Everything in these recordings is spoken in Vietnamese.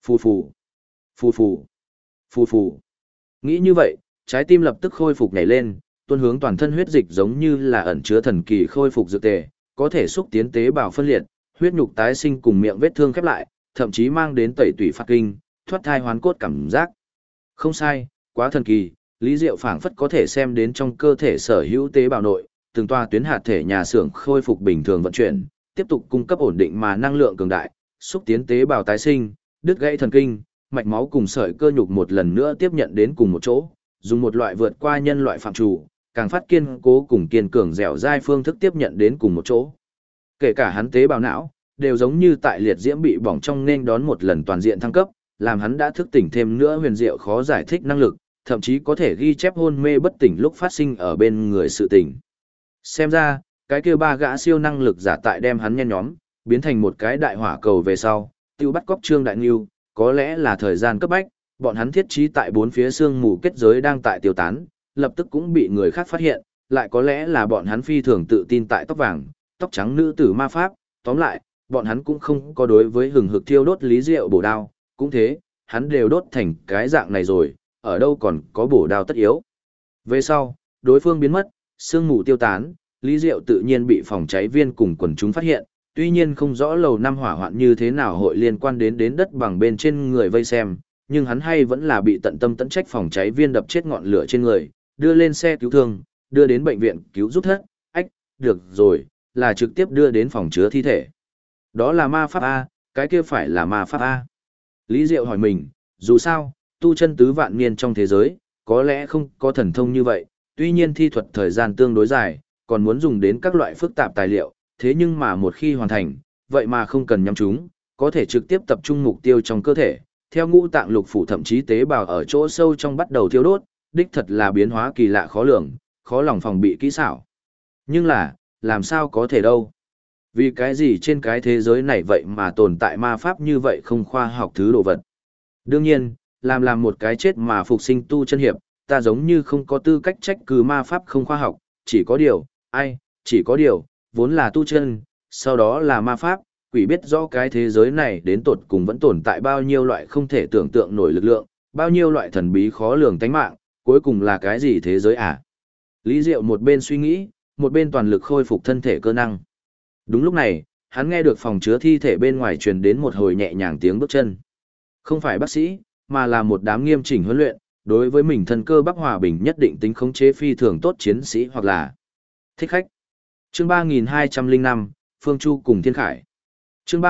Phù phù, phù phù, phù phù. Nghĩ như vậy, trái tim lập tức khôi phục nhảy lên, tuôn hướng toàn thân huyết dịch giống như là ẩn chứa thần kỳ khôi phục dược tề, có thể xúc tiến tế bào phân liệt, huyết nhục tái sinh cùng miệng vết thương khép lại, thậm chí mang đến tẩy tủy phát kinh, thoát thai hoán cốt cảm giác. Không sai, quá thần kỳ, Lý Diệu phảng phất có thể xem đến trong cơ thể sở hữu tế bào nội, từng toa tuyến hạt thể nhà xưởng khôi phục bình thường vận chuyển, tiếp tục cung cấp ổn định mà năng lượng cường đại, xúc tiến tế bào tái sinh, đứt gãy thần kinh, mạch máu cùng sợi cơ nhục một lần nữa tiếp nhận đến cùng một chỗ, dùng một loại vượt qua nhân loại phạm chủ, càng phát kiên cố cùng kiên cường dẻo dai phương thức tiếp nhận đến cùng một chỗ. Kể cả hắn tế bào não, đều giống như tại liệt diễm bị bỏng trong nên đón một lần toàn diện thăng cấp, làm hắn đã thức tỉnh thêm nữa huyền diệu khó giải thích năng lực, thậm chí có thể ghi chép hôn mê bất tỉnh lúc phát sinh ở bên người sự tỉnh. Xem ra, cái kia ba gã siêu năng lực giả tại đem hắn nhen nhóm, biến thành một cái đại hỏa cầu về sau, tiêu bắt cóc Trương Đại Ngưu, có lẽ là thời gian cấp bách, bọn hắn thiết trí tại bốn phía xương mù kết giới đang tại tiêu tán, lập tức cũng bị người khác phát hiện, lại có lẽ là bọn hắn phi thường tự tin tại tóc vàng, tóc trắng nữ tử ma pháp, tóm lại, bọn hắn cũng không có đối với hừng hực thiêu đốt Lý Diệu bổ đao, cũng thế, hắn đều đốt thành cái dạng này rồi, ở đâu còn có bổ đao tất yếu. Về sau, đối phương biến mất, sương mù tiêu tán, Lý Diệu tự nhiên bị phòng cháy viên cùng quần chúng phát hiện, tuy nhiên không rõ lầu năm hỏa hoạn như thế nào hội liên quan đến đất bằng bên trên người vây xem, nhưng hắn hay vẫn là bị tận tâm tận trách phòng cháy viên đập chết ngọn lửa trên người, đưa lên xe cứu thương, đưa đến bệnh viện cứu giúp thất, được rồi, là trực tiếp đưa đến phòng chứa thi thể. Đó là ma pháp A, cái kia phải là ma pháp A. Lý Diệu hỏi mình, dù sao, tu chân tứ vạn niên trong thế giới, có lẽ không có thần thông như vậy, tuy nhiên thi thuật thời gian tương đối dài, còn muốn dùng đến các loại phức tạp tài liệu, thế nhưng mà một khi hoàn thành, vậy mà không cần nhắm chúng, có thể trực tiếp tập trung mục tiêu trong cơ thể, theo ngũ tạng lục phủ thậm chí tế bào ở chỗ sâu trong bắt đầu thiêu đốt, đích thật là biến hóa kỳ lạ khó lường, khó lòng phòng bị kỹ xảo. Nhưng là, làm sao có thể đâu? Vì cái gì trên cái thế giới này vậy mà tồn tại ma pháp như vậy không khoa học thứ đồ vật? Đương nhiên, làm một cái chết mà phục sinh tu chân hiệp, ta giống như không có tư cách trách cứ ma pháp không khoa học, chỉ có điều, chỉ có điều, vốn là tu chân, sau đó là ma pháp, quỷ biết rõ cái thế giới này đến tột cùng vẫn tồn tại bao nhiêu loại không thể tưởng tượng nổi lực lượng, bao nhiêu loại thần bí khó lường tánh mạng, cuối cùng là cái gì thế giới à? Lý Diệu một bên suy nghĩ, một bên toàn lực khôi phục thân thể cơ năng. Đúng lúc này, hắn nghe được phòng chứa thi thể bên ngoài truyền đến một hồi nhẹ nhàng tiếng bước chân. Không phải bác sĩ, mà là một đám nghiêm chỉnh huấn luyện, đối với mình thân cơ bắp hòa bình nhất định tính khống chế phi thường tốt chiến sĩ hoặc là thích khách. Chương 3205, Phương Chu cùng Thiên Khải. Chương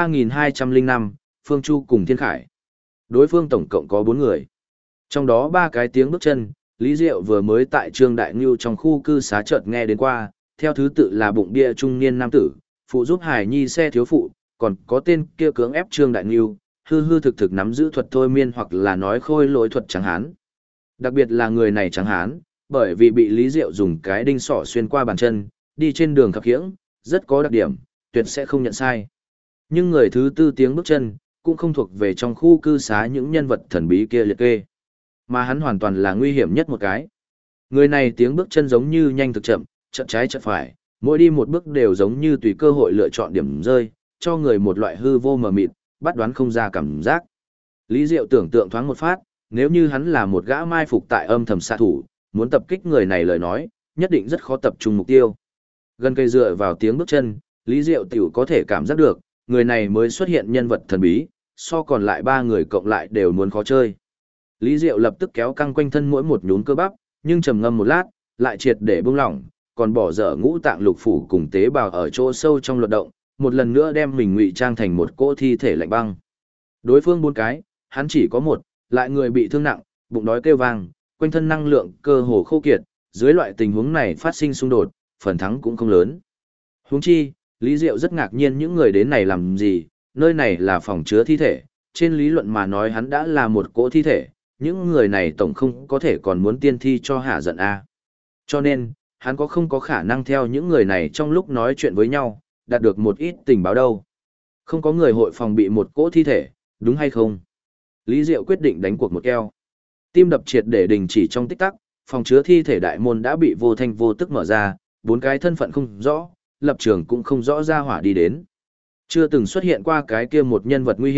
3205, Phương Chu cùng Thiên Khải. Đối phương tổng cộng có 4 người. Trong đó 3 cái tiếng bước chân, Lý Diệu vừa mới tại Trương Đại Ngưu trong khu cư xá chợt nghe đến qua, theo thứ tự là bụng bia trung niên nam tử, phụ giúp Hải Nhi xe thiếu phụ, còn có tên kia cưỡng ép Trương Đại Ngưu, hư thực nắm giữ thuật thôi miên hoặc là nói khôi lỗi thuật trắng hán. Đặc biệt là người này trắng hán, bởi vì bị Lý Diệu dùng cái đinh sỏ xuyên qua bàn chân, đi trên đường khập khiễng, rất có đặc điểm, tuyệt sẽ không nhận sai. Nhưng người thứ tư tiếng bước chân, cũng không thuộc về trong khu cư xá những nhân vật thần bí kia liệt kê, mà hắn hoàn toàn là nguy hiểm nhất một cái. Người này tiếng bước chân giống như nhanh thực chậm, chợt trái chợt phải, mỗi đi một bước đều giống như tùy cơ hội lựa chọn điểm rơi, cho người một loại hư vô mờ mịt, bắt đoán không ra cảm giác. Lý Diệu tưởng tượng thoáng một phát, nếu như hắn là một gã mai phục tại âm thầm xạ thủ, muốn tập kích người này lời nói, nhất định rất khó tập trung mục tiêu. Gần cây dựa vào tiếng bước chân, Lý Diệu tiểu có thể cảm giác được, người này mới xuất hiện nhân vật thần bí, so còn lại 3 người cộng lại đều muốn khó chơi. Lý Diệu lập tức kéo căng quanh thân mỗi một nhún cơ bắp, nhưng trầm ngâm một lát, lại triệt để buông lỏng, còn bỏ dở ngũ tạng lục phủ cùng tế bào ở chỗ sâu trong luật động, một lần nữa đem mình ngụy trang thành một cỗ thi thể lạnh băng. Đối phương 4 cái, hắn chỉ có 1, lại người bị thương nặng, bụng đói kêu vang, quanh thân năng lượng cơ hồ khô kiệt, dưới loại tình huống này phát sinh xung đột, phần thắng cũng không lớn. Huống chi, Lý Diệu rất ngạc nhiên những người đến này làm gì, nơi này là phòng chứa thi thể, trên lý luận mà nói hắn đã là một cỗ thi thể, những người này tổng không có thể còn muốn tiên thi cho hạ giận a. Cho nên, hắn có không có khả năng theo những người này trong lúc nói chuyện với nhau, đạt được một ít tình báo đâu. Không có người hội phòng bị một cỗ thi thể, đúng hay không? Lý Diệu quyết định đánh cuộc một keo. Tim đập triệt để đình chỉ trong tích tắc, phòng chứa thi thể đại môn đã bị vô thanh vô tức mở ra, 4 cái thân phận không rõ, lập trường cũng không rõ ra hỏa đi đến. Chưa từng xuất hiện qua cái kia một nhân vật nguy hiểm,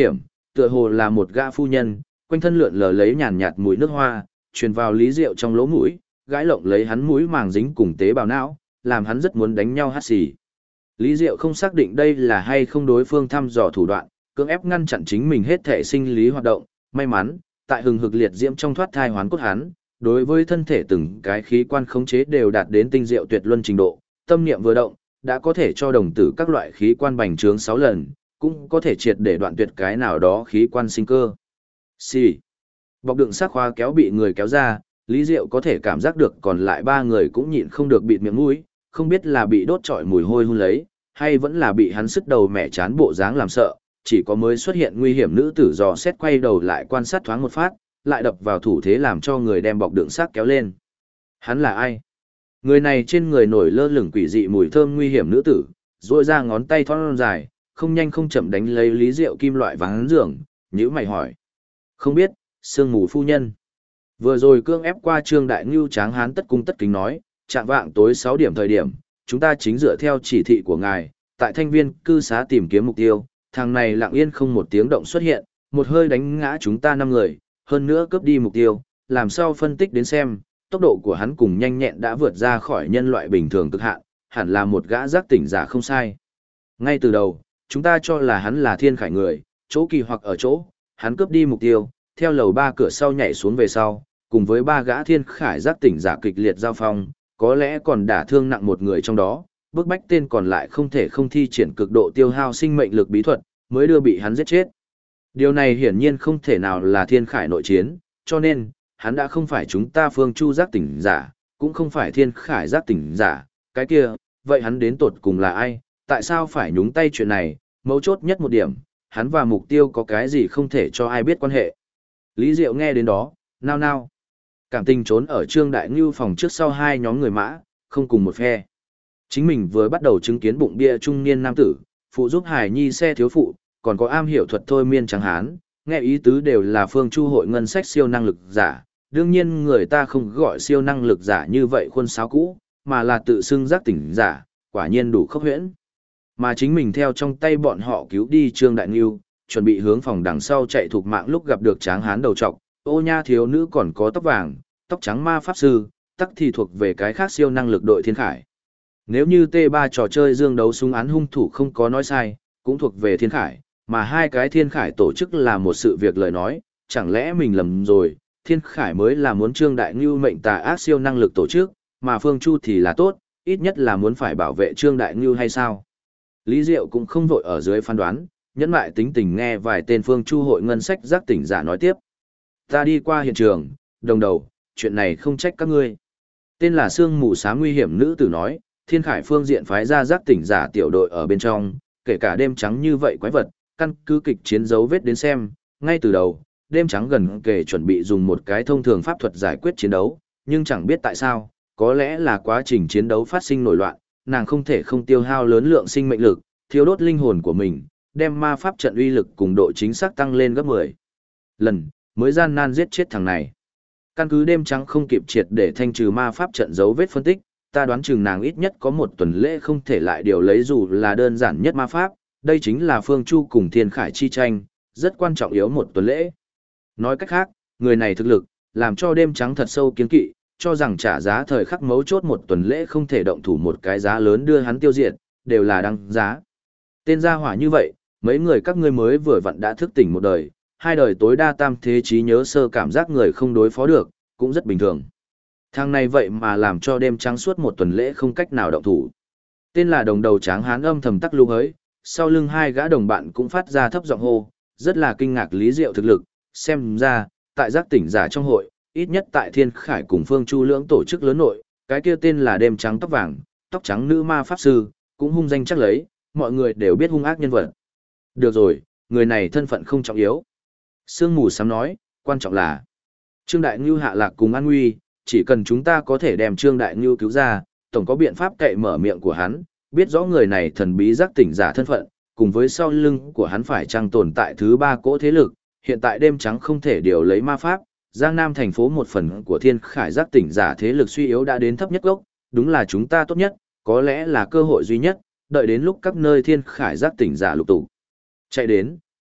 tựa hồ là một gã phu nhân, quanh thân lượn lờ lấy nhàn nhạt mùi nước hoa, truyền vào Lý Diệu trong lỗ mũi, gãi lộng lấy hắn mũi màng dính cùng tế bào não, làm hắn rất muốn đánh nhau hắt xì. Lý Diệu không xác định đây là hay không đối phương thăm dò thủ đoạn, cưỡng ép ngăn chặn chính mình hết thể sinh lý hoạt động, may mắn, tại hừng hực liệt diễm trong thoát thai hoán cốt hắn, đối với thân thể từng cái khí quan khống chế đều đạt đến tinh diệu tuyệt luân trình độ, tâm niệm vừa động, đã có thể cho đồng tử các loại khí quan bành trướng 6 lần, cũng có thể triệt để đoạn tuyệt cái nào đó khí quan sinh cơ. Xì. Bọc đựng xác khóa kéo bị người kéo ra, Lý Diệu có thể cảm giác được còn lại 3 người cũng nhịn không được bịt miệng mũi, không biết là bị đốt trọi mùi hôi hun lấy, hay vẫn là bị hắn sứt đầu mẹ chán bộ dáng làm sợ, chỉ có mới xuất hiện nguy hiểm nữ tử dò xét quay đầu lại quan sát thoáng một phát, lại đập vào thủ thế làm cho người đem bọc đựng xác kéo lên. Hắn là ai? Người này trên người nổi lơ lửng quỷ dị mùi thơm nguy hiểm nữ tử, duỗi ra ngón tay thon dài, không nhanh không chậm đánh lấy Lý Diệu kim loại ván giường, nhíu mày hỏi. Không biết, sương mù phu nhân. Vừa rồi cương ép qua Trương Đại Ngưu Tráng Hán tất cung tất kính nói, chạm vạng tối 6 điểm thời điểm, chúng ta chính dựa theo chỉ thị của ngài, tại Thanh Viên cư xá tìm kiếm mục tiêu, thằng này lặng yên không một tiếng động xuất hiện, một hơi đánh ngã chúng ta 5 người, hơn nữa cướp đi mục tiêu, làm sao phân tích đến xem, tốc độ của hắn cùng nhanh nhẹn đã vượt ra khỏi nhân loại bình thường cực hạn, hẳn là một gã giác tỉnh giả không sai. Ngay từ đầu, chúng ta cho là hắn là Thiên Khải người, chỗ kỳ hoặc ở chỗ, hắn cướp đi mục tiêu, theo lầu 3 cửa sau nhảy xuống về sau, cùng với 3 gã Thiên Khải giác tỉnh giả kịch liệt giao phong, có lẽ còn đả thương nặng một người trong đó, bức bách tên còn lại không thể không thi triển cực độ tiêu hao sinh mệnh lực bí thuật, mới đưa bị hắn giết chết. Điều này hiển nhiên không thể nào là Thiên Khải nội chiến, cho nên, hắn đã không phải chúng ta Phương Chu giác tỉnh giả, cũng không phải Thiên Khải giác tỉnh giả, cái kia, vậy hắn đến tột cùng là ai, tại sao phải nhúng tay chuyện này, mấu chốt nhất một điểm, hắn và mục tiêu có cái gì không thể cho ai biết quan hệ. Lý Diệu nghe đến đó, nao nao. Cảm tình trốn ở Trương Đại Ngưu phòng trước sau 2 nhóm người mã, không cùng một phe. Chính mình vừa bắt đầu chứng kiến bụng bia trung niên nam tử, phụ giúp Hải Nhi xe thiếu phụ, còn có am hiểu thuật thôi miên Tráng Hán, nghe ý tứ đều là Phương Chu hội ngân sách siêu năng lực giả. Đương nhiên người ta không gọi siêu năng lực giả như vậy khuôn sáo cũ, mà là tự xưng giác tỉnh giả, quả nhiên đủ khốc huyễn. Mà chính mình theo trong tay bọn họ cứu đi Trương Đại Ngưu, chuẩn bị hướng phòng đằng sau chạy thuộc mạng lúc gặp được Tráng Hán đầu trọc, ô nha thiếu nữ còn có tóc vàng, tóc trắng ma pháp sư, tắc thì thuộc về cái khác siêu năng lực đội Thiên Khải. Nếu như T3 trò chơi dương đấu súng án hung thủ không có nói sai, cũng thuộc về Thiên Khải, mà 2 cái Thiên Khải tổ chức là một sự việc lời nói, chẳng lẽ mình lầm rồi, Thiên Khải mới là muốn Trương Đại Ngưu mệnh tà ác siêu năng lực tổ chức, mà Phương Chu thì là tốt, ít nhất là muốn phải bảo vệ Trương Đại Ngưu hay sao? Lý Diệu cũng không vội ở dưới phán đoán, nhẫn lại tính tình nghe vài tên Phương Chu hội ngân sách giác tỉnh giả nói tiếp. Ta đi qua hiện trường, đồng đầu, chuyện này không trách các ngươi. Tên là Sương Mù Xám nguy hiểm nữ tử nói, Thiên Khải phương diện phái ra giác tỉnh giả tiểu đội ở bên trong, kể cả đêm trắng như vậy quái vật, căn cứ kịch chiến dấu vết đến xem, ngay từ đầu, đêm trắng gần kề chuẩn bị dùng một cái thông thường pháp thuật giải quyết chiến đấu, nhưng chẳng biết tại sao, có lẽ là quá trình chiến đấu phát sinh nổi loạn, nàng không thể không tiêu hao lớn lượng sinh mệnh lực, thiếu đốt linh hồn của mình, đem ma pháp trận uy lực cùng độ chính xác tăng lên gấp 10 lần, mới gian nan giết chết thằng này. Căn cứ đêm trắng không kịp triệt để thanh trừ ma pháp trận dấu vết phân tích, ta đoán chừng nàng ít nhất có 1 tuần lễ không thể lại điều lấy dù là đơn giản nhất ma pháp, đây chính là Phương Chu cùng Thiên Khải chi tranh, rất quan trọng yếu 1 tuần lễ. Nói cách khác, người này thực lực, làm cho đêm trắng thật sâu kiến kỵ, cho rằng trả giá thời khắc mấu chốt 1 tuần lễ không thể động thủ một cái giá lớn đưa hắn tiêu diệt, đều là đăng giá. Tên gia hỏa như vậy, mấy người các ngươi mới vừa vặn đã thức tỉnh một đời, 2 đời tối đa tam thế trí nhớ sơ cảm giác người không đối phó được, cũng rất bình thường. Thằng này vậy mà làm cho đêm trắng suốt 1 tuần lễ không cách nào động thủ. Tên là đồng đầu Tráng Hán âm thầm tắc lưu hới, sau lưng 2 gã đồng bạn cũng phát ra thấp giọng hô, rất là kinh ngạc Lý Diệu thực lực, xem ra, tại giác tỉnh giả trong hội, ít nhất tại Thiên Khải cùng Phương Chu lưỡng tổ chức lớn nội, cái kia tên là đêm trắng tóc vàng, tóc trắng nữ ma pháp sư, cũng hung danh chắc lấy, mọi người đều biết hung ác nhân vật. Được rồi, người này thân phận không trọng yếu. Sương Mù Xám nói, quan trọng là Trương Đại Ngưu hạ lạc cùng an nguy, chỉ cần chúng ta có thể đem Trương Đại Ngưu cứu ra, tổng có biện pháp cậy mở miệng của hắn, biết rõ người này thần bí giác tỉnh giả thân phận, cùng với sau lưng của hắn phải chăng tồn tại thứ 3 cỗ thế lực, hiện tại đêm trắng không thể điều lấy ma pháp, Giang Nam thành phố một phần của Thiên Khải giác tỉnh giả thế lực suy yếu đã đến thấp nhất gốc, đúng là chúng ta tốt nhất, có lẽ là cơ hội duy nhất, đợi đến lúc các nơi Thiên Khải giác tỉnh giả lục tục chạy đến,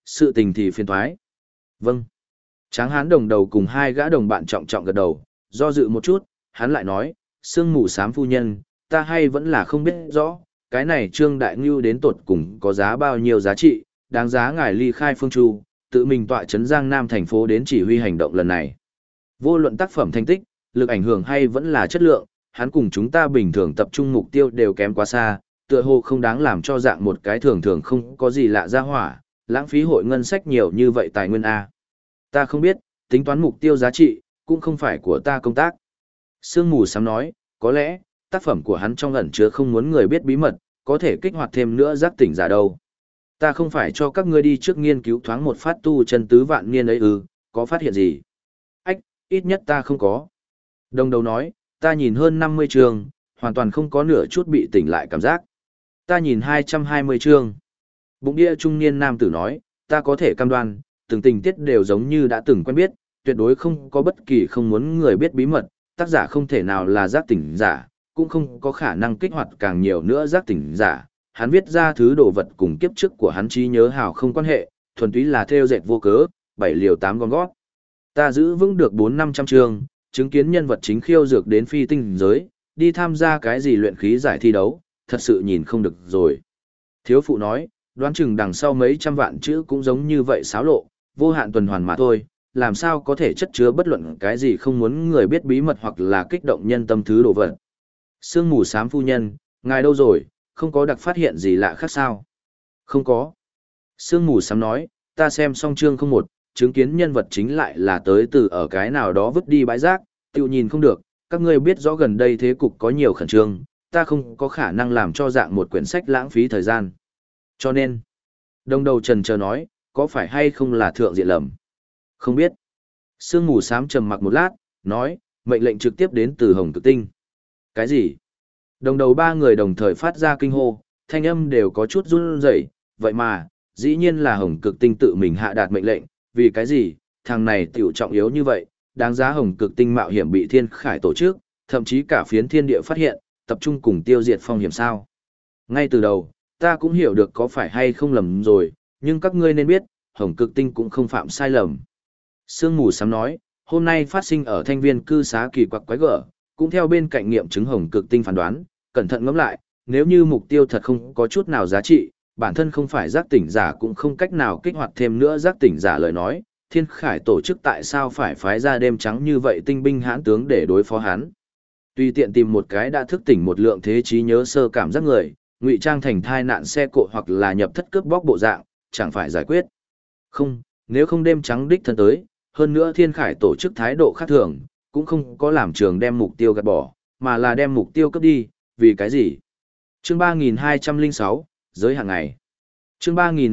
sự tình thì phiền thoái. Vâng. Tráng hán đồng đầu cùng hai gã đồng bạn trọng trọng gật đầu, do dự một chút, hắn lại nói, sương mù xám phu nhân, ta hay vẫn là không biết rõ, cái này Trương Đại Ngưu đến tột cùng có giá bao nhiêu giá trị, đáng giá ngài ly khai phương chu, tự mình tọa trấn Giang Nam thành phố đến chỉ huy hành động lần này. Vô luận tác phẩm thành tích, lực ảnh hưởng hay vẫn là chất lượng, hắn cùng chúng ta bình thường tập trung mục tiêu đều kém quá xa, tựa hồ không đáng làm cho dạng một cái thường thường không có gì lạ ra hỏa, lãng phí hội ngân sách nhiều như vậy tài nguyên A. Ta không biết, tính toán mục tiêu giá trị, cũng không phải của ta công tác. Sương mù xám nói, có lẽ, tác phẩm của hắn trong ẩn chứa không muốn người biết bí mật, có thể kích hoạt thêm nữa giác tỉnh giả đâu. Ta không phải cho các ngươi đi trước nghiên cứu thoáng một phát tu chân tứ vạn niên ấy ư, có phát hiện gì? Ách, ít nhất ta không có. Đồng đầu nói, ta nhìn hơn 50 chương, hoàn toàn không có nửa chút bị tỉnh lại cảm giác. Ta nhìn 220 chương. Bụng địa trung niên nam tử nói, ta có thể cam đoan, từng tình tiết đều giống như đã từng quen biết, tuyệt đối không có bất kỳ không muốn người biết bí mật, tác giả không thể nào là giác tỉnh giả, cũng không có khả năng kích hoạt càng nhiều nữa giác tỉnh giả. Hắn viết ra thứ đồ vật cùng kiếp trước của hắn trí nhớ hào không quan hệ, thuần túy là theo dệt vô cớ, 7 liều 8 con gót. Ta giữ vững được 400-500 chương, chứng kiến nhân vật chính khiêu dược đến phi tinh giới, đi tham gia cái gì luyện khí giải thi đấu, thật sự nhìn không được rồi. Thiếu phụ nói, đoán chừng đằng sau mấy trăm vạn chữ cũng giống như vậy xáo lộ, vô hạn tuần hoàn mà thôi, làm sao có thể chất chứa bất luận cái gì không muốn người biết bí mật hoặc là kích động nhân tâm thứ đồ vật. Sương mù xám phu nhân, ngài đâu rồi, không có đặc phát hiện gì lạ khác sao? Không có. Sương mù xám nói, ta xem xong chương 01, chứng kiến nhân vật chính lại là tới từ ở cái nào đó vứt đi bãi rác, tiêu nhìn không được, các ngươi biết rõ gần đây thế cục có nhiều khẩn trương, ta không có khả năng làm cho dạng một quyển sách lãng phí thời gian. Cho nên, đồng đầu trần chờ nói, có phải hay không là thượng diện lầm? Không biết. Sương mù xám trầm mặc một lát, nói, mệnh lệnh trực tiếp đến từ Hồng Cực Tinh. Cái gì? Đồng đầu ba người đồng thời phát ra kinh hô, thanh âm đều có chút run rẩy, vậy mà, dĩ nhiên là Hồng Cực Tinh tự mình hạ đạt mệnh lệnh, vì cái gì, thằng này tiểu trọng yếu như vậy, đáng giá Hồng Cực Tinh mạo hiểm bị Thiên Khải tổ chức, thậm chí cả phiến thiên địa phát hiện, tập trung cùng tiêu diệt phong hiểm sao. Ngay từ đầu, ta cũng hiểu được có phải hay không lầm rồi, nhưng các ngươi nên biết, Hồng Cực Tinh cũng không phạm sai lầm. Sương mù xám nói, hôm nay phát sinh ở thanh viên cư xá kỳ quặc quái gở, cũng theo bên cạnh nghiệm chứng Hồng Cực Tinh phán đoán, cẩn thận ngẫm lại, nếu như mục tiêu thật không có chút nào giá trị, bản thân không phải giác tỉnh giả cũng không cách nào kích hoạt thêm nữa giác tỉnh giả lời nói, Thiên Khải tổ chức tại sao phải phái ra đêm trắng như vậy tinh binh hãn tướng để đối phó hắn. Tùy tiện tìm một cái đã thức tỉnh một lượng thế trí nhớ sơ cảm giác người, ngụy trang thành thai nạn xe cộ hoặc là nhập thất cướp bóc bộ dạng, chẳng phải giải quyết. Không, nếu không đêm trắng đích thân tới, hơn nữa Thiên Khải tổ chức thái độ khác thường, cũng không có làm trường đem mục tiêu gạt bỏ, mà là đem mục tiêu cướp đi, vì cái gì? Chương 3206, giới hạn ngày. Chương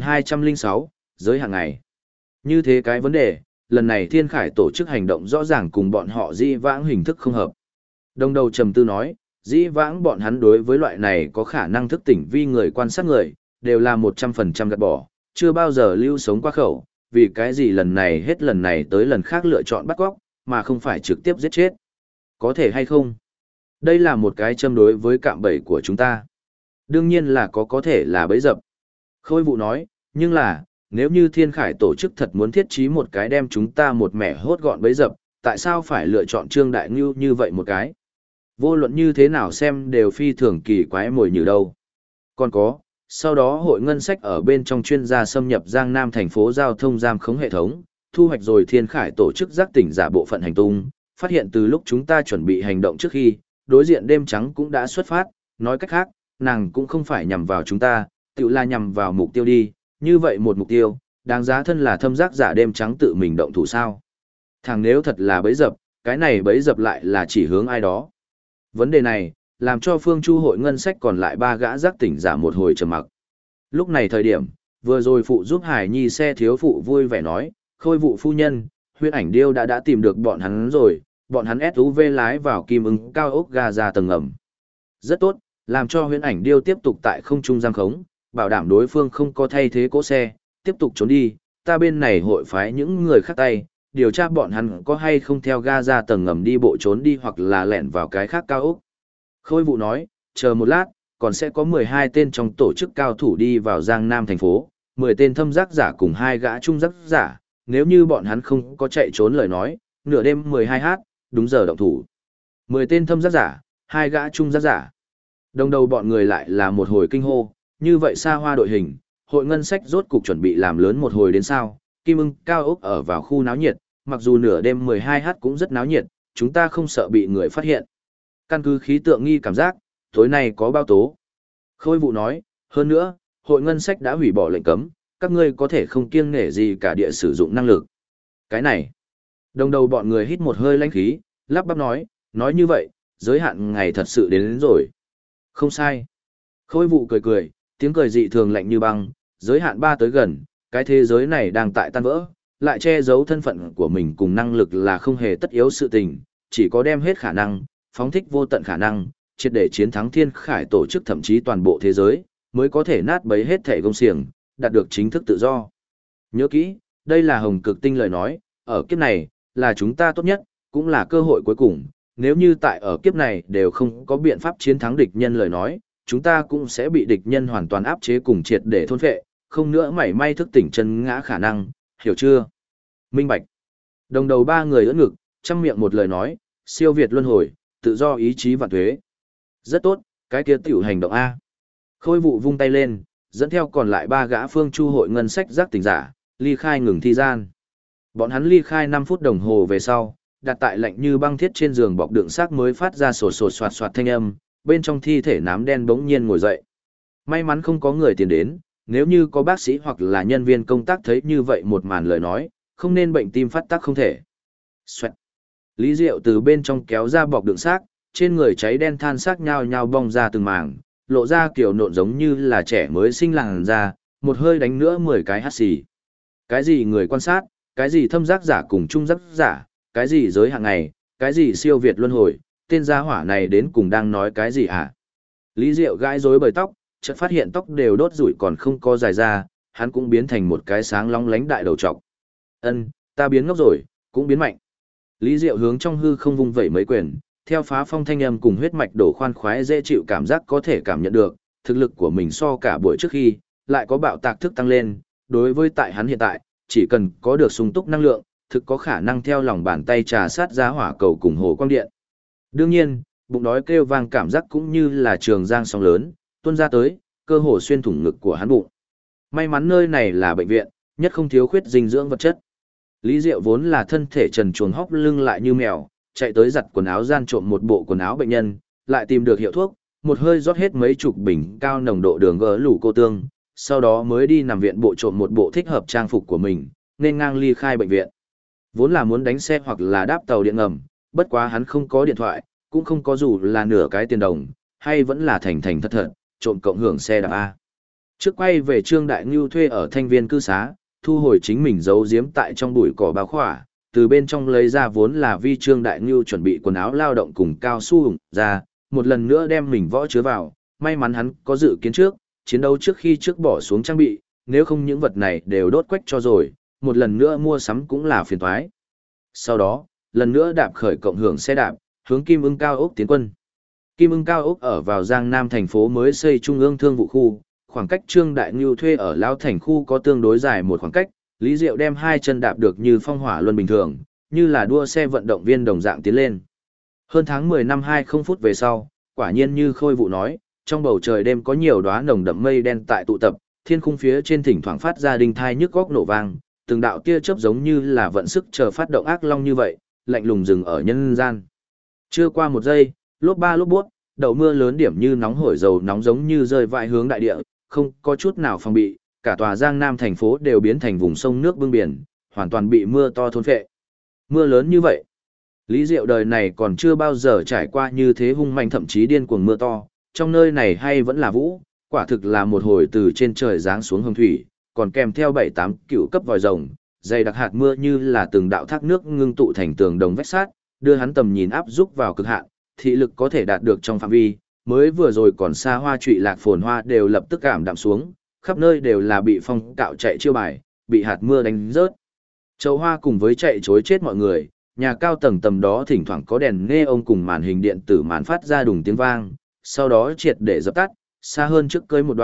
3206, giới hạn ngày. Như thế cái vấn đề, lần này Thiên Khải tổ chức hành động rõ ràng cùng bọn họ dĩ vãng hình thức không hợp. Đồng đầu trầm tư nói, dĩ vãng bọn hắn đối với loại này có khả năng thức tỉnh vi người quan sát người, đều là 100% gạt bỏ, chưa bao giờ lưu sống qua khẩu, vì cái gì lần này hết lần này tới lần khác lựa chọn bắt cóc, mà không phải trực tiếp giết chết. Có thể hay không? Đây là một cái châm đối với cạm bẫy của chúng ta. Đương nhiên là có thể là bẫy dập. Khôi vụ nói, nhưng là, nếu như Thiên Khải tổ chức thật muốn thiết trí một cái đem chúng ta một mẻ hốt gọn bẫy dập, tại sao phải lựa chọn Trương Đại Ngưu như vậy một cái? Vô luận như thế nào xem đều phi thường kỳ quái mồi như đâu. Còn có, sau đó hội ngân sách ở bên trong chuyên gia xâm nhập Giang Nam thành phố giao thông giam khống hệ thống, thu hoạch rồi Thiên Khải tổ chức giác tỉnh giả bộ phận hành tung, phát hiện từ lúc chúng ta chuẩn bị hành động trước khi, đối diện đêm trắng cũng đã xuất phát, nói cách khác, nàng cũng không phải nhằm vào chúng ta, tự là nhằm vào mục tiêu đi, như vậy một mục tiêu, đáng giá thân là thâm giác giả đêm trắng tự mình động thủ sao. Thằng nếu thật là bẫy dập, cái này bẫy dập lại là chỉ hướng ai đó. Vấn đề này, làm cho Phương Chu hội ngân sách còn lại ba gã giác tỉnh giả một hồi trầm mặc. Lúc này thời điểm, vừa rồi phụ giúp Hải Nhi xe thiếu phụ vui vẻ nói, Khôi vụ phu nhân, huyễn ảnh điêu đã tìm được bọn hắn rồi, bọn hắn SUV lái vào kim ứng cao ốc ga ra tầng ngầm. Rất tốt, làm cho huyễn ảnh điêu tiếp tục tại không trung giam khống, bảo đảm đối phương không có thay thế cỗ xe, tiếp tục trốn đi, ta bên này hội phái những người khác tay, điều tra bọn hắn có hay không theo ga ra tầng ngầm đi bộ trốn đi hoặc là lẻn vào cái khác cao ốc. Khôi vụ nói, chờ một lát, còn sẽ có 12 tên trong tổ chức cao thủ đi vào Giang Nam thành phố, 10 tên thâm giác giả cùng 2 gã trung giác giả, nếu như bọn hắn không có chạy trốn lời nói, nửa đêm 12h, đúng giờ động thủ. 10 tên thâm giác giả, 2 gã trung giác giả. Đồng đầu bọn người lại là một hồi kinh hô, như vậy xa hoa đội hình, hội ngân sách rốt cục chuẩn bị làm lớn một hồi đến sao, Kim Ưng cao ốc ở vào khu náo nhiệt, mặc dù nửa đêm 12h cũng rất náo nhiệt, chúng ta không sợ bị người phát hiện. Căn cứ khí tượng nghi cảm giác, tối nay có bao tố. Khôi vụ nói, hơn nữa, hội ngân sách đã hủy bỏ lệnh cấm, các ngươi có thể không kiêng nể gì cả địa sử dụng năng lực. Cái này, đồng đầu bọn người hít một hơi lãnh khí, lắp bắp nói như vậy, giới hạn ngày thật sự đến rồi. Không sai. Khôi vụ cười cười, tiếng cười dị thường lạnh như băng, giới hạn 3 tới gần, cái thế giới này đang tại tan vỡ, lại che giấu thân phận của mình cùng năng lực là không hề tất yếu sự tình, chỉ có đem hết khả năng, phóng thích vô tận khả năng, triệt để chiến thắng thiên khải tổ chức thậm chí toàn bộ thế giới, mới có thể nát bấy hết thể công xiềng, đạt được chính thức tự do. Nhớ kỹ, đây là Hồng Cực Tinh lời nói, ở kiếp này, là chúng ta tốt nhất, cũng là cơ hội cuối cùng, nếu như tại ở kiếp này đều không có biện pháp chiến thắng địch nhân lời nói, chúng ta cũng sẽ bị địch nhân hoàn toàn áp chế cùng triệt để thôn phệ, không nữa mảy may thức tỉnh chân ngã khả năng, hiểu chưa? Minh bạch. Đồng đầu 3 người ưỡn ngực, trăm miệng một lời nói, siêu việt luân hồi, tự do ý chí vạn tuế. Rất tốt, cái kia tiểu hành động A. Khôi vụ vung tay lên, dẫn theo còn lại 3 gã phương chu hội ngân sách giác tỉnh giả, ly khai ngừng thi gian. Bọn hắn ly khai 5 phút đồng hồ về sau, đặt tại lạnh như băng thiết trên giường bọc đựng xác mới phát ra sột sột soạt soạt thanh âm, bên trong thi thể nám đen bỗng nhiên ngồi dậy. May mắn không có người tiền đến, nếu như có bác sĩ hoặc là nhân viên công tác thấy như vậy một màn lời nói, không nên bệnh tim phát tác không thể. Xoẹt. Lý Diệu từ bên trong kéo ra bọc đựng xác, trên người cháy đen than xác nhao nhao bong ra từng mảng, lộ ra kiểu nộn giống như là trẻ mới sinh làn ra, một hơi đánh nữa 10 cái hắt xì. Cái gì người quan sát, cái gì thâm giác giả cùng trung giác giả, cái gì giới hạn ngày, cái gì siêu việt luân hồi, tên gia hỏa này đến cùng đang nói cái gì hả? Lý Diệu gãi rối bời tóc, chợt phát hiện tóc đều đốt rủi còn không có dài ra, hắn cũng biến thành một cái sáng long lánh đại đầu trọc. Ân, ta biến ngốc rồi, cũng biến mạnh. Lý Diệu hướng trong hư không vung vẩy mấy quyền, theo phá phong thanh âm cùng huyết mạch đổ khoan khoái dễ chịu cảm giác có thể cảm nhận được, thực lực của mình so cả buổi trước khi, lại có bạo tạc thức tăng lên, đối với tại hắn hiện tại, chỉ cần có được sung túc năng lượng, thực có khả năng theo lòng bàn tay trà sát ra hỏa cầu cùng hồ quang điện. Đương nhiên, bụng đói kêu vang cảm giác cũng như là trường giang sóng lớn, tuôn ra tới, cơ hồ xuyên thủng ngực của hắn bụng. May mắn nơi này là bệnh viện, nhất không thiếu khuyết dinh dưỡng vật chất. Lý Diệu vốn là thân thể trần truồng hóc lưng lại như mèo, chạy tới giặt quần áo gian trộm một bộ quần áo bệnh nhân, lại tìm được hiệu thuốc, một hơi rót hết mấy chục bình cao nồng độ đường gỡ lũ cô tương, sau đó mới đi nằm viện bộ trộm một bộ thích hợp trang phục của mình, nên ngang ly khai bệnh viện. Vốn là muốn đánh xe hoặc là đáp tàu điện ngầm, bất quá hắn không có điện thoại, cũng không có dù là nửa cái tiền đồng, hay vẫn là thành thành thật thật, trộm cộng hưởng xe đạp A. Trước quay về Trương Đại Ngưu thuê ở thanh viên cư xá, thu hồi chính mình giấu giếm tại trong bụi cỏ bao khỏa, từ bên trong lấy ra vốn là vi Trương Đại Ngưu chuẩn bị quần áo lao động cùng cao su ra, một lần nữa đem mình võ chứa vào, may mắn hắn có dự kiến trước, chiến đấu trước khi trước bỏ xuống trang bị, nếu không những vật này đều đốt quách cho rồi, một lần nữa mua sắm cũng là phiền toái. Sau đó, lần nữa đạp khởi cộng hưởng xe đạp, hướng Kim Ưng Cao ốc tiến quân. Kim Ưng Cao ốc ở vào Giang Nam thành phố mới xây trung ương thương vụ khu, khoảng cách Trương Đại Ngưu thuê ở Lao Thành khu có tương đối dài một khoảng cách, Lý Diệu đem 2 chân đạp được như phong hỏa luân bình thường, như là đua xe vận động viên đồng dạng tiến lên. Hơn tháng 10 năm 20 phút về sau, quả nhiên như Khôi Vụ nói, trong bầu trời đêm có nhiều đóa nồng đậm mây đen tại tụ tập, thiên khung phía trên thỉnh thoảng phát ra đinh thai nhức góc nổ vang, từng đạo tia chớp giống như là vận sức chờ phát động ác long như vậy, lạnh lùng dừng ở nhân gian. Chưa qua một giây, lốp ba lốp buốt, đậu mưa lớn điểm như nóng hổi dầu nóng giống như rơi vãi hướng đại địa, không có chút nào phòng bị, cả tòa Giang Nam thành phố đều biến thành vùng sông nước bưng biển, hoàn toàn bị mưa to thôn phệ. Mưa lớn như vậy, Lý Diệu đời này còn chưa bao giờ trải qua như thế hung mạnh thậm chí điên cuồng mưa to, trong nơi này hay vẫn là vũ, quả thực là một hồi từ trên trời giáng xuống hồng thủy, còn kèm theo 7-8 cựu cấp vòi rồng, dày đặc hạt mưa như là từng đạo thác nước ngưng tụ thành tường đồng vách sát, đưa hắn tầm nhìn áp xúc vào cực hạn, thị lực có thể đạt được trong phạm vi, mới vừa rồi còn xa hoa trụy lạc phồn hoa đều lập tức cảm đạm xuống, khắp nơi đều là bị phong cạo chạy chiêu bài, bị hạt mưa đánh rớt. Châu hoa cùng với chạy chối chết mọi người, nhà cao tầng tầm đó thỉnh thoảng có đèn nghe ông cùng màn hình điện tử màn phát ra đùng tiếng vang, sau đó triệt để dập tắt, xa hơn trước cưới một đoạn,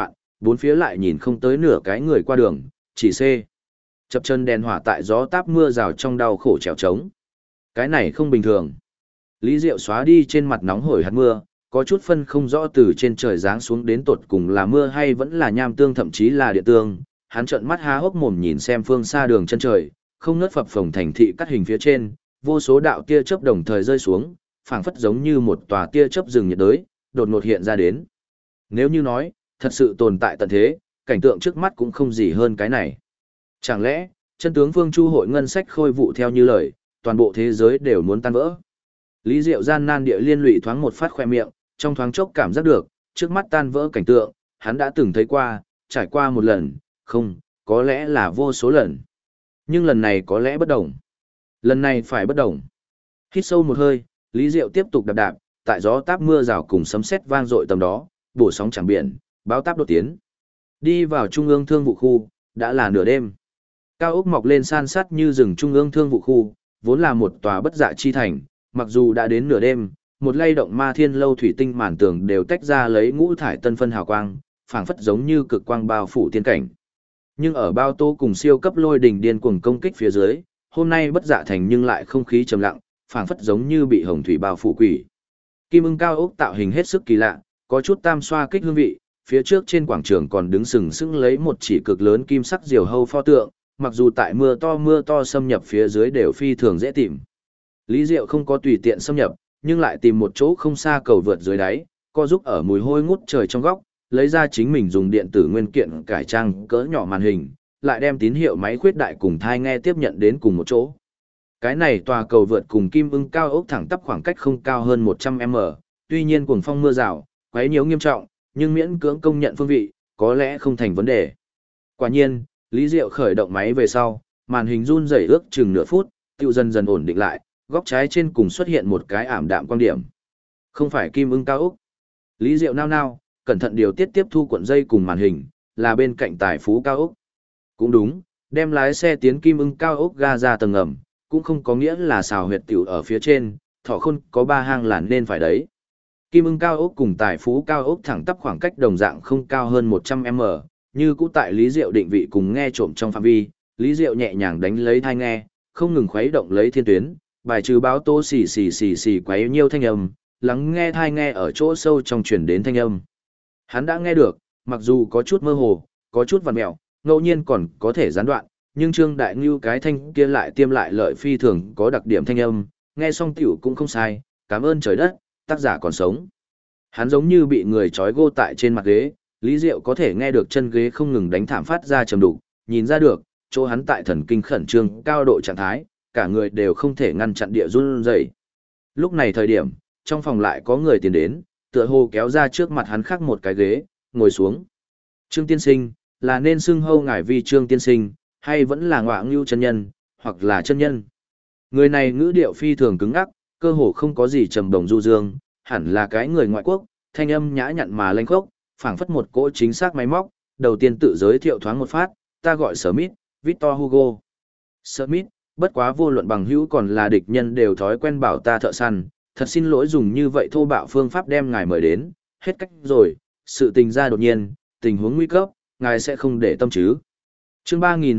bốn phía lại nhìn không tới nửa cái người qua đường, chỉ C. Chập chân đèn hỏa tại gió táp mưa rào trong đau khổ trèo trống. Cái này không bình thường. Lý Diệu xóa đi trên mặt nóng hổi hạt mưa, có chút phân không rõ từ trên trời giáng xuống đến tột cùng là mưa hay vẫn là nham tương thậm chí là địa tương. Hắn trợn mắt há hốc mồm nhìn xem phương xa đường chân trời, không ngớt phập phồng thành thị cắt hình phía trên, vô số đạo tia chớp đồng thời rơi xuống, phảng phất giống như một tòa tia chớp rừng nhiệt đới, đột ngột hiện ra đến. Nếu như nói, thật sự tồn tại tận thế, cảnh tượng trước mắt cũng không gì hơn cái này. Chẳng lẽ, chân tướng Vương Chu hội ngân sách khôi vụ theo như lời, toàn bộ thế giới đều muốn tan vỡ. Lý Diệu gian nan địa liên lụy thoáng một phát khoe miệng, trong thoáng chốc cảm giác được, trước mắt tan vỡ cảnh tượng, hắn đã từng thấy qua, trải qua một lần, không, có lẽ là vô số lần. Nhưng lần này có lẽ bất đồng. Lần này phải bất đồng. Hít sâu một hơi, Lý Diệu tiếp tục đạp đạp, tại gió táp mưa rào cùng sấm sét vang dội tầm đó, bổ sóng chẳng biển, báo táp đột tiến. Đi vào trung ương thương vụ khu, đã là nửa đêm. Cao ốc mọc lên san sát như rừng trung ương thương vụ khu, vốn là một tòa bất dạ chi thành, mặc dù đã đến nửa đêm, một lay động ma thiên lâu thủy tinh màn tường đều tách ra lấy ngũ thải tân phân hào quang, phảng phất giống như cực quang bao phủ tiên cảnh. Nhưng ở bao tô cùng siêu cấp lôi đỉnh điên cuồng công kích phía dưới, hôm nay bất dạ thành nhưng lại không khí trầm lặng, phảng phất giống như bị hồng thủy bao phủ quỷ. Kim ưng cao ốc tạo hình hết sức kỳ lạ, có chút tam xoa kích hương vị, phía trước trên quảng trường còn đứng sừng sững lấy một chỉ cực lớn kim sắc diều hâu pho tượng, mặc dù tại mưa to xâm nhập phía dưới đều phi thường dễ tìm. Lý Diệu không có tùy tiện xâm nhập, nhưng lại tìm một chỗ không xa cầu vượt dưới đáy, co giúp ở mùi hôi ngút trời trong góc, lấy ra chính mình dùng điện tử nguyên kiện cải trang cỡ nhỏ màn hình, lại đem tín hiệu máy khuyết đại cùng thai nghe tiếp nhận đến cùng một chỗ. Cái này tòa cầu vượt cùng kim ưng cao ốc thẳng tắp khoảng cách không cao hơn 100m, tuy nhiên cuồng phong mưa rào, quấy nhiễu nghiêm trọng, nhưng miễn cưỡng công nhận phương vị, có lẽ không thành vấn đề. Quả nhiên, Lý Diệu khởi động máy về sau, màn hình run rẩy ước chừng nửa phút, tiêu dần dần ổn định lại, góc trái trên cùng xuất hiện một cái ảm đạm quang điểm. Không phải kim ưng cao ốc. Lý Diệu nao nao, cẩn thận điều tiết tiếp thu cuộn dây cùng màn hình, là bên cạnh tài phú cao ốc. Cũng đúng, đem lái xe tiến kim ưng cao ốc ga ra tầng ngầm, cũng không có nghĩa là xào huyệt tiểu ở phía trên, thỏ khôn có 3 hang là nên phải đấy. Kim ưng cao ốc cùng tài phú cao ốc thẳng tắp khoảng cách đồng dạng không cao hơn 100m, như cũ tại Lý Diệu định vị cùng nghe trộm trong phạm vi, Lý Diệu nhẹ nhàng đánh lấy thai nghe, không ngừng khuấy động lấy thiên tuyến, bài trừ báo tố xì xì xì xì quấy nhiêu thanh âm, lắng nghe thai nghe ở chỗ sâu trong truyền đến thanh âm. Hắn đã nghe được, mặc dù có chút mơ hồ, có chút vằn mẹo, ngẫu nhiên còn có thể gián đoạn, nhưng Trương Đại Ngưu cái thanh kia lại tiêm lại lợi phi thường có đặc điểm thanh âm, nghe xong tiểu cũng không sai, cảm ơn trời đất, tác giả còn sống. Hắn giống như bị người trói gô tại trên mặt ghế, Lý Diệu có thể nghe được chân ghế không ngừng đánh thảm phát ra trầm đục, nhìn ra được, chỗ hắn tại thần kinh khẩn trương cao độ trạng thái, cả người đều không thể ngăn chặn địa run rẩy. Lúc này thời điểm, trong phòng lại có người tiến đến, tựa hồ kéo ra trước mặt hắn khắc một cái ghế, ngồi xuống. Trương tiên sinh, là nên xưng hô ngài vì Trương tiên sinh, hay vẫn là Ngọa Ngưu chân nhân, hoặc là chân nhân. Người này ngữ điệu phi thường cứng ngắc, cơ hồ không có gì trầm đồng du dương, hẳn là cái người ngoại quốc, thanh âm nhã nhặn mà lanh khốc, phảng phất một cỗ chính xác máy móc, đầu tiên tự giới thiệu thoáng một phát, ta gọi Smith, Victor Hugo. Smith, bất quá vô luận bằng hữu còn là địch nhân đều thói quen bảo ta thợ săn, thật xin lỗi dùng như vậy thô bạo phương pháp đem ngài mời đến, hết cách rồi, sự tình ra đột nhiên, tình huống nguy cấp, ngài sẽ không để tâm chứ. Chương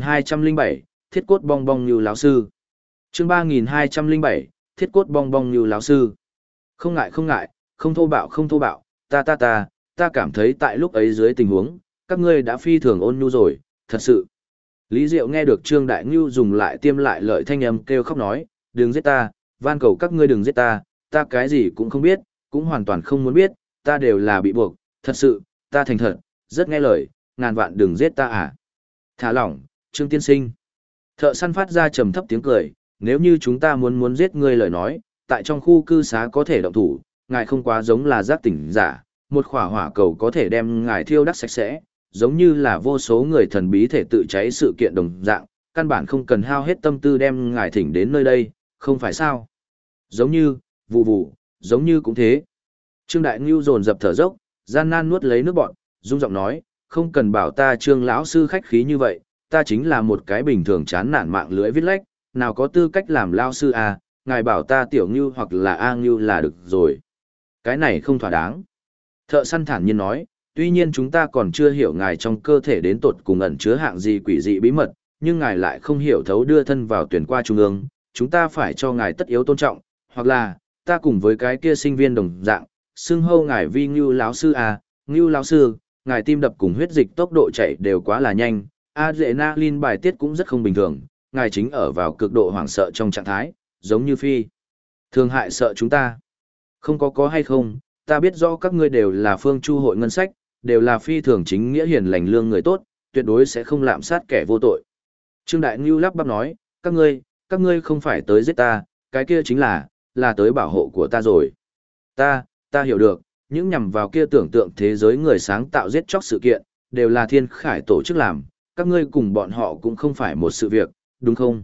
3207, Thiết cốt bong bong như lão sư. Chương 3207, Thiết cốt bong bong như lão sư. Không ngại, không thô bạo, ta cảm thấy tại lúc ấy dưới tình huống, các ngươi đã phi thường ôn nhu rồi, thật sự. Lý Diệu nghe được Trương Đại Ngưu dùng lại tiêm lại lợi thanh âm kêu khóc nói, đừng giết ta, van cầu các ngươi đừng giết ta cái gì cũng không biết, cũng hoàn toàn không muốn biết, ta đều là bị buộc, thật sự, ta thành thật, rất nghe lời, ngàn vạn đừng giết ta à. Thả lỏng, Trương tiên sinh. Thợ săn phát ra trầm thấp tiếng cười, nếu như chúng ta muốn giết ngươi lời nói, tại trong khu cư xá có thể động thủ, ngài không quá giống là giác tỉnh giả, một khỏa hỏa cầu có thể đem ngài thiêu đắc sạch sẽ, giống như là vô số người thần bí thể tự cháy sự kiện đồng dạng, căn bản không cần hao hết tâm tư đem ngài thỉnh đến nơi đây, không phải sao? Giống như, vụ, giống như cũng thế. Trương Đại Ngưu dồn dập thở dốc, gian nan nuốt lấy nước bọt, rung giọng nói, không cần bảo ta Trương lão sư khách khí như vậy, ta chính là một cái bình thường chán nản mạng lưới viết lách, nào có tư cách làm lao sư à, ngài bảo ta Tiểu Ngưu hoặc là A Ngưu là được rồi. Cái này không thỏa đáng. Thợ săn thản nhiên nói, Tuy nhiên chúng ta còn chưa hiểu ngài trong cơ thể đến tột cùng ẩn chứa hạng gì quỷ dị bí mật, nhưng ngài lại không hiểu thấu đưa thân vào tuyển qua trung ương, chúng ta phải cho ngài tất yếu tôn trọng, hoặc là, ta cùng với cái kia sinh viên đồng dạng, xưng hô ngài vi Ngưu lão sư à, Ngưu lão sư, ngài tim đập cùng huyết dịch tốc độ chạy đều quá là nhanh, adrenaline bài tiết cũng rất không bình thường, ngài chính ở vào cực độ hoảng sợ trong trạng thái, giống như phi. Thường hại sợ chúng ta. Không có hay không, ta biết rõ các ngươi đều là phương chu hội ngân sách, đều là phi thường chính nghĩa hiền lành lương người tốt, tuyệt đối sẽ không lạm sát kẻ vô tội. Trương Đại Ngưu lắp bắp nói, các ngươi không phải tới giết ta, cái kia chính là tới bảo hộ của ta rồi. Ta hiểu được, những nhằm vào kia tưởng tượng thế giới người sáng tạo giết chóc sự kiện, đều là thiên khải tổ chức làm, các ngươi cùng bọn họ cũng không phải một sự việc, đúng không?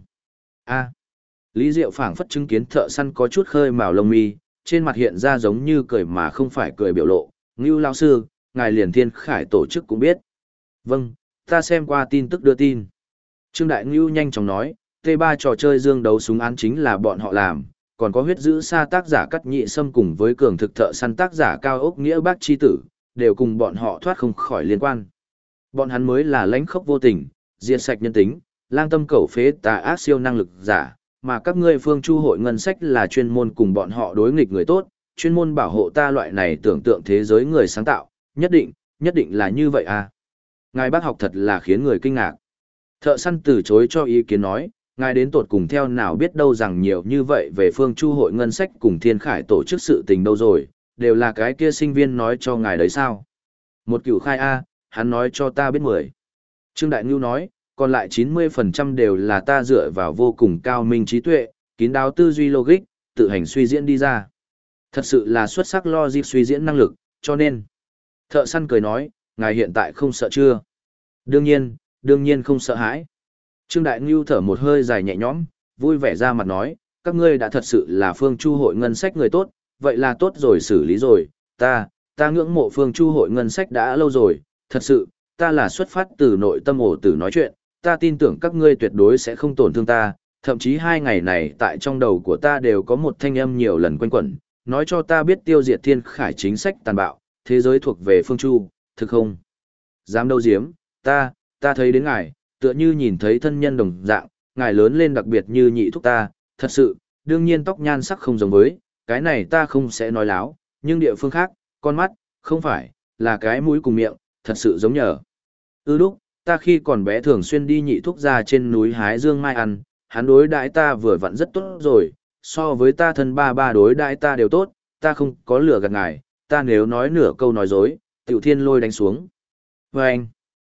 Lý Diệu phảng phất chứng kiến thợ săn có chút khơi mào lông mi, trên mặt hiện ra giống như cười mà không phải cười biểu lộ, Ngưu lão sư, ngài liền thiên khải tổ chức cũng biết. Vâng, ta xem qua tin tức đưa tin. Trương Đại Ngưu nhanh chóng nói, T3 trò chơi dương đấu súng án chính là bọn họ làm, còn có huyết giữ xa tác giả Cắt Nhị Sâm cùng với cường thực thợ săn tác giả Cao Ốc Nghĩa Bác Chi Tử, đều cùng bọn họ thoát không khỏi liên quan. Bọn hắn mới là lãnh khốc vô tình, diệt sạch nhân tính, lang tâm cẩu phế tà ác siêu năng lực giả, mà các ngươi phương chu hội ngân sách là chuyên môn cùng bọn họ đối nghịch người tốt, chuyên môn bảo hộ ta loại này tưởng tượng thế giới người sáng tạo, nhất định là như vậy à. Ngài bác học thật là khiến người kinh ngạc. Thợ săn từ chối cho ý kiến nói, ngài đến tột cùng theo nào biết đâu rằng nhiều như vậy về phương chu hội ngân sách cùng thiên khải tổ chức sự tình đâu rồi, đều là cái kia sinh viên nói cho ngài đấy sao. Một cựu khai A, hắn nói cho ta biết 10. Trương Đại Ngưu nói, còn lại 90% đều là ta dựa vào vô cùng cao minh trí tuệ, kín đáo tư duy logic, tự hành suy diễn đi ra. Thật sự là xuất sắc logic suy diễn năng lực, cho nên. Thợ săn cười nói, ngài hiện tại không sợ chưa? Đương nhiên không sợ hãi. Trương Đại Ngưu thở một hơi dài nhẹ nhõm, vui vẻ ra mặt nói, các ngươi đã thật sự là phương chu hội ngân sách người tốt, vậy là tốt rồi xử lý rồi, ta ngưỡng mộ phương chu hội ngân sách đã lâu rồi, thật sự, ta là xuất phát từ nội tâm ổ tử nói chuyện, ta tin tưởng các ngươi tuyệt đối sẽ không tổn thương ta, thậm chí 2 ngày này tại trong đầu của ta đều có một thanh âm nhiều lần quanh quẩn, nói cho ta biết tiêu diệt thiên khải chính sách tàn bạo, thế giới thuộc về phương chu, thực không? Dám đâu giếm, ta thấy đến ngài, tựa như nhìn thấy thân nhân đồng dạng, ngài lớn lên đặc biệt như nhị thúc ta, thật sự, đương nhiên tóc nhan sắc không giống với, cái này ta không sẽ nói láo, nhưng địa phương khác, con mắt, không phải, là cái mũi cùng miệng, thật sự giống nhờ. Đúc, ta khi còn bé thường xuyên đi nhị thúc ra trên núi hái dương mai ăn, hắn đối đãi ta vừa vặn rất tốt rồi, so với ta thân ba đối đãi ta đều tốt, ta không có lửa gạt ngài, ta nếu nói nửa câu nói dối, tiểu thiên lôi đánh xuống. Và anh,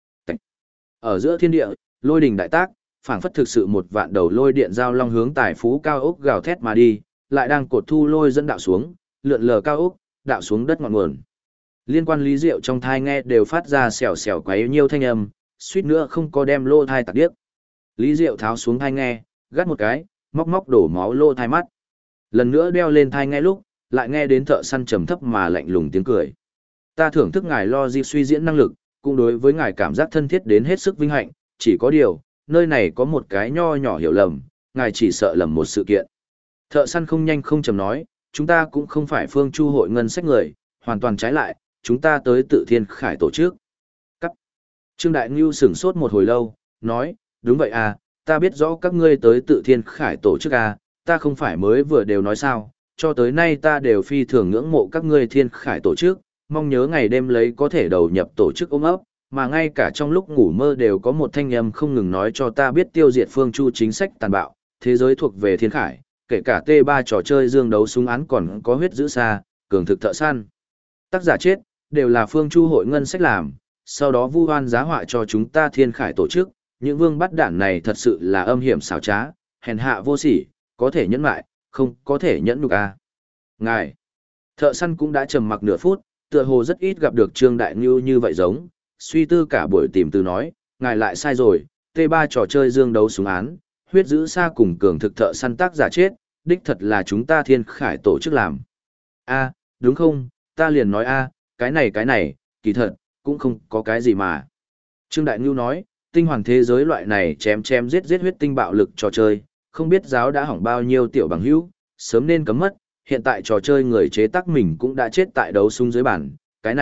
ở giữa thiên địa, lôi đình đại tác, phảng phất thực sự một vạn đầu lôi điện giao long hướng tài phú cao ốc gào thét mà đi, lại đang cột thu lôi dẫn đạo xuống, lượn lờ cao ốc, đạo xuống đất ngọn nguồn. Liên quan Lý Diệu trong thai nghe đều phát ra xèo xèo quấy nhiêu thanh âm, suýt nữa không có đem lô thai tạc điếc. Lý Diệu tháo xuống thai nghe, gắt một cái, móc đổ máu lô thai mắt. Lần nữa đeo lên thai nghe lúc, lại nghe đến thợ săn trầm thấp mà lạnh lùng tiếng cười. Ta thưởng thức ngài lo di suy diễn năng lực, cũng đối với ngài cảm giác thân thiết đến hết sức vinh hạnh, chỉ có điều, nơi này có một cái nho nhỏ hiểu lầm, ngài chỉ sợ lầm một sự kiện. Thợ săn không nhanh không chậm nói, chúng ta cũng không phải phương chu hội ngân sách người, hoàn toàn trái lại, chúng ta tới tự thiên khải tổ chức. Cắt. Trương Đại Ngưu sửng sốt một hồi lâu, nói, đúng vậy à, ta biết rõ các ngươi tới tự thiên khải tổ chức à, ta không phải mới vừa đều nói sao, cho tới nay ta đều phi thường ngưỡng mộ các ngươi thiên khải tổ chức, mong nhớ ngày đêm lấy có thể đầu nhập tổ chức ôm ấp, mà ngay cả trong lúc ngủ mơ đều có một thanh âm không ngừng nói cho ta biết tiêu diệt phương chu chính sách tàn bạo, thế giới thuộc về thiên khải, kể cả T3 trò chơi dương đấu súng án còn có huyết giữ xa, cường thực thợ săn. Tác giả chết, đều là phương chu hội ngân sách làm, sau đó vu oan giá họa cho chúng ta thiên khải tổ chức, những vương bắt đản này thật sự là âm hiểm xảo trá, hèn hạ vô sỉ, có thể nhẫn lại, không có thể nhẫn nhục à. Ngài, thợ săn cũng đã trầm mặc nửa phút, tựa hồ rất ít gặp được Trương Đại Ngưu như vậy giống, suy tư cả buổi tìm từ nói, ngài lại sai rồi, T3 trò chơi dương đấu súng án, huyết giữ xa cùng cường thực thợ săn tác giả chết, đích thật là chúng ta thiên khải tổ chức làm. A, đúng không, ta liền nói a, cái này, kỳ thật, cũng không có cái gì mà. Trương Đại Ngưu nói, tinh hoàn thế giới loại này chém giết huyết tinh bạo lực trò chơi, không biết giáo đã hỏng bao nhiêu tiểu bằng hữu, sớm nên cấm mất, hiện tại trò chơi người chế tác mình cũng đã chết tại đấu súng dưới bản, cái này,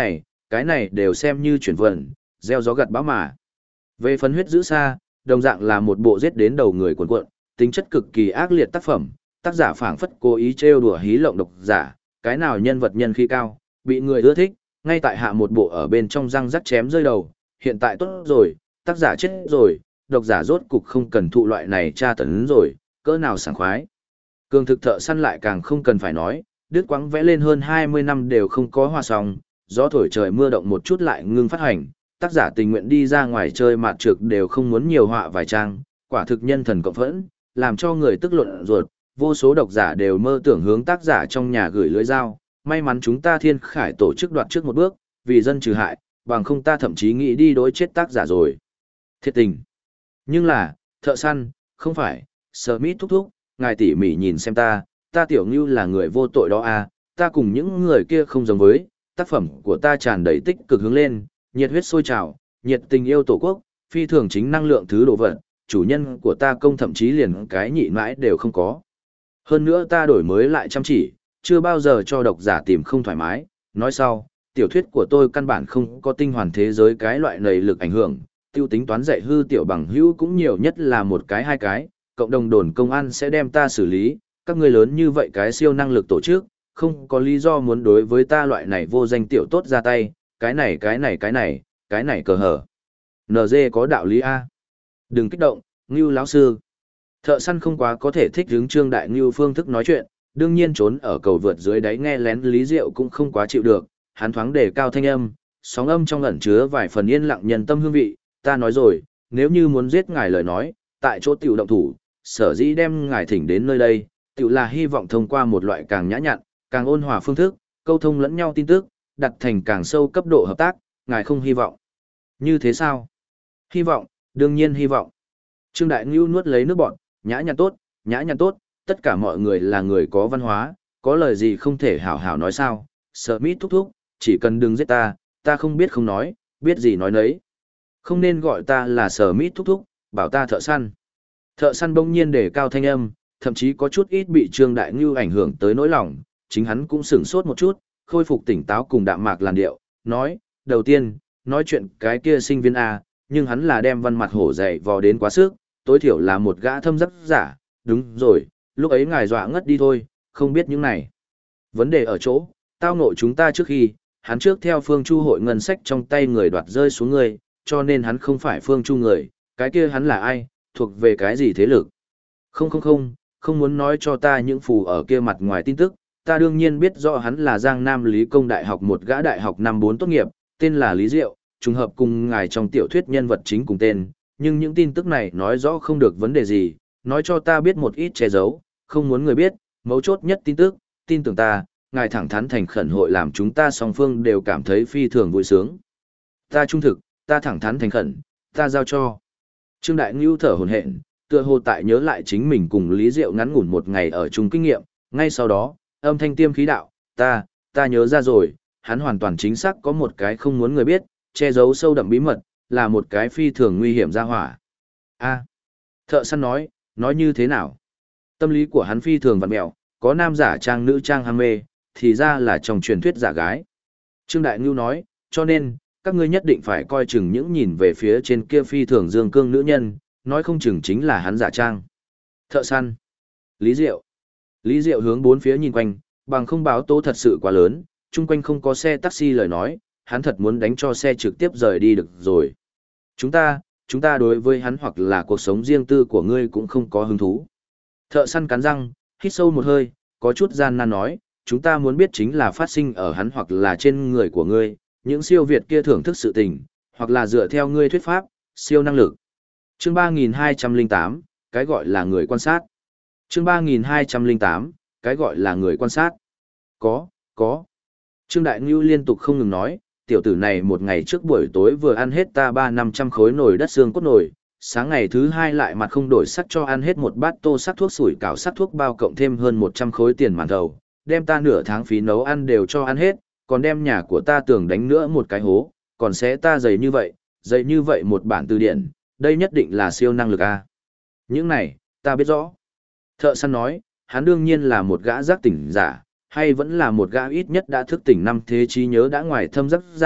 cái này đều xem như chuyển vần, gieo gió gặt bão mà. Về phần huyết giữ xa, đồng dạng là một bộ giết đến đầu người cuồn cuộn, tính chất cực kỳ ác liệt tác phẩm, tác giả phảng phất cố ý trêu đùa hí lộng độc giả, cái nào nhân vật nhân khí cao, bị người ưa thích, ngay tại hạ một bộ ở bên trong răng rắc chém rơi đầu, hiện tại tốt rồi, tác giả chết rồi, độc giả rốt cục không cần thụ loại này tra tấn rồi, cỡ nào sảng khoái. Cường thực thợ săn lại càng không cần phải nói, đứt quãng vẽ lên hơn 20 năm đều không có hòa xong, gió thổi trời mưa động một chút lại ngưng phát hành, tác giả tình nguyện đi ra ngoài chơi mạt trược đều không muốn nhiều họa vài trang, quả thực nhân thần cộng phẫn, làm cho người tức luận ruột, vô số độc giả đều mơ tưởng hướng tác giả trong nhà gửi lưỡi dao, may mắn chúng ta Thiên Khải tổ chức đoạt trước một bước, vì dân trừ hại, bằng không ta thậm chí nghĩ đi đối chết tác giả rồi. Thiệt tình. Nhưng là, thợ săn, không phải, Smith thúc thúc, ngài tỉ mỉ nhìn xem ta tiểu ngưu là người vô tội đó à, ta cùng những người kia không giống với, tác phẩm của ta tràn đầy tích cực hướng lên, nhiệt huyết sôi trào, nhiệt tình yêu tổ quốc, phi thường chính năng lượng thứ đồ vật, chủ nhân của ta công thậm chí liền cái nhị mãi đều không có. Hơn nữa ta đổi mới lại chăm chỉ, chưa bao giờ cho độc giả tìm không thoải mái, nói sau, tiểu thuyết của tôi căn bản không có tinh hoàn thế giới cái loại nầy lực ảnh hưởng, tiêu tính toán dạy hư tiểu bằng hữu cũng nhiều nhất là một cái hai cái, cộng đồng đồn công an sẽ đem ta xử lý, các ngươi lớn như vậy cái siêu năng lực tổ chức, không có lý do muốn đối với ta loại này vô danh tiểu tốt ra tay, cái này cờ hở. NG có đạo lý A. Đừng kích động, Ngưu lão sư. Thợ săn không quá có thể thích hướng Trương Đại Ngưu phương thức nói chuyện, đương nhiên trốn ở cầu vượt dưới đáy nghe lén Lý Diệu cũng không quá chịu được, hắn thoáng đề cao thanh âm, sóng âm trong ẩn chứa vài phần yên lặng nhân tâm hương vị, ta nói rồi, nếu như muốn giết ngài lời nói, tại chỗ tiểu động thủ, sở dĩ đem ngài thỉnh đến nơi đây, tiểu là hy vọng thông qua một loại càng nhã nhặn, càng ôn hòa phương thức, câu thông lẫn nhau tin tức, đặt thành càng sâu cấp độ hợp tác, ngài không hy vọng. Như thế sao? Hy vọng, đương nhiên hy vọng. Trương Đại Ngưu nuốt lấy nước bọt, nhã nhặn tốt, tất cả mọi người là người có văn hóa, có lời gì không thể hảo hảo nói sao? Smith thúc thúc, chỉ cần đừng giết ta không biết không nói, biết gì nói nấy. Không nên gọi ta là Smith thúc thúc, bảo ta thợ săn. Thợ săn bỗng nhiên để cao thanh âm, thậm chí có chút ít bị Trương Đại Ngưu ảnh hưởng tới nỗi lòng, chính hắn cũng sửng sốt một chút, khôi phục tỉnh táo cùng đạm mạc làn điệu, nói, đầu tiên, nói chuyện cái kia sinh viên A, nhưng hắn là đem văn mặt hổ dày vò đến quá sức, tối thiểu là một gã thâm dắc giả, đúng rồi, lúc ấy ngài dọa ngất đi thôi, không biết những này. Vấn đề ở chỗ, tao ngộ chúng ta trước khi, hắn trước theo Phương Chu hội ngân sách trong tay người đoạt rơi xuống người, cho nên hắn không phải Phương Chu người, cái kia hắn là ai, thuộc về cái gì thế lực. Không muốn nói cho ta những phù ở kia mặt ngoài tin tức, ta đương nhiên biết rõ hắn là Giang Nam Lý Công Đại học một gã đại học năm 4 tốt nghiệp, tên là Lý Diệu, trùng hợp cùng ngài trong tiểu thuyết nhân vật chính cùng tên, nhưng những tin tức này nói rõ không được vấn đề gì, nói cho ta biết một ít che giấu, không muốn người biết, mấu chốt nhất tin tức, tin tưởng ta, ngài thẳng thắn thành khẩn hội làm chúng ta song phương đều cảm thấy phi thường vui sướng. Ta trung thực, ta thẳng thắn thành khẩn, ta giao cho. Trương Đại Ngưu thở hổn hển, tựa hồ tại nhớ lại chính mình cùng Lý Diệu ngắn ngủn một ngày ở chung kinh nghiệm, ngay sau đó, âm thanh tiêm khí đạo, ta nhớ ra rồi, hắn hoàn toàn chính xác có một cái không muốn người biết, che giấu sâu đậm bí mật, là một cái phi thường nguy hiểm ra hỏa. Thợ săn nói như thế nào? Tâm lý của hắn phi thường vặn mẹo, có nam giả trang nữ trang ham mê, thì ra là trong truyền thuyết giả gái. Trương Đại Ngưu nói, cho nên, các ngươi nhất định phải coi chừng những nhìn về phía trên kia phi thường dương cương nữ nhân, nói không chừng chính là hắn giả trang. Thợ săn. Lý Diệu hướng bốn phía nhìn quanh, bằng không báo tố thật sự quá lớn, chung quanh không có xe taxi lời nói, hắn thật muốn đánh cho xe trực tiếp rời đi được rồi. Chúng ta đối với hắn hoặc là cuộc sống riêng tư của ngươi cũng không có hứng thú. Thợ săn cắn răng, hít sâu một hơi, có chút gian nan nói, chúng ta muốn biết chính là phát sinh ở hắn hoặc là trên người của ngươi, những siêu việt kia thưởng thức sự tình, hoặc là dựa theo ngươi thuyết pháp, siêu năng lực. Chương 3208, cái gọi là người quan sát. Chương 3208, cái gọi là người quan sát. Có. Trương Đại Ngưu liên tục không ngừng nói, tiểu tử này một ngày trước buổi tối vừa ăn hết ta 300-500 khối nồi đất xương cốt nồi, sáng ngày thứ hai lại mặt không đổi sắc cho ăn hết một bát tô sắc thuốc sủi cảo sắc thuốc bao cộng thêm hơn 100 khối tiền màn thầu, đem ta nửa tháng phí nấu ăn đều cho ăn hết, còn đem nhà của ta tường đánh nữa một cái hố, còn xé ta dày như vậy một bản từ điển, đây nhất định là siêu năng lực a. Những này, ta biết rõ. Thợ săn nói, hắn đương nhiên là một gã giác tỉnh giả, hay vẫn là một gã ít nhất đã thức tỉnh năm thế trí nhớ đã ngoài thâm giác giả,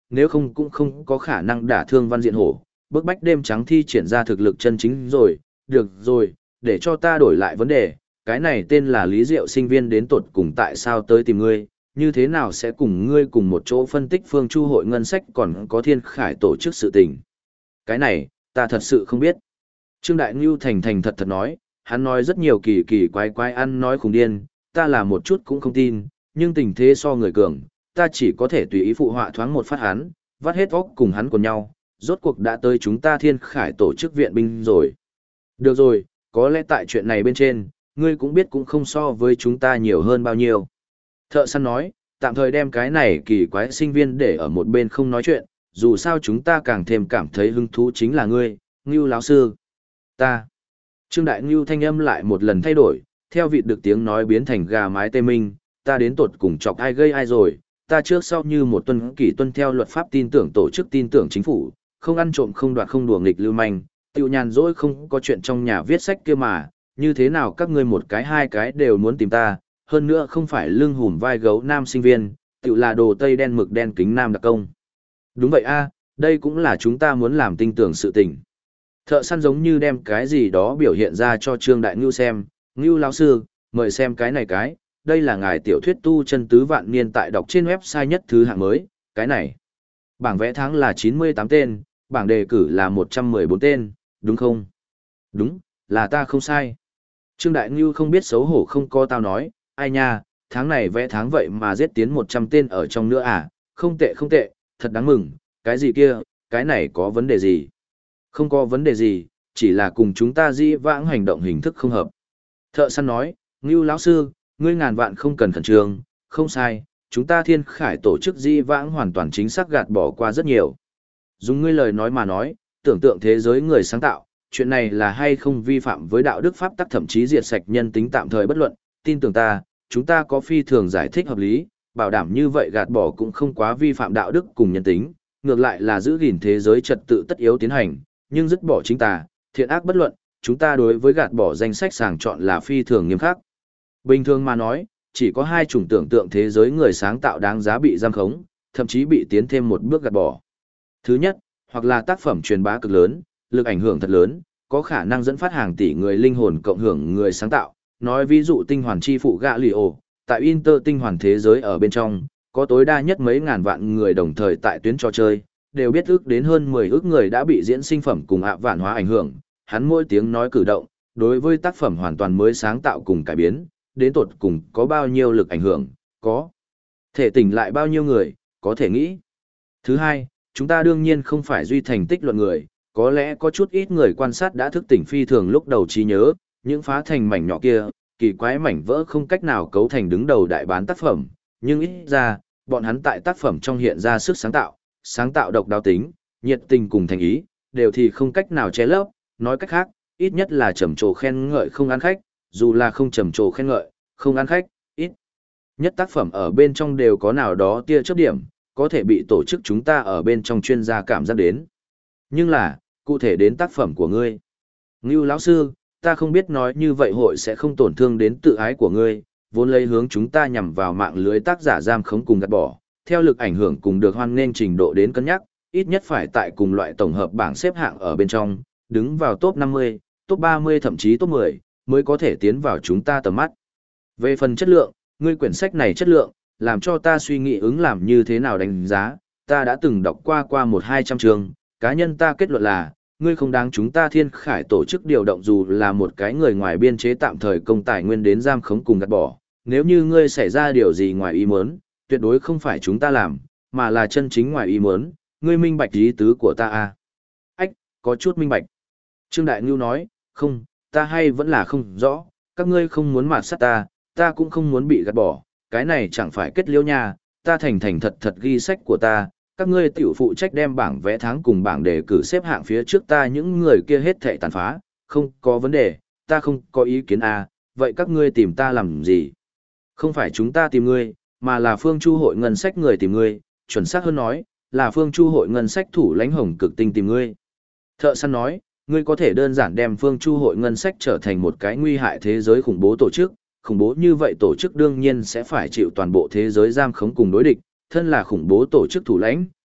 nếu không cũng không có khả năng đả thương Văn Diện Hổ, bức bách đêm trắng thi triển ra thực lực chân chính rồi, được rồi, để cho ta đổi lại vấn đề, cái này tên là Lý Diệu sinh viên đến tột cùng tại sao tới tìm ngươi, như thế nào sẽ cùng ngươi cùng một chỗ phân tích Phương Chu hội ngân sách còn có Thiên Khải tổ chức sự tình. Cái này, ta thật sự không biết. Trương Đại Ngưu thành thành thật thật nói, hắn nói rất nhiều kỳ kỳ quái quái ăn nói khùng điên, ta là một chút cũng không tin, nhưng tình thế so người cường, ta chỉ có thể tùy ý phụ họa thoáng một phát hắn, vắt hết óc cùng hắn cùng nhau, rốt cuộc đã tới chúng ta Thiên Khải tổ chức viện binh rồi. Được rồi, có lẽ tại chuyện này bên trên, ngươi cũng biết cũng không so với chúng ta nhiều hơn bao nhiêu. Thợ săn nói, tạm thời đem cái này kỳ quái sinh viên để ở một bên không nói chuyện, dù sao chúng ta càng thêm cảm thấy hứng thú chính là ngươi, Ngưu lão sư. Ta. Trương Đại Ngưu thanh âm lại một lần thay đổi, theo vịt được tiếng nói biến thành gà mái tê minh, ta đến tột cùng chọc ai gây ai rồi, ta trước sau như một tuân kỷ tuân theo luật pháp tin tưởng tổ chức tin tưởng chính phủ, không ăn trộm không đoạt không đùa nghịch lưu manh, tiêu nhàn rỗi không có chuyện trong nhà viết sách kia mà, như thế nào các ngươi một cái hai cái đều muốn tìm ta, hơn nữa không phải lưng hùm vai gấu nam sinh viên, tự là đồ tây đen mực đen kính nam đặc công. Đúng vậy a, đây cũng là chúng ta muốn làm tin tưởng sự tình. Thợ săn giống như đem cái gì đó biểu hiện ra cho Trương Đại Ngưu xem, Ngưu lão sư, mời xem cái này cái, đây là ngài tiểu thuyết tu chân tứ vạn niên tại đọc trên website nhất thứ hạng mới, cái này. Bảng vẽ tháng là 98 tên, bảng đề cử là 114 tên, đúng không? Đúng, là ta không sai. Trương Đại Ngưu không biết xấu hổ không có tao nói, ai nha, tháng này vẽ tháng vậy mà giết tiến 100 tên ở trong nữa à, không tệ không tệ, thật đáng mừng, cái gì kia, cái này có vấn đề gì? Không có vấn đề gì, chỉ là cùng chúng ta dĩ vãng hành động hình thức không hợp. Thợ săn nói, Ngưu lão sư, ngươi ngàn vạn không cần khẩn trương, không sai, chúng ta Thiên Khải tổ chức dĩ vãng hoàn toàn chính xác gạt bỏ qua rất nhiều. Dùng ngươi lời nói mà nói, tưởng tượng thế giới người sáng tạo, chuyện này là hay không vi phạm với đạo đức pháp tắc thậm chí diệt sạch nhân tính tạm thời bất luận, tin tưởng ta, chúng ta có phi thường giải thích hợp lý, bảo đảm như vậy gạt bỏ cũng không quá vi phạm đạo đức cùng nhân tính, ngược lại là giữ gìn thế giới trật tự tất yếu tiến hành, nhưng dứt bỏ chính tà, thiện ác bất luận, chúng ta đối với gạt bỏ danh sách sàng chọn là phi thường nghiêm khắc. Bình thường mà nói, chỉ có hai chủng tưởng tượng thế giới người sáng tạo đáng giá bị giam khống, thậm chí bị tiến thêm một bước gạt bỏ. Thứ nhất, hoặc là tác phẩm truyền bá cực lớn, lực ảnh hưởng thật lớn, có khả năng dẫn phát hàng tỷ người linh hồn cộng hưởng người sáng tạo. Nói ví dụ tinh hoàn chi phụ gạ lì ổ, tại Inter tinh hoàn thế giới ở bên trong, có tối đa nhất mấy ngàn vạn người đồng thời tại tuyến trò chơi, đều biết ước đến hơn 10 ước người đã bị diễn sinh phẩm cùng ạ vạn hóa ảnh hưởng, hắn mỗi tiếng nói cử động, đối với tác phẩm hoàn toàn mới sáng tạo cùng cải biến, đến tột cùng có bao nhiêu lực ảnh hưởng, có thể tỉnh lại bao nhiêu người, có thể nghĩ. Thứ hai, chúng ta đương nhiên không phải duy thành tích luận người, có lẽ có chút ít người quan sát đã thức tỉnh phi thường lúc đầu trí nhớ, những phá thành mảnh nhỏ kia, kỳ quái mảnh vỡ không cách nào cấu thành đứng đầu đại bán tác phẩm, nhưng ít ra, bọn hắn tại tác phẩm trong hiện ra sức sáng tạo độc đáo tính, nhiệt tình cùng thành ý, đều thì không cách nào che lấp, nói cách khác, ít nhất là trầm trồ khen ngợi không ăn khách, dù là không trầm trồ khen ngợi, không ăn khách, ít nhất tác phẩm ở bên trong đều có nào đó tia chớp điểm, có thể bị tổ chức chúng ta ở bên trong chuyên gia cảm giác đến. Nhưng là, cụ thể đến tác phẩm của ngươi. Ngưu lão sư, ta không biết nói như vậy hội sẽ không tổn thương đến tự ái của ngươi, vốn lấy hướng chúng ta nhằm vào mạng lưới tác giả giam khống cùng gạt bỏ, theo lực ảnh hưởng cùng được hoan nghênh trình độ đến cân nhắc, ít nhất phải tại cùng loại tổng hợp bảng xếp hạng ở bên trong, đứng vào top 50, top 30 thậm chí top 10, mới có thể tiến vào chúng ta tầm mắt. Về phần chất lượng, ngươi quyển sách này chất lượng, làm cho ta suy nghĩ ứng làm như thế nào đánh giá, ta đã từng đọc qua 1-200 chương, cá nhân ta kết luận là, ngươi không đáng chúng ta Thiên Khải tổ chức điều động dù là một cái người ngoài biên chế tạm thời công tài nguyên đến giam khống cùng gạt bỏ, nếu như ngươi xảy ra điều gì ngoài ý muốn, tuyệt đối không phải chúng ta làm, mà là chân chính ngoài ý muốn, ngươi minh bạch ý tứ của ta à. Ách, có chút minh bạch. Trương Đại Ngưu nói, không, ta hay vẫn là không rõ, các ngươi không muốn mạt sát ta, ta cũng không muốn bị gạt bỏ, cái này chẳng phải kết liễu nha, ta thành thành thật thật ghi sách của ta, các ngươi tiểu phụ trách đem bảng vẽ tháng cùng bảng đề cử xếp hạng phía trước ta những người kia hết thảy tàn phá, không có vấn đề, ta không có ý kiến à, vậy các ngươi tìm ta làm gì? Không phải chúng ta tìm ngươi, mà là Phương Chu hội ngân sách người tìm ngươi, chuẩn xác hơn nói, là Phương Chu hội ngân sách thủ lãnh Hồng Cực Tinh tìm ngươi. Thợ săn nói, ngươi có thể đơn giản đem Phương Chu hội ngân sách trở thành một cái nguy hại thế giới khủng bố tổ chức, khủng bố như vậy tổ chức đương nhiên sẽ phải chịu toàn bộ thế giới giam khống cùng đối địch, thân là khủng bố tổ chức thủ lãnh,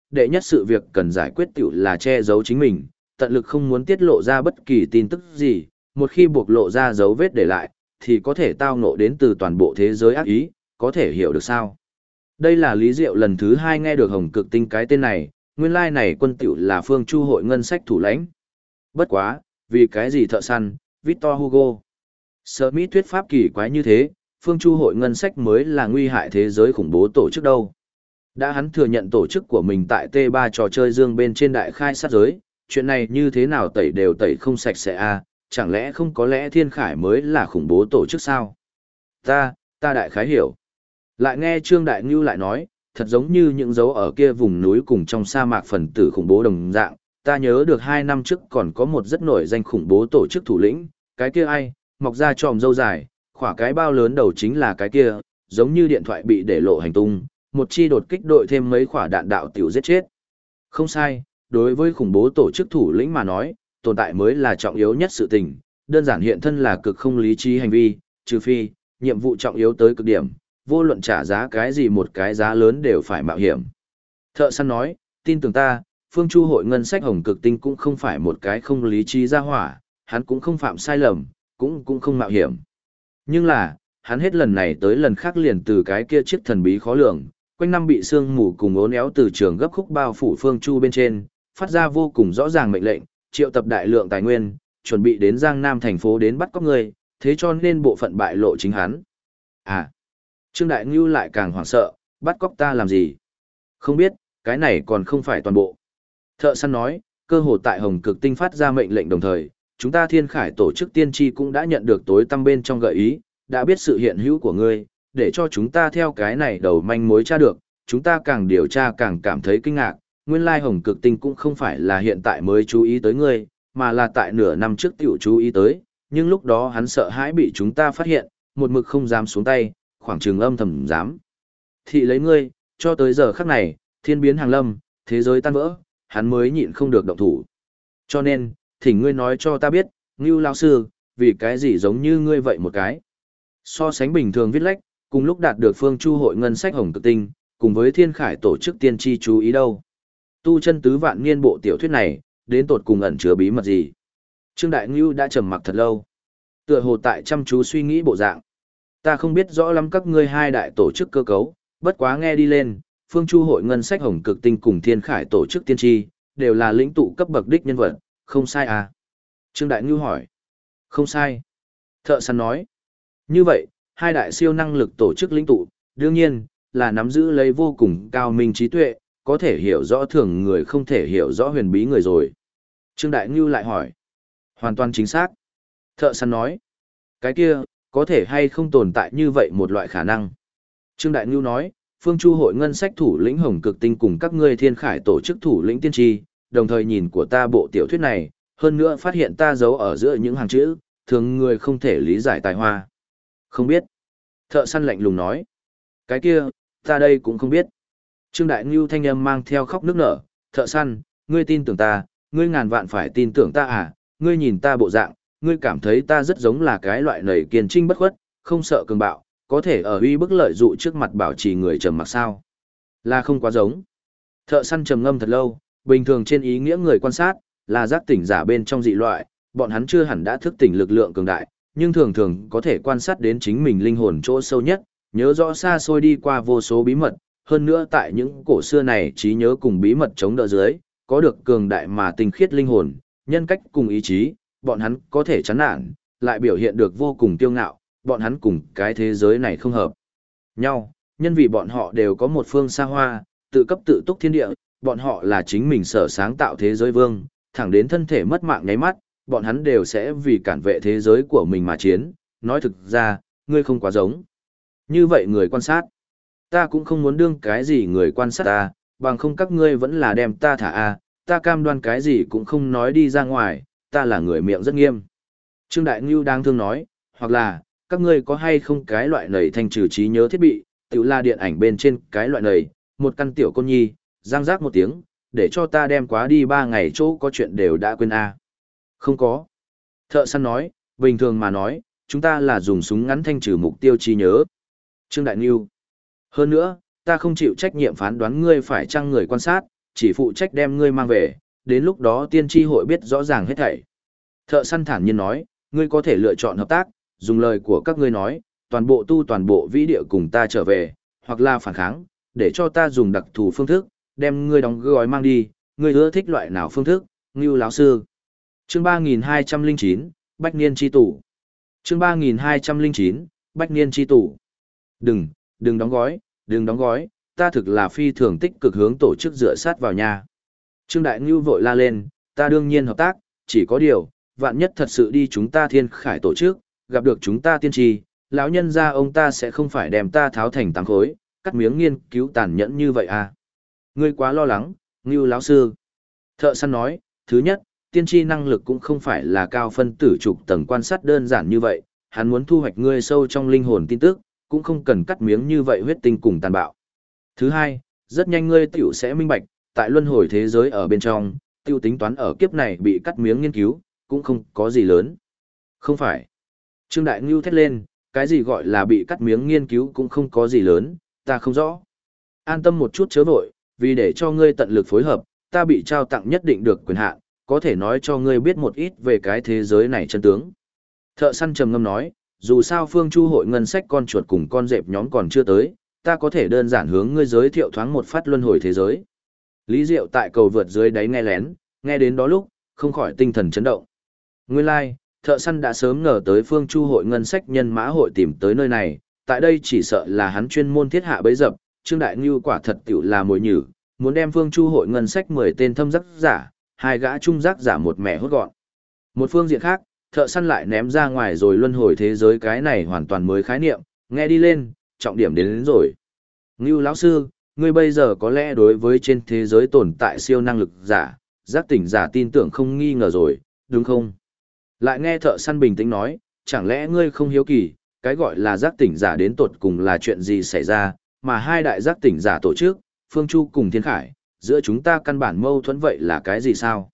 đệ nhất sự việc cần giải quyết tiểu là che giấu chính mình, tận lực không muốn tiết lộ ra bất kỳ tin tức gì, một khi buộc lộ ra dấu vết để lại, thì có thể tao ngộ đến từ toàn bộ thế giới ác ý, có thể hiểu được sao. Đây là Lý Diệu lần thứ 2 nghe được Hồng Cực Tinh cái tên này, nguyên lai này quân tiểu là Phương Chu hội ngân sách thủ lãnh. Bất quá, vì cái gì thợ săn, Victor Hugo. Smith thuyết pháp kỳ quái như thế, Phương Chu hội ngân sách mới là nguy hại thế giới khủng bố tổ chức đâu. Đã hắn thừa nhận tổ chức của mình tại T3 trò chơi dương bên trên đại khai sát giới, chuyện này như thế nào tẩy đều tẩy không sạch sẽ à, chẳng lẽ không có lẽ Thiên Khải mới là khủng bố tổ chức sao? Ta đại khái hiểu. Lại nghe Trương Đại Ngưu lại nói, thật giống như những dấu ở kia vùng núi cùng trong sa mạc phần tử khủng bố đồng dạng, ta nhớ được 2 năm trước còn có một rất nổi danh khủng bố tổ chức thủ lĩnh, cái kia ai, mọc ra tròm râu dài, khỏa cái bao lớn đầu chính là cái kia, giống như điện thoại bị để lộ hành tung, một chi đột kích đội thêm mấy khỏa đạn đạo tiểu giết chết. Không sai, đối với khủng bố tổ chức thủ lĩnh mà nói, tồn tại mới là trọng yếu nhất sự tình, đơn giản hiện thân là cực không lý trí hành vi, trừ phi, nhiệm vụ trọng yếu tới cực điểm, vô luận trả giá cái gì một cái giá lớn đều phải mạo hiểm. Thợ săn nói, tin tưởng ta, Phương Chu hội ngân sách Hồng Cực Tinh cũng không phải một cái không lý trí ra hỏa, hắn cũng không phạm sai lầm, cũng không mạo hiểm. Nhưng là, hắn hết lần này tới lần khác liền từ cái kia chiếc thần bí khó lường, quanh năm bị sương mù cùng ốn éo từ trường gấp khúc bao phủ Phương Chu bên trên, phát ra vô cùng rõ ràng mệnh lệnh, triệu tập đại lượng tài nguyên, chuẩn bị đến Giang Nam thành phố đến bắt cóc người, thế cho nên bộ phận bại lộ chính hắn. À, Trương Đại Ngưu lại càng hoảng sợ, bắt cóc ta làm gì? Không biết, cái này còn không phải toàn bộ. Thợ săn nói, cơ hồ tại Hồng Cực Tinh phát ra mệnh lệnh đồng thời, chúng ta Thiên Khải tổ chức tiên tri cũng đã nhận được tối tăm bên trong gợi ý, đã biết sự hiện hữu của ngươi, để cho chúng ta theo cái này đầu manh mối tra được, chúng ta càng điều tra càng cảm thấy kinh ngạc, nguyên lai Hồng Cực Tinh cũng không phải là hiện tại mới chú ý tới ngươi, mà là tại nửa năm trước tiểu chú ý tới, nhưng lúc đó hắn sợ hãi bị chúng ta phát hiện, một mực không dám xuống tay, khoảng chừng âm thầm dám. Thị lấy ngươi, cho tới giờ khắc này, thiên biến hàng lâm, thế giới tan vỡ, hắn mới nhịn không được động thủ. Cho nên, thỉnh ngươi nói cho ta biết, Ngưu lão sư, vì cái gì giống như ngươi vậy một cái. So sánh bình thường viết lách, cùng lúc đạt được Phương Chu hội ngân sách Hồng Cực Tinh, cùng với Thiên Khải tổ chức tiên tri chú ý đâu. Tu chân tứ vạn niên bộ tiểu thuyết này, đến tột cùng ẩn chứa bí mật gì? Trương Đại Ngưu đã trầm mặc thật lâu. Tựa hồ tại chăm chú suy nghĩ bộ dạng. Ta không biết rõ lắm các ngươi hai đại tổ chức cơ cấu, bất quá nghe đi lên, Phương Chu hội ngân sách Hồng Cực Tinh cùng Thiên Khải tổ chức tiên tri, đều là lĩnh tụ cấp bậc đích nhân vật, không sai à? Trương Đại Ngưu hỏi. Không sai. Thợ săn nói. Như vậy, hai đại siêu năng lực tổ chức lĩnh tụ, đương nhiên, là nắm giữ lấy vô cùng cao minh trí tuệ, có thể hiểu rõ thường người không thể hiểu rõ huyền bí người rồi. Trương Đại Ngưu lại hỏi. Hoàn toàn chính xác. Thợ săn nói. Cái kia, có thể hay không tồn tại như vậy một loại khả năng. Trương Đại Ngưu nói, Phương Chu hội ngân sách thủ lĩnh Hồng Cực Tinh cùng các ngươi Thiên Khải tổ chức thủ lĩnh tiên tri, đồng thời nhìn của ta bộ tiểu thuyết này, hơn nữa phát hiện ta giấu ở giữa những hàng chữ, thường người không thể lý giải tài hoa. Không biết. Thợ săn lạnh lùng nói. Cái kia, ta đây cũng không biết. Trương Đại Ngưu thanh âm mang theo khóc nức nở, thợ săn, ngươi tin tưởng ta, ngươi ngàn vạn phải tin tưởng ta à, ngươi nhìn ta bộ dạng, ngươi cảm thấy ta rất giống là cái loại nầy kiên trinh bất khuất, không sợ cường bạo, có thể ở uy bức lợi dụ trước mặt bảo trì người trầm mặc sao. Là không quá giống. Thợ săn trầm ngâm thật lâu, bình thường trên ý nghĩa người quan sát, là giác tỉnh giả bên trong dị loại, bọn hắn chưa hẳn đã thức tỉnh lực lượng cường đại, nhưng thường thường có thể quan sát đến chính mình linh hồn chỗ sâu nhất, nhớ rõ xa xôi đi qua vô số bí mật, hơn nữa tại những cổ xưa này trí nhớ cùng bí mật chống đỡ dưới, có được cường đại mà tinh khiết linh hồn, nhân cách cùng ý chí, bọn hắn có thể chán nản, lại biểu hiện được vô cùng kiêu ngạo, bọn hắn cùng cái thế giới này không hợp nhau, nhân vì bọn họ đều có một phương xa hoa, tự cấp tự túc thiên địa, bọn họ là chính mình sở sáng tạo thế giới vương, thẳng đến thân thể mất mạng nháy mắt, bọn hắn đều sẽ vì cản vệ thế giới của mình mà chiến, nói thực ra, ngươi không quá giống. Như vậy người quan sát, ta cũng không muốn đương cái gì người quan sát ta, bằng không các ngươi vẫn là đem ta thả a, ta cam đoan cái gì cũng không nói đi ra ngoài, ta là người miệng rất nghiêm. Trương Đại Ngưu đang thương nói, hoặc là, các ngươi có hay không cái loại nầy thanh trừ trí nhớ thiết bị, tự là điện ảnh bên trên cái loại nầy, một căn tiểu côn nhi, giang giác một tiếng, để cho ta đem quá đi 3 ngày chỗ có chuyện đều đã quên a. Không có. Thợ săn nói, bình thường mà nói, chúng ta là dùng súng ngắn thanh trừ mục tiêu trí nhớ. Trương Đại Ngưu. Hơn nữa, ta không chịu trách nhiệm phán đoán ngươi phải chăng người quan sát, chỉ phụ trách đem ngươi mang về, đến lúc đó tiên tri hội biết rõ ràng hết thảy. Thợ săn thản nhiên nói, ngươi có thể lựa chọn hợp tác, dùng lời của các ngươi nói, toàn bộ vĩ địa cùng ta trở về, hoặc là phản kháng, để cho ta dùng đặc thù phương thức, đem ngươi đóng gói mang đi, ngươi ưa thích loại nào phương thức, Ngưu lão sư. Chương 3209, Bách Niên chi tủ. Chương 3209, Bách Niên chi tủ. Đừng đóng gói, ta thực là phi thường tích cực hướng tổ chức dựa sát vào nhà. Trương Đại Ngưu vội la lên, ta đương nhiên hợp tác, chỉ có điều, vạn nhất thật sự đi chúng ta Thiên Khải tổ chức, gặp được chúng ta tiên tri, lão nhân gia ông ta sẽ không phải đem ta tháo thành tám khối, cắt miếng nghiên cứu tàn nhẫn như vậy à. Ngươi quá lo lắng, Ngưu lão sư. Thợ săn nói, thứ nhất, tiên tri năng lực cũng không phải là cao phân tử trục tầng quan sát đơn giản như vậy, hắn muốn thu hoạch ngươi sâu trong linh hồn tin tức, cũng không cần cắt miếng như vậy huyết tinh cùng tàn bạo. Thứ hai, rất nhanh ngươi tiểu sẽ minh bạch, tại luân hồi thế giới ở bên trong, tiêu tính toán ở kiếp này bị cắt miếng nghiên cứu, cũng không có gì lớn. Không phải. Trương Đại Ngưu thét lên, cái gì gọi là bị cắt miếng nghiên cứu cũng không có gì lớn, ta không rõ. An tâm một chút chớ vội, vì để cho ngươi tận lực phối hợp, ta bị trao tặng nhất định được quyền hạn, có thể nói cho ngươi biết một ít về cái thế giới này chân tướng. Thợ săn trầm ngâm nói, dù sao Phương Chu hội ngân sách con chuột cùng con dẹp nhóm còn chưa tới, ta có thể đơn giản hướng ngươi giới thiệu thoáng một phát luân hồi thế giới. Lý Diệu tại cầu vượt dưới đáy nghe lén, nghe đến đó lúc, không khỏi tinh thần chấn động. Nguyên lai, thợ săn đã sớm ngờ tới Phương Chu hội ngân sách nhân mã hội tìm tới nơi này, tại đây chỉ sợ là hắn chuyên môn thiết hạ bẫy dập, Trương Đại Ngưu quả thật tiểu là mồi nhử, muốn đem Phương Chu hội ngân sách 10 tên thâm giác giả, hai gã trung giác giả một mẻ hốt gọn. Một phương diện khác, thợ săn lại ném ra ngoài rồi luân hồi thế giới cái này hoàn toàn mới khái niệm, nghe đi lên, trọng điểm đến rồi. Ngưu lão sư, ngươi bây giờ có lẽ đối với trên thế giới tồn tại siêu năng lực giả, giác tỉnh giả tin tưởng không nghi ngờ rồi, đúng không? Lại nghe thợ săn bình tĩnh nói, chẳng lẽ ngươi không hiếu kỳ, cái gọi là giác tỉnh giả đến tột cùng là chuyện gì xảy ra, mà hai đại giác tỉnh giả tổ chức, Phương Chu cùng Thiên Khải, giữa chúng ta căn bản mâu thuẫn vậy là cái gì sao?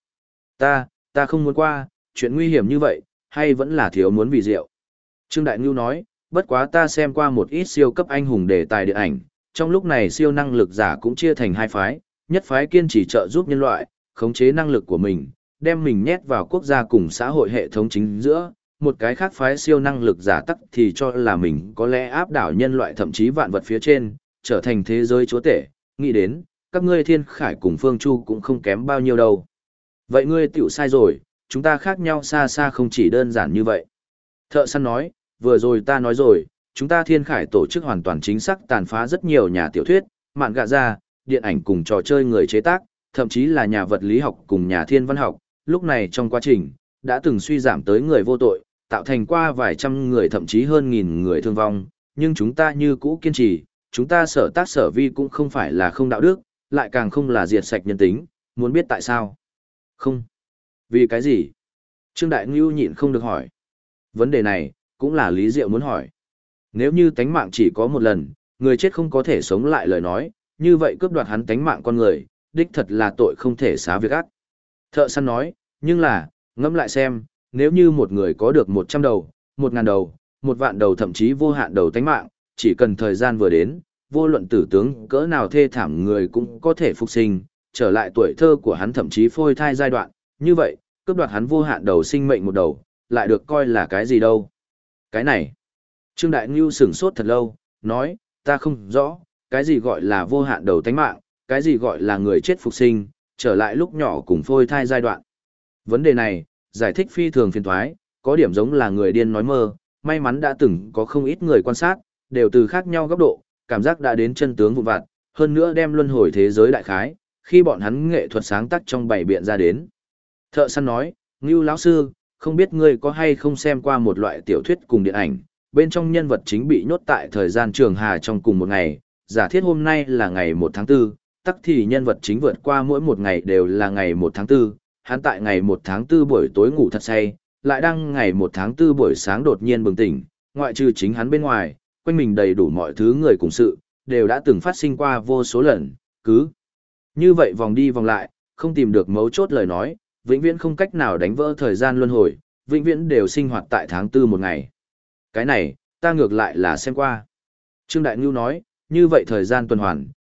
Ta không muốn qua, chuyện nguy hiểm như vậy, hay vẫn là thiếu muốn vì rượu. Trương Đại Ngưu nói, bất quá ta xem qua một ít siêu cấp anh hùng đề tài điện ảnh, trong lúc này siêu năng lực giả cũng chia thành hai phái, nhất phái kiên trì trợ giúp nhân loại, khống chế năng lực của mình, đem mình nhét vào quốc gia cùng xã hội hệ thống chính giữa, một cái khác phái siêu năng lực giả tắc thì cho là mình có lẽ áp đảo nhân loại thậm chí vạn vật phía trên, trở thành thế giới chúa tể, nghĩ đến, các ngươi Thiên Khải cùng Phương Chu cũng không kém bao nhiêu đâu. Vậy ngươi tiểu sai rồi, chúng ta khác nhau xa xa không chỉ đơn giản như vậy. Thợ săn nói, vừa rồi ta nói rồi, chúng ta Thiên Khải tổ chức hoàn toàn chính xác tàn phá rất nhiều nhà tiểu thuyết, mạn gạ ra, điện ảnh cùng trò chơi người chế tác, thậm chí là nhà vật lý học cùng nhà thiên văn học, lúc này trong quá trình, đã từng suy giảm tới người vô tội, tạo thành qua vài trăm người thậm chí hơn nghìn người thương vong, nhưng chúng ta như cũ kiên trì, chúng ta sở tác sở vi cũng không phải là không đạo đức, lại càng không là diệt sạch nhân tính, muốn biết tại sao? Không. Vì cái gì? Trương Đại Ngưu nhịn không được hỏi. Vấn đề này, cũng là Lý Diệu muốn hỏi. Nếu như tánh mạng chỉ có một lần, người chết không có thể sống lại lời nói, như vậy cướp đoạt hắn tánh mạng con người, đích thật là tội không thể xá việc ác. Thợ săn nói, nhưng là, ngẫm lại xem, nếu như một người có được 100 đầu, 1000 đầu, 1 vạn đầu thậm chí vô hạn đầu tánh mạng, chỉ cần thời gian vừa đến, vô luận tử tướng cỡ nào thê thảm người cũng có thể phục sinh, trở lại tuổi thơ của hắn thậm chí phôi thai giai đoạn, như vậy, cướp đoạt hắn vô hạn đầu sinh mệnh một đầu, lại được coi là cái gì đâu. Cái này, Trương Đại Ngưu sửng sốt thật lâu, nói, ta không rõ, cái gì gọi là vô hạn đầu tánh mạng, cái gì gọi là người chết phục sinh, trở lại lúc nhỏ cùng phôi thai giai đoạn. Vấn đề này, giải thích phi thường phiền thoái, có điểm giống là người điên nói mơ, may mắn đã từng có không ít người quan sát, đều từ khác nhau góc độ, cảm giác đã đến chân tướng vụn vặt, hơn nữa đem luân hồi thế giới đại khái, khi bọn hắn nghệ thuật sáng tác trong bảy biện ra đến. Thợ săn nói, Ngưu lão sư, không biết ngươi có hay không xem qua một loại tiểu thuyết cùng điện ảnh, bên trong nhân vật chính bị nhốt tại thời gian trường hà trong cùng một ngày, giả thiết hôm nay là ngày 1 tháng 4, tắc thì nhân vật chính vượt qua mỗi một ngày đều là ngày 1 tháng 4, hắn tại ngày 1 tháng 4 buổi tối ngủ thật say, lại đang ngày 1 tháng 4 buổi sáng đột nhiên bừng tỉnh, ngoại trừ chính hắn bên ngoài, quanh mình đầy đủ mọi thứ người cùng sự, đều đã từng phát sinh qua vô số lần, cứ như vậy vòng đi vòng lại, không tìm được mấu chốt lời nói, vĩnh viễn không cách nào đánh vỡ thời gian luân hồi, vĩnh viễn đều sinh hoạt tại tháng 4 một ngày. Cái này, ta ngược lại là xem qua. Trương Đại Ngưu nói, như vậy thời gian tuần hoàn,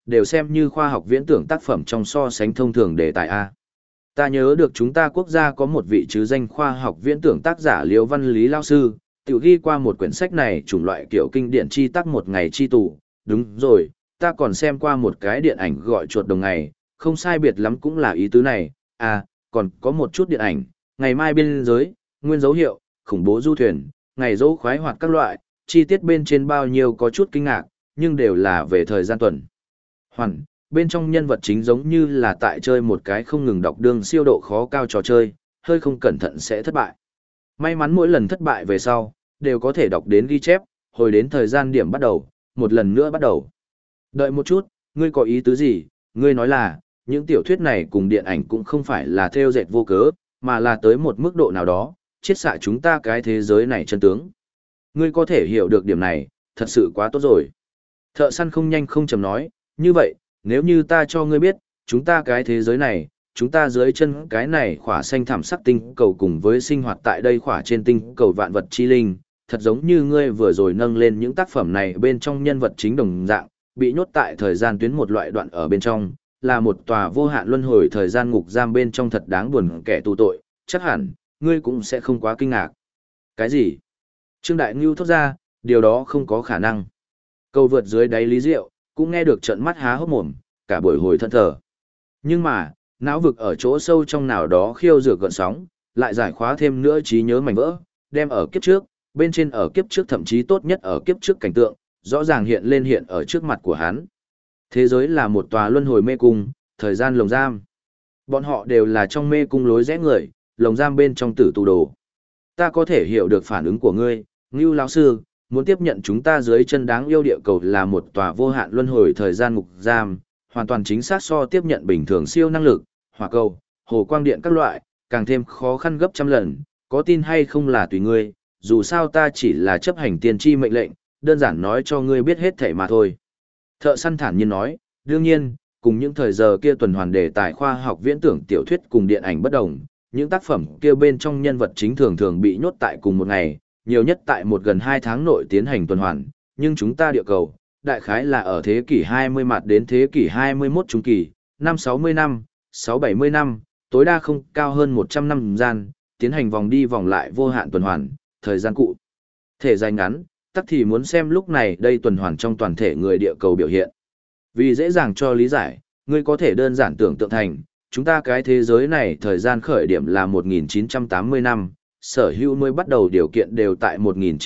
đều xem như khoa học viễn tưởng tác phẩm trong so sánh thông thường đề tài A. Ta nhớ được chúng ta quốc gia có một vị chứ danh khoa học viễn tưởng tác giả Liễu Văn Lý Lao Sư, tự ghi qua một quyển sách này chủng loại kiểu kinh điển chi tác một ngày chi tủ. Đúng rồi, ta còn xem qua một cái điện ảnh gọi chuột đồng ngày, không sai biệt lắm cũng là ý tứ này. À, còn có một chút điện ảnh, ngày mai biên giới, nguyên dấu hiệu, khủng bố du thuyền, ngày dỗ khoái hoạt các loại, chi tiết bên trên bao nhiêu có chút kinh ngạc, nhưng đều là về thời gian tuần hoàn. Bên trong nhân vật chính giống như là tại chơi một cái không ngừng đọc đương siêu độ khó cao trò chơi, hơi không cẩn thận sẽ thất bại. May mắn mỗi lần thất bại về sau, đều có thể đọc đến ghi chép, hồi đến thời gian điểm bắt đầu, một lần nữa bắt đầu. Đợi một chút, ngươi có ý tứ gì? Ngươi nói là, những tiểu thuyết này cùng điện ảnh cũng không phải là theo dệt vô cớ, mà là tới một mức độ nào đó, chiết xạ chúng ta cái thế giới này chân tướng. Ngươi có thể hiểu được điểm này, thật sự quá tốt rồi. Thợ săn không nhanh không chậm nói, như vậy, nếu như ta cho ngươi biết, chúng ta cái thế giới này, chúng ta dưới chân cái này khỏa xanh thảm sắc tinh cầu cùng với sinh hoạt tại đây khỏa trên tinh cầu vạn vật chi linh, thật giống như ngươi vừa rồi nâng lên những tác phẩm này bên trong nhân vật chính đồng dạng, bị nhốt tại thời gian tuyến một loại đoạn ở bên trong, là một tòa vô hạn luân hồi thời gian ngục giam bên trong thật đáng buồn kẻ tù tội, chắc hẳn, ngươi cũng sẽ không quá kinh ngạc. Cái gì? Trương Đại Ngưu thốt ra, điều đó không có khả năng. Cầu vượt dưới đáy Lý Diệu, cũng nghe được trận mắt há hốc mồm, cả buổi hồi thân thờ. Nhưng mà, não vực ở chỗ sâu trong nào đó khiêu dược gợn sóng, lại giải khóa thêm nữa trí nhớ mảnh vỡ, đem ở kiếp trước, bên trên ở kiếp trước thậm chí tốt nhất ở kiếp trước cảnh tượng, rõ ràng hiện ở trước mặt của hắn. Thế giới là một tòa luân hồi mê cung, thời gian lồng giam. Bọn họ đều là trong mê cung lối rẽ người, lồng giam bên trong tử tù đồ. Ta có thể hiểu được phản ứng của ngươi, Ngưu lão sư, muốn tiếp nhận chúng ta dưới chân đáng yêu địa cầu là một tòa vô hạn luân hồi thời gian ngục giam, hoàn toàn chính xác so tiếp nhận bình thường siêu năng lực, hỏa cầu, hồ quang điện các loại, càng thêm khó khăn gấp trăm lần, có tin hay không là tùy ngươi, dù sao ta chỉ là chấp hành tiên tri mệnh lệnh, đơn giản nói cho ngươi biết hết thảy mà thôi. Thợ săn thản nhiên nói, đương nhiên, cùng những thời giờ kia tuần hoàn đề tài khoa học viễn tưởng tiểu thuyết cùng điện ảnh bất đồng, những tác phẩm kia bên trong nhân vật chính thường thường bị nhốt tại cùng một ngày, nhiều nhất tại một gần 2 tháng nội tiến hành tuần hoàn, nhưng chúng ta địa cầu, đại khái là ở thế kỷ 20 mặt đến thế kỷ 21 trung kỳ, năm 60 năm, 6-70 năm, tối đa không cao hơn 100 năm gian, tiến hành vòng đi vòng lại vô hạn tuần hoàn, thời gian cụ thể dài ngắn, tắc thì muốn xem lúc này đây tuần hoàn trong toàn thể người địa cầu biểu hiện. Vì dễ dàng cho lý giải, ngươi có thể đơn giản tưởng tượng thành, chúng ta cái thế giới này thời gian khởi điểm là 1980 năm, sở hữu mới bắt đầu điều kiện đều tại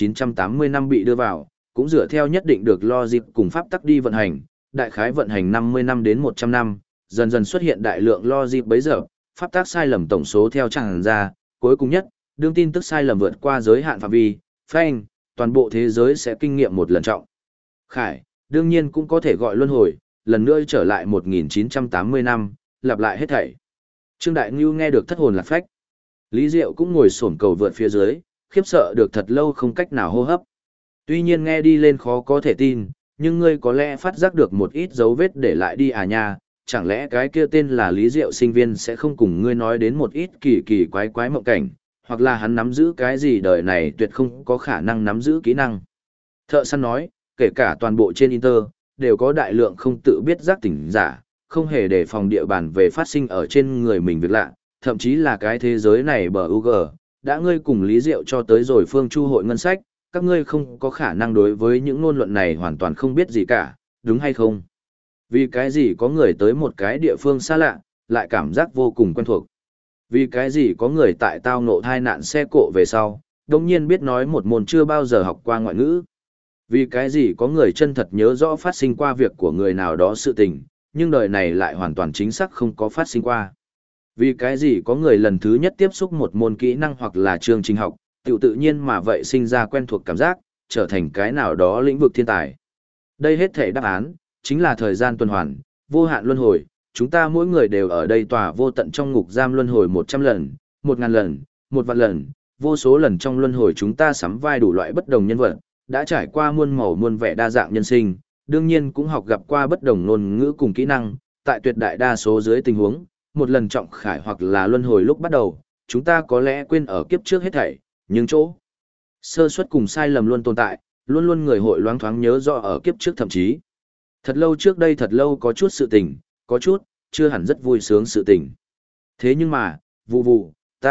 1980 năm bị đưa vào, cũng dựa theo nhất định được logic cùng pháp tắc đi vận hành, đại khái vận hành 50 năm đến 100 năm, dần dần xuất hiện đại lượng logic bấy giờ, pháp tắc sai lầm tổng số theo tràn ra, cuối cùng nhất, đương tin tức sai lầm vượt qua giới hạn phạm vi, phanh, toàn bộ thế giới sẽ kinh nghiệm một lần trọng. Khải, đương nhiên cũng có thể gọi luân hồi, lần nữa trở lại 1980 năm, lặp lại hết thảy. Trương Đại Ngưu nghe được thất hồn lạc phách. Lý Diệu cũng ngồi xổm cầu vượt phía dưới, khiếp sợ được thật lâu không cách nào hô hấp. Tuy nhiên nghe đi lên khó có thể tin, nhưng ngươi có lẽ phát giác được một ít dấu vết để lại đi à nha, chẳng lẽ cái kia tên là Lý Diệu sinh viên sẽ không cùng ngươi nói đến một ít kỳ kỳ quái quái mộng cảnh, hoặc là hắn nắm giữ cái gì đời này tuyệt không có khả năng nắm giữ kỹ năng. Thợ săn nói, kể cả toàn bộ trên Inter, đều có đại lượng không tự biết giác tỉnh giả, không hề đề phòng địa bàn về phát sinh ở trên người mình việc lạ, thậm chí là cái thế giới này bờ UG, đã ngươi cùng Lý Diệu cho tới rồi phương chu hội ngân sách, các ngươi không có khả năng đối với những ngôn luận này hoàn toàn không biết gì cả, đúng hay không? Vì cái gì có người tới một cái địa phương xa lạ, lại cảm giác vô cùng quen thuộc? Vì cái gì có người tại tao ngộ thai nạn xe cộ về sau, đồng nhiên biết nói một môn chưa bao giờ học qua ngoại ngữ? Vì cái gì có người chân thật nhớ rõ phát sinh qua việc của người nào đó sự tình, nhưng đời này lại hoàn toàn chính xác không có phát sinh qua? Vì cái gì có người lần thứ nhất tiếp xúc một môn kỹ năng hoặc là chương trình học, tự nhiên mà vậy sinh ra quen thuộc cảm giác, trở thành cái nào đó lĩnh vực thiên tài? Đây hết thể đáp án, chính là thời gian tuần hoàn, vô hạn luân hồi, chúng ta mỗi người đều ở đây tòa vô tận trong ngục giam luân hồi 100 lần, 1000 lần, 1 vạn lần, vô số lần trong luân hồi chúng ta sắm vai đủ loại bất đồng nhân vật, đã trải qua muôn màu muôn vẻ đa dạng nhân sinh, đương nhiên cũng học gặp qua bất đồng ngôn ngữ cùng kỹ năng, tại tuyệt đại đa số dưới tình huống, một lần trọng khải hoặc là luân hồi lúc bắt đầu, chúng ta có lẽ quên ở kiếp trước hết thảy, nhưng chỗ sơ suất cùng sai lầm luôn tồn tại, luôn luôn người hội loáng thoáng nhớ rõ ở kiếp trước thậm chí Thật lâu trước đây thật lâu có chút sự tình, có chút, chưa hẳn rất vui sướng sự tình. Thế nhưng mà, vụ vụ,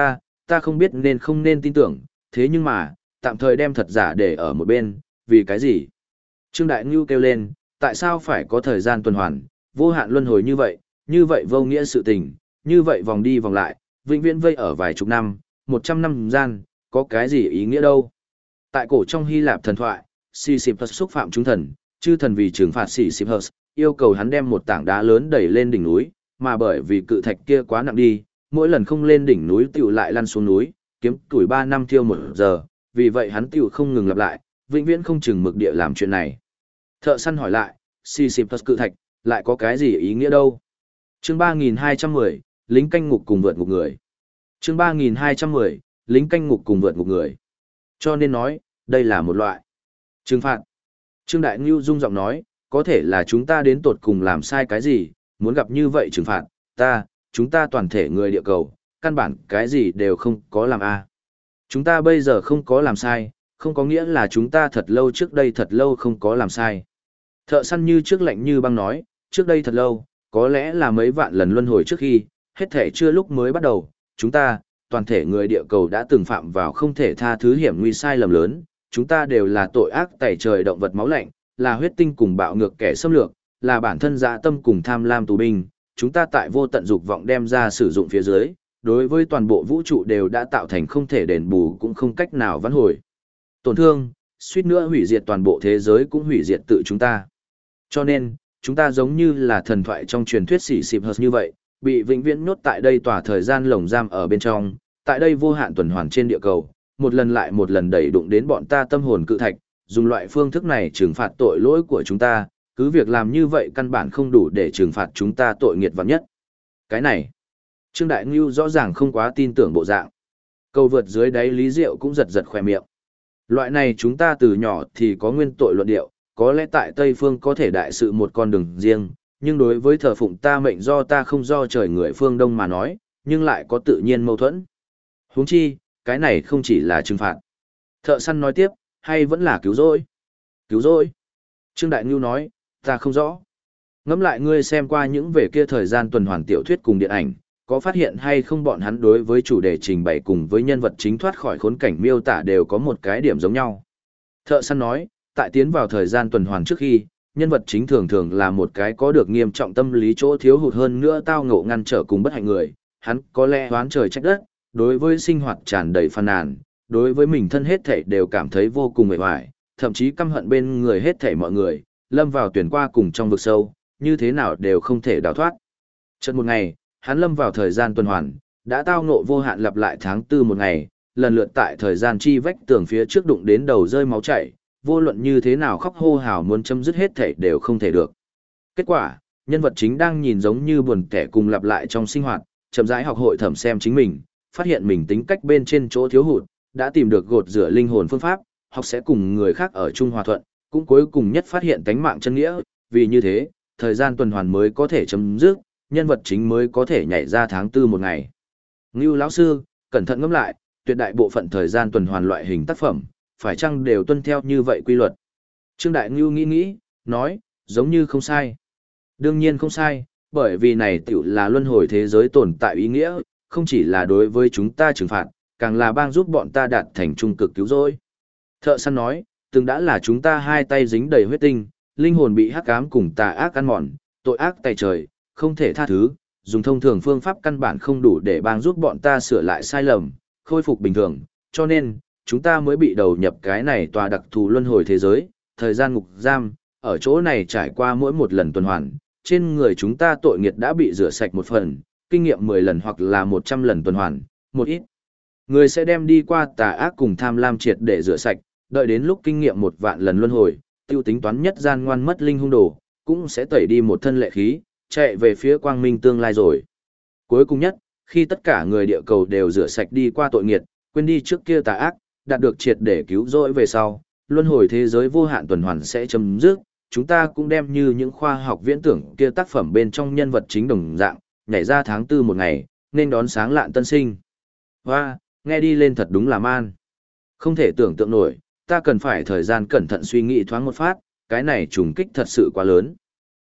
ta không biết nên không nên tin tưởng, thế nhưng mà, tạm thời đem thật giả để ở một bên, vì cái gì? Trương Đại Ngưu kêu lên, tại sao phải có thời gian tuần hoàn, vô hạn luân hồi như vậy vô nghĩa sự tình, như vậy vòng đi vòng lại, vĩnh viễn vây ở vài chục năm, 100 năm gian, có cái gì ý nghĩa đâu? Tại cổ trong Hy Lạp thần thoại, Sisyphus xúc phạm chúng thần, chư thần vì trừng phạt Sisyphus, yêu cầu hắn đem một tảng đá lớn đẩy lên đỉnh núi, mà bởi vì cự thạch kia quá nặng đi, mỗi lần không lên đỉnh núi tiểu lại lăn xuống núi, kiếm tuổi 3 năm thiêu 1 giờ, vì vậy hắn tiểu không ngừng lặp lại, vĩnh viễn không chừng mực địa làm chuyện này. Thợ săn hỏi lại, Sisyphus cự thạch, lại có cái gì ý nghĩa đâu? Chương 3210, lính canh ngục cùng vượt ngục người. Chương 3210, lính canh ngục cùng vượt ngục người. Cho nên nói, đây là một loại trừng phạt. Trương Đại Ngưu rung giọng nói, có thể là chúng ta đến tột cùng làm sai cái gì, muốn gặp như vậy trừng phạt, chúng ta toàn thể người địa cầu, căn bản cái gì đều không có làm a. Chúng ta bây giờ không có làm sai, không có nghĩa là chúng ta thật lâu trước đây thật lâu không có làm sai. Thợ săn như trước lạnh như băng nói, trước đây thật lâu, có lẽ là mấy vạn lần luân hồi trước khi, hết thể chưa lúc mới bắt đầu, chúng ta, toàn thể người địa cầu đã từng phạm vào không thể tha thứ hiểm nguy sai lầm lớn, chúng ta đều là tội ác tẩy trời động vật máu lạnh, là huyết tinh cùng bạo ngược kẻ xâm lược, là bản thân dã tâm cùng tham lam tù binh, chúng ta tại vô tận dục vọng đem ra sử dụng phía dưới, đối với toàn bộ vũ trụ đều đã tạo thành không thể đền bù cũng không cách nào vãn hồi. Tổn thương, suýt nữa hủy diệt toàn bộ thế giới cũng hủy diệt tự chúng ta. Cho nên, chúng ta giống như là thần thoại trong truyền thuyết Sisyphus như vậy, bị vĩnh viễn nhốt tại đây tòa thời gian lồng giam ở bên trong, tại đây vô hạn tuần hoàn trên địa cầu, một lần lại một lần đẩy đụng đến bọn ta tâm hồn cự thạch, dùng loại phương thức này trừng phạt tội lỗi của chúng ta, cứ việc làm như vậy căn bản không đủ để trừng phạt chúng ta tội nghiệt vạn nhất. Cái này, Trương Đại Ngưu rõ ràng không quá tin tưởng bộ dạng. Câu vượt dưới đáy Lý Diệu cũng giật giật khỏe miệng. Loại này chúng ta từ nhỏ thì có nguyên tội luận điệu, có lẽ tại Tây Phương có thể đại sự một con đường riêng, nhưng đối với thờ phụng ta mệnh do ta không do trời người phương Đông mà nói, nhưng lại có tự nhiên mâu thuẫn. Huống chi, cái này không chỉ là trừng phạt. Thợ săn nói tiếp, hay vẫn là cứu rỗi? Cứu rỗi? Trương Đại Ngưu nói, ta không rõ. Ngẫm lại ngươi xem qua những về kia thời gian tuần hoàn tiểu thuyết cùng điện ảnh, có phát hiện hay không bọn hắn đối với chủ đề trình bày cùng với nhân vật chính thoát khỏi khốn cảnh miêu tả đều có một cái điểm giống nhau. Thợ săn nói, tại tiến vào thời gian tuần hoàn trước khi, nhân vật chính thường thường là một cái có được nghiêm trọng tâm lý chỗ thiếu hụt hơn nữa tao ngộ ngăn trở cùng bất hạnh người, hắn có lẽ oán trời trách đất, đối với sinh hoạt tràn đầy phàn nàn, đối với mình thân hết thảy đều cảm thấy vô cùng mệt mỏi, thậm chí căm hận bên người hết thảy mọi người, lâm vào tuyển qua cùng trong vực sâu, như thế nào đều không thể đào thoát. Chợt một ngày, hắn lâm vào thời gian tuần hoàn, đã tao ngộ vô hạn lặp lại tháng tư một ngày, lần lượt tại thời gian chi vách tường phía trước đụng đến đầu rơi máu chảy, vô luận như thế nào khóc hô hào muốn chấm dứt hết thảy đều không thể được. Kết quả, nhân vật chính đang nhìn giống như buồn kẻ cùng lặp lại trong sinh hoạt, chậm rãi học hội thẩm xem chính mình, phát hiện mình tính cách bên trên chỗ thiếu hụt, đã tìm được gột rửa linh hồn phương pháp, học sẽ cùng người khác ở chung hòa thuận, cũng cuối cùng nhất phát hiện tánh mạng chân nghĩa, vì như thế, thời gian tuần hoàn mới có thể chấm dứt, nhân vật chính mới có thể nhảy ra tháng tư một ngày. Ngưu lão sư, cẩn thận ngẫm lại, tuyệt đại bộ phận thời gian tuần hoàn loại hình tác phẩm, phải chăng đều tuân theo như vậy quy luật? Trương Đại Ngưu nghĩ, nói, giống như không sai. Đương nhiên không sai, bởi vì này tiểu là luân hồi thế giới tồn tại ý nghĩa, không chỉ là đối với chúng ta trừng phạt, càng là bang giúp bọn ta đạt thành trung cực cứu rỗi. Thợ săn nói, từng đã là chúng ta hai tay dính đầy huyết tinh, linh hồn bị hắc ám cùng tà ác ăn mòn, tội ác tày trời, không thể tha thứ, dùng thông thường phương pháp căn bản không đủ để bang giúp bọn ta sửa lại sai lầm, khôi phục bình thường, cho nên, chúng ta mới bị đầu nhập cái này tòa đặc thù luân hồi thế giới, thời gian ngục giam, ở chỗ này trải qua mỗi một lần tuần hoàn, trên người chúng ta tội nghiệt đã bị rửa sạch một phần, kinh nghiệm 10 lần hoặc là 100 lần tuần hoàn, một ít. Người sẽ đem đi qua tà ác cùng tham lam triệt để rửa sạch, đợi đến lúc kinh nghiệm 1 vạn lần luân hồi, tiêu tính toán nhất gian ngoan mất linh hung đồ, cũng sẽ tẩy đi một thân lệ khí, chạy về phía quang minh tương lai rồi. Cuối cùng nhất, khi tất cả người địa cầu đều rửa sạch đi qua tội nghiệt, quên đi trước kia tà ác, đạt được triệt để cứu rỗi về sau, luân hồi thế giới vô hạn tuần hoàn sẽ chấm dứt, chúng ta cũng đem như những khoa học viễn tưởng kia tác phẩm bên trong nhân vật chính đồng dạng, nhảy ra tháng tư một ngày, nên đón sáng lạn tân sinh. Hoa, nghe đi lên thật đúng là man. Không thể tưởng tượng nổi, ta cần phải thời gian cẩn thận suy nghĩ thoáng một phát, cái này trùng kích thật sự quá lớn.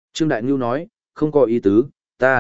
Trương Đại Ngưu nói, không có ý tứ,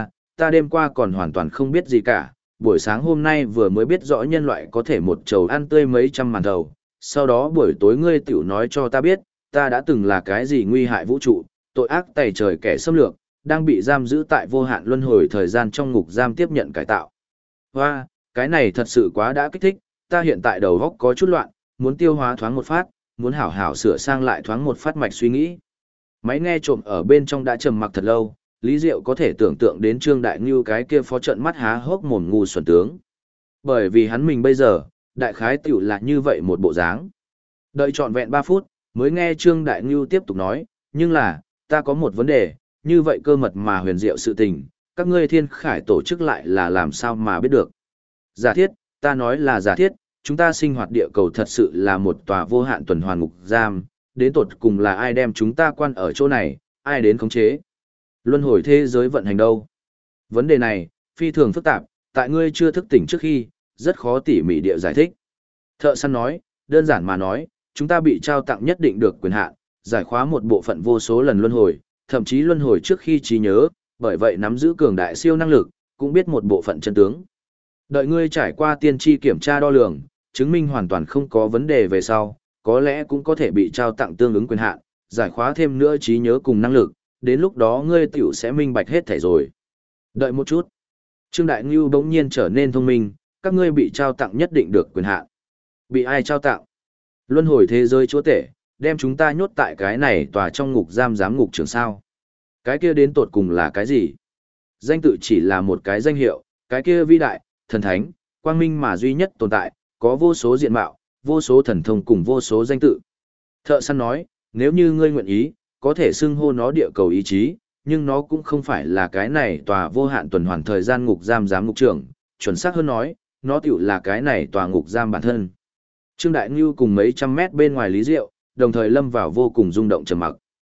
ta đêm qua còn hoàn toàn không biết gì cả, buổi sáng hôm nay vừa mới biết rõ nhân loại có thể một chầu ăn tươi mấy trăm màn thầu, sau đó buổi tối ngươi tiểu nói cho ta biết, ta đã từng là cái gì nguy hại vũ trụ, tội ác tày trời kẻ xâm lược, đang bị giam giữ tại vô hạn luân hồi thời gian trong ngục giam tiếp nhận cải tạo. Hoa, cái này thật sự quá đã kích thích, ta hiện tại đầu óc có chút loạn, muốn tiêu hóa thoáng một phát, muốn hảo hảo sửa sang lại thoáng một phát mạch suy nghĩ. Máy nghe trộm ở bên trong đã trầm mặc thật lâu, Lý Diệu có thể tưởng tượng đến Trương Đại Ngưu cái kia phó trận mắt há hốc mồm ngu xuẩn tướng. Bởi vì hắn mình bây giờ, đại khái tiểu là như vậy một bộ dáng. Đợi trọn vẹn 3 phút, mới nghe Trương Đại Ngưu tiếp tục nói, nhưng là, ta có một vấn đề, như vậy cơ mật mà huyền diệu sự tình, các ngươi thiên khải tổ chức lại là làm sao mà biết được. Giả thiết, ta nói là giả thiết, chúng ta sinh hoạt địa cầu thật sự là một tòa vô hạn tuần hoàn ngục giam, đến tột cùng là ai đem chúng ta quan ở chỗ này, ai đến khống chế. Luân hồi thế giới vận hành đâu? Vấn đề này, phi thường phức tạp, tại ngươi chưa thức tỉnh trước khi, rất khó tỉ mỉ địa giải thích. Thợ săn nói, đơn giản mà nói, chúng ta bị trao tặng nhất định được quyền hạn, giải khóa một bộ phận vô số lần luân hồi, thậm chí luân hồi trước khi trí nhớ, bởi vậy nắm giữ cường đại siêu năng lực, cũng biết một bộ phận chân tướng. Đợi ngươi trải qua tiên tri kiểm tra đo lường, chứng minh hoàn toàn không có vấn đề về sau, có lẽ cũng có thể bị trao tặng tương ứng quyền hạn, giải khóa thêm nữa trí nhớ cùng năng lực, đến lúc đó ngươi tiểu sẽ minh bạch hết thảy rồi. Đợi một chút. Trương Đại Ngưu bỗng nhiên trở nên thông minh, các ngươi bị trao tặng nhất định được quyền hạn. Bị ai trao tặng? Luân hồi thế giới chúa tể, đem chúng ta nhốt tại cái này tòa trong ngục giam ngục trường sao. Cái kia đến tột cùng là cái gì? Danh tự chỉ là một cái danh hiệu, cái kia vĩ đại, thần thánh, quang minh mà duy nhất tồn tại, có vô số diện mạo, vô số thần thông cùng vô số danh tự. Thợ săn nói, nếu như ngươi nguyện ý, có thể xưng hô nó địa cầu ý chí, nhưng nó cũng không phải là cái này tòa vô hạn tuần hoàn thời gian ngục giam ngục trưởng, chuẩn xác hơn nói, nó tiểu là cái này tòa ngục giam bản thân. Trương Đại Ngưu cùng mấy trăm mét bên ngoài Lý Diệu, đồng thời lâm vào vô cùng rung động trầm mặc.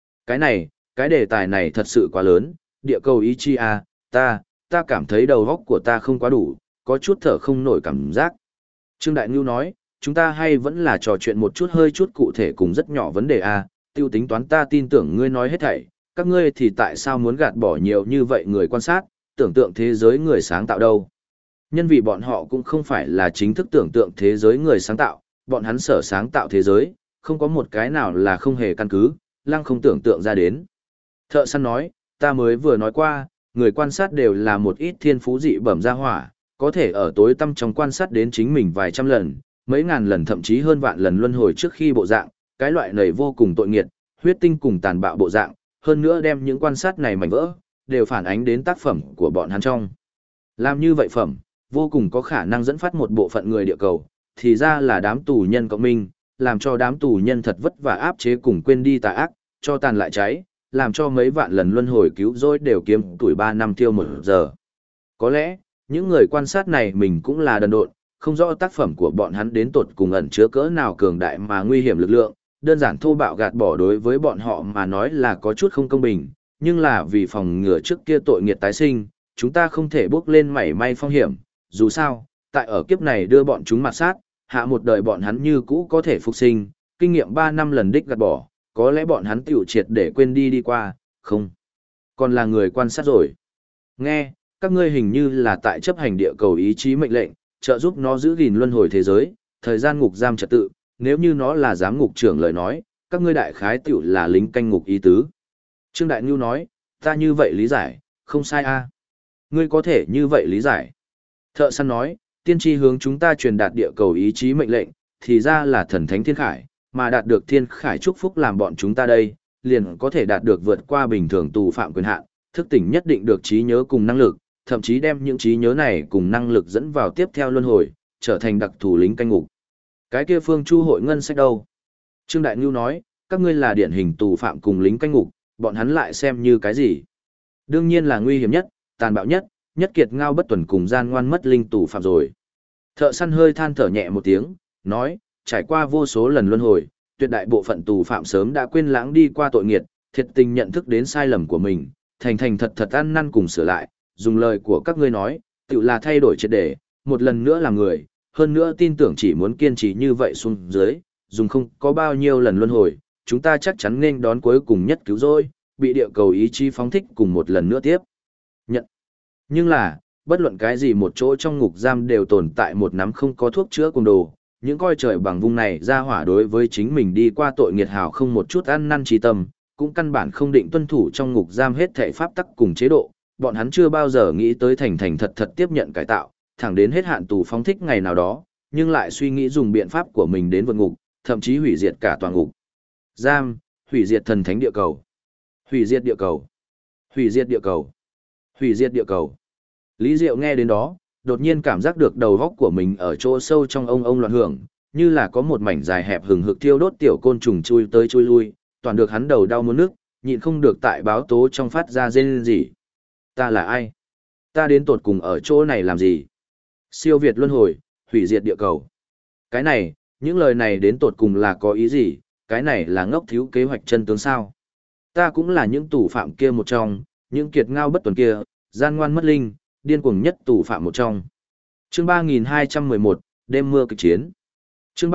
Cái đề tài này thật sự quá lớn, địa cầu ý chí à, ta cảm thấy đầu óc của ta không quá đủ, có chút thở không nổi cảm giác. Trương Đại Ngưu nói, chúng ta hay vẫn là trò chuyện một chút hơi chút cụ thể cùng rất nhỏ vấn đề à, tiêu tính toán ta tin tưởng ngươi nói hết thảy, các ngươi thì tại sao muốn gạt bỏ nhiều như vậy người quan sát, tưởng tượng thế giới người sáng tạo đâu. Nhân vì bọn họ cũng không phải là chính thức tưởng tượng thế giới người sáng tạo, bọn hắn sở sáng tạo thế giới, không có một cái nào là không hề căn cứ, lăng không tưởng tượng ra đến. Thợ săn nói, ta mới vừa nói qua, người quan sát đều là một ít thiên phú dị bẩm gia hỏa, có thể ở tối tăm trong quan sát đến chính mình vài trăm lần, mấy ngàn lần thậm chí hơn vạn lần luân hồi trước khi bộ dạng, cái loại này vô cùng tội nghiệt, huyết tinh cùng tàn bạo bộ dạng, hơn nữa đem những quan sát này mảnh vỡ, đều phản ánh đến tác phẩm của bọn hắn trong. Làm như vậy phẩm, vô cùng có khả năng dẫn phát một bộ phận người địa cầu, thì ra là đám tù nhân cộng minh, làm cho đám tù nhân thật vất vả áp chế cùng quên đi tà ác, cho tàn lại cháy, làm cho mấy vạn lần luân hồi cứu rỗi đều kiếm tuổi 3 năm tiêu 1 giờ. Có lẽ, những người quan sát này mình cũng là đần độn, không rõ tác phẩm của bọn hắn đến tột cùng ẩn chứa cỡ nào cường đại mà nguy hiểm lực lượng, đơn giản thô bạo gạt bỏ đối với bọn họ mà nói là có chút không công bình, nhưng là vì phòng ngừa trước kia tội nghiệt tái sinh, chúng ta không thể bước lên mảy may phong hiểm, dù sao, tại ở kiếp này đưa bọn chúng mặt sát, hạ một đời bọn hắn như cũ có thể phục sinh, kinh nghiệm 3 năm lần đích gạt bỏ, có lẽ bọn hắn tiểu triệt để quên đi qua, không. Còn là người quan sát rồi. Nghe, các ngươi hình như là tại chấp hành địa cầu ý chí mệnh lệnh, trợ giúp nó giữ gìn luân hồi thế giới, thời gian ngục giam trật tự, nếu như nó là giám ngục trưởng lời nói, các ngươi đại khái tiểu là lính canh ngục ý tứ. Trương Đại Ngưu nói, ta như vậy lý giải, không sai a. Ngươi có thể như vậy lý giải. Thợ săn nói, tiên tri hướng chúng ta truyền đạt địa cầu ý chí mệnh lệnh, thì ra là thần thánh thiên khải, mà đạt được thiên khải chúc phúc làm bọn chúng ta đây, liền có thể đạt được vượt qua bình thường tù phạm quyền hạn, thức tỉnh nhất định được trí nhớ cùng năng lực, thậm chí đem những trí nhớ này cùng năng lực dẫn vào tiếp theo luân hồi, trở thành đặc thù lính canh ngục. Cái kia phương chu hội ngân sách đâu? Trương Đại Ngưu nói, các ngươi là điển hình tù phạm cùng lính canh ngục, bọn hắn lại xem như cái gì? Đương nhiên là nguy hiểm nhất, tàn bạo nhất, nhất kiệt ngao bất tuần cùng gian ngoan mất linh tù phạm rồi. Thợ săn hơi than thở nhẹ một tiếng, nói, trải qua vô số lần luân hồi, tuyệt đại bộ phận tù phạm sớm đã quên lãng đi qua tội nghiệt, thiệt tình nhận thức đến sai lầm của mình, thành thành thật thật ăn năn cùng sửa lại, dùng lời của các ngươi nói, tự là thay đổi triệt để, một lần nữa làm người, hơn nữa tin tưởng chỉ muốn kiên trì như vậy xuống dưới, dùng không có bao nhiêu lần luân hồi, chúng ta chắc chắn nên đón cuối cùng nhất cứu rỗi, bị địa cầu ý chí phóng thích cùng một lần nữa tiếp. Nhận. Nhưng là, bất luận cái gì một chỗ trong ngục giam đều tồn tại một nắm không có thuốc chữa cùng đồ, những coi trời bằng vung này ra hỏa đối với chính mình đi qua tội nghiệt hào không một chút ăn năn trí tâm, cũng căn bản không định tuân thủ trong ngục giam hết thảy pháp tắc cùng chế độ, bọn hắn chưa bao giờ nghĩ tới thành thành thật thật tiếp nhận cải tạo, thẳng đến hết hạn tù phóng thích ngày nào đó, nhưng lại suy nghĩ dùng biện pháp của mình đến vượt ngục, thậm chí hủy diệt cả toàn ngục giam, hủy diệt thần thánh địa cầu, hủy diệt địa cầu, hủy diệt địa cầu, hủy diệt địa cầu. Lý Diệu nghe đến đó, đột nhiên cảm giác được đầu góc của mình ở chỗ sâu trong ông loạn hưởng, như là có một mảnh dài hẹp hừng hực thiêu đốt tiểu côn trùng chui tới chui lui, toàn được hắn đầu đau muốn nức, nhịn không được tại báo tố trong phát ra rên rỉ. Ta là ai? Ta đến tột cùng ở chỗ này làm gì? Siêu việt luân hồi, hủy diệt địa cầu. Cái này, những lời này đến tột cùng là có ý gì? Cái này là ngốc thiếu kế hoạch chân tướng sao? Ta cũng là những tù phạm kia một trong, những kiệt ngao bất tuần kia, gian ngoan mất linh, điên cuồng nhất tù phạm một trong. Chương 3211, đêm mưa kịch chiến. Chương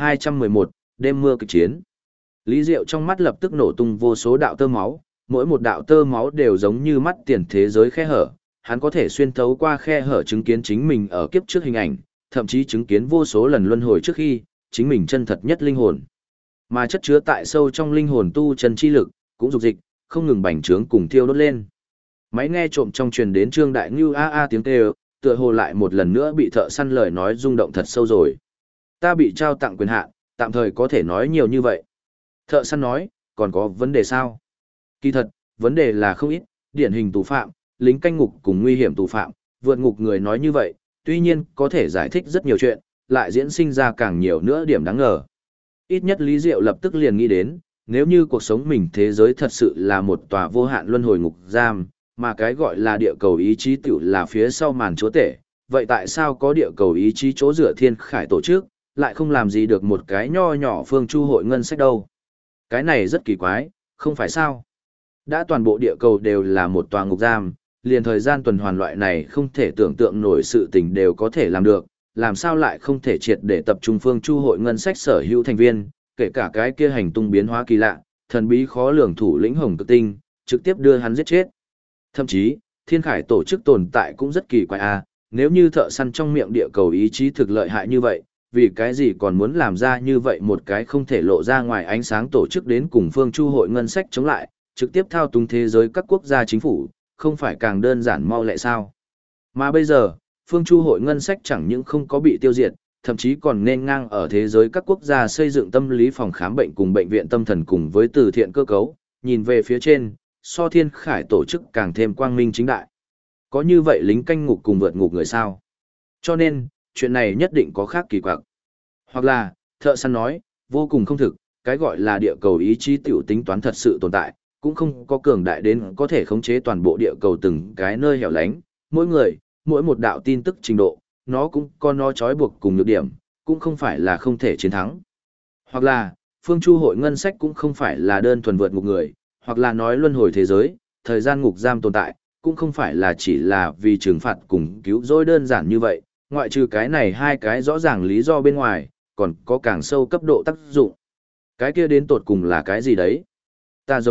3211, đêm mưa kịch chiến. Lý Diệu trong mắt lập tức nổ tung vô số đạo tơ máu, mỗi một đạo tơ máu đều giống như mắt tiền thế giới khe hở, hắn có thể xuyên thấu qua khe hở chứng kiến chính mình ở kiếp trước hình ảnh, thậm chí chứng kiến vô số lần luân hồi trước khi, chính mình chân thật nhất linh hồn. Mà chất chứa tại sâu trong linh hồn tu chân chi lực, cũng dục dịch, không ngừng bành trướng cùng thiêu đốt lên. Máy nghe trộm trong truyền đến Trương Đại Ngưu a a tiếng kêu, tựa hồ lại một lần nữa bị thợ săn lời nói rung động thật sâu rồi. Ta bị trao tặng quyền hạn, tạm thời có thể nói nhiều như vậy. Thợ săn nói, còn có vấn đề sao? Kỳ thật, vấn đề là không ít, điển hình tù phạm, lính canh ngục cùng nguy hiểm tù phạm, vượt ngục người nói như vậy, tuy nhiên có thể giải thích rất nhiều chuyện, lại diễn sinh ra càng nhiều nữa điểm đáng ngờ. Ít nhất Lý Diệu lập tức liền nghĩ đến, nếu như cuộc sống mình thế giới thật sự là một tòa vô hạn luân hồi ngục giam, mà cái gọi là địa cầu ý chí tiểu là phía sau màn chúa tể, vậy tại sao có địa cầu ý chí chỗ dựa thiên khải tổ chức, lại không làm gì được một cái nho nhỏ phương chu hội ngân sách đâu? Cái này rất kỳ quái, không phải sao? Đã toàn bộ địa cầu đều là một tòa ngục giam, liền thời gian tuần hoàn loại này không thể tưởng tượng nổi sự tình đều có thể làm được, làm sao lại không thể triệt để tập trung phương chu hội ngân sách sở hữu thành viên, kể cả cái kia hành tung biến hóa kỳ lạ, thần bí khó lường thủ lĩnh Hồng Cực Tinh, trực tiếp đưa hắn giết chết. Thậm chí, thiên khải tổ chức tồn tại cũng rất kỳ quái a, nếu như thợ săn trong miệng địa cầu ý chí thực lợi hại như vậy, vì cái gì còn muốn làm ra như vậy một cái không thể lộ ra ngoài ánh sáng tổ chức đến cùng phương chu hội ngân sách chống lại, trực tiếp thao túng thế giới các quốc gia chính phủ, không phải càng đơn giản mau lẹ sao? Mà bây giờ, phương chu hội ngân sách chẳng những không có bị tiêu diệt, thậm chí còn nên ngang ở thế giới các quốc gia xây dựng tâm lý phòng khám bệnh cùng bệnh viện tâm thần cùng với từ thiện cơ cấu, nhìn về phía trên, so thiên khải tổ chức càng thêm quang minh chính đại. Có như vậy lính canh ngục cùng vượt ngục người sao? Cho nên, chuyện này nhất định có khác kỳ quặc. Hoặc là, thợ săn nói, vô cùng không thực, cái gọi là địa cầu ý chí tiểu tính toán thật sự tồn tại, cũng không có cường đại đến có thể khống chế toàn bộ địa cầu từng cái nơi hẻo lánh, mỗi người, mỗi một đạo tin tức trình độ, nó cũng có nó trói buộc cùng nhược điểm, cũng không phải là không thể chiến thắng. Hoặc là, phương chu hội ngân sách cũng không phải là đơn thuần vượt ngục người, hoặc là nói luân hồi thế giới, thời gian ngục giam tồn tại, cũng không phải là chỉ là vì trừng phạt cùng cứu rỗi đơn giản như vậy, ngoại trừ cái này hai cái rõ ràng lý do bên ngoài, còn có càng sâu cấp độ tác dụng. Cái kia đến tột cùng là cái gì đấy? Ta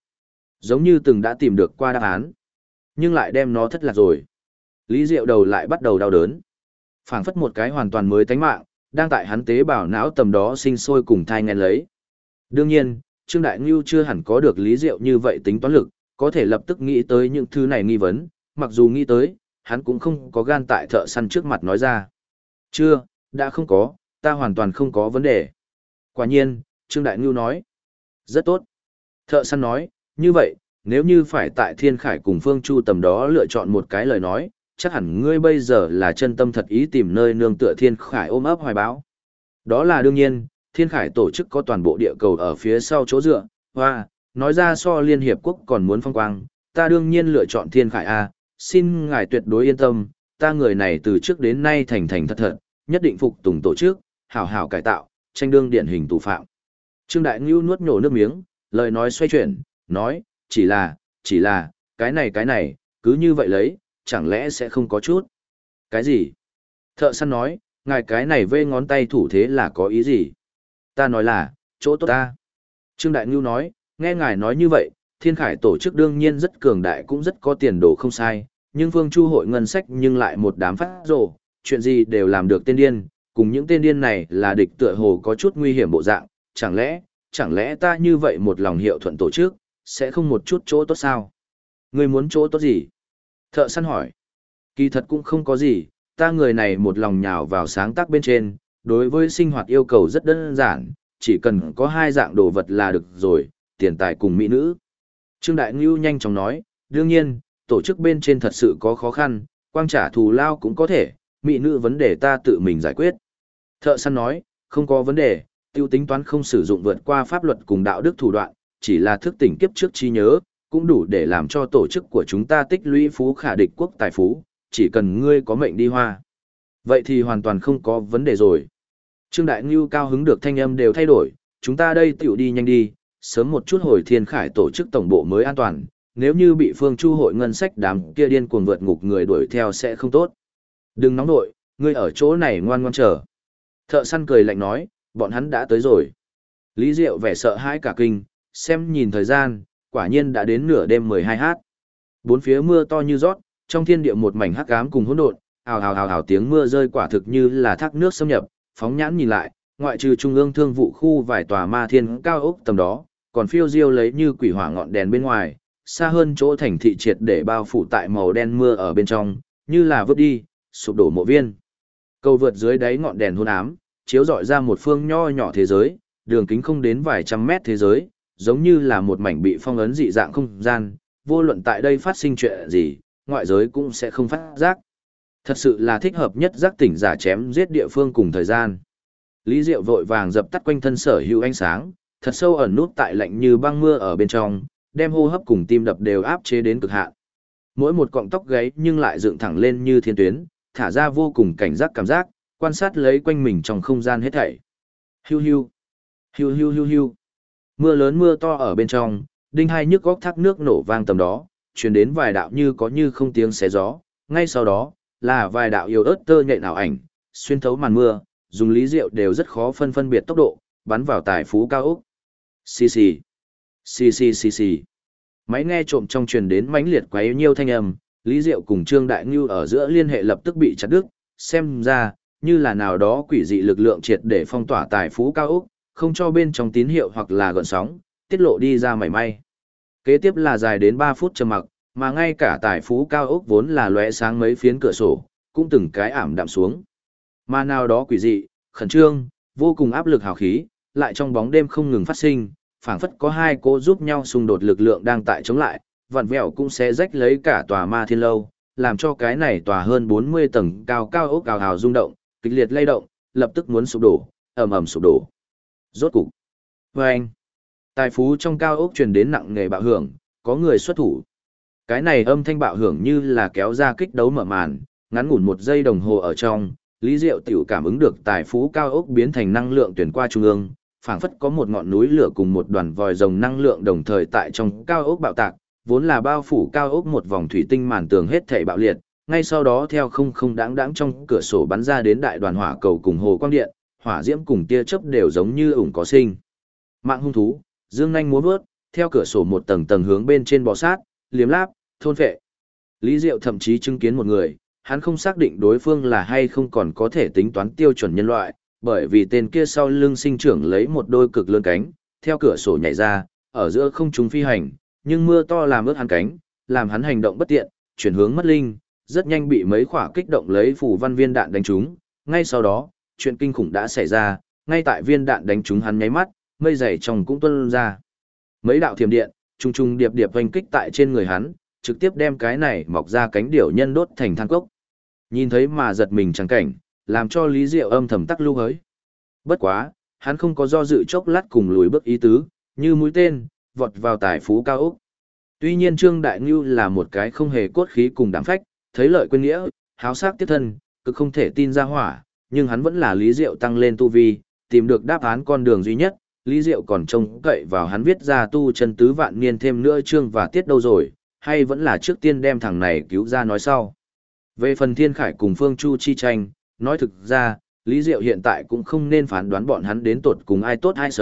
giống như từng đã tìm được qua đáp án, nhưng lại đem nó thất lạc rồi. Lý Diệu đầu lại bắt đầu đau đớn. Phảng phất một cái hoàn toàn mới tánh mạng, đang tại hắn tế bào não tầm đó sinh sôi cùng thai nghén lấy. Đương nhiên, Trương Đại Ngưu chưa hẳn có được Lý Diệu như vậy tính toán lực, có thể lập tức nghĩ tới những thứ này nghi vấn, mặc dù nghĩ tới, hắn cũng không có gan tại thợ săn trước mặt nói ra. Chưa, đã không có, ta hoàn toàn không có vấn đề. Quả nhiên, Trương Đại Ngưu nói. Rất tốt. Thợ săn nói, như vậy, nếu như phải tại Thiên Khải cùng Phương Chu tầm đó lựa chọn một cái lời nói, chắc hẳn ngươi bây giờ là chân tâm thật ý tìm nơi nương tựa Thiên Khải ôm ấp hoài bão. Đó là đương nhiên, Thiên Khải tổ chức có toàn bộ địa cầu ở phía sau chỗ dựa, hoa, nói ra so Liên Hiệp Quốc còn muốn phong quang, ta đương nhiên lựa chọn Thiên Khải A, xin ngài tuyệt đối yên tâm, ta người này từ trước đến nay thành thành thật thật, nhất định phục tùng tổ chức, hảo hảo cải tạo, tranh đương điển hình tù phạm. Trương Đại Ngưu nuốt nhổ nước miếng, lời nói xoay chuyển, nói, chỉ là, cái này, cứ như vậy lấy, chẳng lẽ sẽ không có chút. Cái gì? Thợ săn nói, ngài cái này vê ngón tay thủ thế là có ý gì? Ta nói là, chỗ tốt ta. Trương Đại Ngưu nói, nghe ngài nói như vậy, Thiên Khải tổ chức đương nhiên rất cường đại cũng rất có tiền đồ không sai, nhưng Phương Chu hội ngân sách nhưng lại một đám phát rồ, chuyện gì đều làm được tên điên, cùng những tên điên này là địch tựa hồ có chút nguy hiểm bộ dạng, chẳng lẽ ta như vậy một lòng hiệu thuận tổ chức, sẽ không một chút chỗ tốt sao? Ngươi muốn chỗ tốt gì? Thợ săn hỏi. Kỳ thật cũng không có gì, ta người này một lòng nhào vào sáng tác bên trên, đối với sinh hoạt yêu cầu rất đơn giản, chỉ cần có hai dạng đồ vật là được rồi, tiền tài cùng mỹ nữ. Trương Đại Ngưu nhanh chóng nói, đương nhiên, tổ chức bên trên thật sự có khó khăn, quang trả thù lao cũng có thể, mỹ nữ vấn đề ta tự mình giải quyết. Thợ săn nói, không có vấn đề, tiêu tính toán không sử dụng vượt qua pháp luật cùng đạo đức thủ đoạn, chỉ là thức tỉnh kiếp trước trí nhớ, cũng đủ để làm cho tổ chức của chúng ta tích lũy phú khả địch quốc tài phú, chỉ cần ngươi có mệnh đi hoa. Vậy thì hoàn toàn không có vấn đề rồi. Trương Đại Ngưu cao hứng được thanh âm đều thay đổi, chúng ta đây tiểu đi nhanh đi, sớm một chút hồi Thiên Khải tổ chức tổng bộ mới an toàn, nếu như bị Phương Chu hội ngân sách đám kia điên cuồng vượt ngục người đuổi theo sẽ không tốt. Đừng nóng nội, ngươi ở chỗ này ngoan ngoan chờ. Thợ săn cười lạnh nói, bọn hắn đã tới rồi. Lý Diệu vẻ sợ hãi cả kinh, xem nhìn thời gian, quả nhiên đã đến nửa đêm 12h. Bốn phía mưa to như rót, trong thiên địa một mảnh hắc ám cùng hỗn độn, ào tiếng mưa rơi quả thực như là thác nước xâm nhập, phóng nhãn nhìn lại, ngoại trừ trung ương thương vụ khu vài tòa ma thiên cao ốc tầm đó, còn phiêu diêu lấy như quỷ hỏa ngọn đèn bên ngoài, xa hơn chỗ thành thị triệt để bao phủ tại màu đen mưa ở bên trong, như là vứt đi, sụp đổ mộ viên. Cầu vượt dưới đáy ngọn đèn hôn ám, chiếu rọi ra một phương nho nhỏ thế giới, đường kính không đến vài trăm mét thế giới, giống như là một mảnh bị phong ấn dị dạng không gian, vô luận tại đây phát sinh chuyện gì, ngoại giới cũng sẽ không phát giác. Thật sự là thích hợp nhất giác tỉnh giả chém giết địa phương cùng thời gian. Lý Diệu vội vàng dập tắt quanh thân sở hữu ánh sáng, thật sâu ẩn nút tại lạnh như băng mưa ở bên trong, đem hô hấp cùng tim đập đều áp chế đến cực hạn. Mỗi một cọng tóc gáy nhưng lại dựng thẳng lên như thiên tuyến, thả ra vô cùng cảnh giác cảm giác, quan sát lấy quanh mình trong không gian hết thảy. Hiu hiu, hiu hiu hiu hiu. Mưa lớn mưa to ở bên trong, đinh hai nhức góc thác nước nổ vang tầm đó, truyền đến vài đạo như có như không tiếng xé gió, ngay sau đó là vài đạo yếu ớt tơ nhện ảo ảnh, xuyên thấu màn mưa, dùng Lý Diệu đều rất khó phân biệt tốc độ, bắn vào tài phú cao ốc. Xì xì, xì xì xì xì. Máy nghe trộm trong truyền đến mãnh liệt quấy nhiêu thanh âm, Lý Diệu cùng Trương Đại Ngưu ở giữa liên hệ lập tức bị chặt đứt, xem ra như là nào đó quỷ dị lực lượng triệt để phong tỏa tài phú cao ốc, không cho bên trong tín hiệu hoặc là gợn sóng tiết lộ đi ra mảy may. Kế tiếp là dài đến 3 phút trầm mặc, mà ngay cả tài phú cao ốc vốn là lóe sáng mấy phiến cửa sổ, cũng từng cái ảm đạm xuống. Mà nào đó quỷ dị, khẩn trương, vô cùng áp lực hào khí, lại trong bóng đêm không ngừng phát sinh, phảng phất có hai cô giúp nhau xung đột lực lượng đang tại chống lại, vặn vẹo cũng sẽ rách lấy cả tòa ma thiên lâu, làm cho cái này tòa hơn 40 tầng cao cao ốc ào ào rung động, kịch liệt lay động, lập tức muốn sụp đổ, ầm ầm sụp đổ. Rốt cục. Vâng. Tài phú trong cao ốc truyền đến nặng nề bạo hưởng, có người xuất thủ. Cái này âm thanh bạo hưởng như là kéo ra kích đấu mở màn, ngắn ngủn 1 giây đồng hồ ở trong, Lý Diệu tiểu cảm ứng được tài phú cao ốc biến thành năng lượng tuyển qua trung ương, phảng phất có một ngọn núi lửa cùng một đoàn vòi rồng năng lượng đồng thời tại trong cao ốc bạo tạc, vốn là bao phủ cao ốc một vòng thủy tinh màn tường hết thảy bạo liệt, ngay sau đó theo không không đáng trong cửa sổ bắn ra đến đại đoàn hỏa cầu cùng hồ quang điện, hỏa diễm cùng tia chớp đều giống như ủng có sinh. Mạng hung thú, dương nhanh múa vớt, theo cửa sổ một tầng tầng hướng bên trên bò sát, liếm láp, thôn phệ. Lý Diệu thậm chí chứng kiến một người, hắn không xác định đối phương là hay không còn có thể tính toán tiêu chuẩn nhân loại, bởi vì tên kia sau lưng sinh trưởng lấy một đôi cực lớn cánh, theo cửa sổ nhảy ra, ở giữa không trung phi hành, nhưng mưa to làm ướt hắn cánh, làm hắn hành động bất tiện, chuyển hướng mất linh, rất nhanh bị mấy quả kích động lấy phủ văn viên đạn đánh trúng. Ngay sau đó, chuyện kinh khủng đã xảy ra, ngay tại viên đạn đánh trúng hắn nháy mắt, mây dày trong cũng tuôn ra. Mấy đạo thiểm điện, trùng trùng điệp điệp vành kích tại trên người hắn, trực tiếp đem cái này mọc ra cánh điểu nhân đốt thành than cốc. Nhìn thấy mà giật mình chẳng cảnh, làm cho Lý Diệu âm thầm tắc lưu hới. Bất quá, hắn không có do dự chốc lát cùng lùi bước ý tứ, như mũi tên, vọt vào tài phú cao ốc. Tuy nhiên Trương Đại Ngưu là một cái không hề cốt khí cùng đảm phách, thấy lợi quên nghĩa, háo sắc tiếp thân, cực không thể tin ra hỏa, nhưng hắn vẫn là Lý Diệu tăng lên tu vi, tìm được đáp án con đường duy nhất, Lý Diệu còn trông cậy vào hắn viết ra tu chân tứ vạn niên thêm nữa chương và tiết đâu rồi, hay vẫn là trước tiên đem thằng này cứu ra nói sau. Về phần Thiên Khải cùng Phương Chu chi tranh, nói thực ra, Lý Diệu hiện tại cũng không nên phán đoán bọn hắn đến tột cùng ai tốt ai xấu,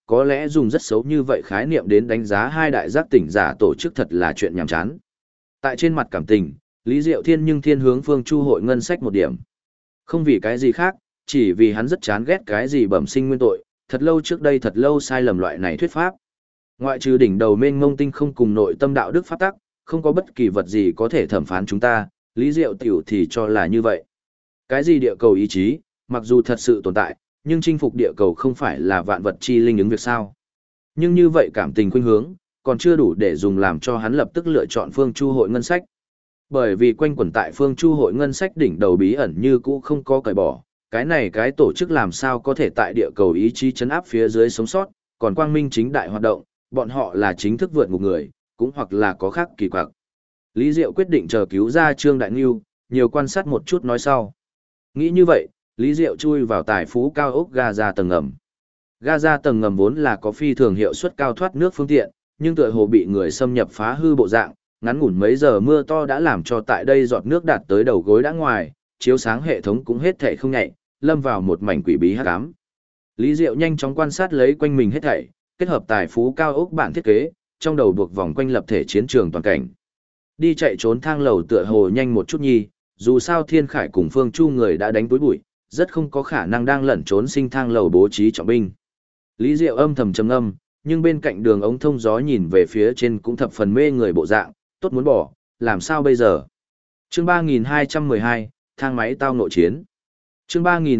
có lẽ dùng rất xấu như vậy khái niệm đến đánh giá hai đại giác tỉnh giả tổ chức thật là chuyện nhàm chán. Tại trên mặt cảm tình, Lý Diệu Thiên nhưng thiên hướng Phương Chu hội ngân sách một điểm. Không vì cái gì khác, chỉ vì hắn rất chán ghét cái gì bẩm sinh nguyên tội, thật lâu trước đây thật lâu sai lầm loại này thuyết pháp. Ngoại trừ đỉnh đầu mênh mông tinh không cùng nội tâm đạo đức pháp tắc, không có bất kỳ vật gì có thể thẩm phán chúng ta, Lý Diệu Tiểu thì cho là như vậy. Cái gì địa cầu ý chí, mặc dù thật sự tồn tại, nhưng chinh phục địa cầu không phải là vạn vật chi linh ứng việc sao. Nhưng như vậy cảm tình khuynh hướng, còn chưa đủ để dùng làm cho hắn lập tức lựa chọn Phương Chu hội ngân sách. Bởi vì quanh quẩn tại Phương Chu hội ngân sách đỉnh đầu bí ẩn như cũ không có cởi bỏ, cái này cái tổ chức làm sao có thể tại địa cầu ý chí chấn áp phía dưới sống sót, còn quang minh chính đại hoạt động, bọn họ là chính thức vượt ngục người, cũng hoặc là có khác kỳ quặc. Lý Diệu quyết định chờ cứu ra Trương Đại Ngưu, nhiều quan sát một chút nói sau. Nghĩ như vậy, Lý Diệu chui vào tài phú cao ốc Gaza tầng ngầm. Gaza tầng ngầm vốn là có phi thường hiệu suất cao thoát nước phương tiện, nhưng tựa hồ bị người xâm nhập phá hư bộ dạng, ngắn ngủn mấy giờ mưa to đã làm cho tại đây giọt nước đạt tới đầu gối đã ngoài, chiếu sáng hệ thống cũng hết thảy không nhạy, lâm vào một mảnh quỷ bí hắc ám. Lý Diệu nhanh chóng quan sát lấy quanh mình hết thảy, kết hợp tài phú cao ốc bản thiết kế, trong đầu buộc vòng quanh lập thể chiến trường toàn cảnh. Đi chạy trốn thang lầu tựa hồ nhanh một chút nhi, dù sao Thiên Khải cùng Phương Chu người đã đánh túi bụi, rất không có khả năng đang lẩn trốn sinh thang lầu bố trí trọng binh. Lý Diệu âm thầm trầm ngâm, nhưng bên cạnh đường ống thông gió nhìn về phía trên cũng thập phần mê người bộ dạng, tốt muốn bỏ, làm sao bây giờ? Chương 3212, thang máy tao nội chiến. Chương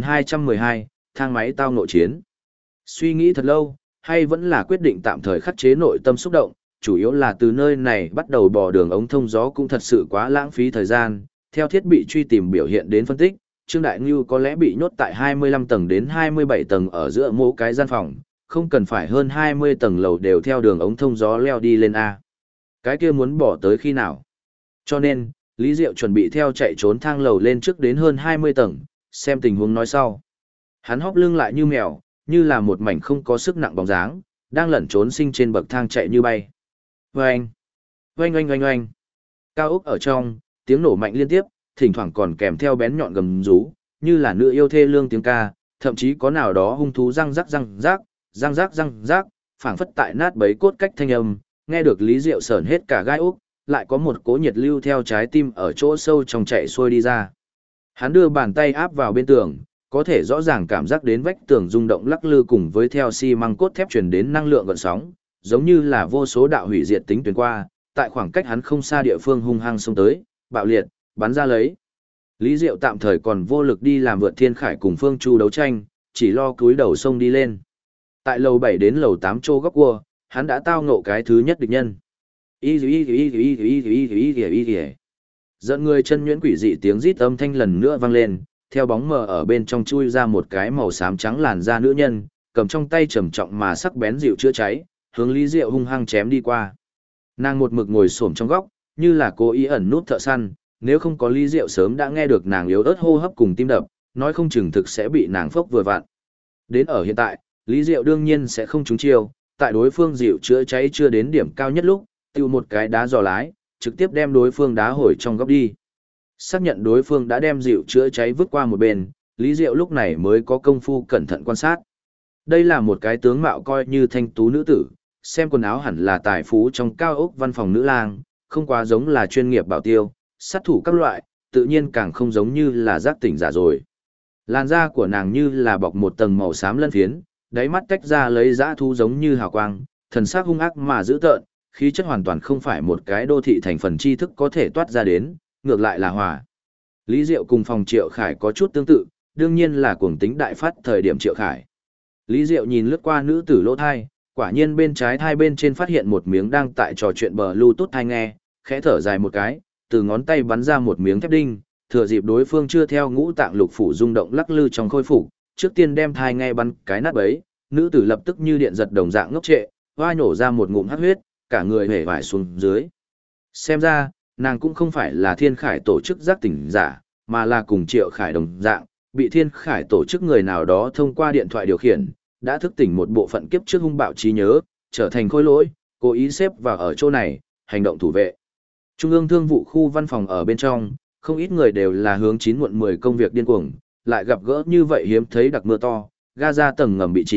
3212, thang máy tao nội chiến. Suy nghĩ thật lâu, hay vẫn là quyết định tạm thời khắc chế nội tâm xúc động, chủ yếu là từ nơi này bắt đầu bỏ đường ống thông gió cũng thật sự quá lãng phí thời gian, theo thiết bị truy tìm biểu hiện đến phân tích, Trương Đại Ngưu có lẽ bị nhốt tại 25 tầng đến 27 tầng ở giữa mỗi cái gian phòng, không cần phải hơn 20 tầng lầu đều theo đường ống thông gió leo đi lên A. Cái kia muốn bỏ tới khi nào? Cho nên, Lý Diệu chuẩn bị theo chạy trốn thang lầu lên trước đến hơn 20 tầng, xem tình huống nói sau. Hắn hóp lưng lại như mèo, như là một mảnh không có sức nặng bóng dáng, đang lẩn trốn sinh trên bậc thang chạy như bay. Oanh! Oanh oanh oanh oanh! Cao ốc ở trong, tiếng nổ mạnh liên tiếp, thỉnh thoảng còn kèm theo bén nhọn gầm rú, như là nữ yêu thê lương tiếng ca, thậm chí có nào đó hung thú răng rắc răng rắc, răng rắc răng rắc, phảng phất tại nát bấy cốt cách thanh âm, nghe được Lý Diệu sởn hết cả gai ốc, lại có một cỗ nhiệt lưu theo trái tim ở chỗ sâu trong chạy xuôi đi ra. Hắn đưa bàn tay áp vào bên tường, có thể rõ ràng cảm giác đến vách tường rung động lắc lư cùng với theo xi măng cốt thép truyền đến năng lượng gợn sóng, giống như là vô số đạo hủy diệt tính tuyến qua, tại khoảng cách hắn không xa địa phương hung hăng xông tới, bạo liệt, bắn ra lấy. Lý Diệu tạm thời còn vô lực đi làm vượt Thiên Khải cùng Phương Chu đấu tranh, chỉ lo cúi đầu sông đi lên. Tại lầu 7 đến lầu 8 chỗ góc cua, hắn đã tao ngộ cái thứ nhất địch nhân. Dẫn người chân nhuyễn quỷ dị tiếng rít âm thanh lần nữa vang lên, theo bóng mờ ở bên trong chui ra một cái màu xám trắng làn da nữ nhân, cầm trong tay trầm trọng mà sắc bén dịu chữa cháy, hướng Lý Diệu hung hăng chém đi qua. Nàng một mực ngồi xổm trong góc, như là cố ý ẩn nút thợ săn, nếu không có Lý Diệu sớm đã nghe được nàng yếu ớt hô hấp cùng tim đập, nói không chừng thực sẽ bị nàng phốc vừa vặn. Đến ở hiện tại, Lý Diệu đương nhiên sẽ không trúng chiêu, tại đối phương dịu chữa cháy chưa đến điểm cao nhất lúc, tiêu một cái đá giò lái, trực tiếp đem đối phương đá hồi trong góc đi. Xác nhận đối phương đã đem dịu chữa cháy vứt qua một bên, Lý Diệu lúc này mới có công phu cẩn thận quan sát. Đây là một cái tướng mạo coi như thanh tú nữ tử, xem quần áo hẳn là tài phú trong cao ốc văn phòng nữ lang, không quá giống là chuyên nghiệp bảo tiêu, sát thủ các loại, tự nhiên càng không giống như là giác tỉnh giả rồi. Làn da của nàng như là bọc một tầng màu xám lân phiến, đáy mắt tách ra lấy dã thu giống như hào quang, thần sắc hung ác mà dữ tợn, khí chất hoàn toàn không phải một cái đô thị thành phần tri thức có thể toát ra đến, ngược lại là hòa. Lý Diệu cùng phòng Triệu Khải có chút tương tự, đương nhiên là cuồng tính đại phát thời điểm Triệu Khải. Lý Diệu nhìn lướt qua nữ tử lỗ thai, quả nhiên bên trái thai bên trên phát hiện một miếng đang tại trò chuyện bờ Bluetooth thai nghe, khẽ thở dài một cái, từ ngón tay bắn ra một miếng thép đinh, thừa dịp đối phương chưa theo ngũ tạng lục phủ rung động lắc lư trong khôi phục, trước tiên đem thai nghe bắn cái nát bấy, nữ tử lập tức như điện giật đồng dạng ngốc trệ, hoa nổ ra một ngụm hắc huyết, cả người hể vải xuống dưới. Xem ra, nàng cũng không phải là Thiên Khải tổ chức giác tỉnh giả, mà là cùng Triệu Khải đồng dạng, bị Thiên Khải tổ chức người nào đó thông qua điện thoại điều khiển, đã thức tỉnh một bộ phận kiếp trước hung bạo trí nhớ, trở thành khối lỗi, cố ý xếp vào ở chỗ này, hành động thủ vệ. Trung ương thương vụ khu văn phòng ở bên trong, không ít người đều là hướng 9 muộn 10 công việc điên cuồng, lại gặp gỡ như vậy hiếm thấy đặc mưa to, Gaza tầng ngầm bị chìm,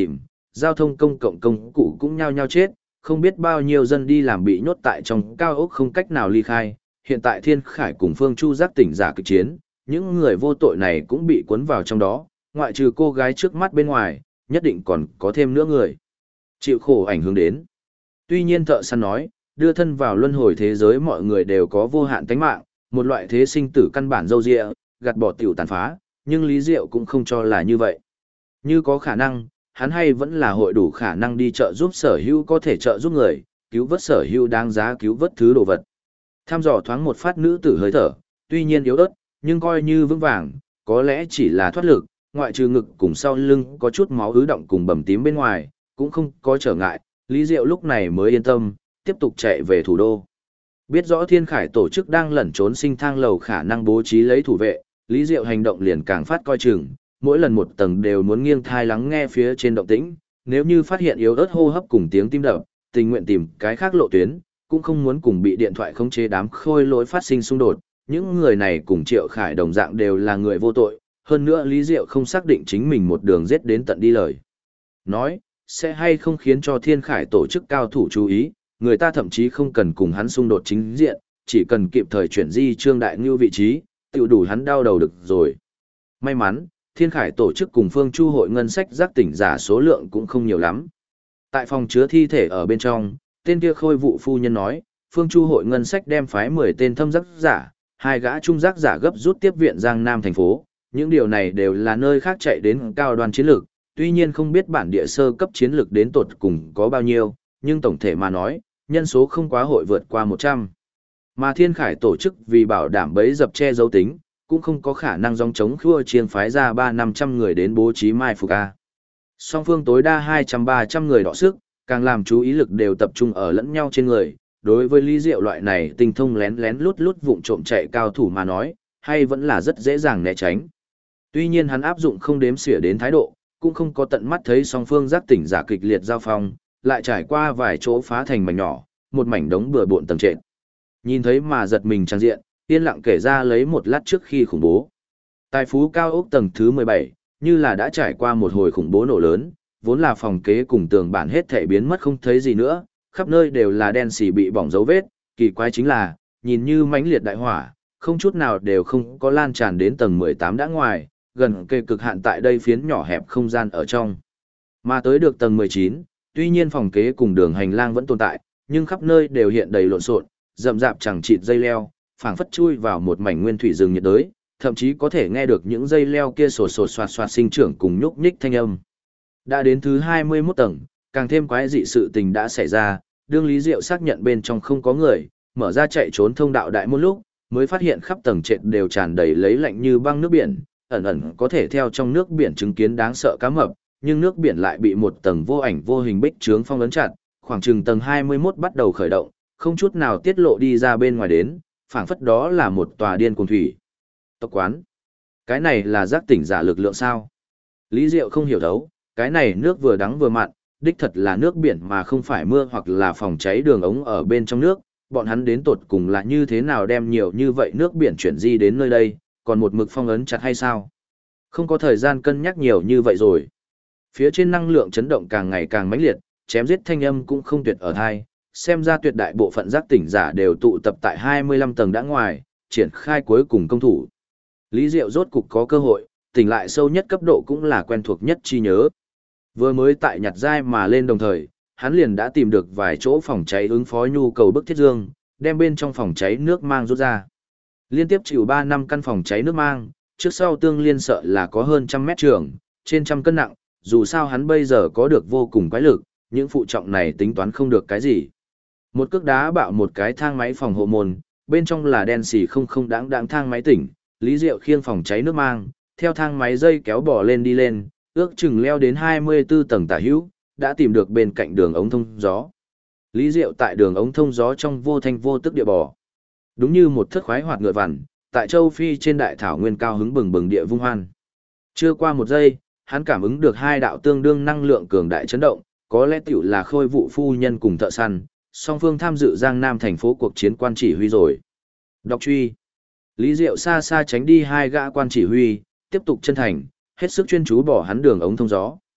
giao thông công cộng công cụ cũng nhao nhao chết, không biết bao nhiêu dân đi làm bị nhốt tại trong cao ốc không cách nào ly khai. Hiện tại Thiên Khải cùng Phương Chu giác tỉnh giả kịch chiến, những người vô tội này cũng bị cuốn vào trong đó, ngoại trừ cô gái trước mắt bên ngoài, nhất định còn có thêm nữa người chịu khổ ảnh hưởng đến. Tuy nhiên thợ săn nói, đưa thân vào luân hồi thế giới mọi người đều có vô hạn tánh mạng, một loại thế sinh tử căn bản dâu dịa, gạt bỏ tiểu tàn phá, nhưng Lý Diệu cũng không cho là như vậy. Như có khả năng, hắn hay vẫn là hội đủ khả năng đi trợ giúp sở hữu có thể trợ giúp người, cứu vớt sở hữu đáng giá cứu vớt thứ đồ vật. Tham dò thoáng một phát nữ tử hơi thở, tuy nhiên yếu ớt, nhưng coi như vững vàng, có lẽ chỉ là thoát lực, ngoại trừ ngực cùng sau lưng có chút máu ứ động cùng bầm tím bên ngoài, cũng không có trở ngại, Lý Diệu lúc này mới yên tâm, tiếp tục chạy về thủ đô. Biết rõ Thiên Khải tổ chức đang lẩn trốn sinh thang lầu khả năng bố trí lấy thủ vệ, Lý Diệu hành động liền càng phát coi chừng, mỗi lần một tầng đều muốn nghiêng thai lắng nghe phía trên động tĩnh, nếu như phát hiện yếu ớt hô hấp cùng tiếng tim đập, tình nguyện tìm cái khác lộ tuyến, cũng không muốn cùng bị điện thoại khống chế đám khôi lỗi phát sinh xung đột. Những người này cùng Triệu Khải đồng dạng đều là người vô tội, hơn nữa Lý Diệu không xác định chính mình một đường giết đến tận đi lời. Nói, sẽ hay không khiến cho Thiên Khải tổ chức cao thủ chú ý, người ta thậm chí không cần cùng hắn xung đột chính diện, chỉ cần kịp thời chuyển di Trương Đại Ngưu vị trí, tự đủ hắn đau đầu được rồi. May mắn, Thiên Khải tổ chức cùng Phương Chu hội ngân sách giác tỉnh giả số lượng cũng không nhiều lắm. Tại phòng chứa thi thể ở bên trong, tên kia khôi vụ phu nhân nói, Phương Chu hội ngân sách đem phái 10 tên thâm giác giả, 2 gã trung giác giả gấp rút tiếp viện Giang Nam thành phố. Những điều này đều là nơi khác chạy đến cao đoan chiến lược, tuy nhiên không biết bản địa sơ cấp chiến lược đến tột cùng có bao nhiêu, nhưng tổng thể mà nói, nhân số không quá hội vượt qua 100. Mà Thiên Khải tổ chức vì bảo đảm bấy dập che giấu tính, cũng không có khả năng dòng chống khua chiên phái ra 300-500 người đến bố trí mai phục A. Song phương tối đa 200-300 người đọ sức, càng làm chú ý lực đều tập trung ở lẫn nhau trên người. Đối với Lý Diệu loại này tinh thông lén lén lút lút vụng trộm chạy cao thủ mà nói, hay vẫn là rất dễ dàng né tránh. Tuy nhiên hắn áp dụng không đếm xỉa đến thái độ, cũng không có tận mắt thấy song phương giác tỉnh giả kịch liệt giao phong, lại trải qua vài chỗ phá thành mảnh nhỏ, một mảnh đống bừa bộn tầng trệt. Nhìn thấy mà giật mình trang diện, yên lặng kể ra lấy một lát trước khi khủng bố. Tài phú cao ốc tầng thứ 17, như là đã trải qua một hồi khủng bố nổ lớn, vốn là phòng kế cùng tường bản hết thảy biến mất không thấy gì nữa, khắp nơi đều là đen xì bị bỏng dấu vết, kỳ quái chính là, nhìn như mãnh liệt đại hỏa, không chút nào đều không có lan tràn đến tầng 18 đã ngoài, gần kề cực hạn tại đây phiến nhỏ hẹp không gian ở trong. Mà tới được tầng 19, tuy nhiên phòng kế cùng đường hành lang vẫn tồn tại, nhưng khắp nơi đều hiện đầy lộn xộn, rậm rạp chẳng chịt dây leo, phảng phất chui vào một mảnh nguyên thủy rừng nhiệt đới, thậm chí có thể nghe được những dây leo kia sột sột soạt soạt sinh trưởng cùng nhúc nhích thanh âm. Đã đến thứ 21 tầng, càng thêm quái dị sự tình đã xảy ra, đương Lý Diệu xác nhận bên trong không có người, mở ra chạy trốn thông đạo đại môn lúc, mới phát hiện khắp tầng trệt đều tràn đầy lấy lạnh như băng nước biển, ẩn ẩn có thể theo trong nước biển chứng kiến đáng sợ cá mập, nhưng nước biển lại bị một tầng vô ảnh vô hình bích trướng phong ấn chặt, khoảng chừng tầng 21 bắt đầu khởi động, không chút nào tiết lộ đi ra bên ngoài đến, phảng phất đó là một tòa điên cuồng thủy tộc quán. Cái này là giác tỉnh giả lực lượng sao? Lý Diệu không hiểu thấu, cái này nước vừa đắng vừa mặn, đích thật là nước biển mà không phải mưa hoặc là phòng cháy đường ống ở bên trong nước, bọn hắn đến tột cùng là như thế nào đem nhiều như vậy nước biển chuyển di đến nơi đây, còn một mực phong ấn chặt hay sao? Không có thời gian cân nhắc nhiều như vậy rồi. Phía trên năng lượng chấn động càng ngày càng mãnh liệt, chém giết thanh âm cũng không tuyệt ở thai, xem ra tuyệt đại bộ phận giác tỉnh giả đều tụ tập tại 25 tầng đã ngoài, triển khai cuối cùng công thủ. Lý Diệu rốt cục có cơ hội, tỉnh lại sâu nhất cấp độ cũng là quen thuộc nhất chi nhớ. Vừa mới tại nhặt dai mà lên đồng thời, hắn liền đã tìm được vài chỗ phòng cháy ứng phó nhu cầu bức thiết dương, đem bên trong phòng cháy nước mang rút ra. Liên tiếp chịu 3 năm căn phòng cháy nước mang, trước sau tương liên sợ là có hơn 100 mét trường, trên trăm cân nặng, dù sao hắn bây giờ có được vô cùng quái lực, những phụ trọng này tính toán không được cái gì. Một cước đá bạo một cái thang máy phòng hộ môn, bên trong là đen xì không đáng thang máy tỉnh, Lý Diệu khiêng phòng cháy nước mang, theo thang máy dây kéo bò lên đi lên, ước chừng leo đến 24 tầng tả hữu, đã tìm được bên cạnh đường ống thông gió. Lý Diệu tại đường ống thông gió trong vô thanh vô tức địa bò. Đúng như một thất khoái hoạt ngựa vằn, tại châu Phi trên đại thảo nguyên cao hứng bừng bừng địa vung hoan. Chưa qua một giây, hắn cảm ứng được hai đạo tương đương năng lượng cường đại chấn động, có lẽ tiểu là khôi vụ phu nhân cùng thợ săn, song phương tham dự Giang Nam thành phố cuộc chiến quan chỉ huy rồi. Đọc truy. Lý Diệu xa xa tránh đi hai gã quan chỉ huy, tiếp tục chân thành, hết sức chuyên chú bỏ hắn đường ống thông gió.